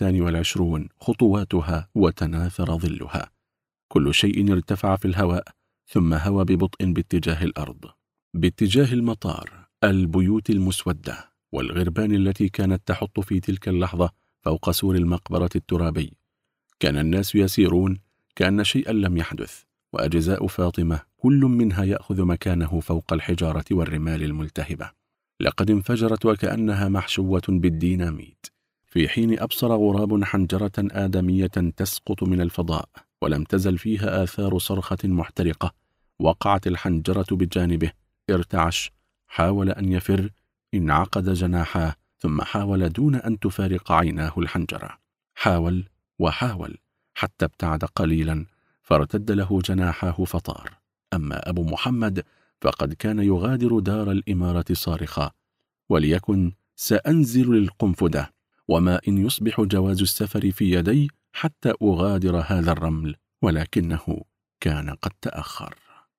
22، خطواتها، وتناثر ظلها. كل شيء ارتفع في الهواء ثم هوى ببطء باتجاه الأرض، باتجاه المطار، البيوت المسودة والغربان التي كانت تحط في تلك اللحظة فوق سور المقبرة الترابي. كان الناس يسيرون كأن شيئا لم يحدث، وأجزاء فاطمة كل منها يأخذ مكانه فوق الحجارة والرمال الملتهبة. لقد انفجرت وكأنها محشوة بالديناميت، في حين أبصر غراب حنجرة آدمية تسقط من الفضاء، ولم تزل فيها آثار صرخة محترقة. وقعت الحنجرة بجانبه، ارتعش، حاول أن يفر، انعقد جناحاه، ثم حاول دون أن تفارق عيناه الحنجرة. حاول وحاول حتى ابتعد قليلا، فارتد له جناحاه فطار. أما أبو محمد فقد كان يغادر دار الإمارة صارخا: وليكن سأنزل للقنفذة، وما إن يصبح جواز السفر في يدي حتى أغادر هذا الرمل، ولكنه كان قد تأخر.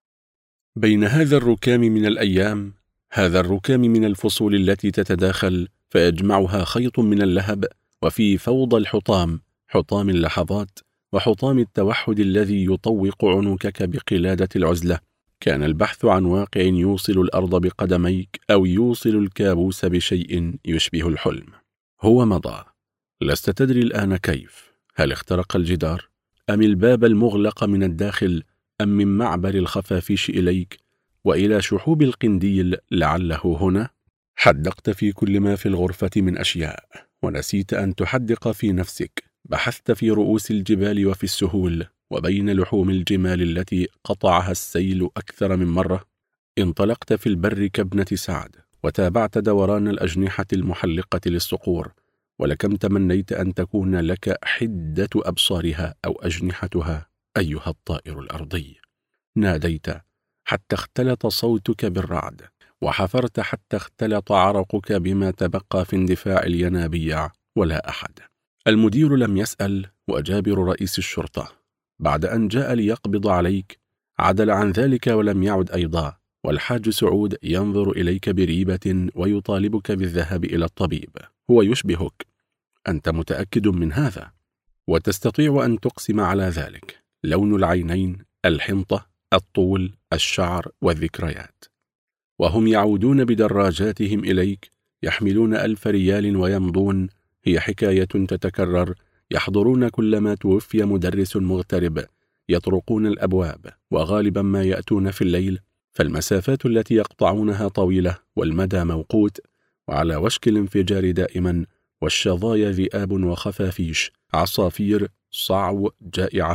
بين هذا الركام من الأيام، هذا الركام من الفصول التي تتداخل فيجمعها خيط من اللهب، وفي فوضى الحطام، حطام اللحظات وحطام التوحد الذي يطوق عنقك بقلادة العزلة، كان البحث عن واقع يوصل الأرض بقدميك أو يوصل الكابوس بشيء يشبه الحلم. هو مضى. لست تدري الآن كيف. هل اخترق الجدار؟ أم الباب المغلق من الداخل؟ أم من معبر الخفافيش إليك وإلى شحوب القنديل لعله هنا؟ حدقت في كل ما في الغرفة من أشياء، ونسيت أن تحدق في نفسك. بحثت في رؤوس الجبال وفي السهول، وبين لحوم الجمال التي قطعها السيل أكثر من مرة. انطلقت في البر كابنة سعد، وتابعت دوران الأجنحة المحلقة للصقور، ولكم تمنيت أن تكون لك حدة أبصارها أو أجنحتها أيها الطائر الأرضي. ناديت حتى اختلط صوتك بالرعد، وحفرت حتى اختلط عرقك بما تبقى في اندفاع الينابيع، ولا أحد. المدير لم يسأل، وجابر رئيس الشرطة بعد أن جاء ليقبض عليك عدل عن ذلك ولم يعد أيضا، والحاج سعود ينظر إليك بريبة ويطالبك بالذهاب إلى الطبيب. هو يشبهك، أنت متأكد من هذا، وتستطيع أن تقسم على ذلك. لون العينين، الحنطة، الطول، الشعر والذكريات. وهم يعودون بدراجاتهم إليك، يحملون 1000 ريال ويمضون، هي حكاية تتكرر، يحضرون كلما توفي مدرس مغترب، يطرقون الأبواب، وغالبا ما يأتون في الليل، فالمسافات التي يقطعونها طويلة والمدى موقوت، وعلى وشك الانفجار دائما، والشظايا ذئاب وخفافيش، عصافير، صعو، جائعة،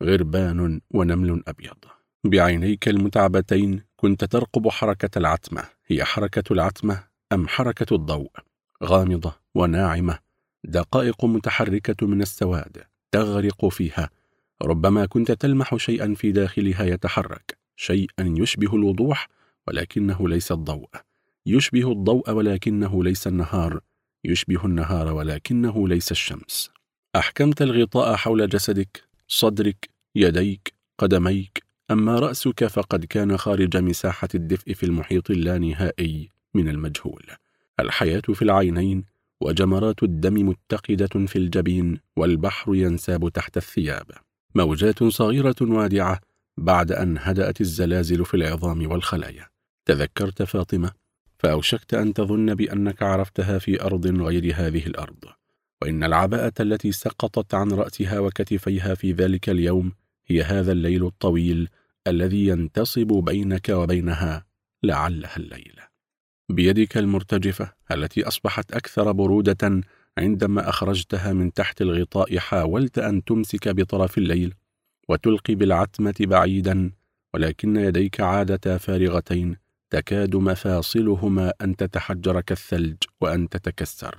غربان ونمل أبيض. بعينيك المتعبتين كنت ترقب حركة العتمة، هي حركة العتمة أم حركة الضوء؟ غامضة وناعمة، دقائق متحركة من السواد تغرق فيها، ربما كنت تلمح شيئا في داخلها يتحرك، شيئا يشبه الوضوح ولكنه ليس الضوء، يشبه الضوء ولكنه ليس النهار، يشبه النهار ولكنه ليس الشمس. أحكمت الغطاء حول جسدك، صدرك، يديك، قدميك، أما رأسك فقد كان خارج مساحة الدفء في المحيط اللانهائي من المجهول. الحياة في العينين، وجمرات الدم متقدة في الجبين، والبحر ينساب تحت الثياب. موجات صغيرة وادعة بعد أن هدأت الزلازل في العظام والخلايا. تذكرت فاطمة، فأوشكت أن تظن بأنك عرفتها في أرض غير هذه الأرض، وإن العباءة التي سقطت عن رأسها وكتفيها في ذلك اليوم هي هذا الليل الطويل الذي ينتصب بينك وبينها، لعلها الليل. بيدك المرتجفة التي أصبحت أكثر برودة عندما أخرجتها من تحت الغطاء حاولت أن تمسك بطرف الليل وتلقي بالعتمة بعيدا، ولكن يديك عادتا فارغتين تكاد مفاصلهما أن تتحجر كالثلج وأن تتكسر.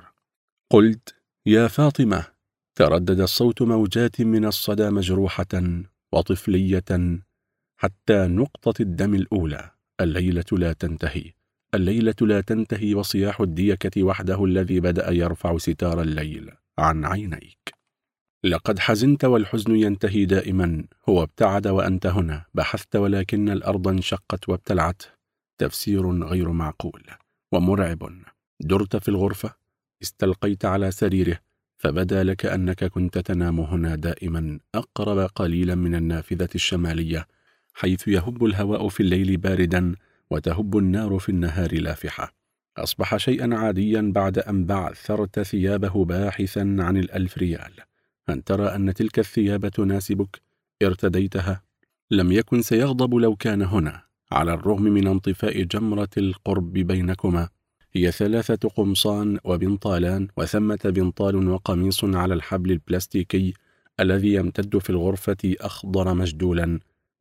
قلت: يا فاطمة. تردد الصوت موجات من الصدى مجروحة وطفلية حتى نقطة الدم الأولى. الليلة لا تنتهي، الليلة لا تنتهي، وصياح الديكة وحده الذي بدأ يرفع ستار الليل عن عينيك. لقد حزنت والحزن ينتهي دائما، هو ابتعد وأنت هنا، بحثت ولكن الأرض انشقت وابتلعته. تفسير غير معقول ومرعب. درت في الغرفة، استلقيت على سريره، فبدا لك أنك كنت تنام هنا دائما، أقرب قليلا من النافذة الشمالية، حيث يهب الهواء في الليل باردا وتهب النار في النهار لافحة. أصبح شيئا عاديا بعد أن بعثرت ثيابه باحثا عن 1000 ريال. أن ترى أن تلك الثياب تناسبك، ارتديتها. لم يكن سيغضب لو كان هنا، على الرغم من انطفاء جمرة القرب بينكما. هي 3 قمصان وبنطالان، وثمة بنطال وقميص على الحبل البلاستيكي الذي يمتد في الغرفة أخضر مجدولا،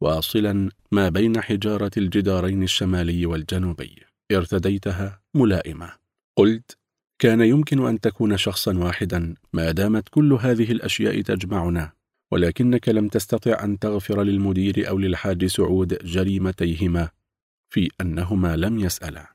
واصلا ما بين حجارة الجدارين الشمالي والجنوبي. ارتديتها ملائمة. قلت: كان يمكن أن تكون شخصا واحدا ما دامت كل هذه الأشياء تجمعنا، ولكنك لم تستطع أن تغفر للمدير أو للحاج سعود جريمتيهما في أنهما لم يسألا.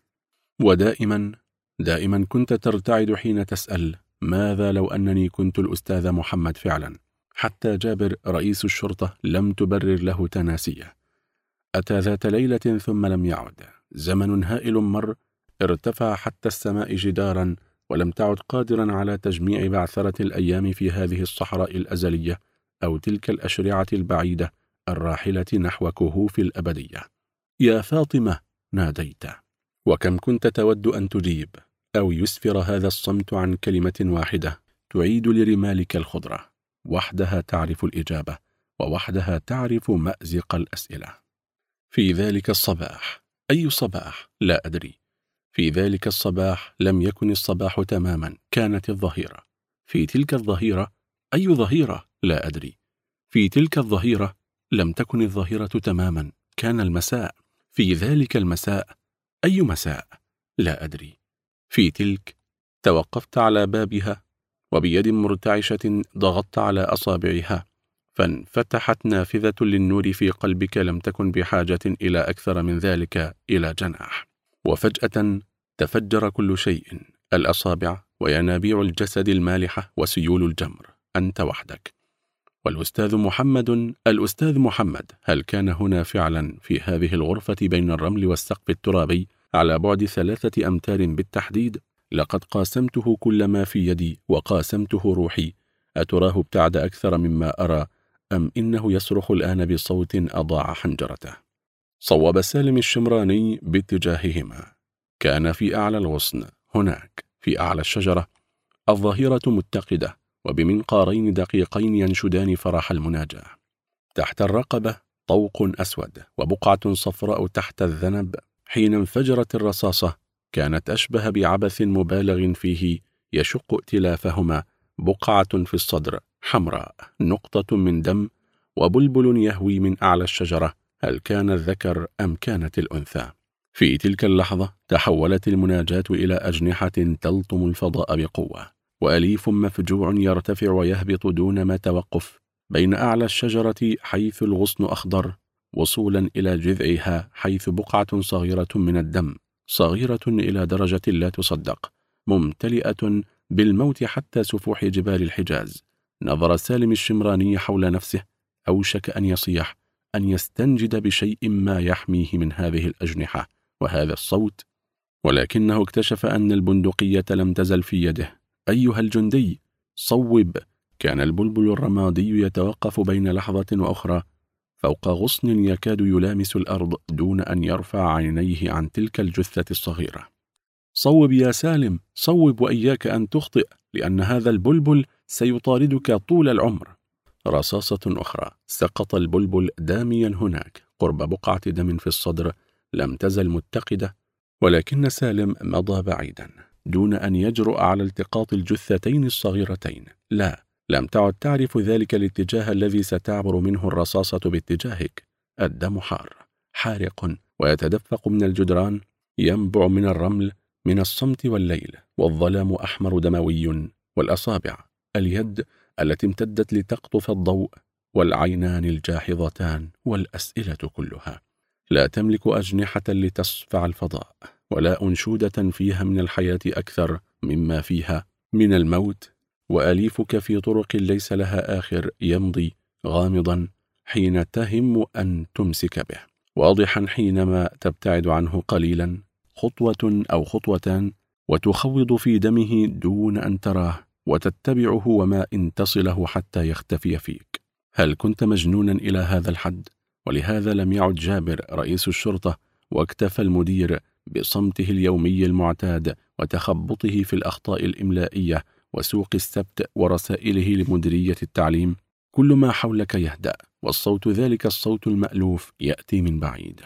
ودائما كنت ترتعد حين تسأل: ماذا لو أنني كنت الأستاذ محمد فعلا؟ حتى جابر رئيس الشرطة لم تبرر له تناسيه. أتى ذات ليلة ثم لم يعد. زمن هائل مر، ارتفع حتى السماء جدارا، ولم تعد قادرا على تجميع بعثرة الأيام في هذه الصحراء الأزلية أو تلك الأشرعة البعيدة الراحلة نحو كهوف الأبدية. يا فاطمة، ناديت، وكم كنت تود أن تجيب أو يسفر هذا الصمت عن كلمة واحدة تعيد لرمالك الخضرة. وحدها تعرف الإجابة، ووحدها تعرف مأزق الأسئلة. في ذلك الصباح، أي صباح؟ لا أدري. في ذلك الصباح لم يكن الصباح تماما، كانت الظهيرة. في تلك الظهيرة، أي ظهيرة؟ لا أدري. في تلك الظهيرة لم تكن الظهيرة تماما، كان المساء. في ذلك المساء، أي مساء؟ لا أدري. في تلك توقفت على بابها، وبيد مرتعشة ضغطت على أصابعها، فانفتحت نافذة للنور في قلبك لم تكن بحاجة إلى أكثر من ذلك، إلى جناح. وفجأة تفجر كل شيء، الأصابع وينابيع الجسد المالحة وسيول الجمر. أنت وحدك. والأستاذ محمد، الأستاذ محمد، هل كان هنا فعلا في هذه الغرفة بين الرمل والسقف الترابي على بعد 3 أمتار بالتحديد؟ لقد قاسمته كل ما في يدي وقاسمته روحي. أتراه ابتعد أكثر مما أرى، أم إنه يصرخ الآن بصوت أضاع حنجرته؟ صوب سالم الشمراني باتجاههما. كان في أعلى الغصن، هناك في أعلى الشجرة، الظهيرة متقدة، وبمنقارين دقيقين ينشدان فرح المناجاة. تحت الرقبة طوق أسود وبقعة صفراء تحت الذنب. حين انفجرت الرصاصة كانت أشبه بعبث مبالغ فيه يشق ائتلافهما، بقعة في الصدر حمراء، نقطة من دم، وبلبل يهوي من أعلى الشجرة. هل كان الذكر أم كانت الأنثى؟ في تلك اللحظة تحولت المناجاة إلى أجنحة تلطم الفضاء بقوة، وأليف مفجوع يرتفع ويهبط دون ما توقف بين أعلى الشجرة حيث الغصن أخضر، وصولا إلى جذعها حيث بقعة صغيرة من الدم، صغيرة إلى درجة لا تصدق، ممتلئة بالموت حتى سفوح جبال الحجاز. نظر سالم الشمراني حول نفسه، أوشك أن يصيح، أن يستنجد بشيء ما يحميه من هذه الأجنحة وهذا الصوت، ولكنه اكتشف أن البندقية لم تزل في يده. أيها الجندي، صوب. كان البلبل الرمادي يتوقف بين لحظة وأخرى فوق غصن يكاد يلامس الأرض دون أن يرفع عينيه عن تلك الجثة الصغيرة. صوب يا سالم، صوب، وإياك أن تخطئ، لأن هذا البلبل سيطاردك طول العمر. رصاصة أخرى. سقط البلبل داميا هناك قرب بقعة دم في الصدر لم تزل متقدة، ولكن سالم مضى بعيدا دون أن يجرؤ على التقاط الجثتين الصغيرتين. لا، لم تعد تعرف ذلك الاتجاه الذي ستعبر منه الرصاصة باتجاهك. الدم حار، حارق، ويتدفق من الجدران، ينبع من الرمل، من الصمت والليل، والظلام أحمر دموي، والأصابع، اليد التي امتدت لتقطف الضوء، والعينان الجاحظتان، والأسئلة كلها. لا تملك أجنحة لتصفع الفضاء، ولا أنشودة فيها من الحياة أكثر مما فيها من الموت، وأليفك في طرق ليس لها آخر يمضي غامضا حين تهم أن تمسك به، واضحا حينما تبتعد عنه قليلا، خطوة أو خطوتان، وتخوض في دمه دون أن تراه، وتتبعه وما إن تصله حتى يختفي فيك. هل كنت مجنونا إلى هذا الحد؟ ولهذا لم يعد جابر رئيس الشرطة واكتفى المدير بصمته اليومي المعتاد وتخبطه في الأخطاء الإملائية وسوق السبت ورسائله لمديرية التعليم. كل ما حولك يهدأ، والصوت ذلك الصوت المألوف يأتي من بعيد.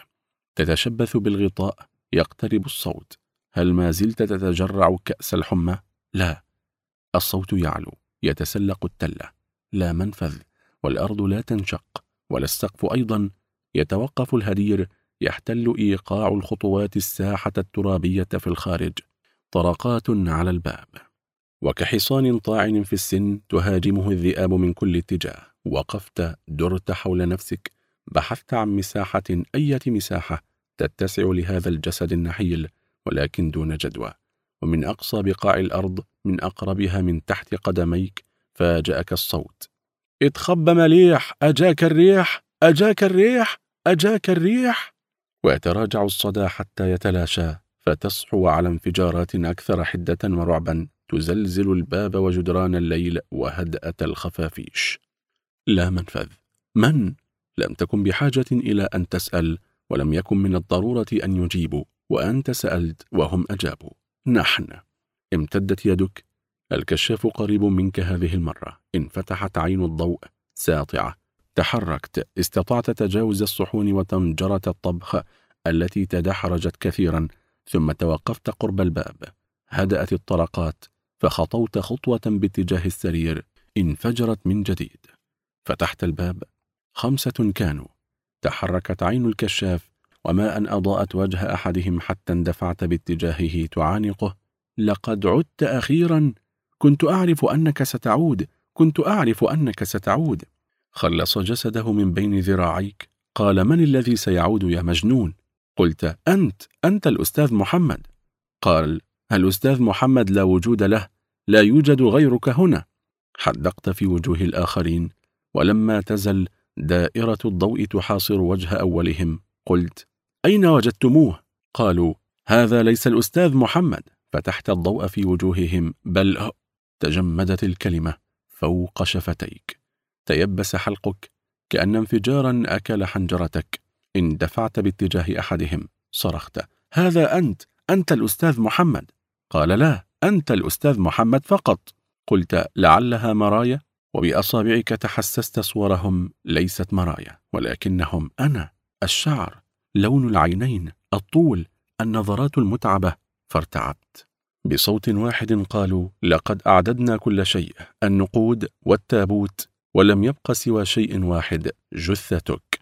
تتشبث بالغطاء، يقترب الصوت. هل ما زلت تتجرع كأس الحمى؟ لا، الصوت يعلو، يتسلق التلة، لا منفذ، والأرض لا تنشق، ولا السقف أيضا. يتوقف الهدير، يحتل إيقاع الخطوات الساحة الترابية في الخارج، طرقات على الباب. وكحصان طاعن في السن تهاجمه الذئاب من كل اتجاه. وقفت، درت حول نفسك، بحثت عن مساحة، أية مساحة تتسع لهذا الجسد النحيل، ولكن دون جدوى. ومن أقصى بقاع الأرض، من أقربها من تحت قدميك، فاجأك الصوت: اتخب مليح، أجاك الريح، أجاك الريح، أجاك الريح. ويتراجع الصدى حتى يتلاشى، فتصحو على انفجارات أكثر حدة ورعبا تزلزل الباب وجدران الليل وهدأة الخفافيش. لا منفذ. من؟ لم تكن بحاجة إلى أن تسأل، ولم يكن من الضرورة أن يجيبوا، وأنت سألت وهم أجابوا. نحن. امتدت يدك، الكشاف قريب منك هذه المرة. انفتحت عين الضوء ساطعة، تحركت، استطعت تجاوز الصحون وطنجرة الطبخ التي تدحرجت كثيرا، ثم توقفت قرب الباب. هدأت الطرقات، فخطوت خطوة باتجاه السرير. انفجرت من جديد. فتحت الباب. 5 كانوا. تحركت عين الكشاف، وما أن أضاءت وجه أحدهم حتى اندفعت باتجاهه تعانقه. لقد عدت أخيرا، كنت أعرف أنك ستعود، كنت أعرف أنك ستعود. خلص جسده من بين ذراعيك. قال: من الذي سيعود يا مجنون؟ قلت: أنت الأستاذ محمد. قال: الأستاذ محمد لا وجود له، لا يوجد غيرك هنا. حدقت في وجوه الآخرين، ولما تزل دائرة الضوء تحاصر وجه أولهم قلت: أين وجدتموه؟ قالوا: هذا ليس الأستاذ محمد. فتحت الضوء في وجوههم. بل تجمدت الكلمة فوق شفتيك، تيبس حلقك كأن انفجارا أكل حنجرتك. اندفعت باتجاه أحدهم، صرخت: هذا أنت الأستاذ محمد. قال: لا، أنت الأستاذ محمد فقط. قلت لعلها مرايا، وبأصابعك تحسست صورهم ليست مرايا ولكنهم أنا، الشعر، لون العينين، الطول، النظرات المتعبة. فارتعبت. بصوت واحد قالوا لقد أعددنا كل شيء، النقود والتابوت، ولم يبق سوى شيء واحد، جثتك.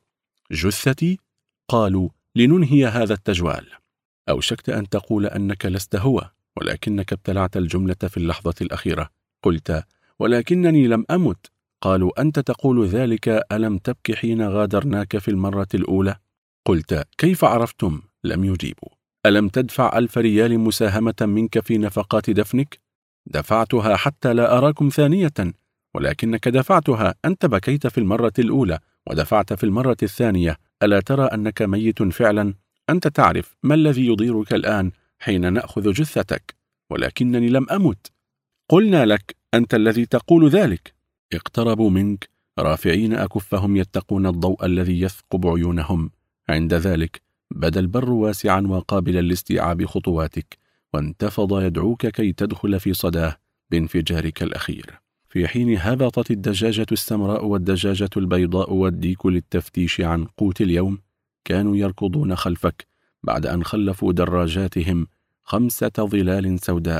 جثتي؟ قالوا لننهي هذا التجوال. أوشكت أن تقول أنك لست هو، ولكنك ابتلعت الجملة في اللحظة الأخيرة. قلت ولكنني لم أمت. قالوا أنت تقول ذلك، ألم تبك حين غادرناك في المرة الأولى؟ قلت كيف عرفتم؟ لم يجيبوا. ألم تدفع 1000 ريال مساهمة منك في نفقات دفنك؟ دفعتها حتى لا أراكم ثانية. ولكنك دفعتها، أنت بكيت في المرة الأولى ودفعت في المرة الثانية، ألا ترى أنك ميت فعلا؟ أنت تعرف ما الذي يضيرك الآن حين نأخذ جثتك. ولكنني لم أمت. قلنا لك أنت الذي تقول ذلك. اقتربوا منك رافعين أكفهم يتقون الضوء الذي يثقب عيونهم. عند ذلك بدا البر واسعا وقابلا لاستيعاب خطواتك، وانتفض يدعوك كي تدخل في صداه بانفجارك الأخير. في حين هبطت الدجاجة السمراء والدجاجة البيضاء والديك للتفتيش عن قوت اليوم، كانوا يركضون خلفك بعد أن خلفوا دراجاتهم 5 ظلال سوداء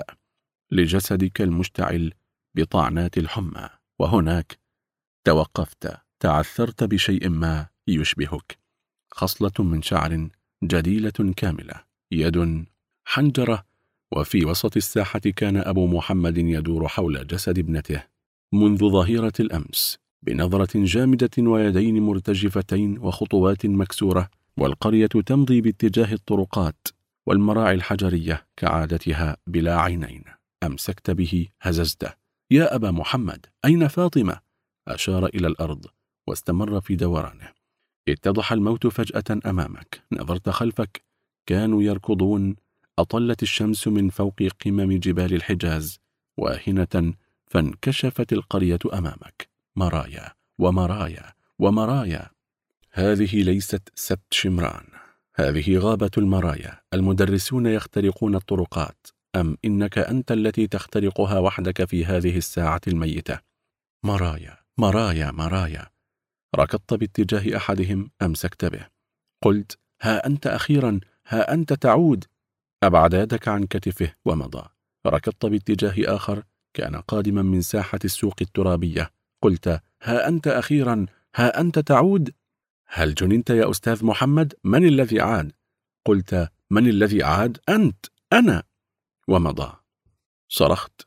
لجسدك المشتعل بطعنات الحمى. وهناك توقفت، تعثرت بشيء ما يشبهك، خصلة من شعر جديلة كاملة، يد، حنجرة. وفي وسط الساحة كان أبو محمد يدور حول جسد ابنته منذ ظهيرة الأمس بنظرة جامدة ويدين مرتجفتين وخطوات مكسورة، والقرية تمضي باتجاه الطرقات والمراعي الحجرية كعادتها بلا عينين. أمسكت به هززته. يا أبا محمد، أين فاطمة؟ أشار إلى الأرض واستمر في دورانه. اتضح الموت فجأة أمامك. نظرت خلفك، كانوا يركضون. أطلت الشمس من فوق قمم جبال الحجاز واهنة، فانكشفت القرية أمامك، مرايا ومرايا ومرايا. هذه ليست سبت شمران، هذه غابة المرايا. المدرسون يخترقون الطرقات، أم إنك أنت التي تخترقها وحدك في هذه الساعة الميتة؟ مرايا مرايا مرايا. ركضت باتجاه أحدهم، أمسكت به. قلت ها أنت أخيرا، ها أنت تعود. أبعد يدك عن كتفه ومضى. ركضت باتجاه آخر، كان قادما من ساحة السوق الترابية. قلت ها أنت أخيرا، ها أنت تعود. هل جننت يا أستاذ محمد؟ من الذي عاد؟ قلت من الذي عاد؟ أنت، أنا. ومضى. صرخت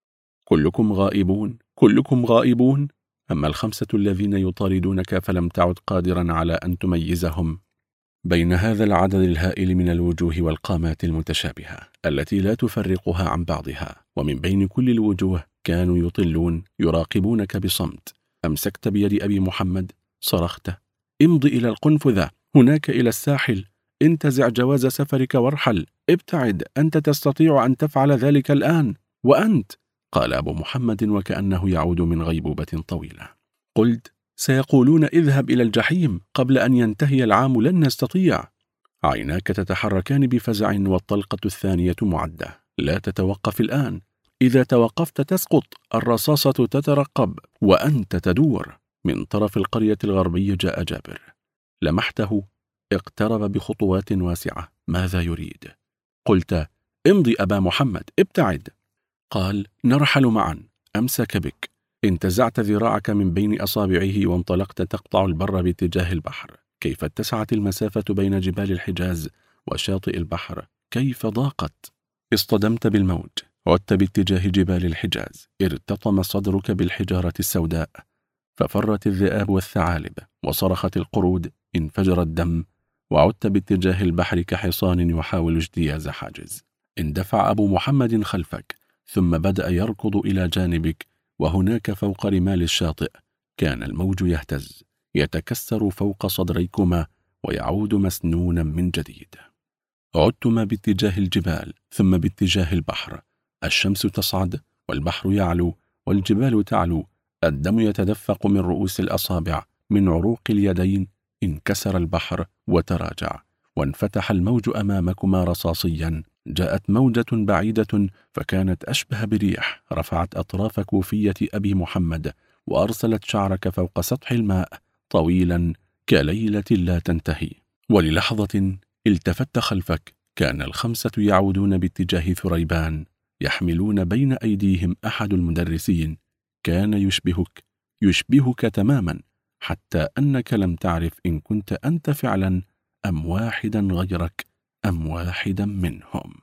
كلكم غائبون، كلكم غائبون. أما ال5 الذين يطاردونك فلم تعد قادرا على أن تميزهم بين هذا العدد الهائل من الوجوه والقامات المتشابهة التي لا تفرقها عن بعضها. ومن بين كل الوجوه كانوا يطلون يراقبونك بصمت. أمسكت بيد أبي محمد، صرخت امضي إلى القنفذة، هناك إلى الساحل، انتزع جواز سفرك وارحل، ابتعد، أنت تستطيع أن تفعل ذلك الآن. وأنت، قال أبو محمد وكأنه يعود من غيبوبة طويلة. قلت سيقولون اذهب إلى الجحيم قبل أن ينتهي العام، لن نستطيع. عيناك تتحركان بفزع والطلقة الثانية معدة. لا تتوقف الآن، إذا توقفت تسقط. الرصاصة تترقب وأنت تدور. من طرف القرية الغربي جاء جابر. لمحته، اقترب بخطوات واسعة. ماذا يريد؟ قلت امضي أبا محمد، ابتعد. قال نرحل معا. أمسك بك، انتزعت ذراعك من بين أصابعه وانطلقت تقطع البر باتجاه البحر. كيف اتسعت المسافة بين جبال الحجاز وشاطئ البحر، كيف ضاقت. اصطدمت بالموج، عدت باتجاه جبال الحجاز. ارتطم صدرك بالحجارة السوداء، ففرت الذئاب والثعالب وصرخت القرود، انفجر الدم، وعدت باتجاه البحر كحصان يحاول اجتياز حاجز. اندفع أبو محمد خلفك، ثم بدأ يركض إلى جانبك. وهناك فوق رمال الشاطئ كان الموج يهتز، يتكسر فوق صدريكما ويعود مسنونا من جديد. عدتما باتجاه الجبال ثم باتجاه البحر. الشمس تصعد والبحر يعلو والجبال تعلو. الدم يتدفق من رؤوس الأصابع، من عروق اليدين. انكسر البحر وتراجع، وانفتح الموج أمامكما رصاصيا جاءت موجة بعيدة فكانت أشبه بريح رفعت أطراف كوفية أبي محمد وأرسلت شعرك فوق سطح الماء طويلا كليلة لا تنتهي. وللحظة التفت خلفك، كان الخمسة يعودون باتجاه ثريبان يحملون بين أيديهم أحد المدرسين. كان يشبهك تماما، حتى أنك لم تعرف إن كنت أنت فعلا أم واحدا غيرك أم واحدا منهم.